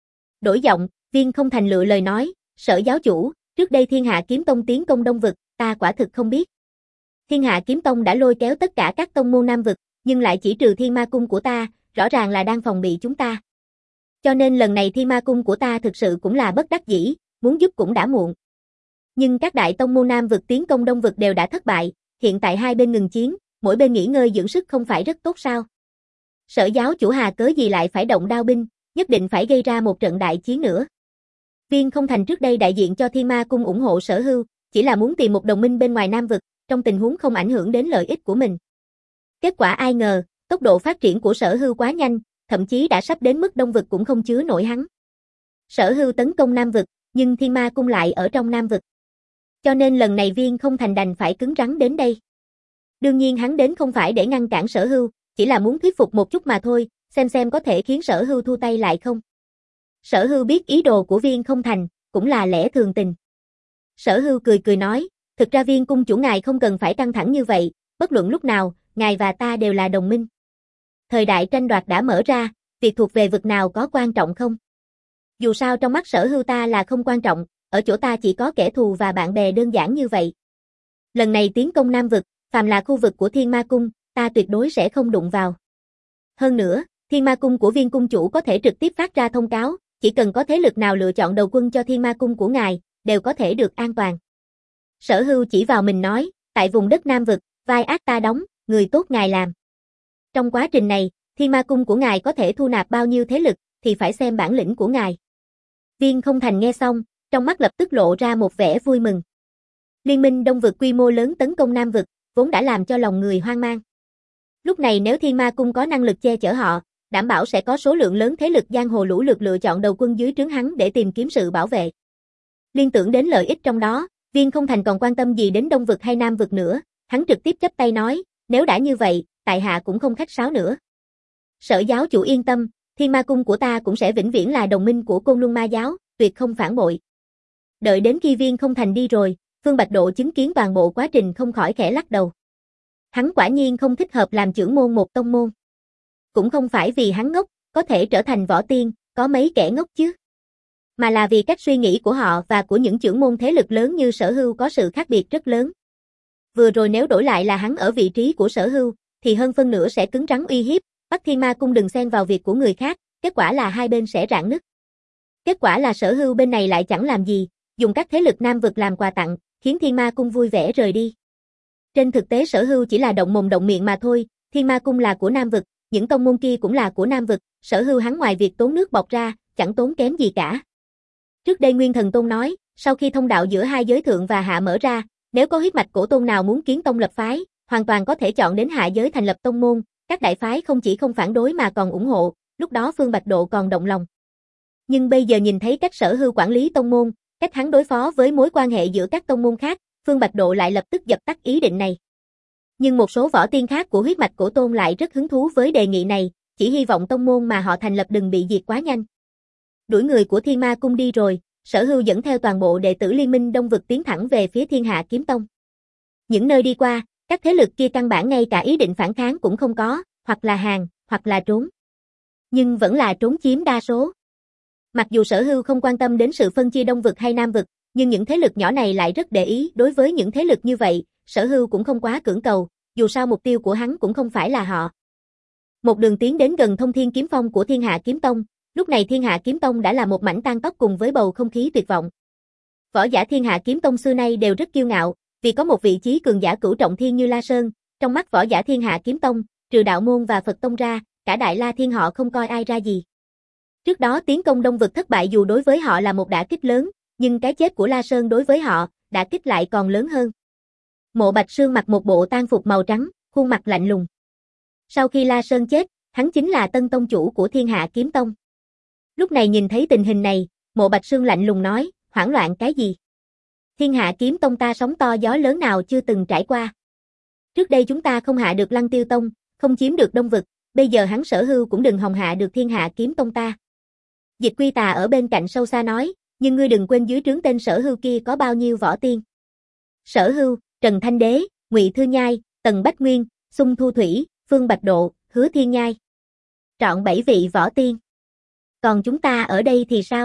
Đổi giọng, Viên Không Thành lựa lời nói, Sở giáo chủ, trước đây Thiên Hạ Kiếm Tông tiến công Đông vực, ta quả thực không biết. Thiên Hạ Kiếm Tông đã lôi kéo tất cả các tông môn Nam vực, nhưng lại chỉ trừ Thiên Ma cung của ta, rõ ràng là đang phòng bị chúng ta. Cho nên lần này Thiên Ma cung của ta thực sự cũng là bất đắc dĩ, muốn giúp cũng đã muộn. Nhưng các đại tông môn Nam vực tiến công Đông vực đều đã thất bại, hiện tại hai bên ngừng chiến, mỗi bên nghỉ ngơi dưỡng sức không phải rất tốt sao? Sở giáo chủ hà cớ gì lại phải động đao binh, nhất định phải gây ra một trận đại chiến nữa. Viên Không Thành trước đây đại diện cho Thiên Ma cung ủng hộ Sở Hưu, chỉ là muốn tìm một đồng minh bên ngoài Nam vực, trong tình huống không ảnh hưởng đến lợi ích của mình. Kết quả ai ngờ, tốc độ phát triển của Sở Hưu quá nhanh, thậm chí đã sắp đến mức Đông vực cũng không chứa nổi hắn. Sở Hưu tấn công Nam vực, nhưng Thiên Ma cung lại ở trong Nam vực. Cho nên lần này Viên Không Thành đành phải cứng rắn đến đây. Đương nhiên hắn đến không phải để ngăn cản Sở Hưu, chỉ là muốn thuyết phục một chút mà thôi, xem xem có thể khiến Sở Hưu thu tay lại không. Sở Hưu biết ý đồ của Viên Không Thành, cũng là lẽ thường tình. Sở Hưu cười cười nói, thực ra Viên cung chủ ngài không cần phải căng thẳng như vậy, bất luận lúc nào, ngài và ta đều là đồng minh. Thời đại tranh đoạt đã mở ra, việc thuộc về vực nào có quan trọng không? Dù sao trong mắt Sở Hưu ta là không quan trọng, ở chỗ ta chỉ có kẻ thù và bạn bè đơn giản như vậy. Lần này tiến công Nam vực, phàm là khu vực của Thiên Ma cung, ta tuyệt đối sẽ không đụng vào. Hơn nữa, Thiên Ma cung của Viên cung chủ có thể trực tiếp phát ra thông cáo, chỉ cần có thế lực nào lựa chọn đầu quân cho Thiên Ma cung của ngài, đều có thể được an toàn. Sở Hưu chỉ vào mình nói, tại vùng đất Nam vực, vai ác ta đóng, người tốt ngài làm. Trong quá trình này, Thiên Ma cung của ngài có thể thu nạp bao nhiêu thế lực, thì phải xem bản lĩnh của ngài. Viên Không Thành nghe xong, trong mắt lập tức lộ ra một vẻ vui mừng. Liên minh Đông vực quy mô lớn tấn công Nam vực, vốn đã làm cho lòng người hoang mang. Lúc này nếu Thiên Ma cung có năng lực che chở họ, đảm bảo sẽ có số lượng lớn thế lực giang hồ lũ lượt lựa chọn đầu quân dưới trướng hắn để tìm kiếm sự bảo vệ. Liên tưởng đến lợi ích trong đó, Viên Không Thành còn quan tâm gì đến Đông vực hay Nam vực nữa, hắn trực tiếp chắp tay nói, nếu đã như vậy, tại hạ cũng không khách sáo nữa. Sở giáo chủ yên tâm, Thiên Ma cung của ta cũng sẽ vĩnh viễn là đồng minh của Côn Luân Ma giáo, tuyệt không phản bội. Đợi đến khi Viên Không Thành đi rồi, Phương Bạch Độ chứng kiến toàn bộ quá trình không khỏi khẽ lắc đầu. Hắn quả nhiên không thích hợp làm trưởng môn một tông môn. Cũng không phải vì hắn ngốc, có thể trở thành võ tiên, có mấy kẻ ngốc chứ. Mà là vì cách suy nghĩ của họ và của những trưởng môn thế lực lớn như Sở Hưu có sự khác biệt rất lớn. Vừa rồi nếu đổi lại là hắn ở vị trí của Sở Hưu, thì hơn phân nửa sẽ cứng rắn uy hiếp, bắt Thiên Ma cung đừng xen vào việc của người khác, kết quả là hai bên sẽ rạn nứt. Kết quả là Sở Hưu bên này lại chẳng làm gì, dùng các thế lực Nam vực làm quà tặng, khiến Thiên Ma cung vui vẻ rời đi. Trên thực tế Sở Hưu chỉ là động mồm động miệng mà thôi, Thiên Ma cung là của Nam vực, những tông môn kia cũng là của Nam vực, Sở Hưu hắn ngoài việc tốn nước bọt ra, chẳng tốn kém gì cả. Trước đây Nguyên Thần Tôn nói, sau khi thông đạo giữa hai giới thượng và hạ mở ra, nếu có huyết mạch cổ tôn nào muốn kiến tông lập phái, hoàn toàn có thể chọn đến hạ giới thành lập tông môn, các đại phái không chỉ không phản đối mà còn ủng hộ, lúc đó Phương Bạch Độ còn động lòng. Nhưng bây giờ nhìn thấy cách Sở Hưu quản lý tông môn, cách hắn đối phó với mối quan hệ giữa các tông môn khác, Phương Bạch Độ lại lập tức dập tắt ý định này. Nhưng một số võ tiên khác của huyết mạch cổ tôn lại rất hứng thú với đề nghị này, chỉ hy vọng tông môn mà họ thành lập đừng bị diệt quá nhanh. Đuổi người của Thiên Ma cung đi rồi, Sở Hưu dẫn theo toàn bộ đệ tử liên minh Đông vực tiến thẳng về phía Thiên Hạ Kiếm Tông. Những nơi đi qua, các thế lực kia căn bản ngay cả ý định phản kháng cũng không có, hoặc là hàng, hoặc là trốn. Nhưng vẫn là trốn chiếm đa số. Mặc dù Sở Hưu không quan tâm đến sự phân chia Đông vực hay Nam vực, nhưng những thế lực nhỏ này lại rất để ý đối với những thế lực như vậy, Sở Hưu cũng không quá cưỡng cầu, dù sao mục tiêu của hắn cũng không phải là họ. Một đường tiến đến gần Thông Thiên Kiếm Phong của Thiên Hạ Kiếm Tông, lúc này Thiên Hạ Kiếm Tông đã là một mảnh tang tóc cùng với bầu không khí tuyệt vọng. Võ giả Thiên Hạ Kiếm Tông xưa nay đều rất kiêu ngạo, vì có một vị trí cường giả cửu trọng thiên như La Sơn, trong mắt võ giả Thiên Hạ Kiếm Tông, trừ đạo môn và Phật tông ra, cả Đại La Thiên họ không coi ai ra gì. Trước đó tiến công Đông vực thất bại dù đối với họ là một đả kích lớn, nhưng cái chết của La Sơn đối với họ, đả kích lại còn lớn hơn. Mộ Bạch Sương mặc một bộ tang phục màu trắng, khuôn mặt lạnh lùng. Sau khi La Sơn chết, hắn chính là tân tông chủ của Thiên Hạ Kiếm Tông. Lúc này nhìn thấy tình hình này, Mộ Bạch Sương lạnh lùng nói, hoảng loạn cái gì? Thiên Hạ Kiếm Tông ta sóng to gió lớn nào chưa từng trải qua. Trước đây chúng ta không hạ được Lăng Tiêu Tông, không chiếm được Đông vực, bây giờ hắn Sở Hưu cũng đừng hòng hạ được Thiên Hạ Kiếm Tông ta. Dịch Quy Tà ở bên cạnh sâu xa nói, nhưng ngươi đừng quên dưới trướng tên Sở Hưu kia có bao nhiêu võ tiên. Sở Hưu, Trần Thanh Đế, Ngụy Thư Nhai, Tần Bách Nguyên, Xung Thu Thủy, Phương Bạch Độ, Hứa Thiên Nhai. Trọn bảy vị võ tiên. Còn chúng ta ở đây thì sao?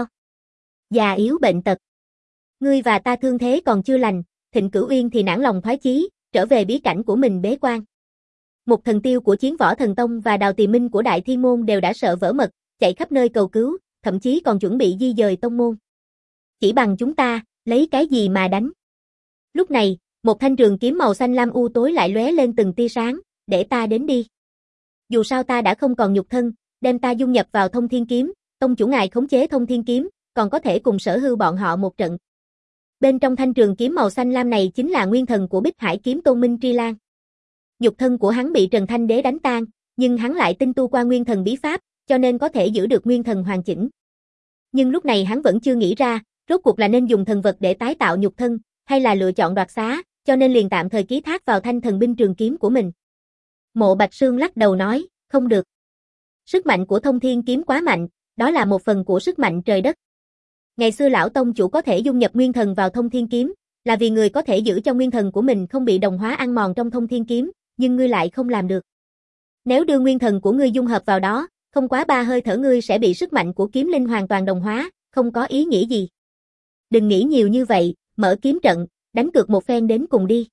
Già yếu bệnh tật. Ngươi và ta thương thế còn chưa lành, Thịnh Cửu Uyên thì nản lòng thoái chí, trở về bí cảnh của mình bế quan. Một Thần Tiêu của Chiến Võ Thần Tông và Đào Tỳ Minh của Đại Thiên Môn đều đã sợ vỡ mật, chạy khắp nơi cầu cứu, thậm chí còn chuẩn bị di dời tông môn. Chỉ bằng chúng ta, lấy cái gì mà đánh? Lúc này, một thanh trường kiếm màu xanh lam u tối lại lóe lên từng tia sáng, để ta đến đi. Dù sao ta đã không còn nhục thân, đem ta dung nhập vào Thông Thiên Kiếm, tông chủ ngài khống chế Thông Thiên Kiếm, còn có thể cùng Sở Hưu bọn họ một trận. Bên trong thanh trường kiếm màu xanh lam này chính là nguyên thần của Bích Hải Kiếm Tôn Minh Tri Lan. Nhục thân của hắn bị Trần Thanh Đế đánh tan, nhưng hắn lại tinh tu qua nguyên thần bí pháp, cho nên có thể giữ được nguyên thần hoàn chỉnh. Nhưng lúc này hắn vẫn chưa nghĩ ra, rốt cuộc là nên dùng thần vật để tái tạo nhục thân, hay là lựa chọn đoạt xá, cho nên liền tạm thời ký thác vào thanh thần binh trường kiếm của mình. Mộ Bạch Sương lắc đầu nói, không được. Sức mạnh của Thông Thiên Kiếm quá mạnh, đó là một phần của sức mạnh trời đất. Ngày xưa lão tông chủ có thể dung nhập nguyên thần vào Thông Thiên Kiếm, là vì người có thể giữ cho nguyên thần của mình không bị đồng hóa ăn mòn trong Thông Thiên Kiếm, nhưng ngươi lại không làm được. Nếu đưa nguyên thần của ngươi dung hợp vào đó, không quá ba hơi thở ngươi sẽ bị sức mạnh của kiếm linh hoàn toàn đồng hóa, không có ý nghĩa gì. Đừng nghĩ nhiều như vậy, mở kiếm trận, đánh cược một phen đến cùng đi.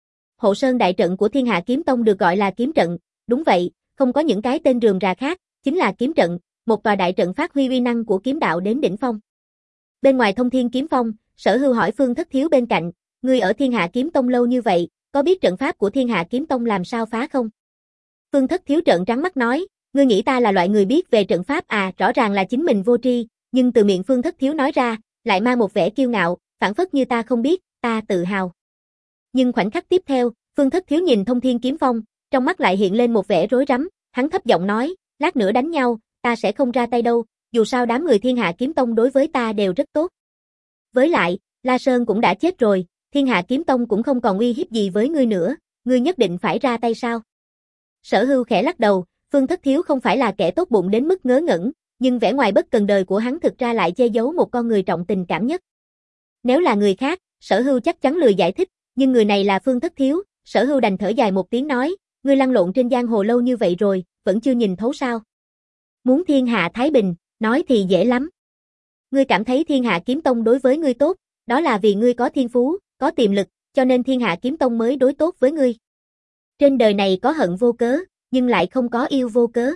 Hộ Sơn đại trận của Thiên Hạ Kiếm Tông được gọi là kiếm trận, đúng vậy, không có những cái tên rườm rà khác, chính là kiếm trận, một tòa đại trận phát huy uy năng của kiếm đạo đến đỉnh phong. Bên ngoài Thông Thiên Kiếm Phong, Sở Hưu hỏi Phương Thất Thiếu bên cạnh, ngươi ở Thiên Hạ Kiếm Tông lâu như vậy, có biết trận pháp của Thiên Hạ Kiếm Tông làm sao phá không? Phương Thất Thiếu trợn trắng mắt nói, ngươi nghĩ ta là loại người biết về trận pháp à, rõ ràng là chính mình vô tri, nhưng từ miệng Phương Thất Thiếu nói ra, lại mang một vẻ kiêu ngạo, phản phất như ta không biết, ta tự hào. Nhưng khoảnh khắc tiếp theo, Phương Thất Thiếu nhìn Thông Thiên Kiếm Phong, trong mắt lại hiện lên một vẻ rối rắm, hắn thấp giọng nói, lát nữa đánh nhau, ta sẽ không ra tay đâu, dù sao đám người Thiên Hạ Kiếm Tông đối với ta đều rất tốt. Với lại, La Sơn cũng đã chết rồi, Thiên Hạ Kiếm Tông cũng không còn uy hiếp gì với ngươi nữa, ngươi nhất định phải ra tay sao? Sở Hưu khẽ lắc đầu, Phương Thất Thiếu không phải là kẻ tốt bụng đến mức ngớ ngẩn, nhưng vẻ ngoài bất cần đời của hắn thực ra lại che giấu một con người trọng tình cảm nhất. Nếu là người khác, Sở Hưu chắc chắn lười giải thích, nhưng người này là Phương Thất Thiếu, Sở Hưu đành thở dài một tiếng nói, ngươi lăn lộn trên giang hồ lâu như vậy rồi, vẫn chưa nhìn thấu sao? Muốn thiên hạ thái bình, nói thì dễ lắm. Ngươi cảm thấy Thiên Hạ Kiếm Tông đối với ngươi tốt, đó là vì ngươi có thiên phú, có tiềm lực, cho nên Thiên Hạ Kiếm Tông mới đối tốt với ngươi. Trên đời này có hận vô cớ, nhưng lại không có yêu vô cớ.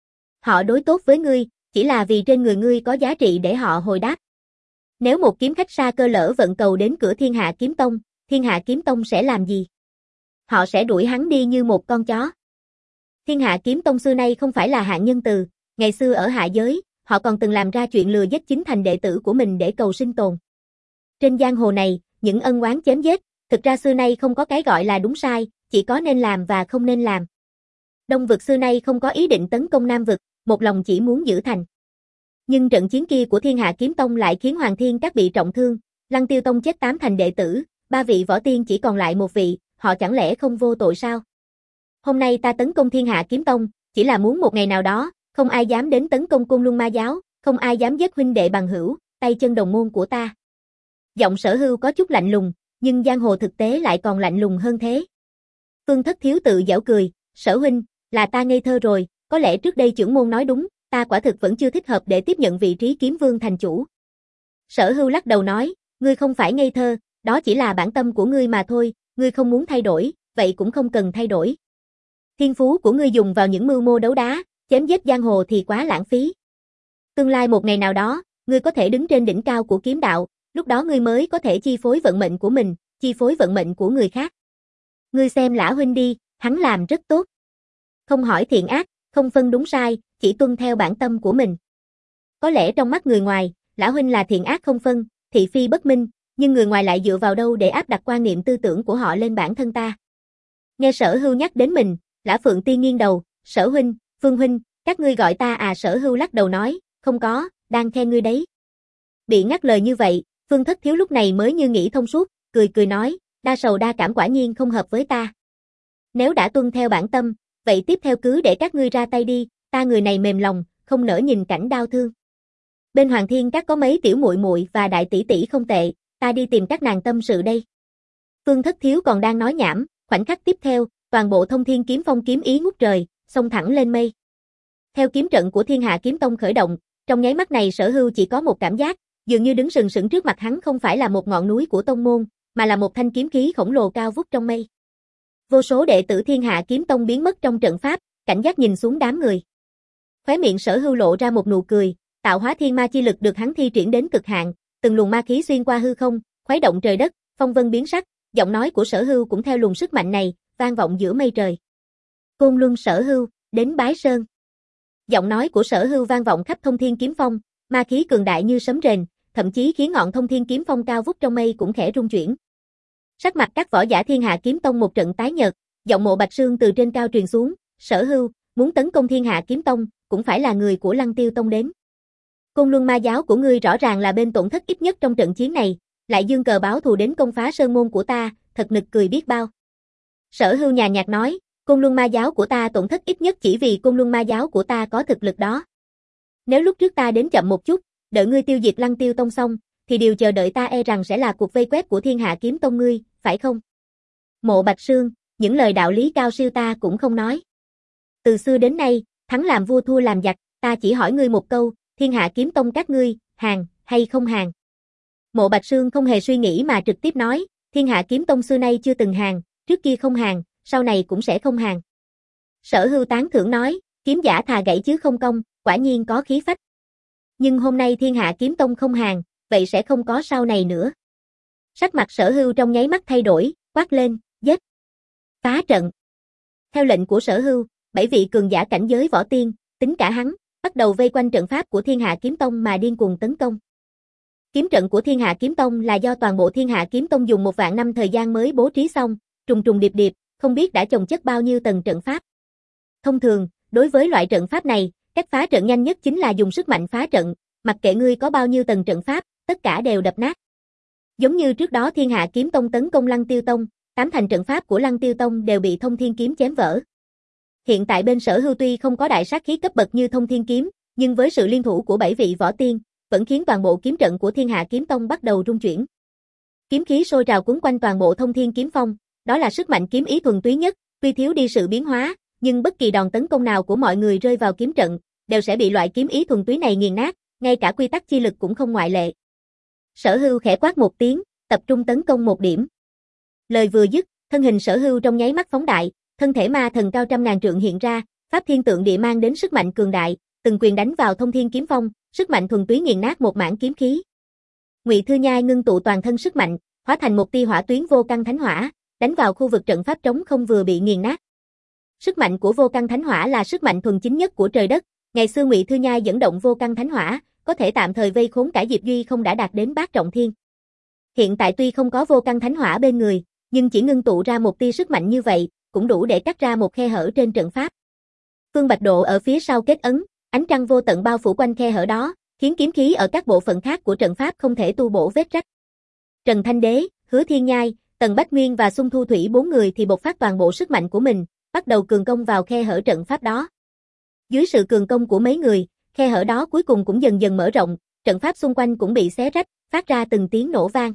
Họ đối tốt với ngươi, chỉ là vì trên người ngươi có giá trị để họ hồi đáp. Nếu một kiếm khách xa cơ lỡ vận cầu đến cửa Thiên Hạ Kiếm Tông, Thiên Hạ Kiếm Tông sẽ làm gì? Họ sẽ đuổi hắn đi như một con chó. Thiên Hạ Kiếm Tông xưa nay không phải là hạng nhân từ, ngày xưa ở hạ giới, họ còn từng làm ra chuyện lừa giết chính thành đệ tử của mình để cầu sinh tồn. Trên giang hồ này, những ân oán chém giết, thực ra xưa nay không có cái gọi là đúng sai, chỉ có nên làm và không nên làm. Đông vực xưa nay không có ý định tấn công Nam vực, một lòng chỉ muốn giữ thành. Nhưng trận chiến kia của Thiên Hạ Kiếm Tông lại khiến Hoàng Thiên Các bị trọng thương, Lăng Tiêu Tông chết tám thành đệ tử, ba vị võ tiên chỉ còn lại một vị, họ chẳng lẽ không vô tội sao? Hôm nay ta tấn công Thiên Hạ Kiếm Tông, chỉ là muốn một ngày nào đó, không ai dám đến tấn công Côn Luân Ma Giáo, không ai dám giết huynh đệ bằng hữu, tay chân đồng môn của ta. Giọng Sở Hưu có chút lạnh lùng, nhưng giang hồ thực tế lại còn lạnh lùng hơn thế. Phương Thất Thiếu tự giễu cười, Sở huynh, là ta ngây thơ rồi, có lẽ trước đây trưởng môn nói đúng, ta quả thực vẫn chưa thích hợp để tiếp nhận vị trí kiếm vương thành chủ. Sở Hưu lắc đầu nói, ngươi không phải ngây thơ, đó chỉ là bản tâm của ngươi mà thôi, ngươi không muốn thay đổi, vậy cũng không cần thay đổi. Thiên phú của ngươi dùng vào những mưu mô đấu đá, chém giết giang hồ thì quá lãng phí. Tương lai một ngày nào đó, ngươi có thể đứng trên đỉnh cao của kiếm đạo, lúc đó ngươi mới có thể chi phối vận mệnh của mình, chi phối vận mệnh của người khác. Ngươi xem Lã huynh đi, hắn làm rất tốt. Không hỏi thiện ác, không phân đúng sai, chỉ tuân theo bản tâm của mình. Có lẽ trong mắt người ngoài, Lã huynh là thiện ác không phân, thị phi bất minh, nhưng người ngoài lại dựa vào đâu để áp đặt quan niệm tư tưởng của họ lên bản thân ta. Nghe Sở Hưu nhắc đến mình, Lã Phượng Tiên nghiêng đầu, Sở huynh, Phương huynh, các ngươi gọi ta à? Sở Hưu lắc đầu nói, không có, đang khen ngươi đấy. Bị ngắt lời như vậy, Phương Thất Thiếu lúc này mới như nghĩ thông suốt, cười cười nói, đa sầu đa cảm quả nhiên không hợp với ta. Nếu đã tuân theo bản tâm, vậy tiếp theo cứ để các ngươi ra tay đi, ta người này mềm lòng, không nỡ nhìn cảnh đau thương. Bên Hoàng Thiên Các có mấy tiểu muội muội và đại tỷ tỷ không tệ, ta đi tìm các nàng tâm sự đây. Phương Thất Thiếu còn đang nói nhảm, khoảnh khắc tiếp theo, toàn bộ Thông Thiên Kiếm Phong kiếm ý ngút trời, xông thẳng lên mây. Theo kiếm trận của Thiên Hạ Kiếm Tông khởi động, trong nháy mắt này Sở Hưu chỉ có một cảm giác, dường như đứng sừng sững trước mặt hắn không phải là một ngọn núi của tông môn, mà là một thanh kiếm khí khổng lồ cao vút trong mây. Vô số đệ tử Thiên Hạ Kiếm Tông biến mất trong trận pháp, cảnh giác nhìn xuống đám người. Khóe miệng Sở Hưu lộ ra một nụ cười, tạo hóa thiên ma chi lực được hắn thi triển đến cực hạn, từng luồng ma khí xuyên qua hư không, khuấy động trời đất, phong vân biến sắc, giọng nói của Sở Hưu cũng theo luồng sức mạnh này, vang vọng giữa mây trời. Côn Luân Sở Hưu, đến bái sơn. Giọng nói của Sở Hưu vang vọng khắp Thông Thiên Kiếm Phong, ma khí cường đại như sấm rền, thậm chí khiến ngọn Thông Thiên Kiếm Phong cao vút trong mây cũng khẽ rung chuyển. Sắc mặt các võ giả Thiên Hạ Kiếm Tông một trận tái nhợt, giọng Mộ Bạch Sương từ trên cao truyền xuống, "Sở Hưu, muốn tấn công Thiên Hạ Kiếm Tông, cũng phải là người của Lăng Tiêu Tông đến. Côn Luân Ma giáo của ngươi rõ ràng là bên tổn thất ít nhất trong trận chiến này, lại dương cờ báo thù đến công phá sơn môn của ta, thật nực cười biết bao." Sở Hưu nhàn nhạt nói, "Côn Luân Ma giáo của ta tổn thất ít nhất chỉ vì Côn Luân Ma giáo của ta có thực lực đó. Nếu lúc trước ta đến chậm một chút, đợi ngươi tiêu diệt Lăng Tiêu Tông xong, thì điều chờ đợi ta e rằng sẽ là cuộc vây quét của Thiên Hạ Kiếm Tông ngươi, phải không?" Mộ Bạch Sương, những lời đạo lý cao siêu ta cũng không nói. Từ xưa đến nay, thắng làm vua thua làm giặc, ta chỉ hỏi ngươi một câu, Thiên Hạ Kiếm Tông các ngươi, hàng, hay không hàng? Mộ Bạch Sương không hề suy nghĩ mà trực tiếp nói, Thiên Hạ Kiếm Tông xưa nay chưa từng hàng, trước kia không hàng, sau này cũng sẽ không hàng. Sở Hưu tán thưởng nói, kiếm giả thà gãy chứ không cong, quả nhiên có khí phách. Nhưng hôm nay Thiên Hạ Kiếm Tông không hàng, vậy sẽ không có sau này nữa. Sắc mặt Sở Hưu trong nháy mắt thay đổi, quát lên, giết. Phá trận. Theo lệnh của Sở Hưu, bảy vị cường giả cảnh giới võ tiên, tính cả hắn, bắt đầu vây quanh trận pháp của Thiên Hạ Kiếm Tông mà điên cuồng tấn công. Kiếm trận của Thiên Hạ Kiếm Tông là do toàn bộ Thiên Hạ Kiếm Tông dùng một vạn năm thời gian mới bố trí xong, trùng trùng điệp điệp, không biết đã chồng chất bao nhiêu tầng trận pháp. Thông thường, đối với loại trận pháp này, cách phá trận nhanh nhất chính là dùng sức mạnh phá trận, mặc kệ ngươi có bao nhiêu tầng trận pháp, tất cả đều đập nát. Giống như trước đó Thiên Hạ Kiếm Tông tấn công Lăng Tiêu Tông, tám thành trận pháp của Lăng Tiêu Tông đều bị Thông Thiên Kiếm chém vỡ. Hiện tại bên Sở Hưu tuy không có đại sát khí cấp bậc như Thông Thiên Kiếm, nhưng với sự liên thủ của bảy vị võ tiên, vẫn khiến toàn bộ kiếm trận của Thiên Hạ Kiếm Tông bắt đầu rung chuyển. Kiếm khí sôi trào cuốn quanh toàn bộ Thông Thiên Kiếm Phong, đó là sức mạnh kiếm ý thuần túy nhất, tuy thiếu đi sự biến hóa, nhưng bất kỳ đòn tấn công nào của mọi người rơi vào kiếm trận, đều sẽ bị loại kiếm ý thuần túy này nghiền nát, ngay cả quy tắc chi lực cũng không ngoại lệ. Sở Hưu khẽ quát một tiếng, tập trung tấn công một điểm. Lời vừa dứt, thân hình Sở Hưu trong nháy mắt phóng đại, thân thể ma thần cao trăm ngàn trượng hiện ra, pháp thiên tượng địa mang đến sức mạnh cường đại, từng quyền đánh vào Thông Thiên Kiếm Phong, sức mạnh thuần túy nghiền nát một mảng kiếm khí. Ngụy Thư Nhai ngưng tụ toàn thân sức mạnh, hóa thành một tia hỏa tuyến vô căn thánh hỏa, đánh vào khu vực trận pháp trống không vừa bị nghiền nát. Sức mạnh của vô căn thánh hỏa là sức mạnh thuần chính nhất của trời đất, ngày xưa Ngụy Thư Nhai dẫn động vô căn thánh hỏa, có thể tạm thời vây khốn cả Diệp Duy không đã đạt đến bát trọng thiên. Hiện tại tuy không có vô căn thánh hỏa bên người, nhưng chỉ ngưng tụ ra một tia sức mạnh như vậy, cũng đủ để cắt ra một khe hở trên trận pháp. Phương Bạch Độ ở phía sau kết ấn, ánh trăng vô tận bao phủ quanh khe hở đó, khiến kiếm khí ở các bộ phận khác của trận pháp không thể tu bổ vết rách. Trần Thanh Đế, Hứa Thiên Nhai, Tần Bách Nguyên và Xung Thu Thủy bốn người thì bộc phát toàn bộ sức mạnh của mình, bắt đầu cường công vào khe hở trận pháp đó. Dưới sự cường công của mấy người, khe hở đó cuối cùng cũng dần dần mở rộng, trận pháp xung quanh cũng bị xé rách, phát ra từng tiếng nổ vang.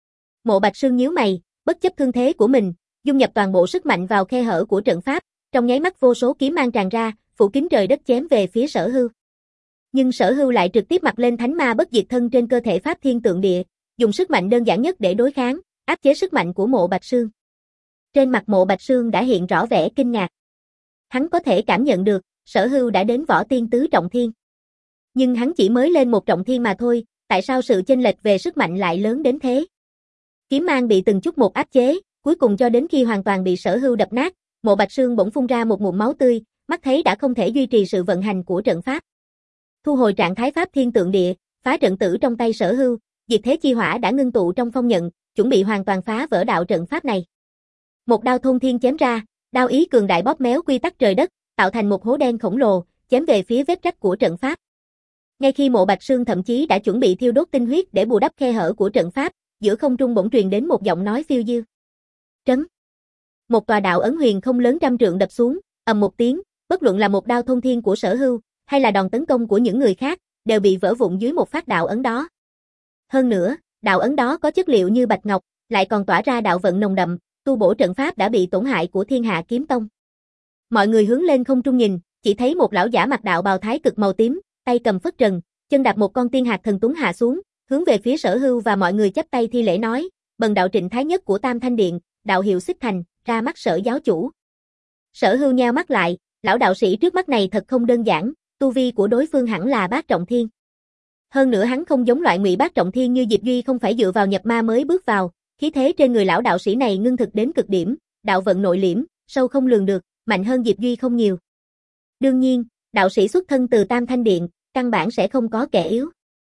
Mộ Bạch Sương nhíu mày, bất chấp thương thế của mình, dung nhập toàn bộ sức mạnh vào khe hở của trận pháp, trong nháy mắt vô số kiếm mang tràn ra, phủ kín trời đất chém về phía Sở Hưu. Nhưng Sở Hưu lại trực tiếp mặc lên thánh ma bất diệt thân trên cơ thể pháp thiên tượng địa, dùng sức mạnh đơn giản nhất để đối kháng, áp chế sức mạnh của Mộ Bạch Sương. Trên mặt Mộ Bạch Sương đã hiện rõ vẻ kinh ngạc. Hắn có thể cảm nhận được, Sở Hưu đã đến võ tiên tứ trọng thiên. Nhưng hắn chỉ mới lên một trọng thiên mà thôi, tại sao sự chênh lệch về sức mạnh lại lớn đến thế? Kiếm mang bị từng chút một áp chế, cuối cùng cho đến khi hoàn toàn bị Sở Hưu đập nát, Mộ Bạch Sương bỗng phun ra một ngụm máu tươi, mắt thấy đã không thể duy trì sự vận hành của trận pháp. Thu hồi trạng thái pháp thiên tượng địa, phá trận tử trong tay Sở Hưu, diệt thế chi hỏa đã ngưng tụ trong phong nhận, chuẩn bị hoàn toàn phá vỡ đạo trận pháp này. Một đao thôn thiên chém ra, đao ý cường đại bóp méo quy tắc trời đất, tạo thành một hố đen khổng lồ, chém về phía vết rách của trận pháp. Ngay khi Mộ Bạch Sương thậm chí đã chuẩn bị thiêu đốt tinh huyết để bù đắp khe hở của trận pháp, giữa không trung bỗng truyền đến một giọng nói phiêu diêu. Trấn. Một tòa đạo ấn huyền không lớn trăm trượng đập xuống, ầm một tiếng, bất luận là một đao thôn thiên của Sở Hưu, hay là đòn tấn công của những người khác, đều bị vỡ vụn dưới một phát đạo ấn đó. Hơn nữa, đạo ấn đó có chất liệu như bạch ngọc, lại còn tỏa ra đạo vận nồng đậm, tu bổ trận pháp đã bị tổn hại của Thiên Hạ Kiếm Tông. Mọi người hướng lên không trung nhìn, chỉ thấy một lão giả mặc đạo bào thái cực màu tím, tay cầm phất trần, chân đạp một con tiên hạc thần tuấn hạ xuống, hướng về phía Sở Hưu và mọi người chắp tay thi lễ nói, bần đạo Trịnh Thái Nhất của Tam Thanh Điện, đạo hiệu Xích Thành, ra mắt Sở giáo chủ. Sở Hưu nheo mắt lại, lão đạo sĩ trước mắt này thật không đơn giản, tu vi của đối phương hẳn là bát trọng thiên. Hơn nữa hắn không giống loại ngụy bát trọng thiên như Diệp Duy không phải dựa vào nhập ma mới bước vào, khí thế trên người lão đạo sĩ này ngưng thực đến cực điểm, đạo vận nội liễm, sâu không lường được, mạnh hơn Diệp Duy không nhiều. Đương nhiên, đạo sĩ xuất thân từ Tam Thanh Điện, căn bản sẽ không có kẻ yếu.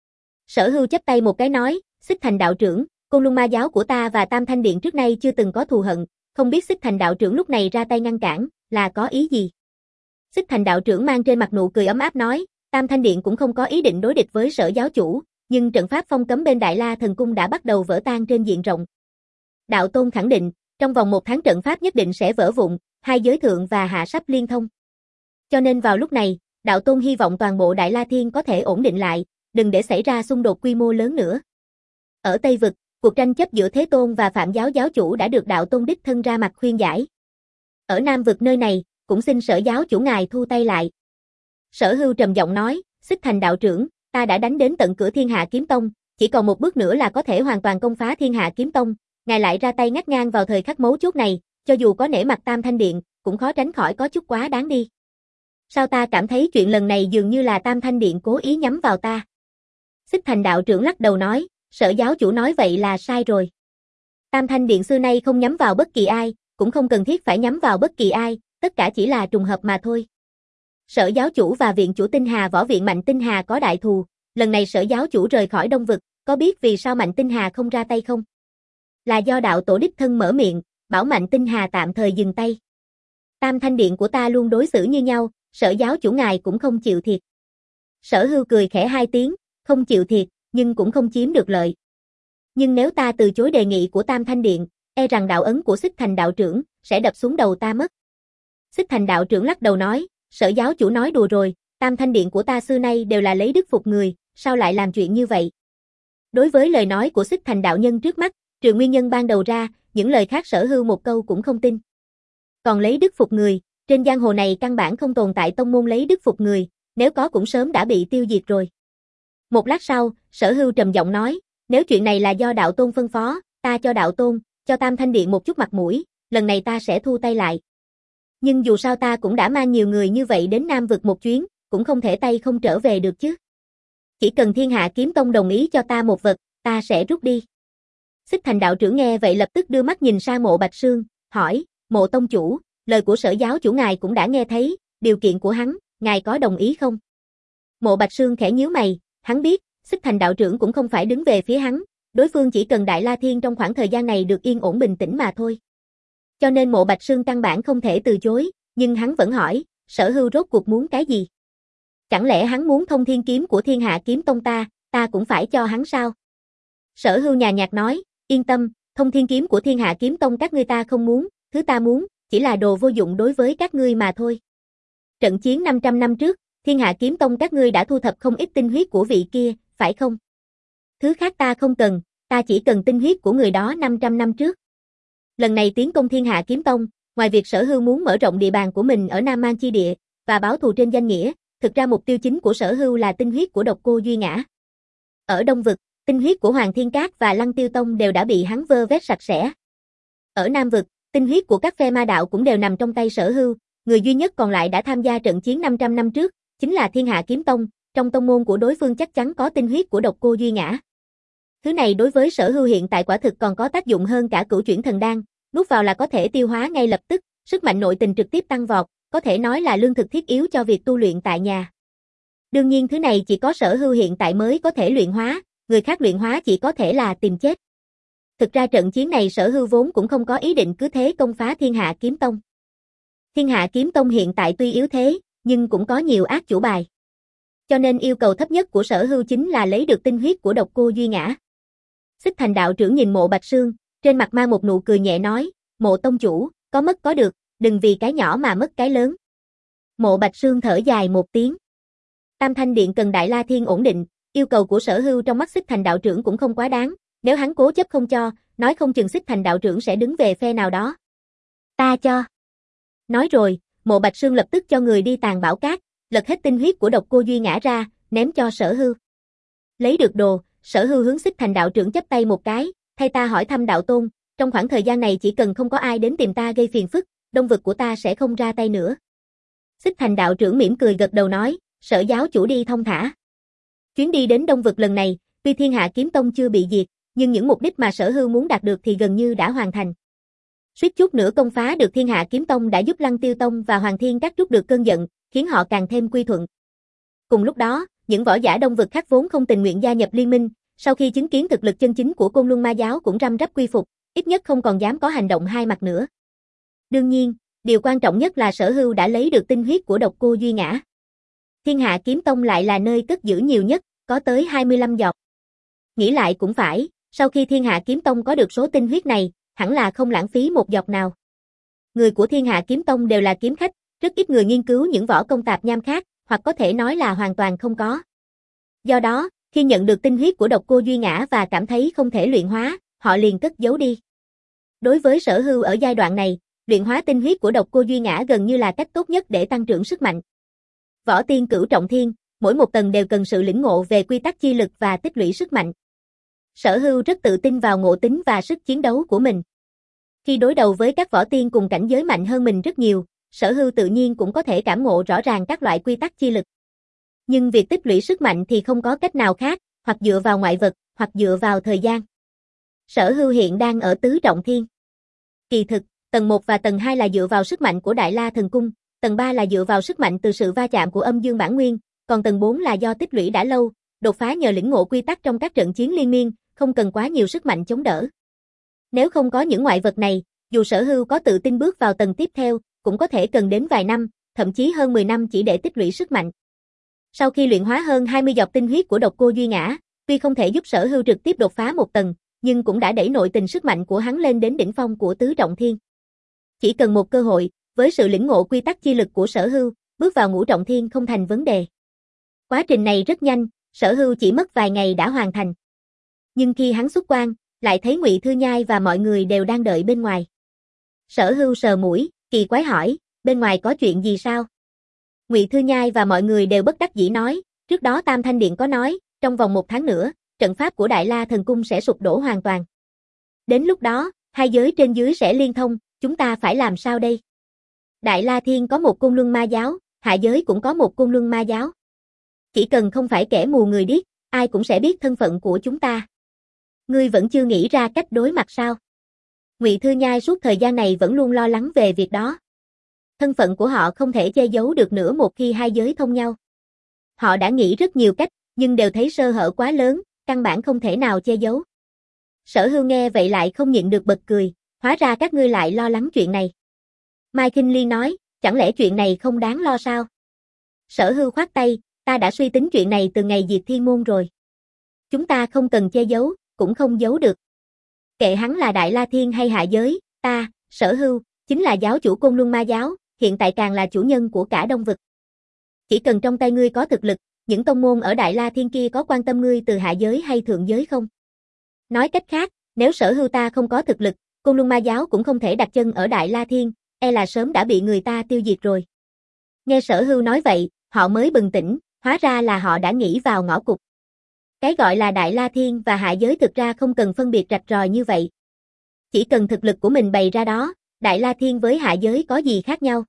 Sở Hưu chắp tay một cái nói, Xích Thành đạo trưởng, Côn Luân Ma giáo của ta và Tam Thanh Điện trước nay chưa từng có thù hận, không biết Xích Thành đạo trưởng lúc này ra tay ngăn cản, là có ý gì? Xích Thành đạo trưởng mang trên mặt nụ cười ấm áp nói, Tam Thanh Điện cũng không có ý định đối địch với Sở giáo chủ, nhưng trận pháp phong cấm bên Đại La Thần Cung đã bắt đầu vỡ tan trên diện rộng. Đạo Tôn khẳng định, trong vòng một tháng trận pháp nhất định sẽ vỡ vụn, hai giới thượng và hạ sắp liên thông. Cho nên vào lúc này, Đạo Tôn hy vọng toàn bộ Đại La Thiên có thể ổn định lại, đừng để xảy ra xung đột quy mô lớn nữa. Ở Tây Vực, cuộc tranh chấp giữa Thế Tôn và Phạm giáo giáo chủ đã được Đạo Tôn đích thân ra mặt khuyên giải. Ở Nam Vực nơi này, cũng xin Sở giáo chủ ngài thu tay lại. Sở Hưu trầm giọng nói, Xích Thành đạo trưởng, ta đã đánh đến tận cửa Thiên Hạ Kiếm Tông, chỉ còn một bước nữa là có thể hoàn toàn công phá Thiên Hạ Kiếm Tông, ngài lại ra tay ngắt ngang vào thời khắc mấu chốt này, cho dù có nể mặt Tam Thanh Điện, cũng khó tránh khỏi có chút quá đáng đi. Sao ta cảm thấy chuyện lần này dường như là Tam Thanh Điện cố ý nhắm vào ta? Xích Thành đạo trưởng lắc đầu nói, Sở giáo chủ nói vậy là sai rồi. Tam Thanh Điện xưa nay không nhắm vào bất kỳ ai, cũng không cần thiết phải nhắm vào bất kỳ ai, tất cả chỉ là trùng hợp mà thôi. Sở giáo chủ và viện chủ Tinh Hà Võ viện Mạnh Tinh Hà có đại thù, lần này Sở giáo chủ rời khỏi Đông Vực, có biết vì sao Mạnh Tinh Hà không ra tay không? Là do đạo tổ đích thân mở miệng, bảo Mạnh Tinh Hà tạm thời dừng tay. Tam Thanh Điện của ta luôn đối xử như nhau, Sở giáo chủ ngài cũng không chịu thiệt. Sở Hưu cười khẽ hai tiếng, không chịu thiệt, nhưng cũng không chiếm được lợi. Nhưng nếu ta từ chối đề nghị của Tam Thanh Điện, e rằng đạo ấn của Xích Thành đạo trưởng sẽ đập xuống đầu ta mất. Xích Thành đạo trưởng lắc đầu nói, Sở giáo chủ nói đùa rồi, Tam Thanh Điện của ta xưa nay đều là lấy đức phục người, sao lại làm chuyện như vậy? Đối với lời nói của Xích Thành đạo nhân trước mắt, trừ nguyên nhân ban đầu ra, những lời khác Sở Hưu một câu cũng không tin. Còn lấy đức phục người, trên giang hồ này căn bản không tồn tại tông môn lấy đức phục người, nếu có cũng sớm đã bị tiêu diệt rồi. Một lát sau, Sở Hưu trầm giọng nói, nếu chuyện này là do đạo tôn phân phó, ta cho đạo tôn, cho Tam Thanh Điện một chút mặt mũi, lần này ta sẽ thu tay lại. Nhưng dù sao ta cũng đã mang nhiều người như vậy đến Nam Vực một chuyến, cũng không thể tay không trở về được chứ. Chỉ cần Thiên Hạ Kiếm Tông đồng ý cho ta một vật, ta sẽ rút đi. Xích Thành đạo trưởng nghe vậy lập tức đưa mắt nhìn sang Mộ Bạch Sương, hỏi, Mộ tông chủ, lời của Sở giáo chủ ngài cũng đã nghe thấy, điều kiện của hắn, ngài có đồng ý không? Mộ Bạch Sương khẽ nhíu mày, hắn biết, Xích Thành đạo trưởng cũng không phải đứng về phía hắn, đối phương chỉ cần Đại La Thiên trong khoảng thời gian này được yên ổn bình tĩnh mà thôi. Cho nên Mộ Bạch Sương căn bản không thể từ chối, nhưng hắn vẫn hỏi, Sở Hưu rốt cuộc muốn cái gì? Chẳng lẽ hắn muốn thông thiên kiếm của Thiên Hạ Kiếm Tông ta, ta cũng phải cho hắn sao? Sở Hưu nhàn nhạt nói, yên tâm, thông thiên kiếm của Thiên Hạ Kiếm Tông các ngươi ta không muốn, thứ ta muốn, chỉ là đồ vô dụng đối với các ngươi mà thôi. Trận chiến năm trăm năm trước, Thiên Hạ Kiếm Tông các ngươi đã thu thập không ít tinh huyết của vị kia, phải không? Thứ khác ta không cần, ta chỉ cần tinh huyết của người đó năm trăm năm trước. Lần này tiến công Thiên Hạ Kiếm Tông, ngoài việc Sở Hưu muốn mở rộng địa bàn của mình ở Nam Man chi địa và báo thù trên danh nghĩa, thực ra mục tiêu chính của Sở Hưu là tinh huyết của Độc Cô Duy Ngã. Ở Đông Vực, tinh huyết của Hoàng Thiên Cát và Lăng Tiêu Tông đều đã bị hắn vơ vét sạch sẽ. Ở Nam Vực, tinh huyết của các phe ma đạo cũng đều nằm trong tay Sở Hưu, người duy nhất còn lại đã tham gia trận chiến năm trăm năm trước, chính là Thiên Hạ Kiếm Tông, trong tông môn của đối phương chắc chắn có tinh huyết của Độc Cô Duy Ngã. Thứ này đối với Sở Hưu hiện tại quả thực còn có tác dụng hơn cả Cửu Chuyển Thần Đan, nuốt vào là có thể tiêu hóa ngay lập tức, sức mạnh nội tình trực tiếp tăng vọt, có thể nói là lương thực thiết yếu cho việc tu luyện tại nhà. Đương nhiên thứ này chỉ có Sở Hưu hiện tại mới có thể luyện hóa, người khác luyện hóa chỉ có thể là tìm chết. Thực ra trận chiến này Sở Hưu vốn cũng không có ý định cứ thế công phá Thiên Hạ Kiếm Tông. Thiên Hạ Kiếm Tông hiện tại tuy yếu thế, nhưng cũng có nhiều ác chủ bài. Cho nên yêu cầu thấp nhất của Sở Hưu chính là lấy được tinh huyết của Độc Cô Duy Ngã. Xích Thành đạo trưởng nhìn Mộ Bạch Sương, trên mặt mang một nụ cười nhẹ nói, Mộ tông chủ, có mất có được, đừng vì cái nhỏ mà mất cái lớn. Mộ Bạch Sương thở dài một tiếng. Tam Thanh Điện cần Đại La Thiên ổn định, yêu cầu của Sở Hưu trong mắt Xích Thành đạo trưởng cũng không quá đáng, Nếu hắn cố chấp không cho, nói không chừng Xích Thành đạo trưởng sẽ đứng về phe nào đó. Ta cho. Nói rồi, Mộ Bạch Sương lập tức cho người đi tàn bảo cát, lật hết tinh huyết của Độc Cô Duy Ngã ra, ném cho Sở Hưu. Lấy được đồ, Sở Hưu hướng Xích Thành đạo trưởng chắp tay một cái, thay ta hỏi thăm đạo tôn, trong khoảng thời gian này chỉ cần không có ai đến tìm ta gây phiền phức, Đông vực của ta sẽ không ra tay nữa. Xích Thành đạo trưởng mỉm cười gật đầu nói, Sở giáo chủ đi thông thả. Chuyến đi đến Đông vực lần này, tuy Thiên Hạ Kiếm Tông chưa bị diệt, nhưng những mục đích mà Sở Hưu muốn đạt được thì gần như đã hoàn thành. Suýt chút nữa công phá được Thiên Hạ Kiếm Tông đã giúp Lăng Tiêu Tông và Hoàng Thiên Các trút được cơn giận, khiến họ càng thêm quy thuận. Cùng lúc đó, những võ giả Đông vực khác vốn không tình nguyện gia nhập liên minh, sau khi chứng kiến thực lực chân chính của Côn Luân Ma giáo cũng răm rắp quy phục, ít nhất không còn dám có hành động hai mặt nữa. Đương nhiên, điều quan trọng nhất là Sở Hưu đã lấy được tinh huyết của Độc Cô Duy Ngã. Thiên Hạ Kiếm Tông lại là nơi cất giữ nhiều nhất, có tới hai mươi lăm giọt. Nghĩ lại cũng phải, sau khi Thiên Hạ Kiếm Tông có được số tinh huyết này, hẳn là không lãng phí một giọt nào. Người của Thiên Hạ Kiếm Tông đều là kiếm khách, rất ít người nghiên cứu những võ công tạp nham khác, hoặc có thể nói là hoàn toàn không có. Do đó, khi nhận được tinh huyết của Độc Cô Duy Ngã và cảm thấy không thể luyện hóa, họ liền cất giấu đi. Đối với Sở Hưu ở giai đoạn này, luyện hóa tinh huyết của Độc Cô Duy Ngã gần như là cách tốt nhất để tăng trưởng sức mạnh. Võ tiên cửu trọng thiên, mỗi một tầng đều cần sự lĩnh ngộ về quy tắc chi lực và tích lũy sức mạnh. Sở Hưu rất tự tin vào ngộ tính và sức chiến đấu của mình. Khi đối đầu với các võ tiên cùng cảnh giới mạnh hơn mình rất nhiều, Sở Hưu tự nhiên cũng có thể cảm ngộ rõ ràng các loại quy tắc chi lực. Nhưng việc tích lũy sức mạnh thì không có cách nào khác, hoặc dựa vào ngoại vật, hoặc dựa vào thời gian. Sở Hưu hiện đang ở tứ trọng thiên. Kỳ thực, tầng một và tầng hai là dựa vào sức mạnh của Đại La Thần Cung, tầng ba là dựa vào sức mạnh từ sự va chạm của Âm Dương Bản Nguyên, còn tầng bốn là do tích lũy đã lâu, đột phá nhờ lĩnh ngộ quy tắc trong các trận chiến liên miên, không cần quá nhiều sức mạnh chống đỡ. Nếu không có những ngoại vật này, dù Sở Hưu có tự tin bước vào tầng tiếp theo, cũng có thể cần đến vài năm, thậm chí hơn mười năm chỉ để tích lũy sức mạnh. Sau khi luyện hóa hơn hai mươi giọt tinh huyết của Độc Cô Duy Ngã, tuy không thể giúp Sở Hưu trực tiếp đột phá một tầng, nhưng cũng đã đẩy nội tình sức mạnh của hắn lên đến đỉnh phong của tứ trọng thiên. Chỉ cần một cơ hội, với sự lĩnh ngộ quy tắc chi lực của Sở Hưu, bước vào ngũ trọng thiên không thành vấn đề. Quá trình này rất nhanh, Sở Hưu chỉ mất vài ngày đã hoàn thành. Nhưng khi hắn xuất quan, lại thấy Ngụy Thư Nhai và mọi người đều đang đợi bên ngoài. Sở Hưu sờ mũi, kỳ quái hỏi, bên ngoài có chuyện gì sao? Ngụy Thư Nhai và mọi người đều bất đắc dĩ nói, trước đó Tam Thanh Điện có nói, trong vòng một tháng nữa, trận pháp của Đại La Thần Cung sẽ sụp đổ hoàn toàn. Đến lúc đó, hai giới trên dưới sẽ liên thông, chúng ta phải làm sao đây? Đại La Thiên có một Côn Luân Ma giáo, hạ giới cũng có một Côn Luân Ma giáo. Chỉ cần không phải kẻ mù người điếc, ai cũng sẽ biết thân phận của chúng ta. Ngươi vẫn chưa nghĩ ra cách đối mặt sao? Ngụy Thư Nhai suốt thời gian này vẫn luôn lo lắng về việc đó. Thân phận của họ không thể che giấu được nữa một khi hai giới thông nhau. Họ đã nghĩ rất nhiều cách, nhưng đều thấy sơ hở quá lớn, căn bản không thể nào che giấu. Sở Hưu nghe vậy lại không nhịn được bật cười, hóa ra các ngươi lại lo lắng chuyện này. Mai Kinh Liên nói, chẳng lẽ chuyện này không đáng lo sao? Sở Hưu khoát tay, ta đã suy tính chuyện này từ ngày diệt thiên môn rồi. Chúng ta không cần che giấu, cũng không giấu được. Kệ hắn là Đại La Thiên hay hạ giới, ta, Sở Hưu, chính là giáo chủ Côn Luân Ma giáo, hiện tại càng là chủ nhân của cả Đông vực. Chỉ cần trong tay ngươi có thực lực, những tông môn ở Đại La Thiên kia có quan tâm ngươi từ hạ giới hay thượng giới không? Nói cách khác, nếu Sở Hưu ta không có thực lực, Côn Luân Ma giáo cũng không thể đặt chân ở Đại La Thiên, e là sớm đã bị người ta tiêu diệt rồi. Nghe Sở Hưu nói vậy, họ mới bừng tỉnh, hóa ra là họ đã nghĩ vào ngõ cụt. Cái gọi là Đại La Thiên và hạ giới thực ra không cần phân biệt rạch ròi như vậy. Chỉ cần thực lực của mình bày ra đó, Đại La Thiên với hạ giới có gì khác nhau?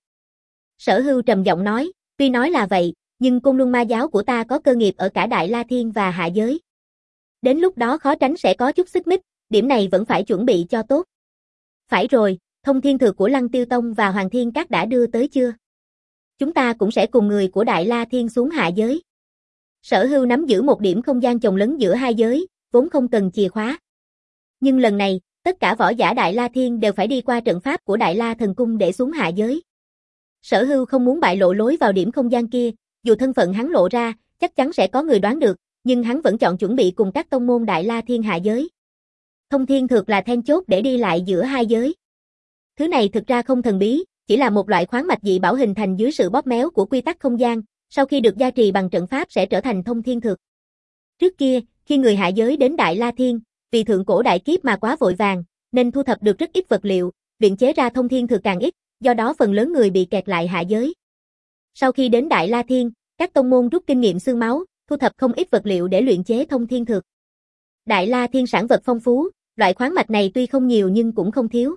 Sở Hưu trầm giọng nói, tuy nói là vậy, nhưng Côn Luân Ma giáo của ta có cơ nghiệp ở cả Đại La Thiên và hạ giới. Đến lúc đó khó tránh sẽ có chút xích mích, điểm này vẫn phải chuẩn bị cho tốt. Phải rồi, thông thiên thược của Lăng Tiêu Tông và Hoàng Thiên Các đã đưa tới chưa? Chúng ta cũng sẽ cùng người của Đại La Thiên xuống hạ giới. Sở Hưu nắm giữ một điểm không gian chồng lấn giữa hai giới, vốn không cần chìa khóa. Nhưng lần này, tất cả võ giả Đại La Thiên đều phải đi qua trận pháp của Đại La Thần Cung để xuống hạ giới. Sở Hưu không muốn bại lộ lối vào điểm không gian kia, dù thân phận hắn lộ ra, chắc chắn sẽ có người đoán được, nhưng hắn vẫn chọn chuẩn bị cùng các tông môn Đại La Thiên hạ giới. Thông thiên thược là then chốt để đi lại giữa hai giới. Thứ này thực ra không thần bí, chỉ là một loại khoáng mạch dị bảo hình thành dưới sự bóp méo của quy tắc không gian, sau khi được gia trì bằng trận pháp sẽ trở thành thông thiên thược. Trước kia, khi người hạ giới đến Đại La Thiên, Vì thượng cổ đại kiếp mà quá vội vàng, nên thu thập được rất ít vật liệu, luyện chế ra thông thiên thực càng ít, do đó phần lớn người bị kẹt lại hạ giới. Sau khi đến Đại La Thiên, các tông môn rút kinh nghiệm xương máu, thu thập không ít vật liệu để luyện chế thông thiên thực. Đại La Thiên sản vật phong phú, loại khoáng mạch này tuy không nhiều nhưng cũng không thiếu.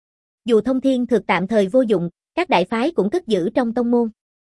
Dù thông thiên thực tạm thời vô dụng, các đại phái cũng cất giữ trong tông môn.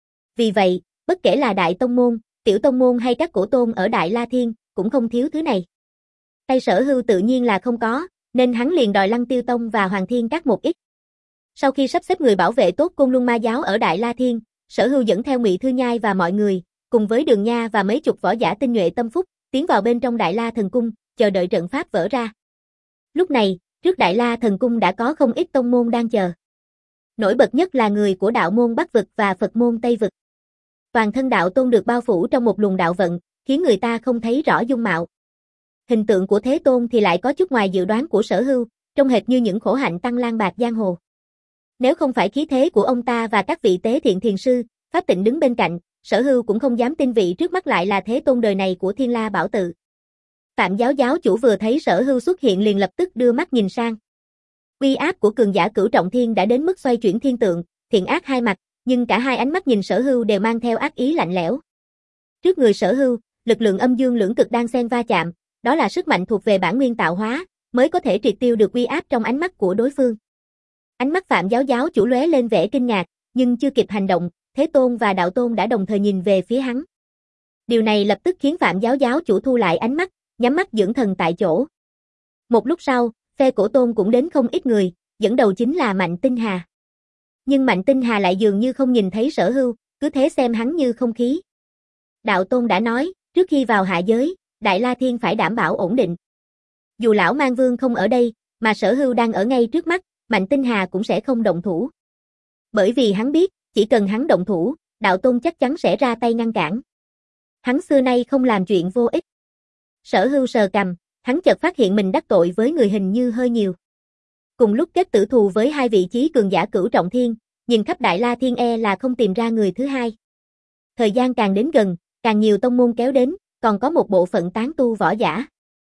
Vì vậy, bất kể là đại tông môn, tiểu tông môn hay các cổ tôn ở Đại La Thiên, cũng không thiếu thứ này. Tay Sở Hưu tự nhiên là không có, nên hắn liền đòi Lăng Tiêu Tông và Hoàng Thiên Các một ít. Sau khi sắp xếp người bảo vệ tốt Côn Luân Ma giáo ở Đại La Thiên, Sở Hưu dẫn theo Ngụy Thư Nhai và mọi người, cùng với Đường Nha và mấy chục võ giả tinh nhuệ tâm phúc, tiến vào bên trong Đại La Thần Cung, chờ đợi trận pháp vỡ ra. Lúc này, trước Đại La Thần Cung đã có không ít tông môn đang chờ. Nổi bật nhất là người của đạo môn Bắc vực và Phật môn Tây vực. Toàn thân đạo tôn được bao phủ trong một luồng đạo vận, khiến người ta không thấy rõ dung mạo. Hình tượng của Thế Tôn thì lại có chút ngoài dự đoán của Sở Hưu, trông hệt như những khổ hạnh tăng lang bạc giang hồ. Nếu không phải khí thế của ông ta và các vị tế thiện thiền sư, pháp tịnh đứng bên cạnh, Sở Hưu cũng không dám tin vị trước mắt lại là Thế Tôn đời này của Thiên La Bảo Tự. Phạm giáo giáo chủ vừa thấy Sở Hưu xuất hiện liền lập tức đưa mắt nhìn sang. Uy áp của cường giả cửu trọng thiên đã đến mức xoay chuyển thiên tượng, thiện ác hai mặt, nhưng cả hai ánh mắt nhìn Sở Hưu đều mang theo ác ý lạnh lẽo. Trước người Sở Hưu, lực lượng âm dương lưỡng cực đang xen va chạm, đó là sức mạnh thuộc về bản nguyên tạo hóa, mới có thể triệt tiêu được uy áp trong ánh mắt của đối phương. Ánh mắt Phạm giáo giáo chủ lóe lên vẻ kinh ngạc, nhưng chưa kịp hành động, Thế Tôn và Đạo Tôn đã đồng thời nhìn về phía hắn. Điều này lập tức khiến Phạm giáo giáo chủ thu lại ánh mắt, nhắm mắt dưỡng thần tại chỗ. Một lúc sau, phe Cổ Tôn cũng đến không ít người, dẫn đầu chính là Mạnh Tinh Hà. Nhưng Mạnh Tinh Hà lại dường như không nhìn thấy Sở Hưu, cứ thế xem hắn như không khí. Đạo Tôn đã nói, trước khi vào hạ giới, Đại La Thiên phải đảm bảo ổn định. Dù lão Mang Vương không ở đây, mà Sở Hưu đang ở ngay trước mắt, Mạnh Tinh Hà cũng sẽ không động thủ. Bởi vì hắn biết, chỉ cần hắn động thủ, Đạo Tôn chắc chắn sẽ ra tay ngăn cản. Hắn xưa nay không làm chuyện vô ích. Sở Hưu sờ cằm, hắn chợt phát hiện mình đắc tội với người hình như hơi nhiều. Cùng lúc kết tử thù với hai vị chí cường giả cửu trọng thiên, nhìn khắp Đại La Thiên e là không tìm ra người thứ hai. Thời gian càng đến gần, càng nhiều tông môn kéo đến, còn có một bộ phận tán tu võ giả.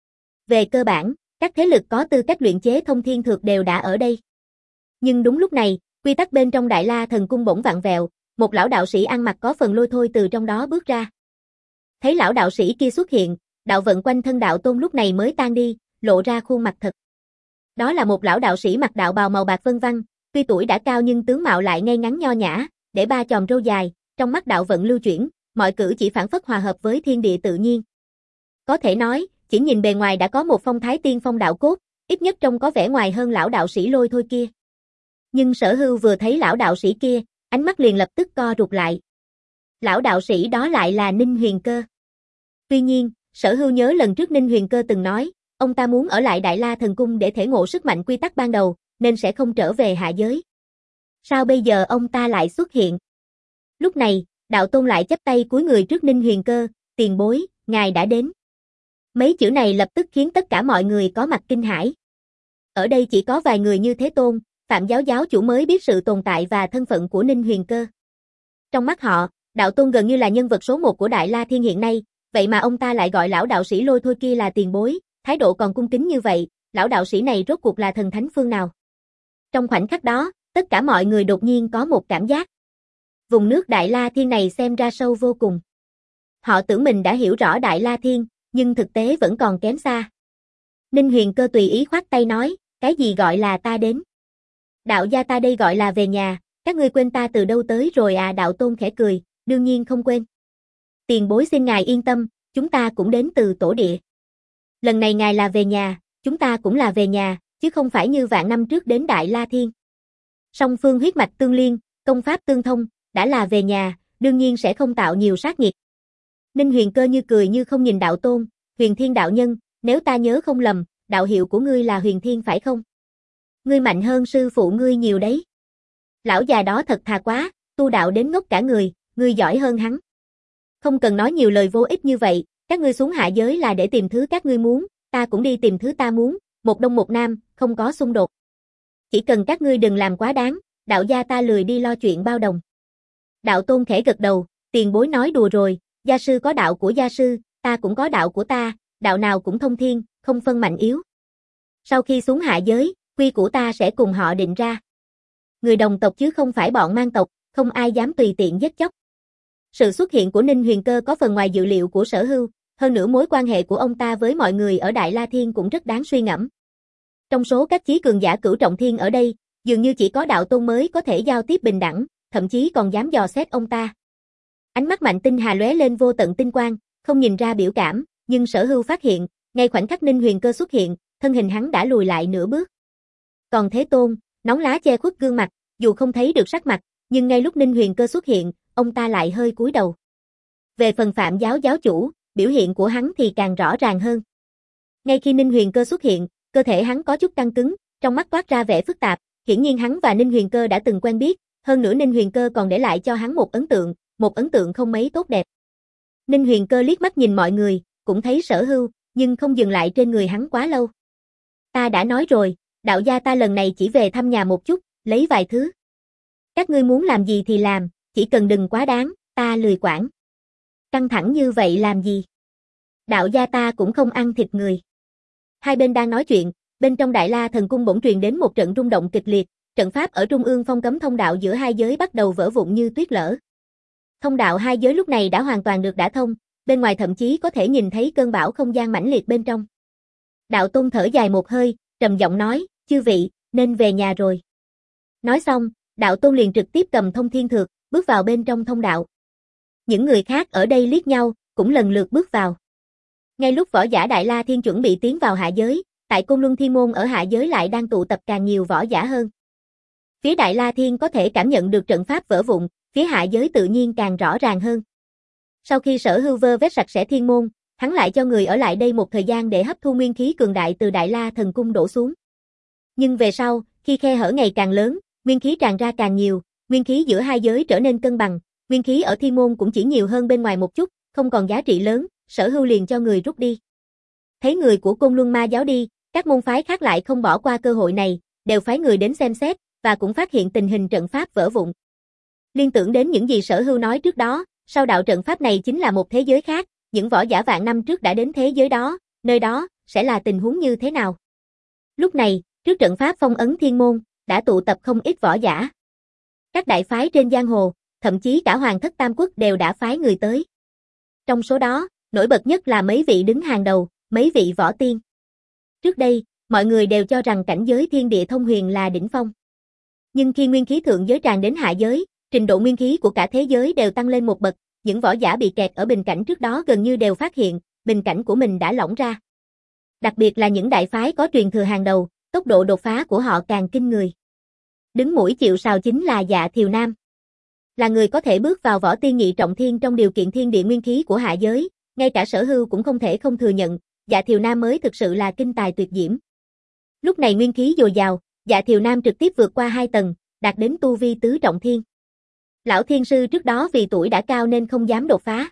Về cơ bản, các thế lực có tư cách luyện chế thông thiên thược đều đã ở đây. Nhưng đúng lúc này, quy tắc bên trong Đại La Thần Cung bỗng vặn vẹo, một lão đạo sĩ ăn mặc có phần lôi thôi từ trong đó bước ra. Thấy lão đạo sĩ kia xuất hiện, đạo vận quanh thân Đạo Tôn lúc này mới tan đi, lộ ra khuôn mặt thật. Đó là một lão đạo sĩ mặc đạo bào màu bạc vân vân, tuy tuổi đã cao nhưng tướng mạo lại ngay ngắn nho nhã, để ba chòm râu dài, trong mắt đạo vận lưu chuyển, mọi cử chỉ phản phất hòa hợp với thiên địa tự nhiên. Có thể nói, chỉ nhìn bề ngoài đã có một phong thái tiên phong đạo cốt, ít nhất trông có vẻ ngoài hơn lão đạo sĩ lôi thôi kia. Nhưng Sở Hưu vừa thấy lão đạo sĩ kia, ánh mắt liền lập tức co rụt lại. Lão đạo sĩ đó lại là Ninh Huyền Cơ. Tuy nhiên, Sở Hưu nhớ lần trước Ninh Huyền Cơ từng nói, ông ta muốn ở lại Đại La Thần Cung để thể ngộ sức mạnh quy tắc ban đầu, nên sẽ không trở về hạ giới. Sao bây giờ ông ta lại xuất hiện? Lúc này, Đạo Tôn lại chắp tay cúi người trước Ninh Huyền Cơ, tiền bối, ngài đã đến. Mấy chữ này lập tức khiến tất cả mọi người có mặt kinh hãi. Ở đây chỉ có vài người như Thế Tôn, Phạm giáo giáo chủ mới biết sự tồn tại và thân phận của Ninh Huyền Cơ. Trong mắt họ, Đạo Tôn gần như là nhân vật số một của Đại La Thiên hiện nay, vậy mà ông ta lại gọi lão đạo sĩ lôi thôi kia là tiền bối, thái độ còn cung kính như vậy, lão đạo sĩ này rốt cuộc là thần thánh phương nào? Trong khoảnh khắc đó, tất cả mọi người đột nhiên có một cảm giác. Vùng nước Đại La Thiên này xem ra sâu vô cùng. Họ tưởng mình đã hiểu rõ Đại La Thiên, nhưng thực tế vẫn còn kém xa. Ninh Huyền Cơ tùy ý khoát tay nói, cái gì gọi là ta đến? Đạo gia ta đây gọi là về nhà, các ngươi quên ta từ đâu tới rồi à? Đạo Tôn khẽ cười, đương nhiên không quên. Tiền bối xin ngài yên tâm, chúng ta cũng đến từ tổ địa. Lần này ngài là về nhà, chúng ta cũng là về nhà, chứ không phải như vạn năm trước đến Đại La Thiên. Song phương huyết mạch tương liên, công pháp tương thông, đã là về nhà, đương nhiên sẽ không tạo nhiều sát nghiệt. Ninh Huyền Cơ như cười như không nhìn Đạo Tôn, Huyền Thiên đạo nhân, nếu ta nhớ không lầm, đạo hiệu của ngươi là Huyền Thiên phải không? Ngươi mạnh hơn sư phụ ngươi nhiều đấy. Lão già đó thật thà quá, tu đạo đến ngốc cả người, ngươi giỏi hơn hắn. Không cần nói nhiều lời vô ích như vậy, các ngươi xuống hạ giới là để tìm thứ các ngươi muốn, ta cũng đi tìm thứ ta muốn, một đông một nam, không có xung đột. Chỉ cần các ngươi đừng làm quá đáng, đạo gia ta lười đi lo chuyện bao đồng. Đạo Tôn khẽ gật đầu, tiền bối nói đùa rồi, gia sư có đạo của gia sư, ta cũng có đạo của ta, đạo nào cũng thông thiên, không phân mạnh yếu. Sau khi xuống hạ giới, quy củ ta sẽ cùng họ định ra. Người đồng tộc chứ không phải bọn mang tộc, không ai dám tùy tiện giết chóc. Sự xuất hiện của Ninh Huyền Cơ có phần ngoài dự liệu của Sở Hưu, hơn nữa mối quan hệ của ông ta với mọi người ở Đại La Thiên cũng rất đáng suy ngẫm. Trong số các chí cường giả cửu trọng thiên ở đây, dường như chỉ có đạo tôn mới có thể giao tiếp bình đẳng, thậm chí còn dám dò xét ông ta. Ánh mắt Mạnh Tinh Hà lóe lên vô tận tinh quang, không nhìn ra biểu cảm, nhưng Sở Hưu phát hiện, ngay khoảnh khắc Ninh Huyền Cơ xuất hiện, thân hình hắn đã lùi lại nửa bước. Còn Thế Tôn, nón lá che khuất gương mặt, dù không thấy được sắc mặt, nhưng ngay lúc Ninh Huyền Cơ xuất hiện, ông ta lại hơi cúi đầu. Về phần Phạm giáo giáo chủ, biểu hiện của hắn thì càng rõ ràng hơn. Ngay khi Ninh Huyền Cơ xuất hiện, cơ thể hắn có chút căng cứng, trong mắt toát ra vẻ phức tạp, hiển nhiên hắn và Ninh Huyền Cơ đã từng quen biết, hơn nữa Ninh Huyền Cơ còn để lại cho hắn một ấn tượng, một ấn tượng không mấy tốt đẹp. Ninh Huyền Cơ liếc mắt nhìn mọi người, cũng thấy Sở Hưu, nhưng không dừng lại trên người hắn quá lâu. Ta đã nói rồi, đạo gia ta lần này chỉ về thăm nhà một chút, lấy vài thứ. Các ngươi muốn làm gì thì làm, chỉ cần đừng quá đáng, ta lười quản. Căng thẳng như vậy làm gì? Đạo gia ta cũng không ăn thịt người. Hai bên đang nói chuyện, bên trong Đại La Thần Cung bỗng truyền đến một trận rung động kịch liệt, trận pháp ở trung ương phong cấm thông đạo giữa hai giới bắt đầu vỡ vụn như tuyết lở. Thông đạo hai giới lúc này đã hoàn toàn được đả thông, bên ngoài thậm chí có thể nhìn thấy cơn bão không gian mãnh liệt bên trong. Đạo Tôn thở dài một hơi, trầm giọng nói, chư vị, nên về nhà rồi. Nói xong, Đạo Tôn liền trực tiếp cầm thông thiên thược, bước vào bên trong thông đạo. Những người khác ở đây liếc nhau, cũng lần lượt bước vào. Ngay lúc võ giả Đại La Thiên chuẩn bị tiến vào hạ giới, tại Côn Luân Thiên Môn ở hạ giới lại đang tụ tập càng nhiều võ giả hơn. Phía Đại La Thiên có thể cảm nhận được trận pháp vỡ vụn, phía hạ giới tự nhiên càng rõ ràng hơn. Sau khi Sở Hưu vơ vét sạch sẽ thiên môn, hắn lại cho người ở lại đây một thời gian để hấp thu nguyên khí cường đại từ Đại La Thần Cung đổ xuống. Nhưng về sau, khi khe hở ngày càng lớn, nguyên khí tràn ra càng nhiều, nguyên khí giữa hai giới trở nên cân bằng, nguyên khí ở thiên môn cũng chỉ nhiều hơn bên ngoài một chút, không còn giá trị lớn, Sở Hưu liền cho người rút đi. Thấy người của Côn Luân Ma giáo đi, các môn phái khác lại không bỏ qua cơ hội này, đều phái người đến xem xét, và cũng phát hiện tình hình trận pháp vỡ vụn. Liên tưởng đến những gì Sở Hưu nói trước đó, sau đạo trận pháp này chính là một thế giới khác, những võ giả vạn năm trước đã đến thế giới đó, nơi đó, sẽ là tình huống như thế nào? Lúc này, trước trận pháp phong ấn thiên môn, đã tụ tập không ít võ giả. Các đại phái trên giang hồ, thậm chí cả Hoàng thất Tam Quốc đều đã phái người tới. Trong số đó, nổi bật nhất là mấy vị đứng hàng đầu, mấy vị võ tiên. Trước đây, mọi người đều cho rằng cảnh giới thiên địa thông huyền là đỉnh phong. Nhưng khi nguyên khí thượng giới tràn đến hạ giới, trình độ nguyên khí của cả thế giới đều tăng lên một bậc, những võ giả bị kẹt ở bình cảnh trước đó gần như đều phát hiện, bình cảnh của mình đã lỏng ra. Đặc biệt là những đại phái có truyền thừa hàng đầu, tốc độ đột phá của họ càng kinh người. Đứng mũi chịu sào chính là Dạ Thiều Nam. Là người có thể bước vào võ tiên nhị trọng thiên trong điều kiện thiên địa nguyên khí của hạ giới, ngay cả Sở Hưu cũng không thể không thừa nhận, Dạ Thiều Nam mới thực sự là kinh tài tuyệt diễm. Lúc này nguyên khí dồi dào, Dạ Thiều Nam trực tiếp vượt qua hai tầng, đạt đến tu vi tứ trọng thiên. Lão Thiên Sư trước đó vì tuổi đã cao nên không dám đột phá.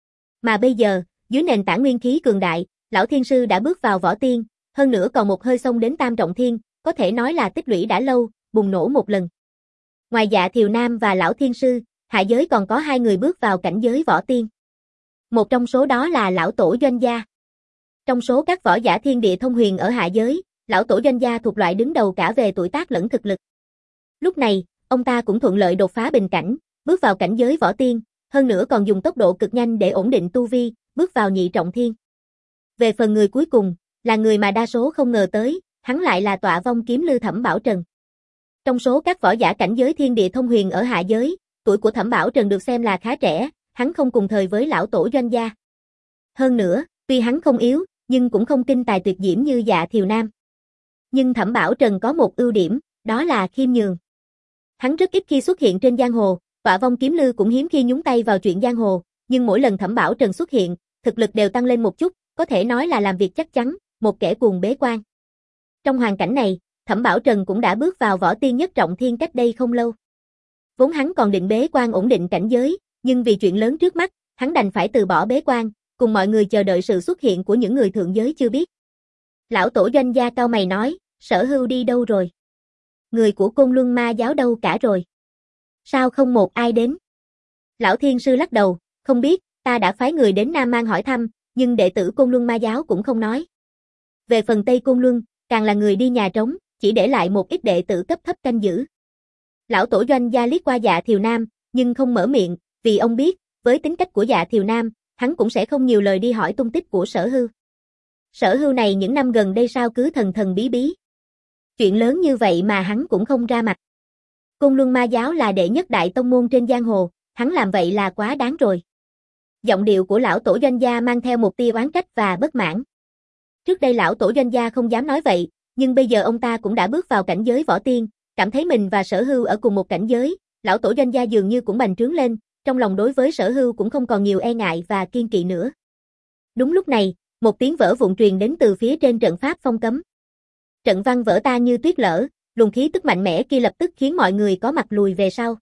Mà bây giờ, dưới nền tảng nguyên khí cường đại, Lão Thiên Sư đã bước vào võ tiên, hơn nữa còn một hơi xông đến tam trọng thiên, có thể nói là tích lũy đã lâu, bùng nổ một lần. Ngoài Dạ Thiều Nam và Lão Thiên Sư, hạ giới còn có hai người bước vào cảnh giới võ tiên. Một trong số đó là Lão Tổ Doanh Gia. Trong số các võ giả thiên địa thông huyền ở hạ giới, Lão Tổ Doanh Gia thuộc loại đứng đầu cả về tuổi tác lẫn thực lực. Lúc này, ông ta cũng thuận lợi đột phá bình cảnh, bước vào cảnh giới võ tiên, hơn nữa còn dùng tốc độ cực nhanh để ổn định tu vi, bước vào nhị trọng thiên. Về phần người cuối cùng, là người mà đa số không ngờ tới, hắn lại là Tọa Vong Kiếm Lư Thẩm Bảo Trần. Trong số các võ giả cảnh giới thiên địa thông huyền ở hạ giới, tuổi của Thẩm Bảo Trần được xem là khá trẻ, hắn không cùng thời với Lão Tổ Doanh Gia. Hơn nữa, tuy hắn không yếu, nhưng cũng không kinh tài tuyệt diễm như Dạ Thiều Nam. Nhưng Thẩm Bảo Trần có một ưu điểm, đó là khiêm nhường. Hắn rất ít khi xuất hiện trên giang hồ, Tọa Vong Kiếm Lư cũng hiếm khi nhúng tay vào chuyện giang hồ, nhưng mỗi lần Thẩm Bảo Trần xuất hiện, thực lực đều tăng lên một chút, có thể nói là làm việc chắc chắn, một kẻ cuồng bế quan. Trong hoàn cảnh này, Thẩm Bảo Trần cũng đã bước vào võ tiên nhất trọng thiên cách đây không lâu. Vốn hắn còn định bế quan ổn định cảnh giới, nhưng vì chuyện lớn trước mắt, hắn đành phải từ bỏ bế quan, cùng mọi người chờ đợi sự xuất hiện của những người thượng giới chưa biết. Lão Tổ Doanh Gia cau mày nói, Sở Hưu đi đâu rồi? Người của Côn Luân Ma giáo đâu cả rồi? Sao không một ai đến? Lão Thiên Sư lắc đầu, không biết, ta đã phái người đến Nam Mang hỏi thăm, nhưng đệ tử Côn Luân Ma giáo cũng không nói. Về phần Tây Côn Luân, càng là người đi nhà trống, chỉ để lại một ít đệ tử cấp thấp canh giữ. Lão tổ doanh gia liếc qua Dạ Thiều Nam, nhưng không mở miệng, vì ông biết, với tính cách của Dạ Thiều Nam, hắn cũng sẽ không nhiều lời đi hỏi tung tích của Sở Hưu. Sở Hưu này những năm gần đây sao cứ thần thần bí bí. Chuyện lớn như vậy mà hắn cũng không ra mặt. Côn Luân Ma giáo là đệ nhất đại tông môn trên giang hồ, hắn làm vậy là quá đáng rồi. Giọng điệu của lão tổ doanh gia mang theo một tia oán trách và bất mãn. Trước đây lão tổ doanh gia không dám nói vậy, nhưng bây giờ ông ta cũng đã bước vào cảnh giới võ tiên, cảm thấy mình và Sở Hưu ở cùng một cảnh giới, lão tổ doanh gia dường như cũng bành trướng lên, trong lòng đối với Sở Hưu cũng không còn nhiều e ngại và kiên kỵ nữa. Đúng lúc này, một tiếng vỡ vụn truyền đến từ phía trên trận pháp phong cấm. Trận văn vỡ tan như tuyết lở, luồng khí tức mạnh mẽ kia lập tức khiến mọi người có mặt lùi về sau.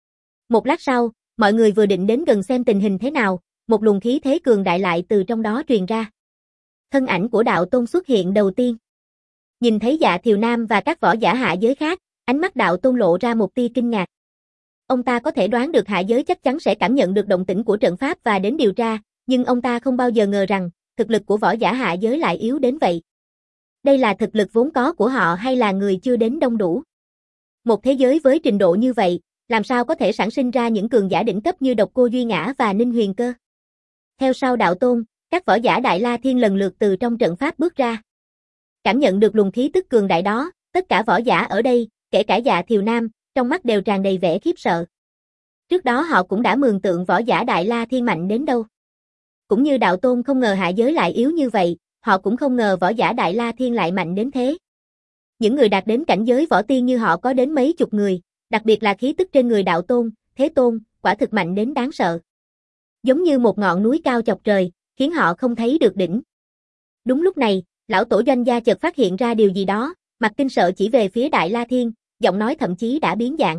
Một lát sau, mọi người vừa định đến gần xem tình hình thế nào, một luồng khí thế cường đại lại từ trong đó truyền ra. Thân ảnh của đạo tôn xuất hiện đầu tiên. Nhìn thấy Dạ Thiều Nam và các võ giả hạ giới khác, ánh mắt đạo tôn lộ ra một tia kinh ngạc. Ông ta có thể đoán được hạ giới chắc chắn sẽ cảm nhận được động tĩnh của trận pháp và đến điều tra, nhưng ông ta không bao giờ ngờ rằng, thực lực của võ giả hạ giới lại yếu đến vậy. Đây là thực lực vốn có của họ hay là người chưa đến đông đủ? Một thế giới với trình độ như vậy, làm sao có thể sản sinh ra những cường giả đỉnh cấp như Độc Cô Duy Ngã và Ninh Huyền Cơ? Theo sau đạo tôn, các võ giả Đại La Thiên lần lượt từ trong trận pháp bước ra. Cảm nhận được luồng khí tức cường đại đó, tất cả võ giả ở đây, kể cả Dạ Thiều Nam, trong mắt đều tràn đầy vẻ khiếp sợ. Trước đó họ cũng đã mường tượng võ giả Đại La Thiên mạnh đến đâu. Cũng như đạo tôn không ngờ hạ giới lại yếu như vậy, họ cũng không ngờ võ giả Đại La Thiên lại mạnh đến thế. Những người đạt đến cảnh giới võ tiên như họ có đến mấy chục người, đặc biệt là khí tức trên người đạo tôn, thế tôn, quả thực mạnh đến đáng sợ. Giống như một ngọn núi cao chọc trời, khiến họ không thấy được đỉnh. Đúng lúc này, lão tổ doanh gia chợt phát hiện ra điều gì đó, mặt kinh sợ chỉ về phía Đại La Thiên, giọng nói thậm chí đã biến dạng.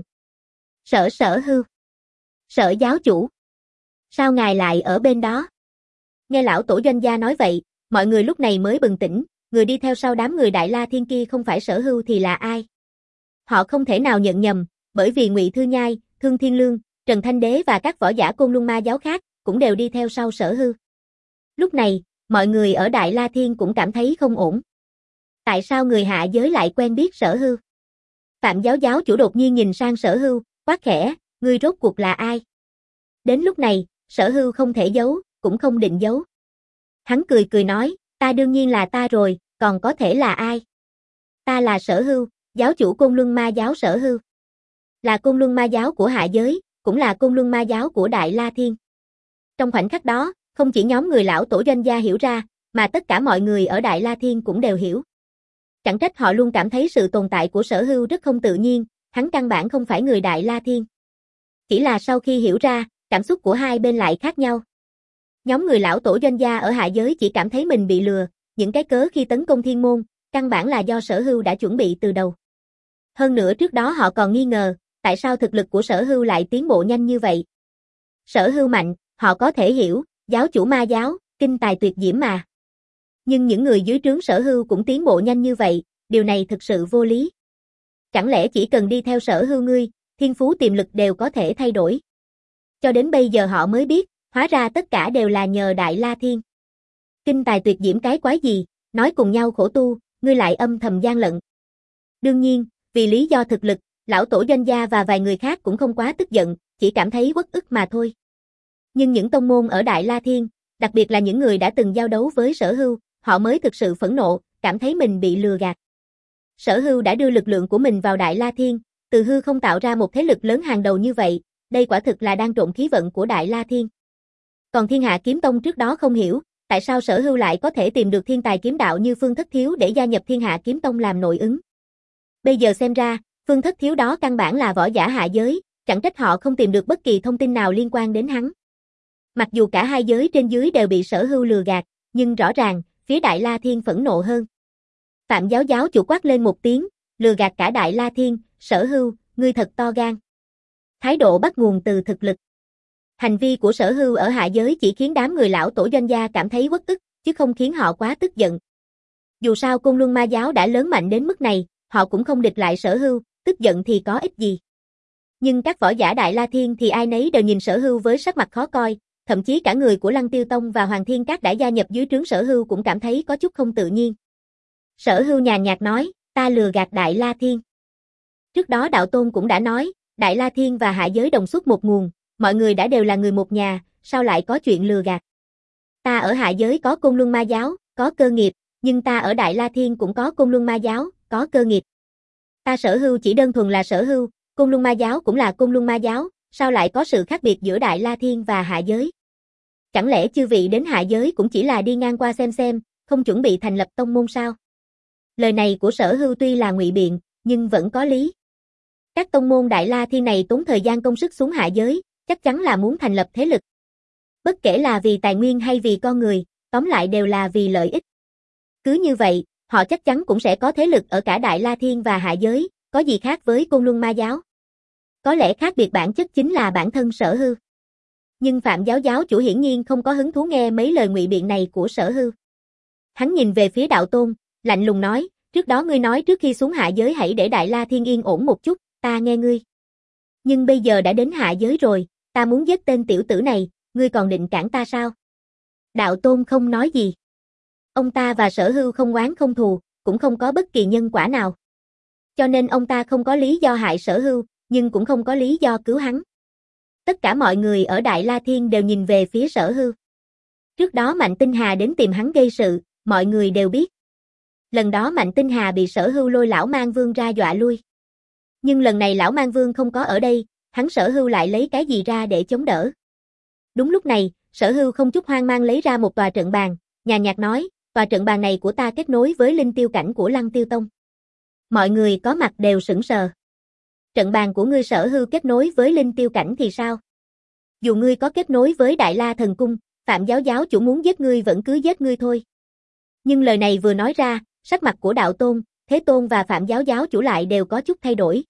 Sở Sở Hưu. Sở giáo chủ. Sao ngài lại ở bên đó? Nghe lão tổ doanh gia nói vậy, mọi người lúc này mới bừng tỉnh, người đi theo sau đám người Đại La Thiên kia không phải Sở Hưu thì là ai? Họ không thể nào nhận nhầm, bởi vì Ngụy Thư Nhai, Thương Thiên Lương, Trần Thanh Đế và các võ giả Côn Luân Ma giáo khác cũng đều đi theo sau Sở Hưu. Lúc này, mọi người ở Đại La Thiên cũng cảm thấy không ổn. Tại sao người hạ giới lại quen biết Sở Hưu? Phạm giáo giáo chủ đột nhiên nhìn sang Sở Hưu, quát khẽ, ngươi rốt cuộc là ai? Đến lúc này, Sở Hưu không thể giấu, cũng không định giấu. Hắn cười cười nói, ta đương nhiên là ta rồi, còn có thể là ai? Ta là Sở Hưu, giáo chủ Côn Luân Ma giáo Sở Hưu. Là Côn Luân Ma giáo của hạ giới, cũng là Côn Luân Ma giáo của Đại La Thiên. Trong khoảnh khắc đó, không chỉ nhóm người lão tổ doanh gia hiểu ra, mà tất cả mọi người ở Đại La Thiên cũng đều hiểu. Chẳng trách họ luôn cảm thấy sự tồn tại của Sở Hưu rất không tự nhiên, hắn căn bản không phải người Đại La Thiên. Chỉ là sau khi hiểu ra, cảm xúc của hai bên lại khác nhau. Nhóm người lão tổ doanh gia ở hạ giới chỉ cảm thấy mình bị lừa, những cái cớ khi tấn công thiên môn, căn bản là do Sở Hưu đã chuẩn bị từ đầu. Hơn nữa trước đó họ còn nghi ngờ, tại sao thực lực của Sở Hưu lại tiến bộ nhanh như vậy. Sở Hưu mạnh, họ có thể hiểu, giáo chủ ma giáo, kinh tài tuyệt diễm mà. Nhưng những người dưới trướng Sở Hưu cũng tiến bộ nhanh như vậy, điều này thực sự vô lý. Chẳng lẽ chỉ cần đi theo Sở Hưu ngươi, thiên phú tiềm lực đều có thể thay đổi? Cho đến bây giờ họ mới biết, hóa ra tất cả đều là nhờ Đại La Thiên. Kinh tài tuyệt diễm cái quái gì, nói cùng nhau khổ tu, ngươi lại âm thầm gian lận. Đương nhiên, vì lý do thực lực, lão tổ doanh gia và vài người khác cũng không quá tức giận, chỉ cảm thấy uất ức mà thôi. Nhưng những tông môn ở Đại La Thiên, đặc biệt là những người đã từng giao đấu với Sở Hưu, họ mới thực sự phẫn nộ, cảm thấy mình bị lừa gạt. Sở Hưu đã đưa lực lượng của mình vào Đại La Thiên, từ hư không tạo ra một thế lực lớn hàng đầu như vậy, đây quả thực là đang trộn khí vận của Đại La Thiên. Còn Thiên Hạ Kiếm Tông trước đó không hiểu, tại sao Sở Hưu lại có thể tìm được thiên tài kiếm đạo như Phương Thất Thiếu để gia nhập Thiên Hạ Kiếm Tông làm nội ứng. Bây giờ xem ra, Phương Thất Thiếu đó căn bản là võ giả hạ giới, chẳng trách họ không tìm được bất kỳ thông tin nào liên quan đến hắn. Mặc dù cả hai giới trên dưới đều bị Sở Hưu lừa gạt, nhưng rõ ràng, phía Đại La Thiên phẫn nộ hơn. Phạm giáo giáo chủ quát lên một tiếng, lừa gạt cả Đại La Thiên, Sở Hưu, ngươi thật to gan. Thái độ bắt nguồn từ thực lực. Hành vi của Sở Hưu ở hạ giới chỉ khiến đám người lão tổ doanh gia cảm thấy uất ức, chứ không khiến họ quá tức giận. Dù sao Côn Luân Ma giáo đã lớn mạnh đến mức này, họ cũng không địch lại Sở Hưu, tức giận thì có ích gì. Nhưng các võ giả Đại La Thiên thì ai nấy đều nhìn Sở Hưu với sắc mặt khó coi, thậm chí cả người của Lăng Tiêu Tông và Hoàng Thiên Các đã gia nhập dưới trướng Sở Hưu cũng cảm thấy có chút không tự nhiên. Sở Hưu nhàn nhạt nói, ta lừa gạt Đại La Thiên. Trước đó đạo tôn cũng đã nói, Đại La Thiên và hạ giới đồng xuất một nguồn, mọi người đã đều là người một nhà, sao lại có chuyện lừa gạt. Ta ở hạ giới có Côn Luân Ma Giáo, có cơ nghiệp, nhưng ta ở Đại La Thiên cũng có Côn Luân Ma Giáo, có cơ nghiệp. Ta Sở Hưu chỉ đơn thuần là Sở Hưu, Côn Luân Ma Giáo cũng là Côn Luân Ma Giáo, sao lại có sự khác biệt giữa Đại La Thiên và hạ giới? Chẳng lẽ chư vị đến hạ giới cũng chỉ là đi ngang qua xem xem, không chuẩn bị thành lập tông môn sao? Lời này của Sở Hưu tuy là ngụy biện, nhưng vẫn có lý. Các tông môn Đại La Thiên này tốn thời gian công sức xuống hạ giới, chắc chắn là muốn thành lập thế lực. Bất kể là vì tài nguyên hay vì con người, tóm lại đều là vì lợi ích. Cứ như vậy, họ chắc chắn cũng sẽ có thế lực ở cả Đại La Thiên và hạ giới, có gì khác với Côn Luân Ma Giáo? Có lẽ khác biệt bản chất chính là bản thân Sở Hưu. Nhưng Phạm Giáo giáo chủ hiển nhiên không có hứng thú nghe mấy lời ngụy biện này của Sở Hưu. Hắn nhìn về phía đạo tôn, lạnh lùng nói, trước đó ngươi nói trước khi xuống hạ giới hãy để Đại La Thiên yên ổn một chút, ta nghe ngươi. Nhưng bây giờ đã đến hạ giới rồi, ta muốn giết tên tiểu tử này, ngươi còn định cản ta sao? Đạo tôn không nói gì. Ông ta và Sở Hưu không oán không thù, cũng không có bất kỳ nhân quả nào. Cho nên ông ta không có lý do hại Sở Hưu, nhưng cũng không có lý do cứu hắn. Tất cả mọi người ở Đại La Thiên đều nhìn về phía Sở Hưu. Trước đó Mạnh Tinh Hà đến tìm hắn gây sự, mọi người đều biết. Lần đó Mạnh Tinh Hà bị Sở Hưu lôi lão mang vương ra dọa lui. Nhưng lần này lão mang vương không có ở đây, hắn Sở Hưu lại lấy cái gì ra để chống đỡ. Đúng lúc này, Sở Hưu không chút hoang mang lấy ra một tòa trận bàn, nhàn nhạt nói, tòa trận bàn này của ta kết nối với linh tiêu cảnh của Lăng Tiêu Tông. Mọi người có mặt đều sững sờ. Trận bàn của ngươi Sở Hưu kết nối với linh tiêu cảnh thì sao? Dù ngươi có kết nối với Đại La Thần Cung, Phạm giáo giáo chủ muốn giết ngươi vẫn cứ giết ngươi thôi. Nhưng lời này vừa nói ra, sắc mặt của đạo tôn, Thế Tôn và Phạm giáo giáo chủ lại đều có chút thay đổi.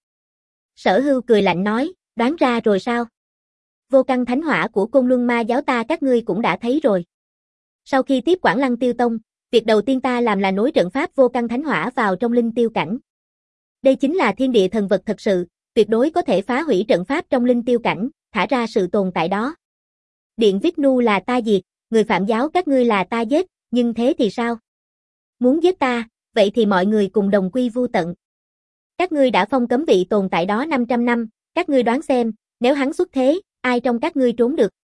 Sở Hưu cười lạnh nói, đoán ra rồi sao? Vô căn thánh hỏa của Côn Luân Ma Giáo ta các ngươi cũng đã thấy rồi. Sau khi tiếp quản Lăng Tiêu Tông, việc đầu tiên ta làm là nối trận pháp vô căn thánh hỏa vào trong linh tiêu cảnh. Đây chính là thiên địa thần vật thật sự, tuyệt đối có thể phá hủy trận pháp trong linh tiêu cảnh, thả ra sự tồn tại đó. Điện Vishnu là ta diệt, người Phạm giáo các ngươi là ta giết, nhưng thế thì sao? Muốn giết ta, vậy thì mọi người cùng đồng quy vu tận. Các ngươi đã phong cấm vị tồn tại đó năm trăm năm, các ngươi đoán xem, nếu hắn xuất thế, ai trong các ngươi trốn được?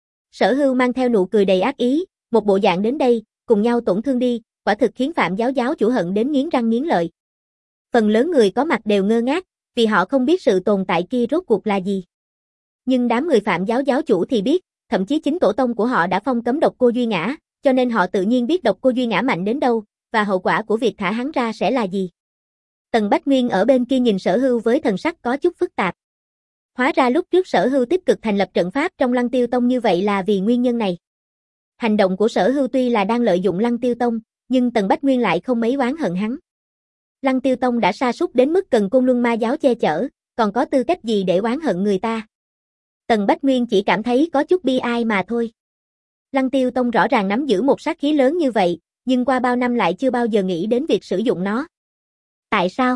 Sở Hưu mang theo nụ cười đầy ác ý, một bộ dạng đến đây, cùng nhau tổn thương đi, quả thực khiến Phạm giáo giáo chủ hận đến nghiến răng nghiến lợi. Phần lớn người có mặt đều ngơ ngác, vì họ không biết sự tồn tại kia rốt cuộc là gì. Nhưng đám người Phạm giáo giáo chủ thì biết, thậm chí chính tổ tông của họ đã phong cấm Độc Cô Duy Ngã, cho nên họ tự nhiên biết Độc Cô Duy Ngã mạnh đến đâu, và hậu quả của việc thả hắn ra sẽ là gì. Tần Bách Nguyên ở bên kia nhìn Sở Hưu với thần sắc có chút phức tạp. Hóa ra lúc trước Sở Hưu tích cực thành lập trận pháp trong Lăng Tiêu Tông như vậy là vì nguyên nhân này. Hành động của Sở Hưu tuy là đang lợi dụng Lăng Tiêu Tông, nhưng Tần Bách Nguyên lại không mấy oán hận hắn. Lăng Tiêu Tông đã sa sút đến mức cần Côn Luân Ma Giáo che chở, còn có tư cách gì để oán hận người ta. Tần Bách Nguyên chỉ cảm thấy có chút bi ai mà thôi. Lăng Tiêu Tông rõ ràng nắm giữ một sát khí lớn như vậy, nhưng qua bao năm lại chưa bao giờ nghĩ đến việc sử dụng nó. Tại sao?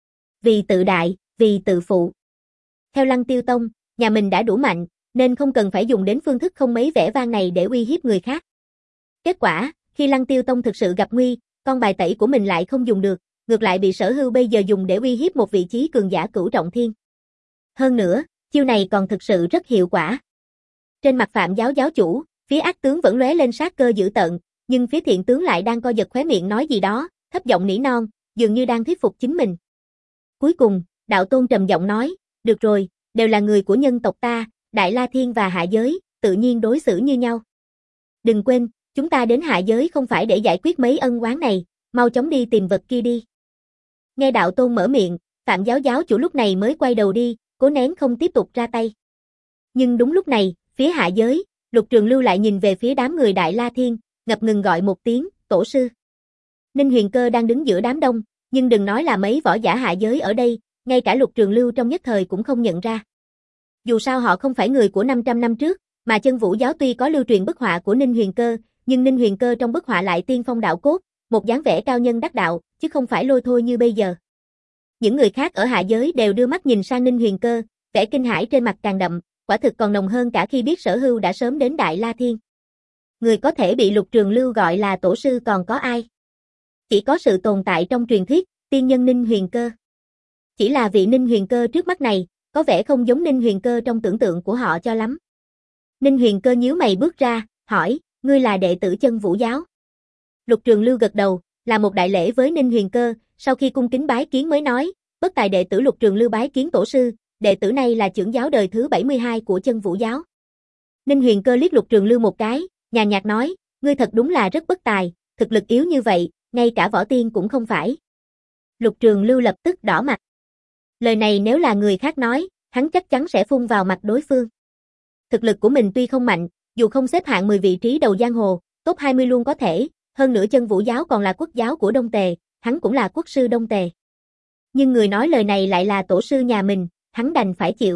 Vì tự đại, vì tự phụ. Theo Lăng Tiêu Tông, nhà mình đã đủ mạnh, nên không cần phải dùng đến phương thức không mấy vẻ vang này để uy hiếp người khác. Kết quả, khi Lăng Tiêu Tông thực sự gặp nguy, con bài tẩy của mình lại không dùng được, ngược lại bị Sở Hưu bây giờ dùng để uy hiếp một vị trí cường giả cửu trọng thiên. Hơn nữa, chiêu này còn thực sự rất hiệu quả. Trên mặt Phạm giáo giáo chủ, phía ác tướng vẫn lóe lên sát cơ dữ tợn, nhưng phía thiện tướng lại đang co giật khóe miệng nói gì đó, thấp giọng nỉ non, dường như đang thuyết phục chính mình. Cuối cùng, đạo tôn trầm giọng nói, được rồi, đều là người của nhân tộc ta, Đại La Thiên và hạ giới, tự nhiên đối xử như nhau. Đừng quên, chúng ta đến hạ giới không phải để giải quyết mấy ân oán này, mau chóng đi tìm vật kia đi. Nghe đạo tôn mở miệng, Phạm giáo giáo chủ lúc này mới quay đầu đi, cố nén không tiếp tục ra tay. Nhưng đúng lúc này, phía hạ giới, Lục Trường Lưu lại nhìn về phía đám người Đại La Thiên, ngập ngừng gọi một tiếng, tổ sư. Ninh Huyền Cơ đang đứng giữa đám đông, nhưng đừng nói là mấy võ giả hạ giới ở đây, ngay cả Lục Trường Lưu trong nhất thời cũng không nhận ra. Dù sao họ không phải người của năm trăm năm trước, mà Chân Vũ giáo tuy có lưu truyền bức họa của Ninh Huyền Cơ, nhưng Ninh Huyền Cơ trong bức họa lại tiên phong đạo cốt, một dáng vẻ cao nhân đắc đạo, chứ không phải lôi thôi như bây giờ. Những người khác ở hạ giới đều đưa mắt nhìn sang Ninh Huyền Cơ, vẻ kinh hãi trên mặt càng đậm, quả thực còn nồng hơn cả khi biết Sở Hưu đã sớm đến Đại La Thiên. Người có thể bị Lục Trường Lưu gọi là tổ sư còn có ai? Chỉ có sự tồn tại trong truyền thuyết, tiên nhân Ninh Huyền Cơ. Chỉ là vị Ninh Huyền Cơ trước mắt này, có vẻ không giống Ninh Huyền Cơ trong tưởng tượng của họ cho lắm. Ninh Huyền Cơ nhíu mày bước ra, hỏi, ngươi là đệ tử Chân Vũ giáo? Lục Trường Lưu gật đầu, là một đại lễ với Ninh Huyền Cơ, sau khi cung kính bái kiến mới nói, bất tài đệ tử Lục Trường Lưu bái kiến tổ sư, đệ tử này là trưởng giáo đời thứ bảy mươi hai của Chân Vũ giáo. Ninh Huyền Cơ liếc Lục Trường Lưu một cái, nhàn nhạt nói, ngươi thật đúng là rất bất tài, thực lực yếu như vậy, ngay cả võ tiên cũng không phải. Lục Trường Lưu lập tức đỏ mặt. Lời này nếu là người khác nói, hắn chắc chắn sẽ phun vào mặt đối phương. Thực lực của mình tuy không mạnh, dù không xếp hạng mười vị trí đầu giang hồ, top hai mươi luôn có thể, hơn nữa Chân Vũ giáo còn là quốc giáo của Đông Tề, hắn cũng là quốc sư Đông Tề. Nhưng người nói lời này lại là tổ sư nhà mình, hắn đành phải chịu.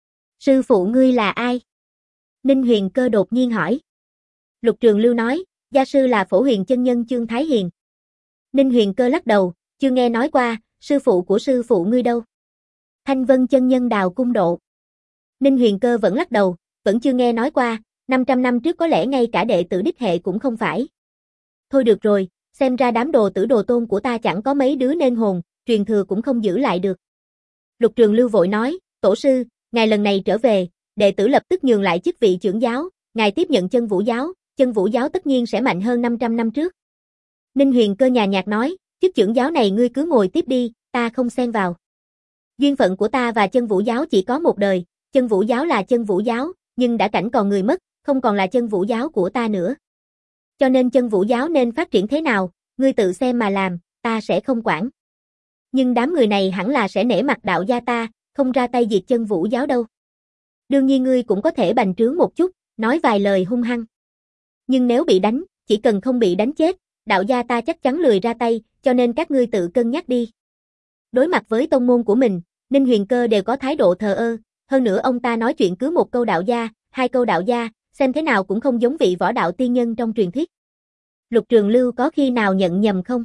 Sư phụ ngươi là ai? Ninh Huyền Cơ đột nhiên hỏi. Lục Trường Lưu nói, gia sư là Phổ Huyền chân nhân Chương Thái Hiền. Ninh Huyền Cơ lắc đầu, chưa nghe nói qua, sư phụ của sư phụ ngươi đâu? Thanh Vân chân nhân Đào Cung Độ. Ninh Huyền Cơ vẫn lắc đầu, vẫn chưa nghe nói qua, năm trăm năm trước có lẽ ngay cả đệ tử đích hệ cũng không phải. Thôi được rồi, xem ra đám đồ tử đồ tôn của ta chẳng có mấy đứa nên hồn, truyền thừa cũng không giữ lại được. Lục Trường Lưu vội nói, tổ sư, ngài lần này trở về, đệ tử lập tức nhường lại chức vị trưởng giáo, ngài tiếp nhận Chân Vũ giáo, Chân Vũ giáo tất nhiên sẽ mạnh hơn năm trăm năm trước. Ninh Huyền Cơ nhàn nhạt nói, chức trưởng giáo này ngươi cứ ngồi tiếp đi, ta không xen vào. Duyên phận của ta và Chân Vũ giáo chỉ có một đời, Chân Vũ giáo là Chân Vũ giáo, nhưng đã cảnh còn người mất, không còn là Chân Vũ giáo của ta nữa. Cho nên Chân Vũ giáo nên phát triển thế nào, ngươi tự xem mà làm, ta sẽ không quản. Nhưng đám người này hẳn là sẽ nể mặt đạo gia ta, không ra tay diệt Chân Vũ giáo đâu. Đương nhiên ngươi cũng có thể bành trướng một chút, nói vài lời hung hăng. Nhưng nếu bị đánh, chỉ cần không bị đánh chết, đạo gia ta chắc chắn lười ra tay, cho nên các ngươi tự cân nhắc đi. Đối mặt với tông môn của mình, Ninh Huyền Cơ đều có thái độ thờ ơ, hơn nữa ông ta nói chuyện cứ một câu đạo gia, hai câu đạo gia, xem thế nào cũng không giống vị võ đạo tiên nhân trong truyền thuyết. Lục Trường Lưu có khi nào nhận nhầm không?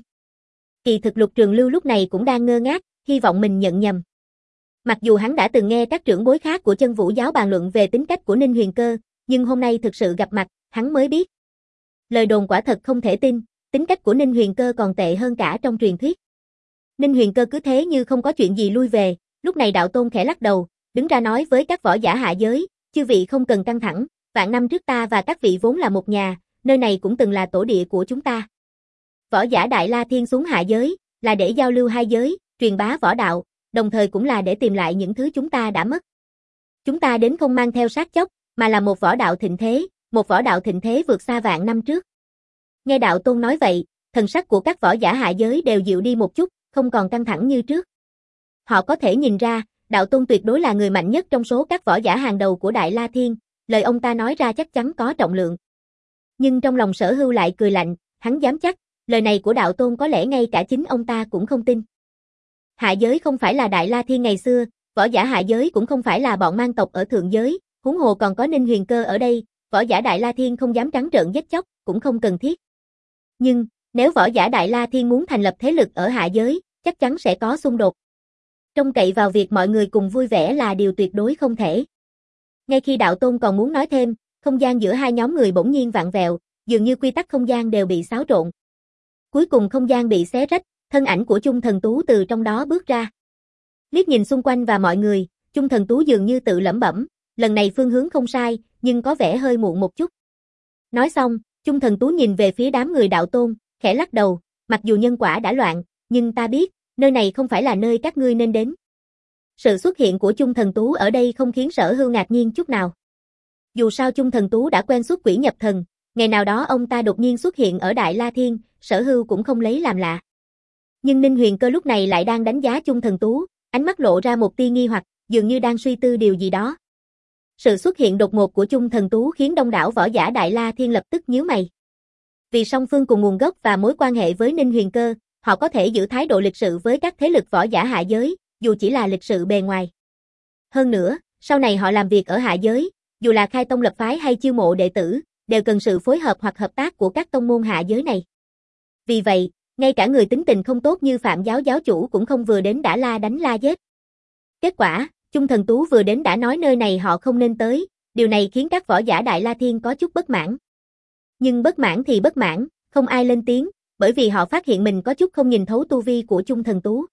Kỳ thực Lục Trường Lưu lúc này cũng đang ngơ ngác, hy vọng mình nhận nhầm. Mặc dù hắn đã từng nghe các trưởng bối khác của Chân Vũ giáo bàn luận về tính cách của Ninh Huyền Cơ, nhưng hôm nay thực sự gặp mặt, hắn mới biết. Lời đồn quả thật không thể tin, tính cách của Ninh Huyền Cơ còn tệ hơn cả trong truyền thuyết. Ninh Huyền Cơ cứ thế như không có chuyện gì lui về, lúc này đạo tôn khẽ lắc đầu, đứng ra nói với các võ giả hạ giới, chư vị không cần căng thẳng, vạn năm trước ta và các vị vốn là một nhà, nơi này cũng từng là tổ địa của chúng ta. Võ giả Đại La Thiên xuống hạ giới, là để giao lưu hai giới, truyền bá võ đạo, đồng thời cũng là để tìm lại những thứ chúng ta đã mất. Chúng ta đến không mang theo sát chóc, mà là một võ đạo thịnh thế, một võ đạo thịnh thế vượt xa vạn năm trước. Nghe đạo tôn nói vậy, thần sắc của các võ giả hạ giới đều dịu đi một chút, không còn căng thẳng như trước. Họ có thể nhìn ra, đạo tôn tuyệt đối là người mạnh nhất trong số các võ giả hàng đầu của Đại La Thiên, lời ông ta nói ra chắc chắn có trọng lượng. Nhưng trong lòng Sở Hưu lại cười lạnh, hắn dám chắc, lời này của đạo tôn có lẽ ngay cả chính ông ta cũng không tin. Hạ giới không phải là Đại La Thiên ngày xưa, võ giả hạ giới cũng không phải là bọn mang tộc ở thượng giới, huống hồ còn có Ninh Huyền Cơ ở đây, võ giả Đại La Thiên không dám trắng trợn giết chóc, cũng không cần thiết. Nhưng, nếu võ giả Đại La Thiên muốn thành lập thế lực ở hạ giới, chắc chắn sẽ có xung đột. Trông cậy vào việc mọi người cùng vui vẻ là điều tuyệt đối không thể. Ngay khi đạo tôn còn muốn nói thêm, không gian giữa hai nhóm người bỗng nhiên vặn vẹo, dường như quy tắc không gian đều bị xáo trộn. Cuối cùng không gian bị xé rách, thân ảnh của Chung Thần Tú từ trong đó bước ra. Liếc nhìn xung quanh và mọi người, Chung Thần Tú dường như tự lẩm bẩm, lần này phương hướng không sai, nhưng có vẻ hơi muộn một chút. Nói xong, Chung Thần Tú nhìn về phía đám người đạo tôn, khẽ lắc đầu, mặc dù nhân quả đã loạn, nhưng ta biết, nơi này không phải là nơi các ngươi nên đến. Sự xuất hiện của Chung Thần Tú ở đây không khiến Sở Hưu ngạc nhiên chút nào. Dù sao Chung Thần Tú đã quen xuất quỷ nhập thần, ngày nào đó ông ta đột nhiên xuất hiện ở Đại La Thiên, Sở Hưu cũng không lấy làm lạ. Nhưng Ninh Huyền Cơ lúc này lại đang đánh giá Chung Thần Tú, ánh mắt lộ ra một tia nghi hoặc, dường như đang suy tư điều gì đó. Sự xuất hiện đột ngột của Chung Thần Tú khiến đông đảo võ giả Đại La Thiên lập tức nhíu mày. Vì song phương cùng nguồn gốc và mối quan hệ với Ninh Huyền Cơ, họ có thể giữ thái độ lịch sự với các thế lực võ giả hạ giới, dù chỉ là lịch sự bề ngoài. Hơn nữa, sau này họ làm việc ở hạ giới, dù là khai tông lập phái hay chiêu mộ đệ tử, đều cần sự phối hợp hoặc hợp tác của các tông môn hạ giới này. Vì vậy, ngay cả người tính tình không tốt như Phạm giáo giáo chủ cũng không vừa đến đã la đánh la giết. Kết quả, Chung Thần Tú vừa đến đã nói nơi này họ không nên tới, điều này khiến các võ giả Đại La Thiên có chút bất mãn. Nhưng bất mãn thì bất mãn, không ai lên tiếng, bởi vì họ phát hiện mình có chút không nhìn thấu tu vi của Chung Thần Tú.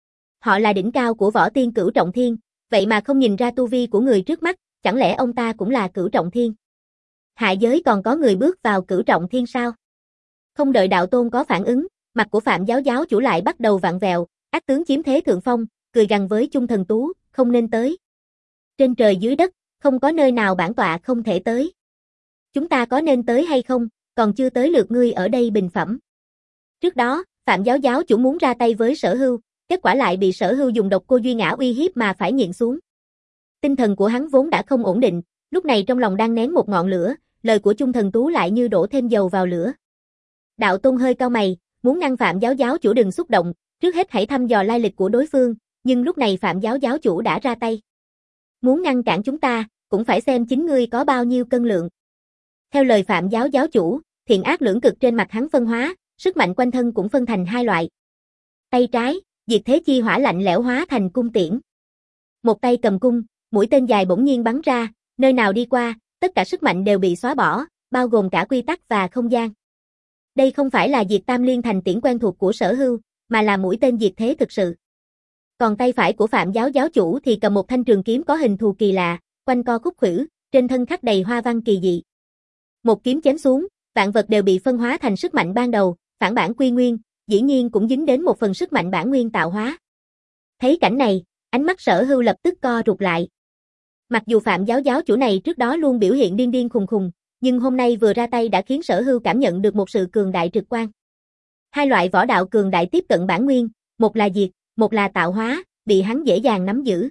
Họ là đỉnh cao của võ tiên cửu trọng thiên, vậy mà không nhìn ra tu vi của người trước mắt, chẳng lẽ ông ta cũng là cửu trọng thiên? Hạ giới còn có người bước vào cửu trọng thiên sao? Không đợi đạo tôn có phản ứng, mặt của Phạm giáo giáo chủ lại bắt đầu vặn vẹo, ác tướng chiếm thế thượng phong, cười gằn với Chung Thần Tú, không nên tới. Trên trời dưới đất, không có nơi nào bản tọa không thể tới. Chúng ta có nên tới hay không, còn chưa tới lượt ngươi ở đây bình phẩm. Trước đó, Phạm giáo giáo chủ muốn ra tay với Sở Hưu, kết quả lại bị Sở Hưu dùng độc cô duy ngã uy hiếp mà phải nhịn xuống. Tinh thần của hắn vốn đã không ổn định, lúc này trong lòng đang nén một ngọn lửa, lời của Chung Thần Tú lại như đổ thêm dầu vào lửa. Đạo tôn hơi cau mày, muốn ngăn Phạm giáo giáo chủ đừng xúc động, trước hết hãy thăm dò lai lịch của đối phương, nhưng lúc này Phạm giáo giáo chủ đã ra tay. Muốn ngăn cản chúng ta, cũng phải xem chính ngươi có bao nhiêu cân lượng. Theo lời Phạm giáo giáo chủ, thiện ác lưỡng cực trên mặt hắn phân hóa, sức mạnh quanh thân cũng phân thành hai loại. Tay trái, diệt thế chi hỏa lạnh lẽo hóa thành cung tiễn. Một tay cầm cung, mũi tên dài bỗng nhiên bắn ra, nơi nào đi qua, tất cả sức mạnh đều bị xóa bỏ, bao gồm cả quy tắc và không gian. Đây không phải là diệt tam liên thành tiễn quen thuộc của Sở Hưu, mà là mũi tên diệt thế thực sự. Còn tay phải của Phạm giáo giáo chủ thì cầm một thanh trường kiếm có hình thù kỳ lạ, quanh co khúc khuỷu, trên thân khắc đầy hoa văn kỳ dị. Một kiếm chém xuống, vạn vật đều bị phân hóa thành sức mạnh ban đầu, phản bản quy nguyên, dĩ nhiên cũng dính đến một phần sức mạnh bản nguyên tạo hóa. Thấy cảnh này, ánh mắt Sở Hưu lập tức co rụt lại. Mặc dù Phạm giáo giáo chủ này trước đó luôn biểu hiện điên điên khùng khùng, nhưng hôm nay vừa ra tay đã khiến Sở Hưu cảm nhận được một sự cường đại trực quan. Hai loại võ đạo cường đại tiếp cận bản nguyên, một là diệt, một là tạo hóa, bị hắn dễ dàng nắm giữ.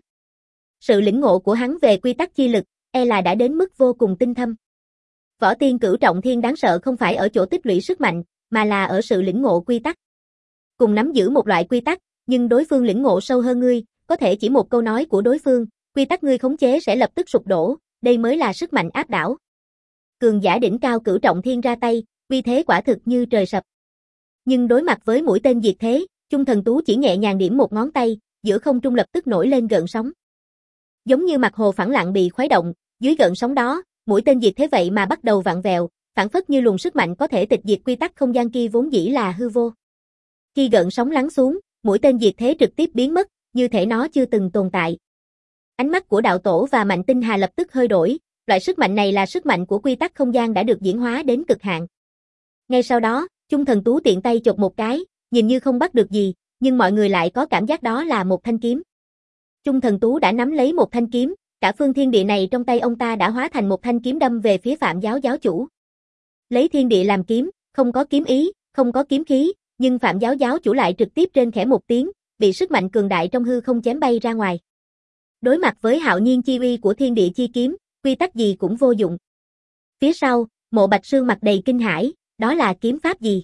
Sự lĩnh ngộ của hắn về quy tắc chi lực, e là đã đến mức vô cùng tinh thâm. Võ tiên cửu trọng thiên đáng sợ không phải ở chỗ tích lũy sức mạnh, mà là ở sự lĩnh ngộ quy tắc. Cùng nắm giữ một loại quy tắc, nhưng đối phương lĩnh ngộ sâu hơn ngươi, có thể chỉ một câu nói của đối phương, quy tắc ngươi khống chế sẽ lập tức sụp đổ, đây mới là sức mạnh áp đảo. Cường giả đỉnh cao cửu trọng thiên ra tay, uy thế quả thực như trời sập. Nhưng đối mặt với mũi tên diệt thế, Chung Thần Tú chỉ nhẹ nhàng điểm một ngón tay, giữa không trung lập tức nổi lên gợn sóng. Giống như mặt hồ phẳng lặng bị khuấy động, dưới gợn sóng đó, mũi tên diệt thế vậy mà bắt đầu vặn vẹo, phản phất như luồng sức mạnh có thể tịch diệt quy tắc không gian kia vốn dĩ là hư vô. Khi gợn sóng lắng xuống, mũi tên diệt thế trực tiếp biến mất, như thể nó chưa từng tồn tại. Ánh mắt của đạo tổ và Mạnh Tinh Hà lập tức hơi đổi, loại sức mạnh này là sức mạnh của quy tắc không gian đã được diễn hóa đến cực hạn. Ngay sau đó, Chung Thần Tú tiện tay chộp một cái, nhìn như không bắt được gì, nhưng mọi người lại có cảm giác đó là một thanh kiếm. Chung Thần Tú đã nắm lấy một thanh kiếm, cả phương thiên địa này trong tay ông ta đã hóa thành một thanh kiếm đâm về phía Phạm giáo giáo chủ. Lấy thiên địa làm kiếm, không có kiếm ý, không có kiếm khí, nhưng Phạm giáo giáo chủ lại trực tiếp trên khẽ một tiếng, bị sức mạnh cường đại trong hư không chém bay ra ngoài. Đối mặt với hạo nhiên chi uy của thiên địa chi kiếm, quy tắc gì cũng vô dụng. Phía sau, Mộ Bạch Sương mặt đầy kinh hãi, đó là kiếm pháp gì?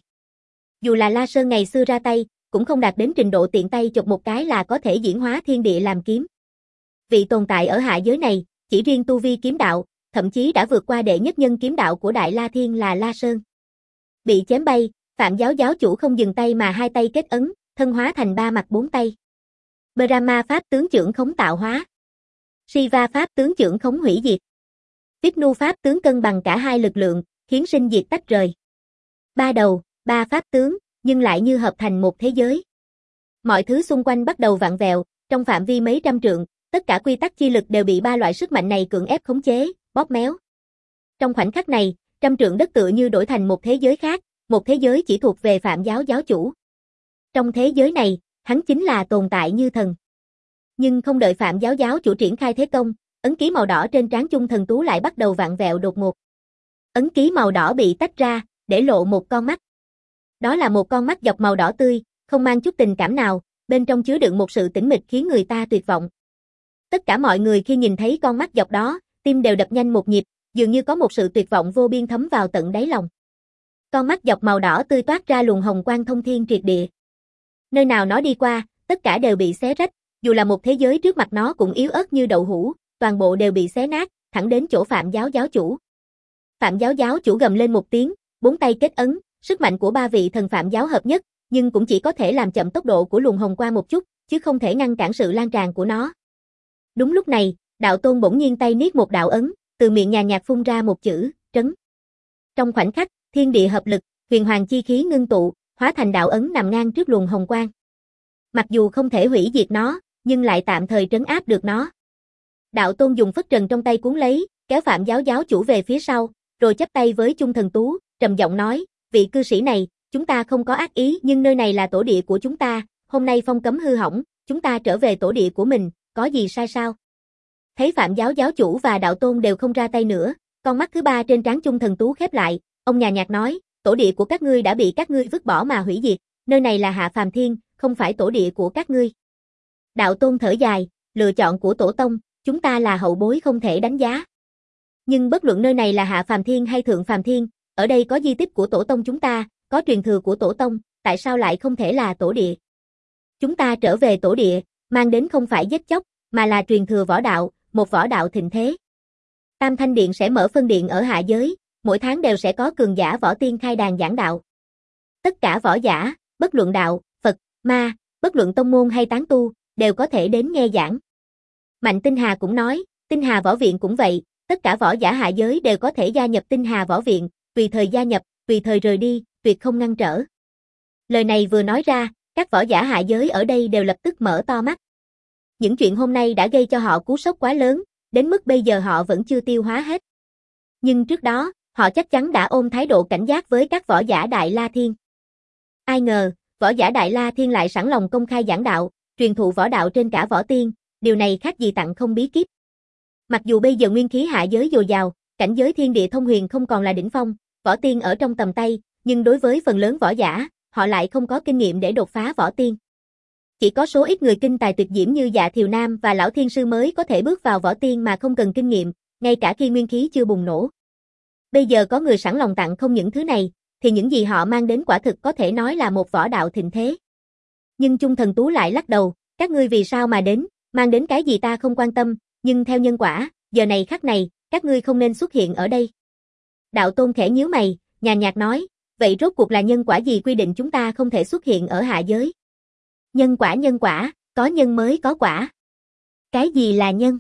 Dù là La Sơn ngày xưa ra tay, cũng không đạt đến trình độ tiện tay chụp một cái là có thể diễn hóa thiên địa làm kiếm. Vị tồn tại ở hạ giới này, chỉ riêng tu vi kiếm đạo, thậm chí đã vượt qua đệ nhất nhân kiếm đạo của Đại La Thiên là La Sơn. Bị chém bay, Phạm giáo giáo chủ không dừng tay mà hai tay kết ấn, thân hóa thành ba mặt bốn tay. Brahma pháp tướng trưởng khống tạo hóa. Shiva pháp tướng trưởng khống hủy diệt. Vishnu pháp tướng cân bằng cả hai lực lượng, khiến sinh diệt tách rời. Ba đầu, ba pháp tướng, nhưng lại như hợp thành một thế giới. Mọi thứ xung quanh bắt đầu vặn vẹo, trong phạm vi mấy trăm trượng, tất cả quy tắc chi lực đều bị ba loại sức mạnh này cưỡng ép khống chế, bóp méo. Trong khoảnh khắc này, trăm trượng đất tựa như đổi thành một thế giới khác, một thế giới chỉ thuộc về Phạm giáo giáo chủ. Trong thế giới này, hắn chính là tồn tại như thần. Nhưng không đợi Phạm giáo giáo chủ triển khai thế công, ấn ký màu đỏ trên trán Chung Thần Tú lại bắt đầu vặn vẹo đột ngột. Ấn ký màu đỏ bị tách ra, để lộ một con mắt. Đó là một con mắt dọc màu đỏ tươi, không mang chút tình cảm nào, bên trong chứa đựng một sự tĩnh mịch khiến người ta tuyệt vọng. Tất cả mọi người khi nhìn thấy con mắt dọc đó, tim đều đập nhanh một nhịp, dường như có một sự tuyệt vọng vô biên thấm vào tận đáy lòng. Con mắt dọc màu đỏ tươi toát ra luồng hồng quang thông thiên triệt địa. Nơi nào nó đi qua, tất cả đều bị xé rách, dù là một thế giới trước mặt nó cũng yếu ớt như đậu hũ, toàn bộ đều bị xé nát, thẳng đến chỗ Phạm giáo giáo chủ. Phạm giáo giáo chủ gầm lên một tiếng, bốn tay kết ấn, sức mạnh của ba vị thần Phạm giáo hợp nhất, nhưng cũng chỉ có thể làm chậm tốc độ của luồng hồng quang một chút, chứ không thể ngăn cản sự lan tràn của nó. Đúng lúc này, đạo tôn bỗng nhiên tay niết một đạo ấn, từ miệng nhàn nhạt phun ra một chữ, trấn. Trong khoảnh khắc, thiên địa hợp lực, huyền hoàng chi khí ngưng tụ, hóa thành đạo ấn nằm ngang trước luồng hồng quang. Mặc dù không thể hủy diệt nó, nhưng lại tạm thời trấn áp được nó. Đạo Tôn dùng phất trần trong tay cuốn lấy, kéo Phạm giáo giáo chủ về phía sau, rồi chắp tay với Chung Thần Tú, trầm giọng nói, vị cư sĩ này, chúng ta không có ác ý nhưng nơi này là tổ địa của chúng ta, hôm nay phong cấm hư hỏng, chúng ta trở về tổ địa của mình, có gì sai sao? Thấy Phạm giáo giáo chủ và Đạo Tôn đều không ra tay nữa, con mắt thứ ba trên trán Chung Thần Tú khép lại, ông nhàn nhạt nói, tổ địa của các ngươi đã bị các ngươi vứt bỏ mà hủy diệt, nơi này là Hạ Phàm Thiên, không phải tổ địa của các ngươi. Đạo Tôn thở dài, lựa chọn của tổ tông, chúng ta là hậu bối không thể đánh giá. Nhưng bất luận nơi này là Hạ Phàm Thiên hay Thượng Phàm Thiên, ở đây có di tích của tổ tông chúng ta, có truyền thừa của tổ tông, tại sao lại không thể là tổ địa? Chúng ta trở về tổ địa, mang đến không phải giết chóc, mà là truyền thừa võ đạo, một võ đạo thịnh thế. Tam Thanh Điện sẽ mở phân điện ở hạ giới, mỗi tháng đều sẽ có cường giả võ tiên khai đàn giảng đạo. Tất cả võ giả, bất luận đạo, Phật, ma, bất luận tông môn hay tán tu, đều có thể đến nghe giảng. Mạnh Tinh Hà cũng nói, Tinh Hà Võ Viện cũng vậy, tất cả võ giả hạ giới đều có thể gia nhập Tinh Hà Võ Viện, tùy thời gia nhập, tùy thời rời đi, tuyệt không ngăn trở. Lời này vừa nói ra, các võ giả hạ giới ở đây đều lập tức mở to mắt. Những chuyện hôm nay đã gây cho họ cú sốc quá lớn, đến mức bây giờ họ vẫn chưa tiêu hóa hết. Nhưng trước đó, họ chắc chắn đã ôm thái độ cảnh giác với các võ giả Đại La Thiên. Ai ngờ, võ giả Đại La Thiên lại sẵn lòng công khai giảng đạo, truyền thụ võ đạo trên cả võ tiên, điều này khác gì tặng không bí kíp. Mặc dù bây giờ nguyên khí hạ giới dồi dào, cảnh giới thiên địa thông huyền không còn là đỉnh phong, võ tiên ở trong tầm tay, nhưng đối với phần lớn võ giả, họ lại không có kinh nghiệm để đột phá võ tiên. Chỉ có số ít người kinh tài tuyệt diễm như Dạ Thiều Nam và Lão Thiên Sư mới có thể bước vào võ tiên mà không cần kinh nghiệm, ngay cả khi nguyên khí chưa bùng nổ. Bây giờ có người sẵn lòng tặng không những thứ này, thì những gì họ mang đến quả thực có thể nói là một võ đạo thịnh thế. Nhưng Chung Thần Tú lại lắc đầu, các ngươi vì sao mà đến, mang đến cái gì ta không quan tâm, nhưng theo nhân quả, giờ này khắc này, các ngươi không nên xuất hiện ở đây. Đạo Tôn khẽ nhíu mày, nhàn nhạt nói, vậy rốt cuộc là nhân quả gì quy định chúng ta không thể xuất hiện ở hạ giới? Nhân quả nhân quả, có nhân mới có quả. Cái gì là nhân?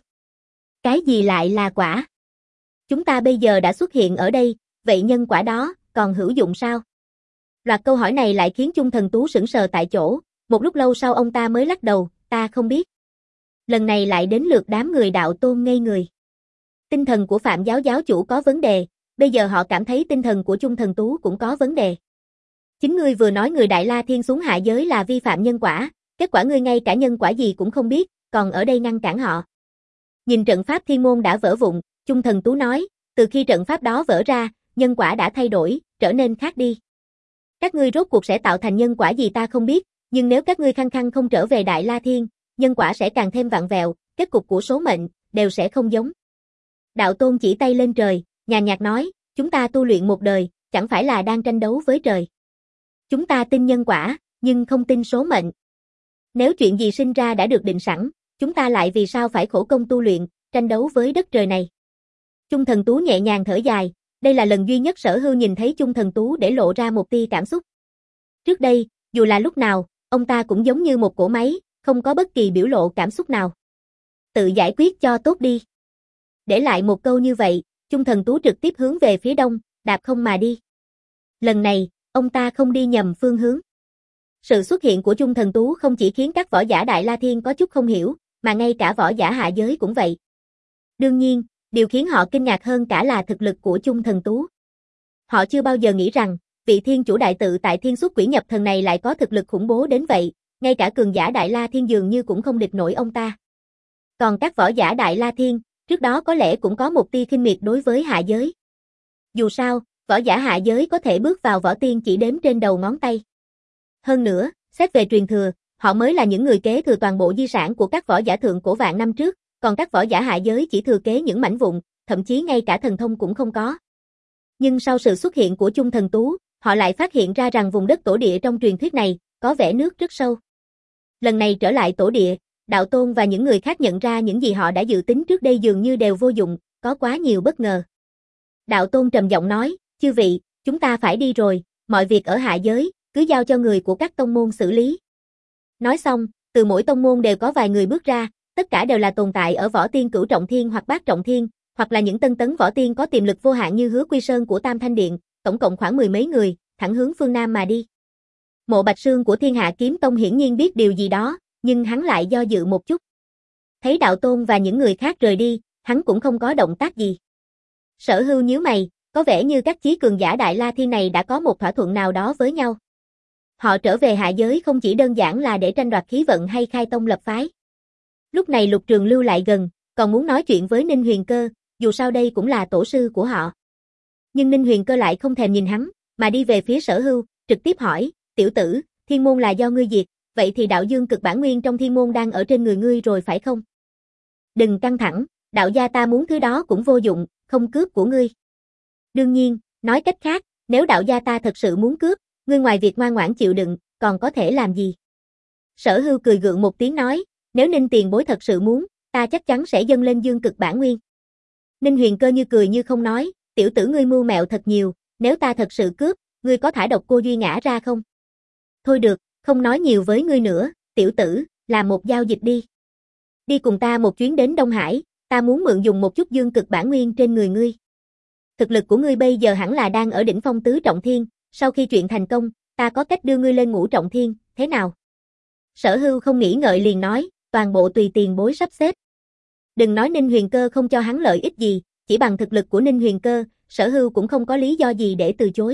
Cái gì lại là quả? Chúng ta bây giờ đã xuất hiện ở đây, vậy nhân quả đó, còn hữu dụng sao? Loạt câu hỏi này lại khiến Chung Thần Tú sững sờ tại chỗ, một lúc lâu sau ông ta mới lắc đầu, ta không biết. Lần này lại đến lượt đám người Đạo Tôn ngây người. Tinh thần của Phạm giáo giáo chủ có vấn đề, bây giờ họ cảm thấy tinh thần của Chung Thần Tú cũng có vấn đề. Chính ngươi vừa nói người Đại La Thiên xuống hạ giới là vi phạm nhân quả, kết quả ngươi ngay cả nhân quả gì cũng không biết, còn ở đây ngăn cản họ. Nhìn trận pháp thiên môn đã vỡ vụn, Chung Thần Tú nói, từ khi trận pháp đó vỡ ra, nhân quả đã thay đổi, trở nên khác đi. Các ngươi rốt cuộc sẽ tạo thành nhân quả gì ta không biết, nhưng nếu các ngươi khăng khăng không trở về Đại La Thiên, nhân quả sẽ càng thêm vặn vẹo, kết cục của số mệnh, đều sẽ không giống. Đạo Tôn chỉ tay lên trời, nhàn nhạt nói, chúng ta tu luyện một đời, chẳng phải là đang tranh đấu với trời. Chúng ta tin nhân quả, nhưng không tin số mệnh. Nếu chuyện gì sinh ra đã được định sẵn, chúng ta lại vì sao phải khổ công tu luyện, tranh đấu với đất trời này. Chung Thần Tú nhẹ nhàng thở dài, đây là lần duy nhất Sở Hưu nhìn thấy Chung Thần Tú để lộ ra một tia cảm xúc. Trước đây, dù là lúc nào, ông ta cũng giống như một cỗ máy, không có bất kỳ biểu lộ cảm xúc nào. Tự giải quyết cho tốt đi. Để lại một câu như vậy, Chung Thần Tú trực tiếp hướng về phía đông, đạp không mà đi. Lần này, ông ta không đi nhầm phương hướng. Sự xuất hiện của Chung Thần Tú không chỉ khiến các võ giả Đại La Thiên có chút không hiểu, mà ngay cả võ giả hạ giới cũng vậy. Đương nhiên, điều khiến họ kinh ngạc hơn cả là thực lực của Chung Thần Tú. Họ chưa bao giờ nghĩ rằng, vị thiên chủ đại tự tại Thiên Xuất Quỷ Nhập Thần này lại có thực lực khủng bố đến vậy, ngay cả cường giả Đại La Thiên dường như cũng không địch nổi ông ta. Còn các võ giả Đại La Thiên, trước đó có lẽ cũng có một tia khinh miệt đối với hạ giới. Dù sao, võ giả hạ giới có thể bước vào võ tiên chỉ đếm trên đầu ngón tay. Hơn nữa, xét về truyền thừa, họ mới là những người kế thừa toàn bộ di sản của các võ giả thượng cổ vạn năm trước, còn các võ giả hạ giới chỉ thừa kế những mảnh vụn, thậm chí ngay cả thần thông cũng không có. Nhưng sau sự xuất hiện của Chung Thần Tú, họ lại phát hiện ra rằng vùng đất tổ địa trong truyền thuyết này, có vẻ nước rất sâu. Lần này trở lại tổ địa, Đạo Tôn và những người khác nhận ra những gì họ đã dự tính trước đây dường như đều vô dụng, có quá nhiều bất ngờ. Đạo Tôn trầm giọng nói, chư vị, chúng ta phải đi rồi, mọi việc ở hạ giới, cứ giao cho người của các tông môn xử lý. Nói xong, từ mỗi tông môn đều có vài người bước ra, tất cả đều là tồn tại ở võ tiên cửu trọng thiên hoặc bát trọng thiên, hoặc là những tân tấn võ tiên có tiềm lực vô hạn như Hứa Quy Sơn của Tam Thanh Điện, tổng cộng khoảng mười mấy người, thẳng hướng phương Nam mà đi. Mộ Bạch Sương của Thiên Hạ Kiếm Tông hiển nhiên biết điều gì đó, nhưng hắn lại do dự một chút. Thấy đạo tôn và những người khác rời đi, hắn cũng không có động tác gì. Sở Hưu nhíu mày, có vẻ như các chí cường giả Đại La Thiên này đã có một thỏa thuận nào đó với nhau. Họ trở về hạ giới không chỉ đơn giản là để tranh đoạt khí vận hay khai tông lập phái. Lúc này Lục Trường Lưu lại gần, còn muốn nói chuyện với Ninh Huyền Cơ, dù sao đây cũng là tổ sư của họ. Nhưng Ninh Huyền Cơ lại không thèm nhìn hắn, mà đi về phía Sở Hưu, trực tiếp hỏi, tiểu tử, thiên môn là do ngươi diệt, vậy thì đạo dương cực bản nguyên trong thiên môn đang ở trên người ngươi rồi phải không? Đừng căng thẳng, đạo gia ta muốn thứ đó cũng vô dụng, không cướp của ngươi. Đương nhiên, nói cách khác, nếu đạo gia ta thật sự muốn cướp, ngươi ngoài việc ngoan ngoãn chịu đựng, còn có thể làm gì? Sở Hưu cười gượng một tiếng nói, nếu Ninh tiền bối thật sự muốn, ta chắc chắn sẽ dâng lên dương cực bản nguyên. Ninh Huyền Cơ như cười như không nói, tiểu tử ngươi mưu mẹo thật nhiều, nếu ta thật sự cướp, ngươi có thả độc cô Duy Ngã ra không? Thôi được, không nói nhiều với ngươi nữa, tiểu tử, làm một giao dịch đi. Đi cùng ta một chuyến đến Đông Hải, ta muốn mượn dùng một chút dương cực bản nguyên trên người ngươi. Thực lực của ngươi bây giờ hẳn là đang ở đỉnh phong tứ trọng thiên, sau khi chuyện thành công, ta có cách đưa ngươi lên ngũ trọng thiên, thế nào? Sở Hưu không nghĩ ngợi liền nói, toàn bộ tùy tiền bối sắp xếp. Đừng nói Ninh Huyền Cơ không cho hắn lợi ích gì, chỉ bằng thực lực của Ninh Huyền Cơ, Sở Hưu cũng không có lý do gì để từ chối.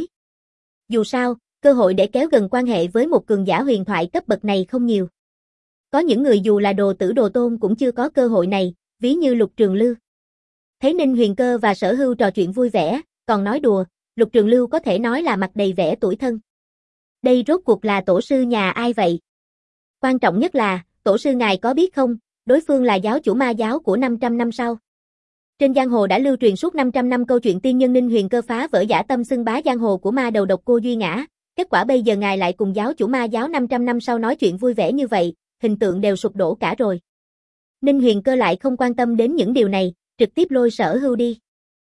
Dù sao, cơ hội để kéo gần quan hệ với một cường giả huyền thoại cấp bậc này không nhiều. Có những người dù là đồ tử đồ tôn cũng chưa có cơ hội này, ví như Lục Trường Lưu. Thấy Ninh Huyền Cơ và Sở Hưu trò chuyện vui vẻ, còn nói đùa, Lục Trường Lưu có thể nói là mặt đầy vẻ tủi thân. Đây rốt cuộc là tổ sư nhà ai vậy? Quan trọng nhất là, tổ sư ngài có biết không, đối phương là giáo chủ ma giáo của năm trăm năm sau. Trên giang hồ đã lưu truyền suốt năm trăm năm câu chuyện tiên nhân Ninh Huyền Cơ phá vỡ dã tâm xưng bá giang hồ của ma đầu độc cô Duy Ngã, kết quả bây giờ ngài lại cùng giáo chủ ma giáo năm trăm năm sau nói chuyện vui vẻ như vậy, hình tượng đều sụp đổ cả rồi. Ninh Huyền Cơ lại không quan tâm đến những điều này, trực tiếp lôi Sở Hưu đi.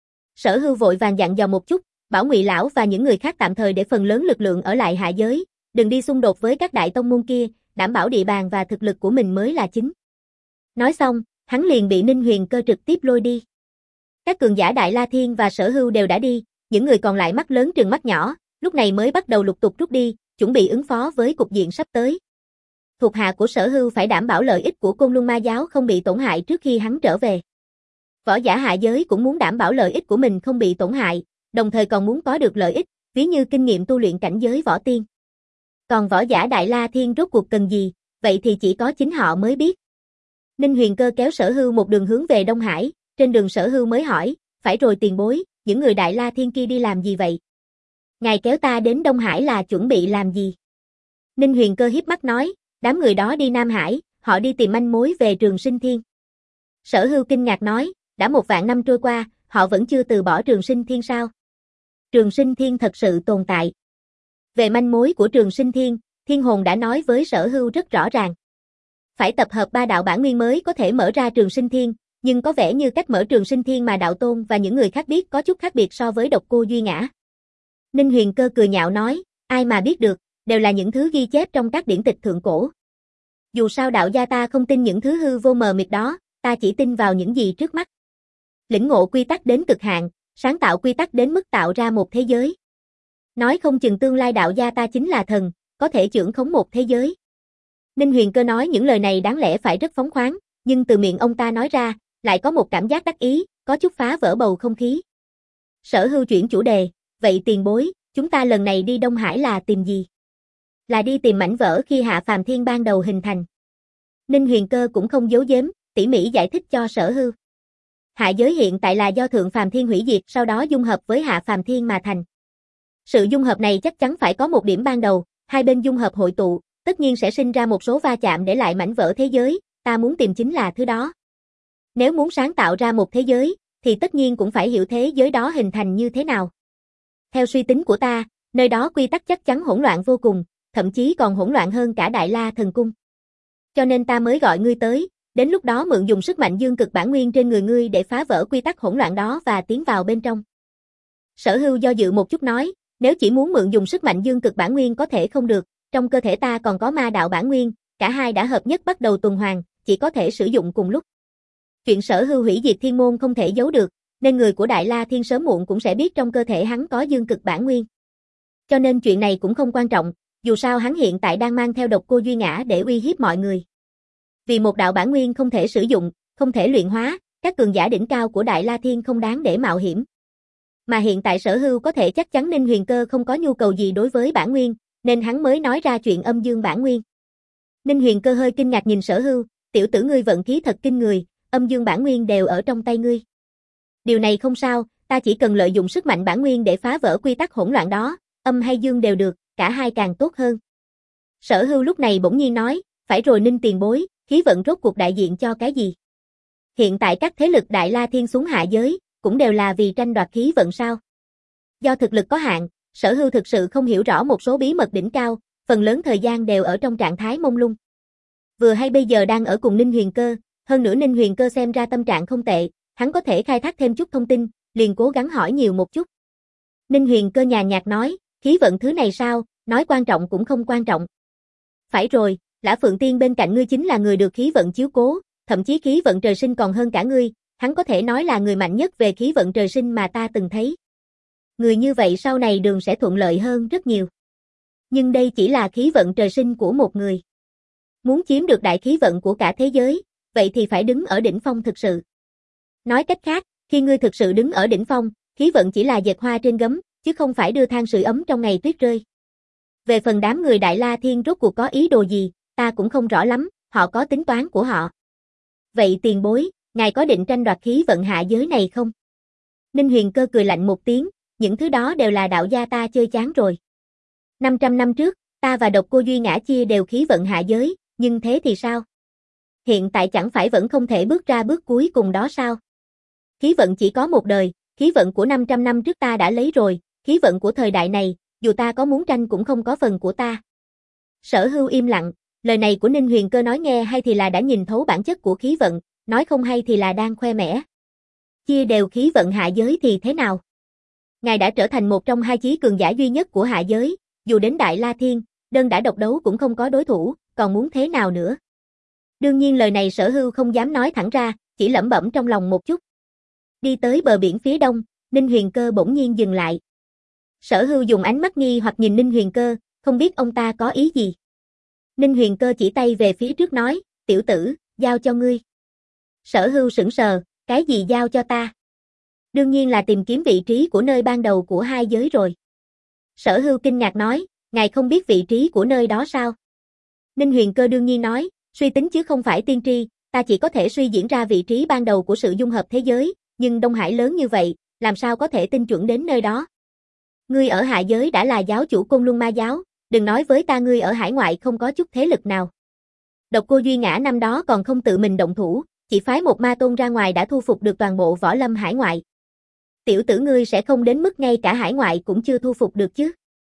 Sở Hưu vội vàng dặn dò một chút, bảo Ngụy lão và những người khác tạm thời để phần lớn lực lượng ở lại hạ giới, đừng đi xung đột với các đại tông môn kia, đảm bảo địa bàn và thực lực của mình mới là chính. Nói xong, hắn liền bị Ninh Huyền Cơ trực tiếp lôi đi. Các cường giả Đại La Thiên và Sở Hưu đều đã đi, những người còn lại mắt lớn trừng mắt nhỏ, lúc này mới bắt đầu lục tục rút đi, chuẩn bị ứng phó với cục diện sắp tới. Thuộc hạ của Sở Hưu phải đảm bảo lợi ích của Côn Luân Ma giáo không bị tổn hại trước khi hắn trở về. Võ giả hạ giới cũng muốn đảm bảo lợi ích của mình không bị tổn hại, đồng thời còn muốn có được lợi ích, ví như kinh nghiệm tu luyện cảnh giới võ tiên. Còn võ giả Đại La Thiên rốt cuộc cần gì, vậy thì chỉ có chính họ mới biết. Ninh Huyền Cơ kéo Sở Hưu một đường hướng về Đông Hải, trên đường Sở Hưu mới hỏi, phải rồi tiền bối, những người Đại La Thiên kia đi làm gì vậy? Ngài kéo ta đến Đông Hải là chuẩn bị làm gì? Ninh Huyền Cơ hiếp mắt nói, đám người đó đi Nam Hải, họ đi tìm manh mối về Trường Sinh Thiên. Sở Hưu kinh ngạc nói, đã một vạn năm trôi qua, họ vẫn chưa từ bỏ Trường Sinh Thiên sao? Trường Sinh Thiên thật sự tồn tại. Về manh mối của Trường Sinh Thiên, Thiên Hồn đã nói với Sở Hưu rất rõ ràng. Phải tập hợp ba đạo bản nguyên mới có thể mở ra Trường Sinh Thiên, nhưng có vẻ như cách mở Trường Sinh Thiên mà đạo tôn và những người khác biết có chút khác biệt so với độc cô Duy Ngã. Ninh Huyền Cơ cười nhạo nói, ai mà biết được, đều là những thứ ghi chép trong các điển tịch thượng cổ. Dù sao đạo gia ta không tin những thứ hư vô mờ mịt đó, ta chỉ tin vào những gì trước mắt. Lĩnh ngộ quy tắc đến cực hạn, sáng tạo quy tắc đến mức tạo ra một thế giới. Nói không chừng tương lai đạo gia ta chính là thần, có thể chưởng khống một thế giới. Ninh Huyền Cơ nói những lời này đáng lẽ phải rất phóng khoáng, nhưng từ miệng ông ta nói ra, lại có một cảm giác đắc ý, có chút phá vỡ bầu không khí. Sở Hưu chuyển chủ đề, vậy tiền bối, chúng ta lần này đi Đông Hải là tìm gì? Là đi tìm mảnh vỡ khi Hạ Phàm Thiên ban đầu hình thành. Ninh Huyền Cơ cũng không giấu giếm, tỉ mỉ giải thích cho Sở Hưu. Hạ giới hiện tại là do Thượng Phàm Thiên hủy diệt sau đó dung hợp với Hạ Phàm Thiên mà thành. Sự dung hợp này chắc chắn phải có một điểm ban đầu, hai bên dung hợp hội tụ, tất nhiên sẽ sinh ra một số va chạm để lại mảnh vỡ thế giới, ta muốn tìm chính là thứ đó. Nếu muốn sáng tạo ra một thế giới, thì tất nhiên cũng phải hiểu thế giới đó hình thành như thế nào. Theo suy tính của ta, nơi đó quy tắc chắc chắn hỗn loạn vô cùng, thậm chí còn hỗn loạn hơn cả Đại La Thần Cung. Cho nên ta mới gọi ngươi tới, đến lúc đó mượn dùng sức mạnh dương cực bản nguyên trên người ngươi để phá vỡ quy tắc hỗn loạn đó và tiến vào bên trong. Sở Hưu do dự một chút nói, nếu chỉ muốn mượn dùng sức mạnh dương cực bản nguyên có thể không được, trong cơ thể ta còn có ma đạo bản nguyên, cả hai đã hợp nhất bắt đầu tuần hoàn, chỉ có thể sử dụng cùng lúc. Chuyện Sở Hưu hủy diệt thiên môn không thể giấu được, nên người của Đại La Thiên sớm muộn cũng sẽ biết trong cơ thể hắn có dương cực bản nguyên. Cho nên chuyện này cũng không quan trọng, dù sao hắn hiện tại đang mang theo độc cô Duy Ngã để uy hiếp mọi người. Vì một đạo bản nguyên không thể sử dụng, không thể luyện hóa, các cường giả đỉnh cao của Đại La Thiên không đáng để mạo hiểm. Mà hiện tại Sở Hưu có thể chắc chắn Ninh Huyền Cơ không có nhu cầu gì đối với bản nguyên, nên hắn mới nói ra chuyện âm dương bản nguyên. Ninh Huyền Cơ hơi kinh ngạc nhìn Sở Hưu, tiểu tử ngươi vận khí thật kinh người, âm dương bản nguyên đều ở trong tay ngươi. Điều này không sao, ta chỉ cần lợi dụng sức mạnh bản nguyên để phá vỡ quy tắc hỗn loạn đó, âm hay dương đều được, cả hai càng tốt hơn. Sở Hưu lúc này bỗng nhiên nói, phải rồi Ninh tiền bối, khí vận rốt cuộc đại diện cho cái gì? Hiện tại các thế lực Đại La Thiên xuống hạ giới, cũng đều là vì tranh đoạt khí vận sao? Do thực lực có hạn, Sở Hưu thực sự không hiểu rõ một số bí mật đỉnh cao, phần lớn thời gian đều ở trong trạng thái mông lung. Vừa hay bây giờ đang ở cùng Ninh Huyền Cơ, hơn nữa Ninh Huyền Cơ xem ra tâm trạng không tệ, hắn có thể khai thác thêm chút thông tin, liền cố gắng hỏi nhiều một chút. Ninh Huyền Cơ nhàn nhạt nói, khí vận thứ này sao, nói quan trọng cũng không quan trọng. Phải rồi, Lã Phượng Tiên bên cạnh ngươi chính là người được khí vận chiếu cố, thậm chí khí vận trời sinh còn hơn cả ngươi, hắn có thể nói là người mạnh nhất về khí vận trời sinh mà ta từng thấy. Người như vậy sau này đường sẽ thuận lợi hơn rất nhiều. Nhưng đây chỉ là khí vận trời sinh của một người. Muốn chiếm được đại khí vận của cả thế giới, vậy thì phải đứng ở đỉnh phong thực sự. Nói cách khác, khi ngươi thực sự đứng ở đỉnh phong, khí vận chỉ là dệt hoa trên gấm, chứ không phải đưa than sưởi ấm trong ngày tuyết rơi. Về phần đám người Đại La Thiên rốt cuộc có ý đồ gì, ta cũng không rõ lắm, họ có tính toán của họ. Vậy tiền bối, ngài có định tranh đoạt khí vận hạ giới này không? Ninh Huyền Cơ cười lạnh một tiếng, những thứ đó đều là đạo gia ta chơi chán rồi. năm trăm năm trước, ta và độc cô Duy Ngã chia đều khí vận hạ giới, nhưng thế thì sao? Hiện tại chẳng phải vẫn không thể bước ra bước cuối cùng đó sao? Khí vận chỉ có một đời, khí vận của năm trăm năm trước ta đã lấy rồi, khí vận của thời đại này, dù ta có muốn tranh cũng không có phần của ta. Sở Hưu im lặng, lời này của Ninh Huyền Cơ nói nghe hay thì là đã nhìn thấu bản chất của khí vận, nói không hay thì là đang khoe mẽ. Chia đều khí vận hạ giới thì thế nào? Ngài đã trở thành một trong hai chí cường giả duy nhất của hạ giới, dù đến Đại La Thiên, đơn đã độc đấu cũng không có đối thủ, còn muốn thế nào nữa? Đương nhiên lời này Sở Hưu không dám nói thẳng ra, chỉ lẩm bẩm trong lòng một chút. Đi tới bờ biển phía đông, Ninh Huyền Cơ bỗng nhiên dừng lại. Sở Hưu dùng ánh mắt nghi hoặc nhìn Ninh Huyền Cơ, không biết ông ta có ý gì. Ninh Huyền Cơ chỉ tay về phía trước nói, tiểu tử, giao cho ngươi. Sở Hưu sững sờ, cái gì giao cho ta? Đương nhiên là tìm kiếm vị trí của nơi ban đầu của hai giới rồi. Sở Hưu kinh ngạc nói, ngài không biết vị trí của nơi đó sao? Ninh Huyền Cơ đương nhiên nói, suy tính chứ không phải tiên tri, ta chỉ có thể suy diễn ra vị trí ban đầu của sự dung hợp thế giới, nhưng Đông Hải lớn như vậy, làm sao có thể tinh chuẩn đến nơi đó? Ngươi ở hạ giới đã là giáo chủ Côn Luân Ma giáo, đừng nói với ta ngươi ở hải ngoại không có chút thế lực nào. Độc cô Duy Ngã năm đó còn không tự mình động thủ, chỉ phái một ma tôn ra ngoài đã thu phục được toàn bộ võ lâm hải ngoại. Tiểu tử ngươi sẽ không đến mức ngay cả hải ngoại cũng chưa thu phục được chứ?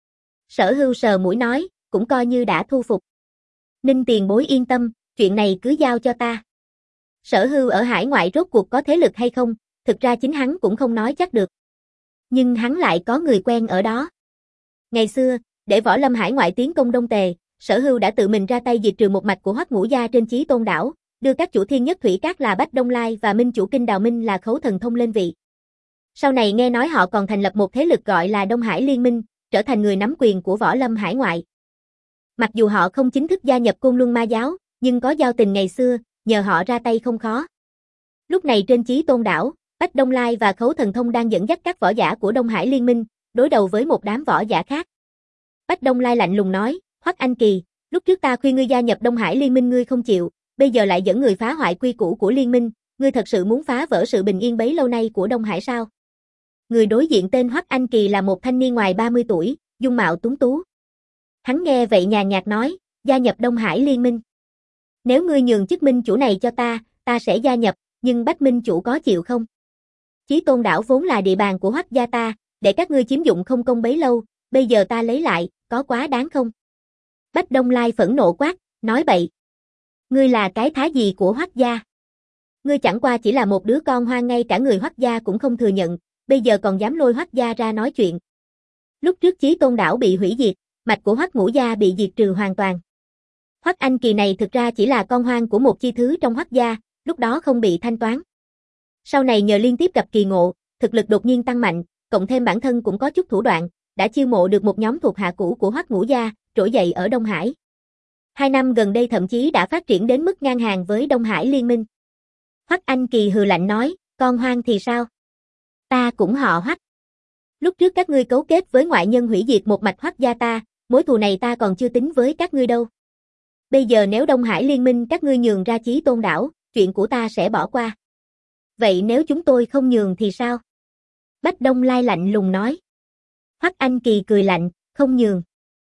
Sở Hưu sờ mũi nói, cũng coi như đã thu phục. Ninh tiền bối yên tâm, chuyện này cứ giao cho ta. Sở Hưu ở hải ngoại rốt cuộc có thế lực hay không, thực ra chính hắn cũng không nói chắc được. Nhưng hắn lại có người quen ở đó. Ngày xưa, để võ lâm hải ngoại tiến công Đông Tề, Sở Hưu đã tự mình ra tay diệt trừ một mạch của Hoắc Ngũ gia trên Chí Tôn đảo, đưa các chủ thiên nhất thủy các là Bách Đông Lai và minh chủ kinh Đào Minh là Khấu Thần Thông lên vị. Sau này nghe nói họ còn thành lập một thế lực gọi là Đông Hải Liên Minh, trở thành người nắm quyền của võ lâm hải ngoại. Mặc dù họ không chính thức gia nhập Côn Luân Ma giáo, nhưng có giao tình ngày xưa, nhờ họ ra tay không khó. Lúc này trên Chí Tôn đảo, Bách Đông Lai và Khấu Thần Thông đang dẫn dắt các võ giả của Đông Hải Liên Minh, đối đầu với một đám võ giả khác. Bách Đông Lai lạnh lùng nói, Hoắc Anh Kỳ, lúc trước ta khuyên ngươi gia nhập Đông Hải Liên Minh ngươi không chịu, bây giờ lại dẫn người phá hoại quy củ của Liên Minh, ngươi thật sự muốn phá vỡ sự bình yên bấy lâu nay của Đông Hải sao? Người đối diện tên Hoắc Anh Kỳ là một thanh niên ngoài ba mươi tuổi, dung mạo tuấn tú. Hắn nghe vậy nhàn nhạt nói, gia nhập Đông Hải Liên Minh. Nếu ngươi nhường chức minh chủ này cho ta, ta sẽ gia nhập, nhưng Bách minh chủ có chịu không? Chí Tôn đảo vốn là địa bàn của Hoắc gia ta, để các ngươi chiếm dụng không công bấy lâu, bây giờ ta lấy lại, có quá đáng không? Bách Đông Lai phẫn nộ quát, nói bậy. Ngươi là cái thá gì của Hoắc gia? Ngươi chẳng qua chỉ là một đứa con hoang, ngay cả người Hoắc gia cũng không thừa nhận, bây giờ còn dám lôi Hoắc gia ra nói chuyện. Lúc trước Chí Tôn đảo bị hủy diệt, mạch của Hoắc Ngũ gia bị diệt trừ hoàn toàn. Hoắc Anh Kỳ này thực ra chỉ là con hoang của một chi thứ trong Hoắc gia, lúc đó không bị thanh toán. Sau này nhờ liên tiếp gặp kỳ ngộ, thực lực đột nhiên tăng mạnh, cộng thêm bản thân cũng có chút thủ đoạn, đã chiêu mộ được một nhóm thuộc hạ cũ của Hoắc Ngũ gia, trỗi dậy ở Đông Hải. Hai năm gần đây thậm chí đã phát triển đến mức ngang hàng với Đông Hải Liên minh. Hoắc Anh Kỳ hừ lạnh nói, con Hoang thì sao? Ta cũng họ Hoắc. Lúc trước các ngươi cấu kết với ngoại nhân hủy diệt một mạch Hoắc gia ta, mối thù này ta còn chưa tính với các ngươi đâu. Bây giờ nếu Đông Hải Liên minh các ngươi nhường ra Chí Tôn đảo, chuyện của ta sẽ bỏ qua. Vậy nếu chúng tôi không nhường thì sao? Bách Đông Lai lạnh lùng nói. Hoắc Anh Kỳ cười lạnh, không nhường.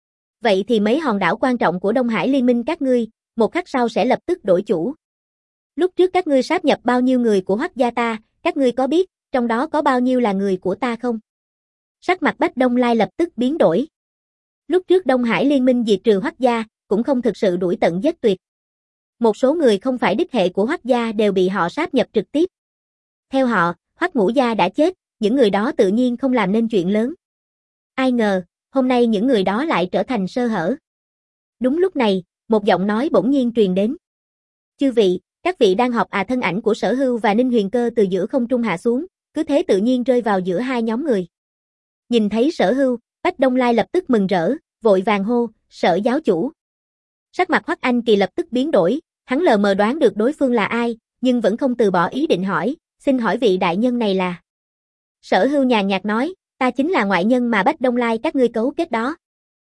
Vậy thì mấy hòn đảo quan trọng của Đông Hải Liên minh các ngươi, một khắc sau sẽ lập tức đổi chủ. Lúc trước các ngươi sáp nhập bao nhiêu người của Hoắc gia ta, các ngươi có biết, trong đó có bao nhiêu là người của ta không? Sắc mặt Bách Đông Lai lập tức biến đổi. Lúc trước Đông Hải Liên minh diệt trừ Hoắc gia, cũng không thực sự đuổi tận giết tuyệt. Một số người không phải đích hệ của Hoắc gia đều bị họ sáp nhập trực tiếp. Theo họ, Hoắc Ngũ gia đã chết, những người đó tự nhiên không làm nên chuyện lớn. Ai ngờ, hôm nay những người đó lại trở thành sơ hở. Đúng lúc này, một giọng nói bỗng nhiên truyền đến. Chư vị, các vị đang họp à? Thân ảnh của Sở Hưu và Ninh Huyền Cơ từ giữa không trung hạ xuống, cứ thế tự nhiên rơi vào giữa hai nhóm người. Nhìn thấy Sở Hưu, Bách Đông Lai lập tức mừng rỡ, vội vàng hô, Sở giáo chủ. Sắc mặt Hoắc Anh Kỳ lập tức biến đổi, hắn lờ mờ đoán được đối phương là ai, nhưng vẫn không từ bỏ ý định hỏi, xin hỏi vị đại nhân này là. Sở Hưu nhàn nhạt nói, ta chính là ngoại nhân mà Bách Đông Lai các ngươi cấu kết đó.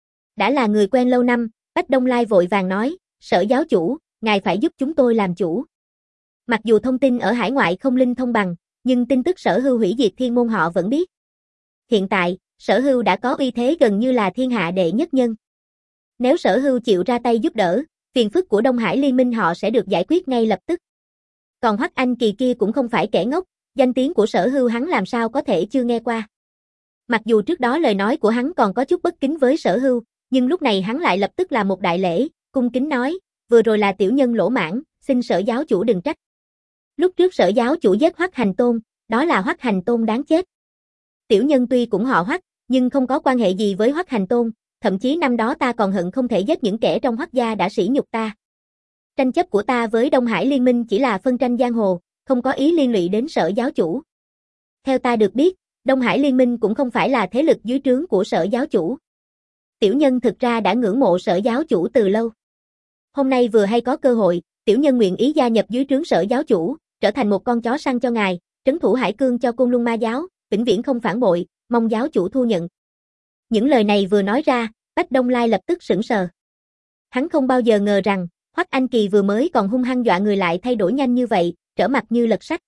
Đã là người quen lâu năm, Bách Đông Lai vội vàng nói, Sở giáo chủ, ngài phải giúp chúng tôi làm chủ. Mặc dù thông tin ở hải ngoại không linh thông bằng, nhưng tin tức Sở Hưu hủy diệt thiên môn họ vẫn biết. Hiện tại, Sở Hưu đã có uy thế gần như là thiên hạ đệ nhất nhân. Nếu Sở Hưu chịu ra tay giúp đỡ, phiền phức của Đông Hải Liên minh họ sẽ được giải quyết ngay lập tức. Còn Hoắc Anh Kỳ kia cũng không phải kẻ ngốc, danh tiếng của Sở Hưu hắn làm sao có thể chưa nghe qua. Mặc dù trước đó lời nói của hắn còn có chút bất kính với Sở Hưu, nhưng lúc này hắn lại lập tức là một đại lễ, cung kính nói, vừa rồi là tiểu nhân lỗ mãng, xin Sở giáo chủ đừng trách. Lúc trước Sở giáo chủ giết Hoắc Hành Tôn, đó là Hoắc Hành Tôn đáng chết. Tiểu nhân tuy cũng họ Hoắc, nhưng không có quan hệ gì với Hoắc Hành Tôn, thậm chí năm đó ta còn hận không thể giết những kẻ trong Hoắc gia đã sỉ nhục ta. Tranh chấp của ta với Đông Hải Liên minh chỉ là phân tranh giang hồ, không có ý liên lụy đến Sở giáo chủ. Theo ta được biết, Đông Hải Liên minh cũng không phải là thế lực dưới trướng của Sở giáo chủ. Tiểu nhân thực ra đã ngưỡng mộ Sở giáo chủ từ lâu. Hôm nay vừa hay có cơ hội, tiểu nhân nguyện ý gia nhập dưới trướng Sở giáo chủ, trở thành một con chó săn cho ngài, trấn thủ hải cương cho Côn Luân Ma giáo, vĩnh viễn không phản bội, mong giáo chủ thu nhận. Những lời này vừa nói ra, Bách Đông Lai lập tức sững sờ. Hắn không bao giờ ngờ rằng, Hoắc Anh Kỳ vừa mới còn hung hăng dọa người lại thay đổi nhanh như vậy, trở mặt như lật sách.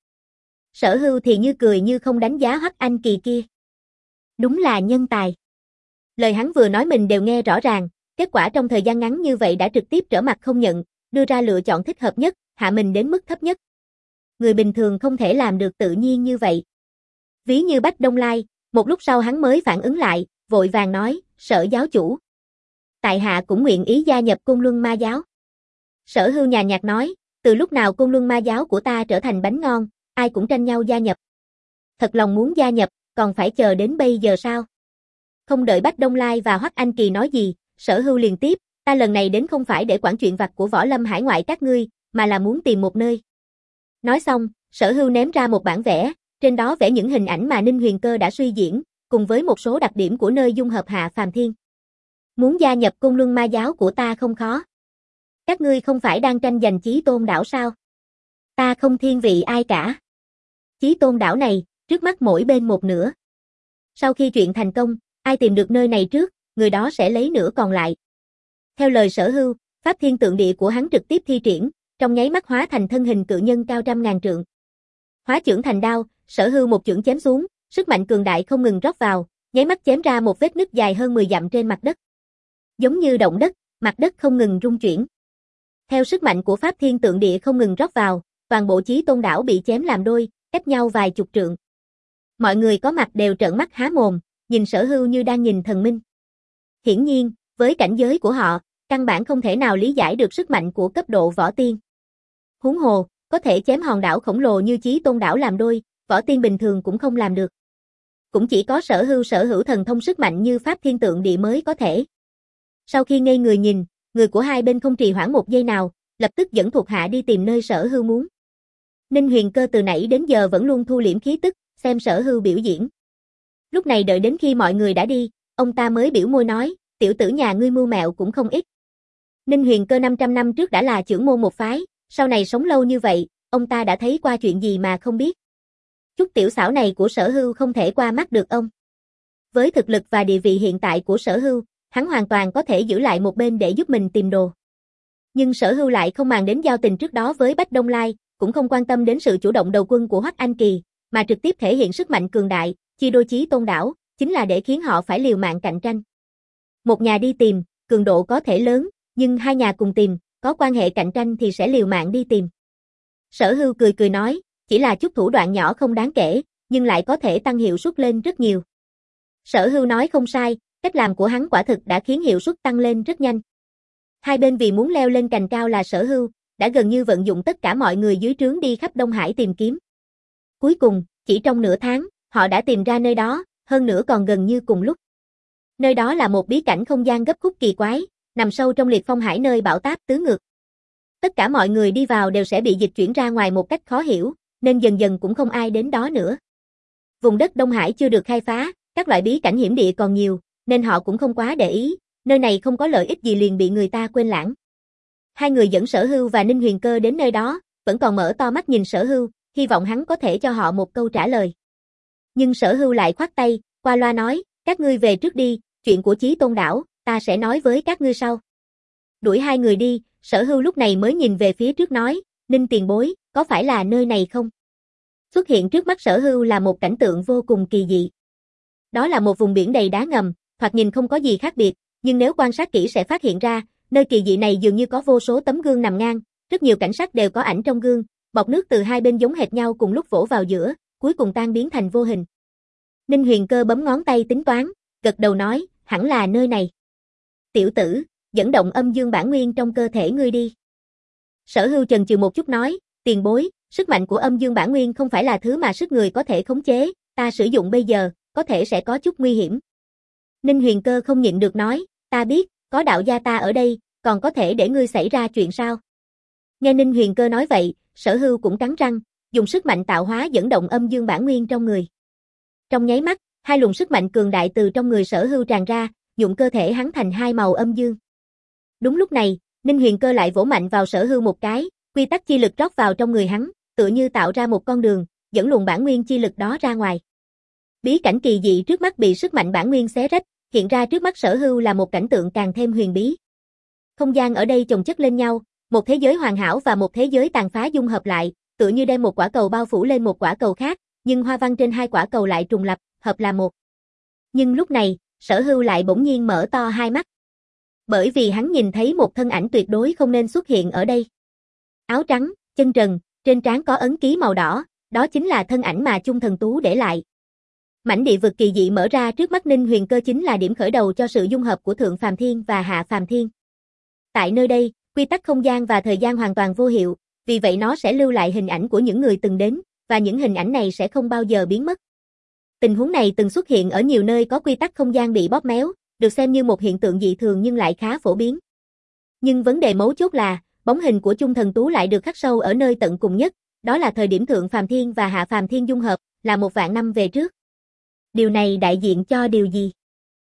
Sở Hưu thì như cười như không đánh giá Hoắc Anh Kỳ kia. Đúng là nhân tài. Lời hắn vừa nói mình đều nghe rõ ràng, kết quả trong thời gian ngắn như vậy đã trực tiếp trở mặt không nhận, đưa ra lựa chọn thích hợp nhất, hạ mình đến mức thấp nhất. Người bình thường không thể làm được tự nhiên như vậy. Ví như Bách Đông Lai, một lúc sau hắn mới phản ứng lại, vội vàng nói, Sở giáo chủ. Tại hạ cũng nguyện ý gia nhập Côn Luân Ma giáo. Sở Hưu nhàn nhạt nói, từ lúc nào Côn Luân Ma giáo của ta trở thành bánh ngon, ai cũng tranh nhau gia nhập. Thật lòng muốn gia nhập, còn phải chờ đến bây giờ sao? Không đợi Bách Đông Lai và Hoắc Anh Kỳ nói gì, Sở Hưu liền tiếp, ta lần này đến không phải để quản chuyện vặt của võ lâm hải ngoại các ngươi, mà là muốn tìm một nơi. Nói xong, Sở Hưu ném ra một bản vẽ, trên đó vẽ những hình ảnh mà Ninh Huyền Cơ đã suy diễn, cùng với một số đặc điểm của nơi dung hợp hạ phàm thiên. Muốn gia nhập Côn Luân Ma giáo của ta không khó. Các ngươi không phải đang tranh giành Chí Tôn đảo sao? Ta không thiên vị ai cả. Chí Tôn đảo này, trước mắt mỗi bên một nửa. Sau khi chuyện thành công, ai tìm được nơi này trước, người đó sẽ lấy nửa còn lại. Theo lời Sở Hưu, pháp thiên tượng địa của hắn trực tiếp thi triển, trong nháy mắt hóa thành thân hình cự nhân cao trăm ngàn trượng. Hóa chưởng thành đao, Sở Hưu một chưởng chém xuống, sức mạnh cường đại không ngừng rót vào, nháy mắt chém ra một vết nứt dài hơn mười dặm trên mặt đất. Giống như động đất, mặt đất không ngừng rung chuyển. Theo sức mạnh của pháp thiên tượng địa không ngừng rót vào, toàn bộ Chí Tôn đảo bị chém làm đôi, cách nhau vài chục trượng. Mọi người có mặt đều trợn mắt há mồm, nhìn Sở Hưu như đang nhìn thần minh. Hiển nhiên, với cảnh giới của họ, căn bản không thể nào lý giải được sức mạnh của cấp độ võ tiên. Huống hồ, có thể chém hòn đảo khổng lồ như Chí Tôn đảo làm đôi, võ tiên bình thường cũng không làm được. Cũng chỉ có Sở Hưu sở hữu thần thông sức mạnh như pháp thiên tượng địa mới có thể. Sau khi ngây người nhìn, người của hai bên không trì hoãn một giây nào, lập tức dẫn thuộc hạ đi tìm nơi Sở Hưu muốn. Ninh Huyền Cơ từ nãy đến giờ vẫn luôn thu liễm khí tức, xem Sở Hưu biểu diễn. Lúc này đợi đến khi mọi người đã đi, ông ta mới biểu môi nói, tiểu tử nhà ngươi mưu mẹo cũng không ít. Ninh Huyền Cơ năm trăm năm trước đã là trưởng môn một phái, sau này sống lâu như vậy, ông ta đã thấy qua chuyện gì mà không biết. Chút tiểu xảo này của Sở Hưu không thể qua mắt được ông. Với thực lực và địa vị hiện tại của Sở Hưu, hắn hoàn toàn có thể giữ lại một bên để giúp mình tìm đồ. Nhưng Sở Hưu lại không màng đến giao tình trước đó với Bách Đông Lai, cũng không quan tâm đến sự chủ động đầu quân của Hoắc Anh Kỳ, mà trực tiếp thể hiện sức mạnh cường đại, chia đôi chí tôn đảo, chính là để khiến họ phải liều mạng cạnh tranh. Một nhà đi tìm, cường độ có thể lớn, nhưng hai nhà cùng tìm, có quan hệ cạnh tranh thì sẽ liều mạng đi tìm. Sở Hưu cười cười nói, chỉ là chút thủ đoạn nhỏ không đáng kể, nhưng lại có thể tăng hiệu suất lên rất nhiều. Sở Hưu nói không sai, cách làm của hắn quả thực đã khiến hiệu suất tăng lên rất nhanh. Hai bên vì muốn leo lên cành cao là Sở Hưu, đã gần như vận dụng tất cả mọi người dưới trướng đi khắp Đông Hải tìm kiếm. Cuối cùng, chỉ trong nửa tháng, họ đã tìm ra nơi đó, hơn nữa còn gần như cùng lúc. Nơi đó là một bí cảnh không gian gấp khúc kỳ quái, nằm sâu trong liệt phong hải nơi bão táp tứ ngược. Tất cả mọi người đi vào đều sẽ bị dịch chuyển ra ngoài một cách khó hiểu, nên dần dần cũng không ai đến đó nữa. Vùng đất Đông Hải chưa được khai phá, các loại bí cảnh hiểm địa còn nhiều, nên họ cũng không quá để ý, nơi này không có lợi ích gì liền bị người ta quên lãng. Hai người dẫn Sở Hưu và Ninh Huyền Cơ đến nơi đó, vẫn còn mở to mắt nhìn Sở Hưu, hy vọng hắn có thể cho họ một câu trả lời. Nhưng Sở Hưu lại khoát tay, qua loa nói, các ngươi về trước đi, chuyện của Chí Tôn đảo, ta sẽ nói với các ngươi sau. Đuổi hai người đi, Sở Hưu lúc này mới nhìn về phía trước nói, Ninh tiền bối, có phải là nơi này không? Xuất hiện trước mắt Sở Hưu là một cảnh tượng vô cùng kỳ dị. Đó là một vùng biển đầy đá ngầm, thoạt nhìn không có gì khác biệt, nhưng nếu quan sát kỹ sẽ phát hiện ra, nơi kỳ dị này dường như có vô số tấm gương nằm ngang, rất nhiều cảnh sắc đều có ảnh trong gương, bọt nước từ hai bên giống hệt nhau cùng lúc vỗ vào giữa, cuối cùng tan biến thành vô hình. Ninh Huyền Cơ bấm ngón tay tính toán, gật đầu nói, hẳn là nơi này. Tiểu tử, dẫn động âm dương bản nguyên trong cơ thể ngươi đi. Sở Hưu chần chừ một chút nói, tiền bối, sức mạnh của âm dương bản nguyên không phải là thứ mà sức người có thể khống chế, ta sử dụng bây giờ, có thể sẽ có chút nguy hiểm. Ninh Huyền Cơ không nhịn được nói, ta biết, có đạo gia ta ở đây, còn có thể để ngươi xảy ra chuyện sao? Nghe Ninh Huyền Cơ nói vậy, Sở Hưu cũng cắn răng, dùng sức mạnh tạo hóa dẫn động âm dương bản nguyên trong người. Trong nháy mắt, hai luồng sức mạnh cường đại từ trong người Sở Hưu tràn ra, nhuộm cơ thể hắn thành hai màu âm dương. Đúng lúc này, Ninh Huyền Cơ lại vỗ mạnh vào Sở Hưu một cái, quy tắc chi lực rót vào trong người hắn, tựa như tạo ra một con đường, dẫn luồng bản nguyên chi lực đó ra ngoài. Bí cảnh kỳ dị trước mắt bị sức mạnh bản nguyên xé rách, hiện ra trước mắt Sở Hưu là một cảnh tượng càng thêm huyền bí. Không gian ở đây chồng chất lên nhau, một thế giới hoàn hảo và một thế giới tàn phá dung hợp lại, tựa như đem một quả cầu bao phủ lên một quả cầu khác, nhưng hoa văn trên hai quả cầu lại trùng lập, hợp là một. Nhưng lúc này, Sở Hưu lại bỗng nhiên mở to hai mắt. Bởi vì hắn nhìn thấy một thân ảnh tuyệt đối không nên xuất hiện ở đây. Áo trắng, chân trần, trên trán có ấn ký màu đỏ, đó chính là thân ảnh mà Chung Thần Tú để lại. Mảnh địa vực kỳ dị mở ra trước mắt Ninh Huyền Cơ chính là điểm khởi đầu cho sự dung hợp của Thượng Phàm Thiên và Hạ Phàm Thiên. Tại nơi đây, quy tắc không gian và thời gian hoàn toàn vô hiệu, vì vậy nó sẽ lưu lại hình ảnh của những người từng đến, và những hình ảnh này sẽ không bao giờ biến mất. Tình huống này từng xuất hiện ở nhiều nơi có quy tắc không gian bị bóp méo, được xem như một hiện tượng dị thường nhưng lại khá phổ biến. Nhưng vấn đề mấu chốt là, bóng hình của Chung Thần Tú lại được khắc sâu ở nơi tận cùng nhất, đó là thời điểm Thượng Phàm Thiên và Hạ Phàm Thiên dung hợp, là một vạn năm về trước. Điều này đại diện cho điều gì?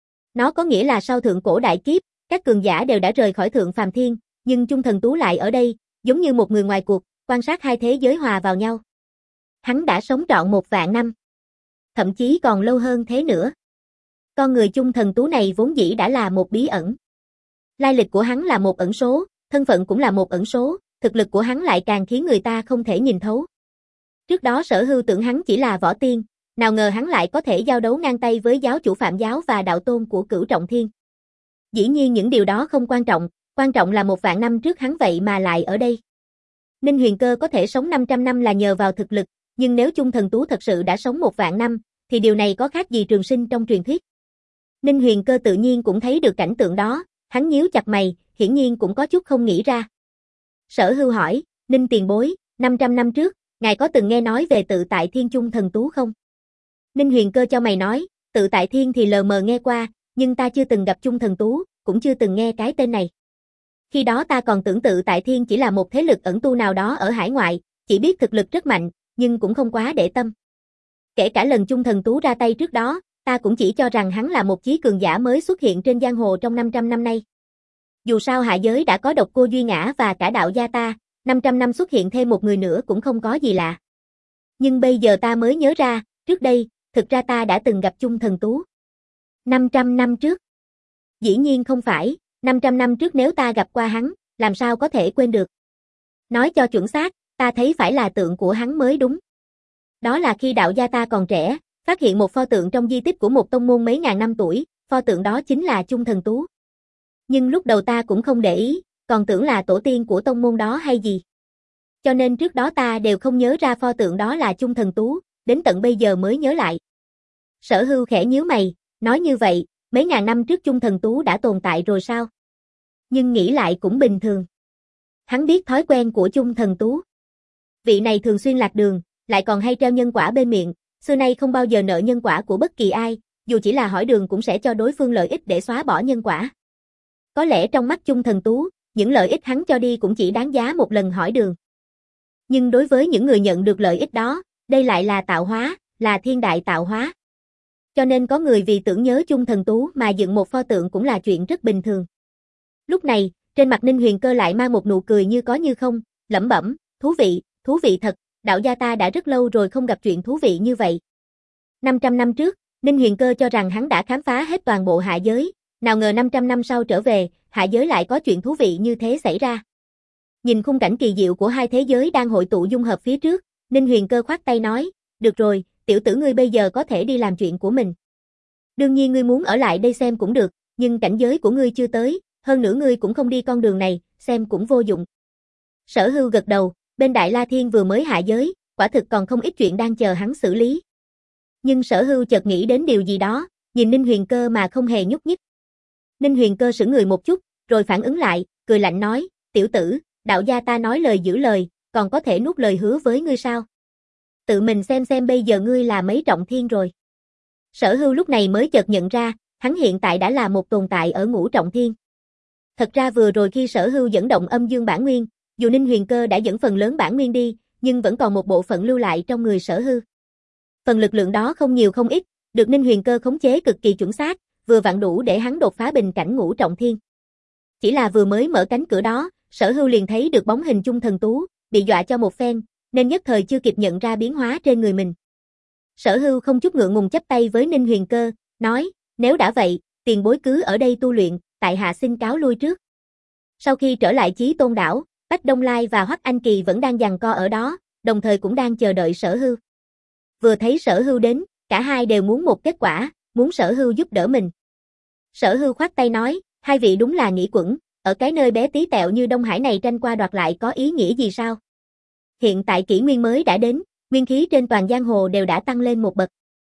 Nó có nghĩa là sau thượng cổ đại kiếp, các cường giả đều đã rời khỏi Thượng Phàm Thiên, nhưng Chung Thần Tú lại ở đây, giống như một người ngoài cuộc, quan sát hai thế giới hòa vào nhau. Hắn đã sống trọn một vạn năm. Thậm chí còn lâu hơn thế nữa. Con người Chung Thần Tú này vốn dĩ đã là một bí ẩn. Lai lịch của hắn là một ẩn số, thân phận cũng là một ẩn số, thực lực của hắn lại càng khiến người ta không thể nhìn thấu. Trước đó Sở Hưu tưởng hắn chỉ là võ tiên, nào ngờ hắn lại có thể giao đấu ngang tay với giáo chủ Phạm Giáo và đạo tôn của Cửu Trọng Thiên. Dĩ nhiên những điều đó không quan trọng, quan trọng là một vạn năm trước hắn vậy mà lại ở đây. Ninh Huyền Cơ có thể sống năm trăm năm là nhờ vào thực lực, nhưng nếu Chung Thần Tú thật sự đã sống một vạn năm, thì điều này có khác gì trường sinh trong truyền thuyết. Ninh Huyền Cơ tự nhiên cũng thấy được cảnh tượng đó, hắn nhíu chặt mày, hiển nhiên cũng có chút không nghĩ ra. Sở Hưu hỏi, Ninh tiền bối, năm trăm năm trước, ngài có từng nghe nói về Tự Tại Thiên Chung Thần Tú không? Ninh Huyền Cơ cho mày nói, Tự Tại Thiên thì lờ mờ nghe qua, nhưng ta chưa từng gặp Chung Thần Tú, cũng chưa từng nghe cái tên này. Khi đó ta còn tưởng Tự Tại Thiên chỉ là một thế lực ẩn tu nào đó ở hải ngoại, chỉ biết thực lực rất mạnh, nhưng cũng không quá để tâm. Kể cả lần Chung Thần Tú ra tay trước đó, ta cũng chỉ cho rằng hắn là một chí cường giả mới xuất hiện trên giang hồ trong năm trăm năm nay. Dù sao hạ giới đã có Độc Cô Duy Ngã và cả đạo gia ta, năm trăm năm xuất hiện thêm một người nữa cũng không có gì lạ. Nhưng bây giờ ta mới nhớ ra, trước đây, thực ra ta đã từng gặp Chung Thần Tú. năm trăm năm trước. Dĩ nhiên không phải, năm trăm năm trước nếu ta gặp qua hắn, làm sao có thể quên được. Nói cho chuẩn xác, ta thấy phải là tượng của hắn mới đúng. Đó là khi đạo gia ta còn trẻ, phát hiện một pho tượng trong di tích của một tông môn mấy ngàn năm tuổi, pho tượng đó chính là Chung Thần Tú. Nhưng lúc đầu ta cũng không để ý, còn tưởng là tổ tiên của tông môn đó hay gì. Cho nên trước đó ta đều không nhớ ra pho tượng đó là Chung Thần Tú, đến tận bây giờ mới nhớ lại. Sở Hưu khẽ nhíu mày, nói như vậy, mấy ngàn năm trước Chung Thần Tú đã tồn tại rồi sao? Nhưng nghĩ lại cũng bình thường. Hắn biết thói quen của Chung Thần Tú. Vị này thường xuyên lạc đường, lại còn hay treo nhân quả bên miệng, xưa nay không bao giờ nợ nhân quả của bất kỳ ai, dù chỉ là hỏi đường cũng sẽ cho đối phương lợi ích để xóa bỏ nhân quả. Có lẽ trong mắt Chung Thần Tú, những lợi ích hắn cho đi cũng chỉ đáng giá một lần hỏi đường. Nhưng đối với những người nhận được lợi ích đó, đây lại là tạo hóa, là thiên đại tạo hóa. Cho nên có người vì tưởng nhớ Chung Thần Tú mà dựng một pho tượng cũng là chuyện rất bình thường. Lúc này, trên mặt Ninh Huyền Cơ lại mang một nụ cười như có như không, lẩm bẩm, thú vị, thú vị thật, đạo gia ta đã rất lâu rồi không gặp chuyện thú vị như vậy. năm trăm năm trước, Ninh Huyền Cơ cho rằng hắn đã khám phá hết toàn bộ hạ giới, nào ngờ năm trăm năm sau trở về, hạ giới lại có chuyện thú vị như thế xảy ra. Nhìn khung cảnh kỳ diệu của hai thế giới đang hội tụ dung hợp phía trước, Ninh Huyền Cơ khoát tay nói, được rồi, tiểu tử ngươi bây giờ có thể đi làm chuyện của mình. Đương nhiên ngươi muốn ở lại đây xem cũng được, nhưng cảnh giới của ngươi chưa tới, hơn nữa ngươi cũng không đi con đường này, xem cũng vô dụng. Sở Hưu gật đầu, bên Đại La Thiên vừa mới hạ giới, quả thực còn không ít chuyện đang chờ hắn xử lý. Nhưng Sở Hưu chợt nghĩ đến điều gì đó, nhìn Ninh Huyền Cơ mà không hề nhúc nhích. Ninh Huyền Cơ sững người một chút, rồi phản ứng lại, cười lạnh nói, tiểu tử, đạo gia ta nói lời giữ lời, còn có thể nuốt lời hứa với ngươi sao? Tự mình xem xem bây giờ ngươi là mấy trọng thiên rồi. Sở Hưu lúc này mới chợt nhận ra, hắn hiện tại đã là một tồn tại ở ngũ trọng thiên. Thật ra vừa rồi khi Sở Hưu dẫn động âm dương bản nguyên, dù Ninh Huyền Cơ đã dẫn phần lớn bản nguyên đi, nhưng vẫn còn một bộ phận lưu lại trong người Sở Hưu. Phần lực lượng đó không nhiều không ít, được Ninh Huyền Cơ khống chế cực kỳ chuẩn xác, vừa vặn đủ để hắn đột phá bình cảnh ngũ trọng thiên. Chỉ là vừa mới mở cánh cửa đó, Sở Hưu liền thấy được bóng hình Chung Thần Tú, bị dọa cho một phen, nên nhất thời chưa kịp nhận ra biến hóa trên người mình. Sở Hưu không chút ngượng ngùng chắp tay với Ninh Huyền Cơ, nói, nếu đã vậy, tiền bối cứ ở đây tu luyện, tại hạ xin cáo lui trước. Sau khi trở lại Chí Tôn đảo, Bách Đông Lai và Hoắc Anh Kỳ vẫn đang giằng co ở đó, đồng thời cũng đang chờ đợi Sở Hưu. Vừa thấy Sở Hưu đến, cả hai đều muốn một kết quả, muốn Sở Hưu giúp đỡ mình. Sở Hưu khoát tay nói, hai vị đúng là nghĩ quẩn, ở cái nơi bé tí tẹo như Đông Hải này tranh qua đoạt lại có ý nghĩa gì sao? Hiện tại kỷ nguyên mới đã đến, nguyên khí trên toàn giang hồ đều đã tăng lên một bậc.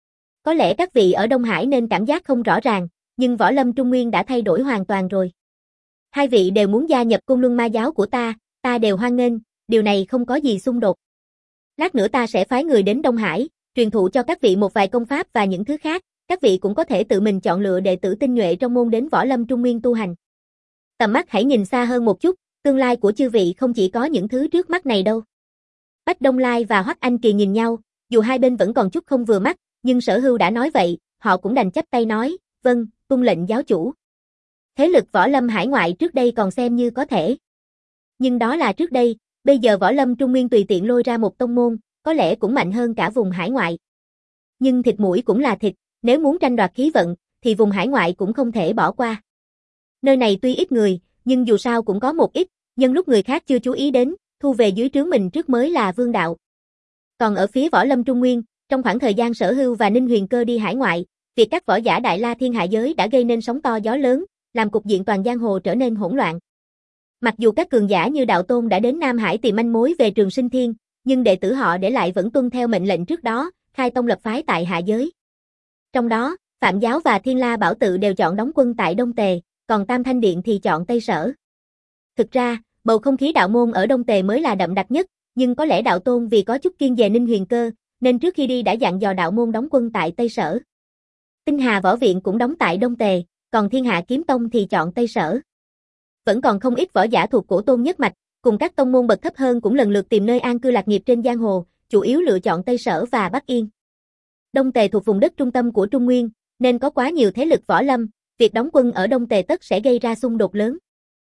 Có lẽ các vị ở Đông Hải nên cảm giác không rõ ràng, nhưng võ lâm Trung Nguyên đã thay đổi hoàn toàn rồi. Hai vị đều muốn gia nhập Côn Luân Ma giáo của ta, ta đều hoan nghênh, điều này không có gì xung đột. Lát nữa ta sẽ phái người đến Đông Hải, truyền thụ cho các vị một vài công pháp và những thứ khác, các vị cũng có thể tự mình chọn lựa đệ tử tinh nhuệ trong môn đến võ lâm Trung Nguyên tu hành. Tầm mắt hãy nhìn xa hơn một chút, tương lai của chư vị không chỉ có những thứ trước mắt này đâu. Bách Đông Lai và Hoắc Anh Kỳ nhìn nhau, dù hai bên vẫn còn chút không vừa mắt, nhưng Sở Hưu đã nói vậy, họ cũng đành chắp tay nói, vâng, tuân lệnh giáo chủ. Thế lực võ lâm hải ngoại trước đây còn xem như có thể. Nhưng đó là trước đây, bây giờ võ lâm Trung Nguyên tùy tiện lôi ra một tông môn, có lẽ cũng mạnh hơn cả vùng hải ngoại. Nhưng thịt mũi cũng là thịt, nếu muốn tranh đoạt khí vận, thì vùng hải ngoại cũng không thể bỏ qua. Nơi này tuy ít người, nhưng dù sao cũng có một ít, nhân lúc người khác chưa chú ý đến, thu về dưới trướng mình trước mới là vương đạo. Còn ở phía võ lâm Trung Nguyên, trong khoảng thời gian Sở Hưu và Ninh Huyền Cơ đi hải ngoại, việc các võ giả Đại La Thiên hạ giới đã gây nên sóng to gió lớn, làm cục diện toàn giang hồ trở nên hỗn loạn. Mặc dù các cường giả như Đạo Tôn đã đến Nam Hải tìm manh mối về Trường Sinh Thiên, nhưng đệ tử họ để lại vẫn tuân theo mệnh lệnh trước đó, khai tông lập phái tại hạ giới. Trong đó, Phạm Giáo và Thiên La Bảo Tự đều chọn đóng quân tại Đông Tề, còn Tam Thanh Điện thì chọn Tây Sở. Thực ra, bầu không khí đạo môn ở Đông Tề mới là đậm đặc nhất, nhưng có lẽ Đạo Tôn vì có chút kiêng dè Ninh Huyền Cơ, nên trước khi đi đã dặn dò đạo môn đóng quân tại Tây Sở. Tinh Hà Võ Viện cũng đóng tại Đông Tề, còn Thiên Hạ Kiếm Tông thì chọn Tây Sở. Vẫn còn không ít võ giả thuộc Cổ Tôn nhất mạch, cùng các tông môn bậc thấp hơn cũng lần lượt tìm nơi an cư lạc nghiệp trên giang hồ, chủ yếu lựa chọn Tây Sở và Bắc Yên. Đông Tề thuộc vùng đất trung tâm của Trung Nguyên, nên có quá nhiều thế lực võ lâm, việc đóng quân ở Đông Tề tất sẽ gây ra xung đột lớn.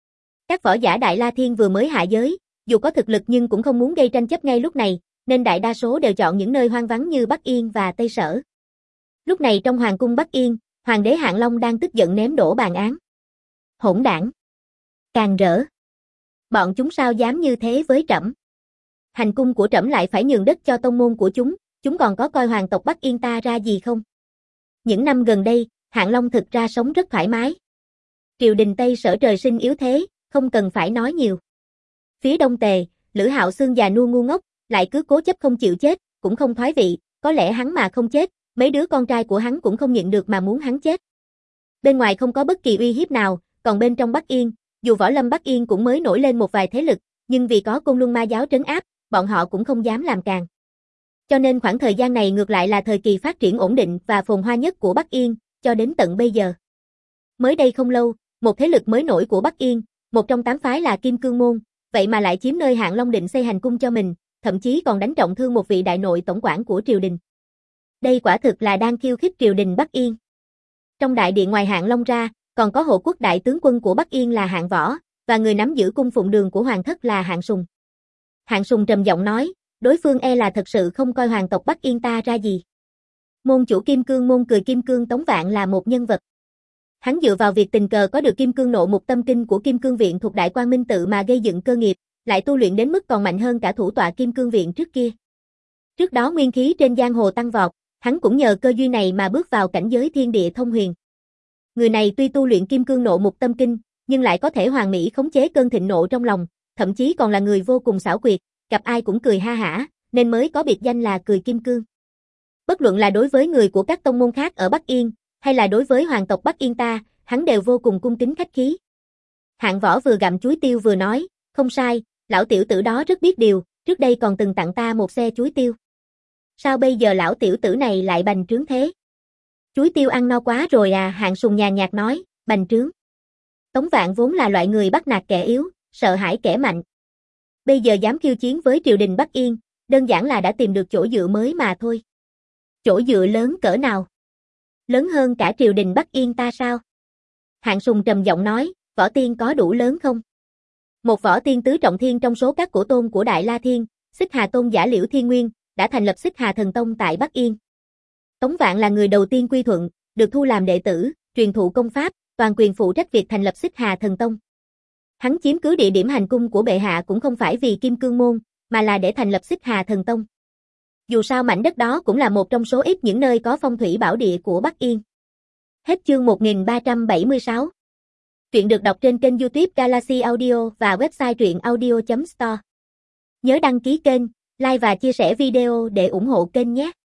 Các võ giả Đại La Thiên vừa mới hạ giới, dù có thực lực nhưng cũng không muốn gây tranh chấp ngay lúc này, nên đại đa số đều chọn những nơi hoang vắng như Bắc Yên và Tây Sở. Lúc này trong hoàng cung Bắc Yên, hoàng đế Hạng Long đang tức giận ném đổ bàn án. Hỗn đảng! Càn rỡ! Bọn chúng sao dám như thế với trẫm? Hành cung của trẫm lại phải nhường đất cho tông môn của chúng, chúng còn có coi hoàng tộc Bắc Yên ta ra gì không? Những năm gần đây, Hạng Long thực ra sống rất thoải mái. Triều đình Tây Sở trời sinh yếu thế, không cần phải nói nhiều. Phía Đông Tề, Lữ Hạo Xương già nua ngu ngốc, lại cứ cố chấp không chịu chết, cũng không thoái vị, có lẽ hắn mà không chết, mấy đứa con trai của hắn cũng không nhịn được mà muốn hắn chết. Bên ngoài không có bất kỳ uy hiếp nào, còn bên trong Bắc Yên, dù võ lâm Bắc Yên cũng mới nổi lên một vài thế lực, nhưng vì có Côn Luân Ma giáo trấn áp, bọn họ cũng không dám làm càng. Cho nên khoảng thời gian này ngược lại là thời kỳ phát triển ổn định và phồn hoa nhất của Bắc Yên, cho đến tận bây giờ. Mới đây không lâu, một thế lực mới nổi của Bắc Yên, một trong tám phái là Kim Cương Môn, vậy mà lại chiếm nơi Hạng Long định xây hành cung cho mình, thậm chí còn đánh trọng thương một vị đại nội tổng quản của triều đình. Đây quả thực là đang khiêu khích triều đình Bắc Yên. Trong đại điện ngoài Hạng Long ra, còn có hộ quốc đại tướng quân của Bắc Yên là Hạng Võ, và người nắm giữ cung phụng đường của hoàng thất là Hạng Sùng. Hạng Sùng trầm giọng nói, đối phương e là thật sự không coi hoàng tộc Bắc Yên ta ra gì. Môn chủ Kim Cương Môn Cười Kim Cương Tống Vạn là một nhân vật. Hắn dựa vào việc tình cờ có được Kim Cương Nộ Mục Tâm Kinh của Kim Cương Viện thuộc Đại Quang Minh Tự mà gây dựng cơ nghiệp, lại tu luyện đến mức còn mạnh hơn cả thủ tọa Kim Cương Viện trước kia. Trước đó nguyên khí trên giang hồ tăng vọt, hắn cũng nhờ cơ duyên này mà bước vào cảnh giới thiên địa thông huyền. Người này tuy tu luyện Kim Cương Nộ Mục Tâm Kinh, nhưng lại có thể hoàn mỹ khống chế cơn thịnh nộ trong lòng, thậm chí còn là người vô cùng xảo quyệt, gặp ai cũng cười ha hả, nên mới có biệt danh là Cười Kim Cương. Bất luận là đối với người của các tông môn khác ở Bắc Yên, hay là đối với hoàng tộc Bắc Yên ta, hắn đều vô cùng cung kính khách khí. Hạng Võ vừa gặm chuối tiêu vừa nói, không sai, lão tiểu tử đó rất biết điều, trước đây còn từng tặng ta một xe chuối tiêu. Sao bây giờ lão tiểu tử này lại bành trướng thế? Chuối tiêu ăn no quá rồi à? Hạng Sùng nhàn nhạt nói, bành trướng. Tống Vạn vốn là loại người bắt nạt kẻ yếu, sợ hãi kẻ mạnh. Bây giờ dám khiêu chiến với triều đình Bắc Yên, đơn giản là đã tìm được chỗ dựa mới mà thôi. Chỗ dựa lớn cỡ nào? Lớn hơn cả triều đình Bắc Yên ta sao? Hạng Sùng trầm giọng nói, võ tiên có đủ lớn không? Một võ tiên tứ trọng thiên trong số các cổ tôn của Đại La Thiên, Xích Hà Tôn giả Liễu Thiên Nguyên, đã thành lập Xích Hà Thần Tông tại Bắc Yên. Tống Vạn là người đầu tiên quy thuận, được thu làm đệ tử, truyền thụ công pháp, toàn quyền phụ trách việc thành lập Xích Hà Thần Tông. Hắn chiếm cứ địa điểm hành cung của bệ hạ cũng không phải vì Kim Cương Môn, mà là để thành lập Xích Hà Thần Tông. Dù sao mảnh đất đó cũng là một trong số ít những nơi có phong thủy bảo địa của Bắc Yên. Hết chương một nghìn ba trăm bảy mươi sáu. Truyện được đọc trên kênh YouTube Galaxy Audio và website truyện audio chấm store. Nhớ đăng ký kênh, like và chia sẻ video để ủng hộ kênh nhé.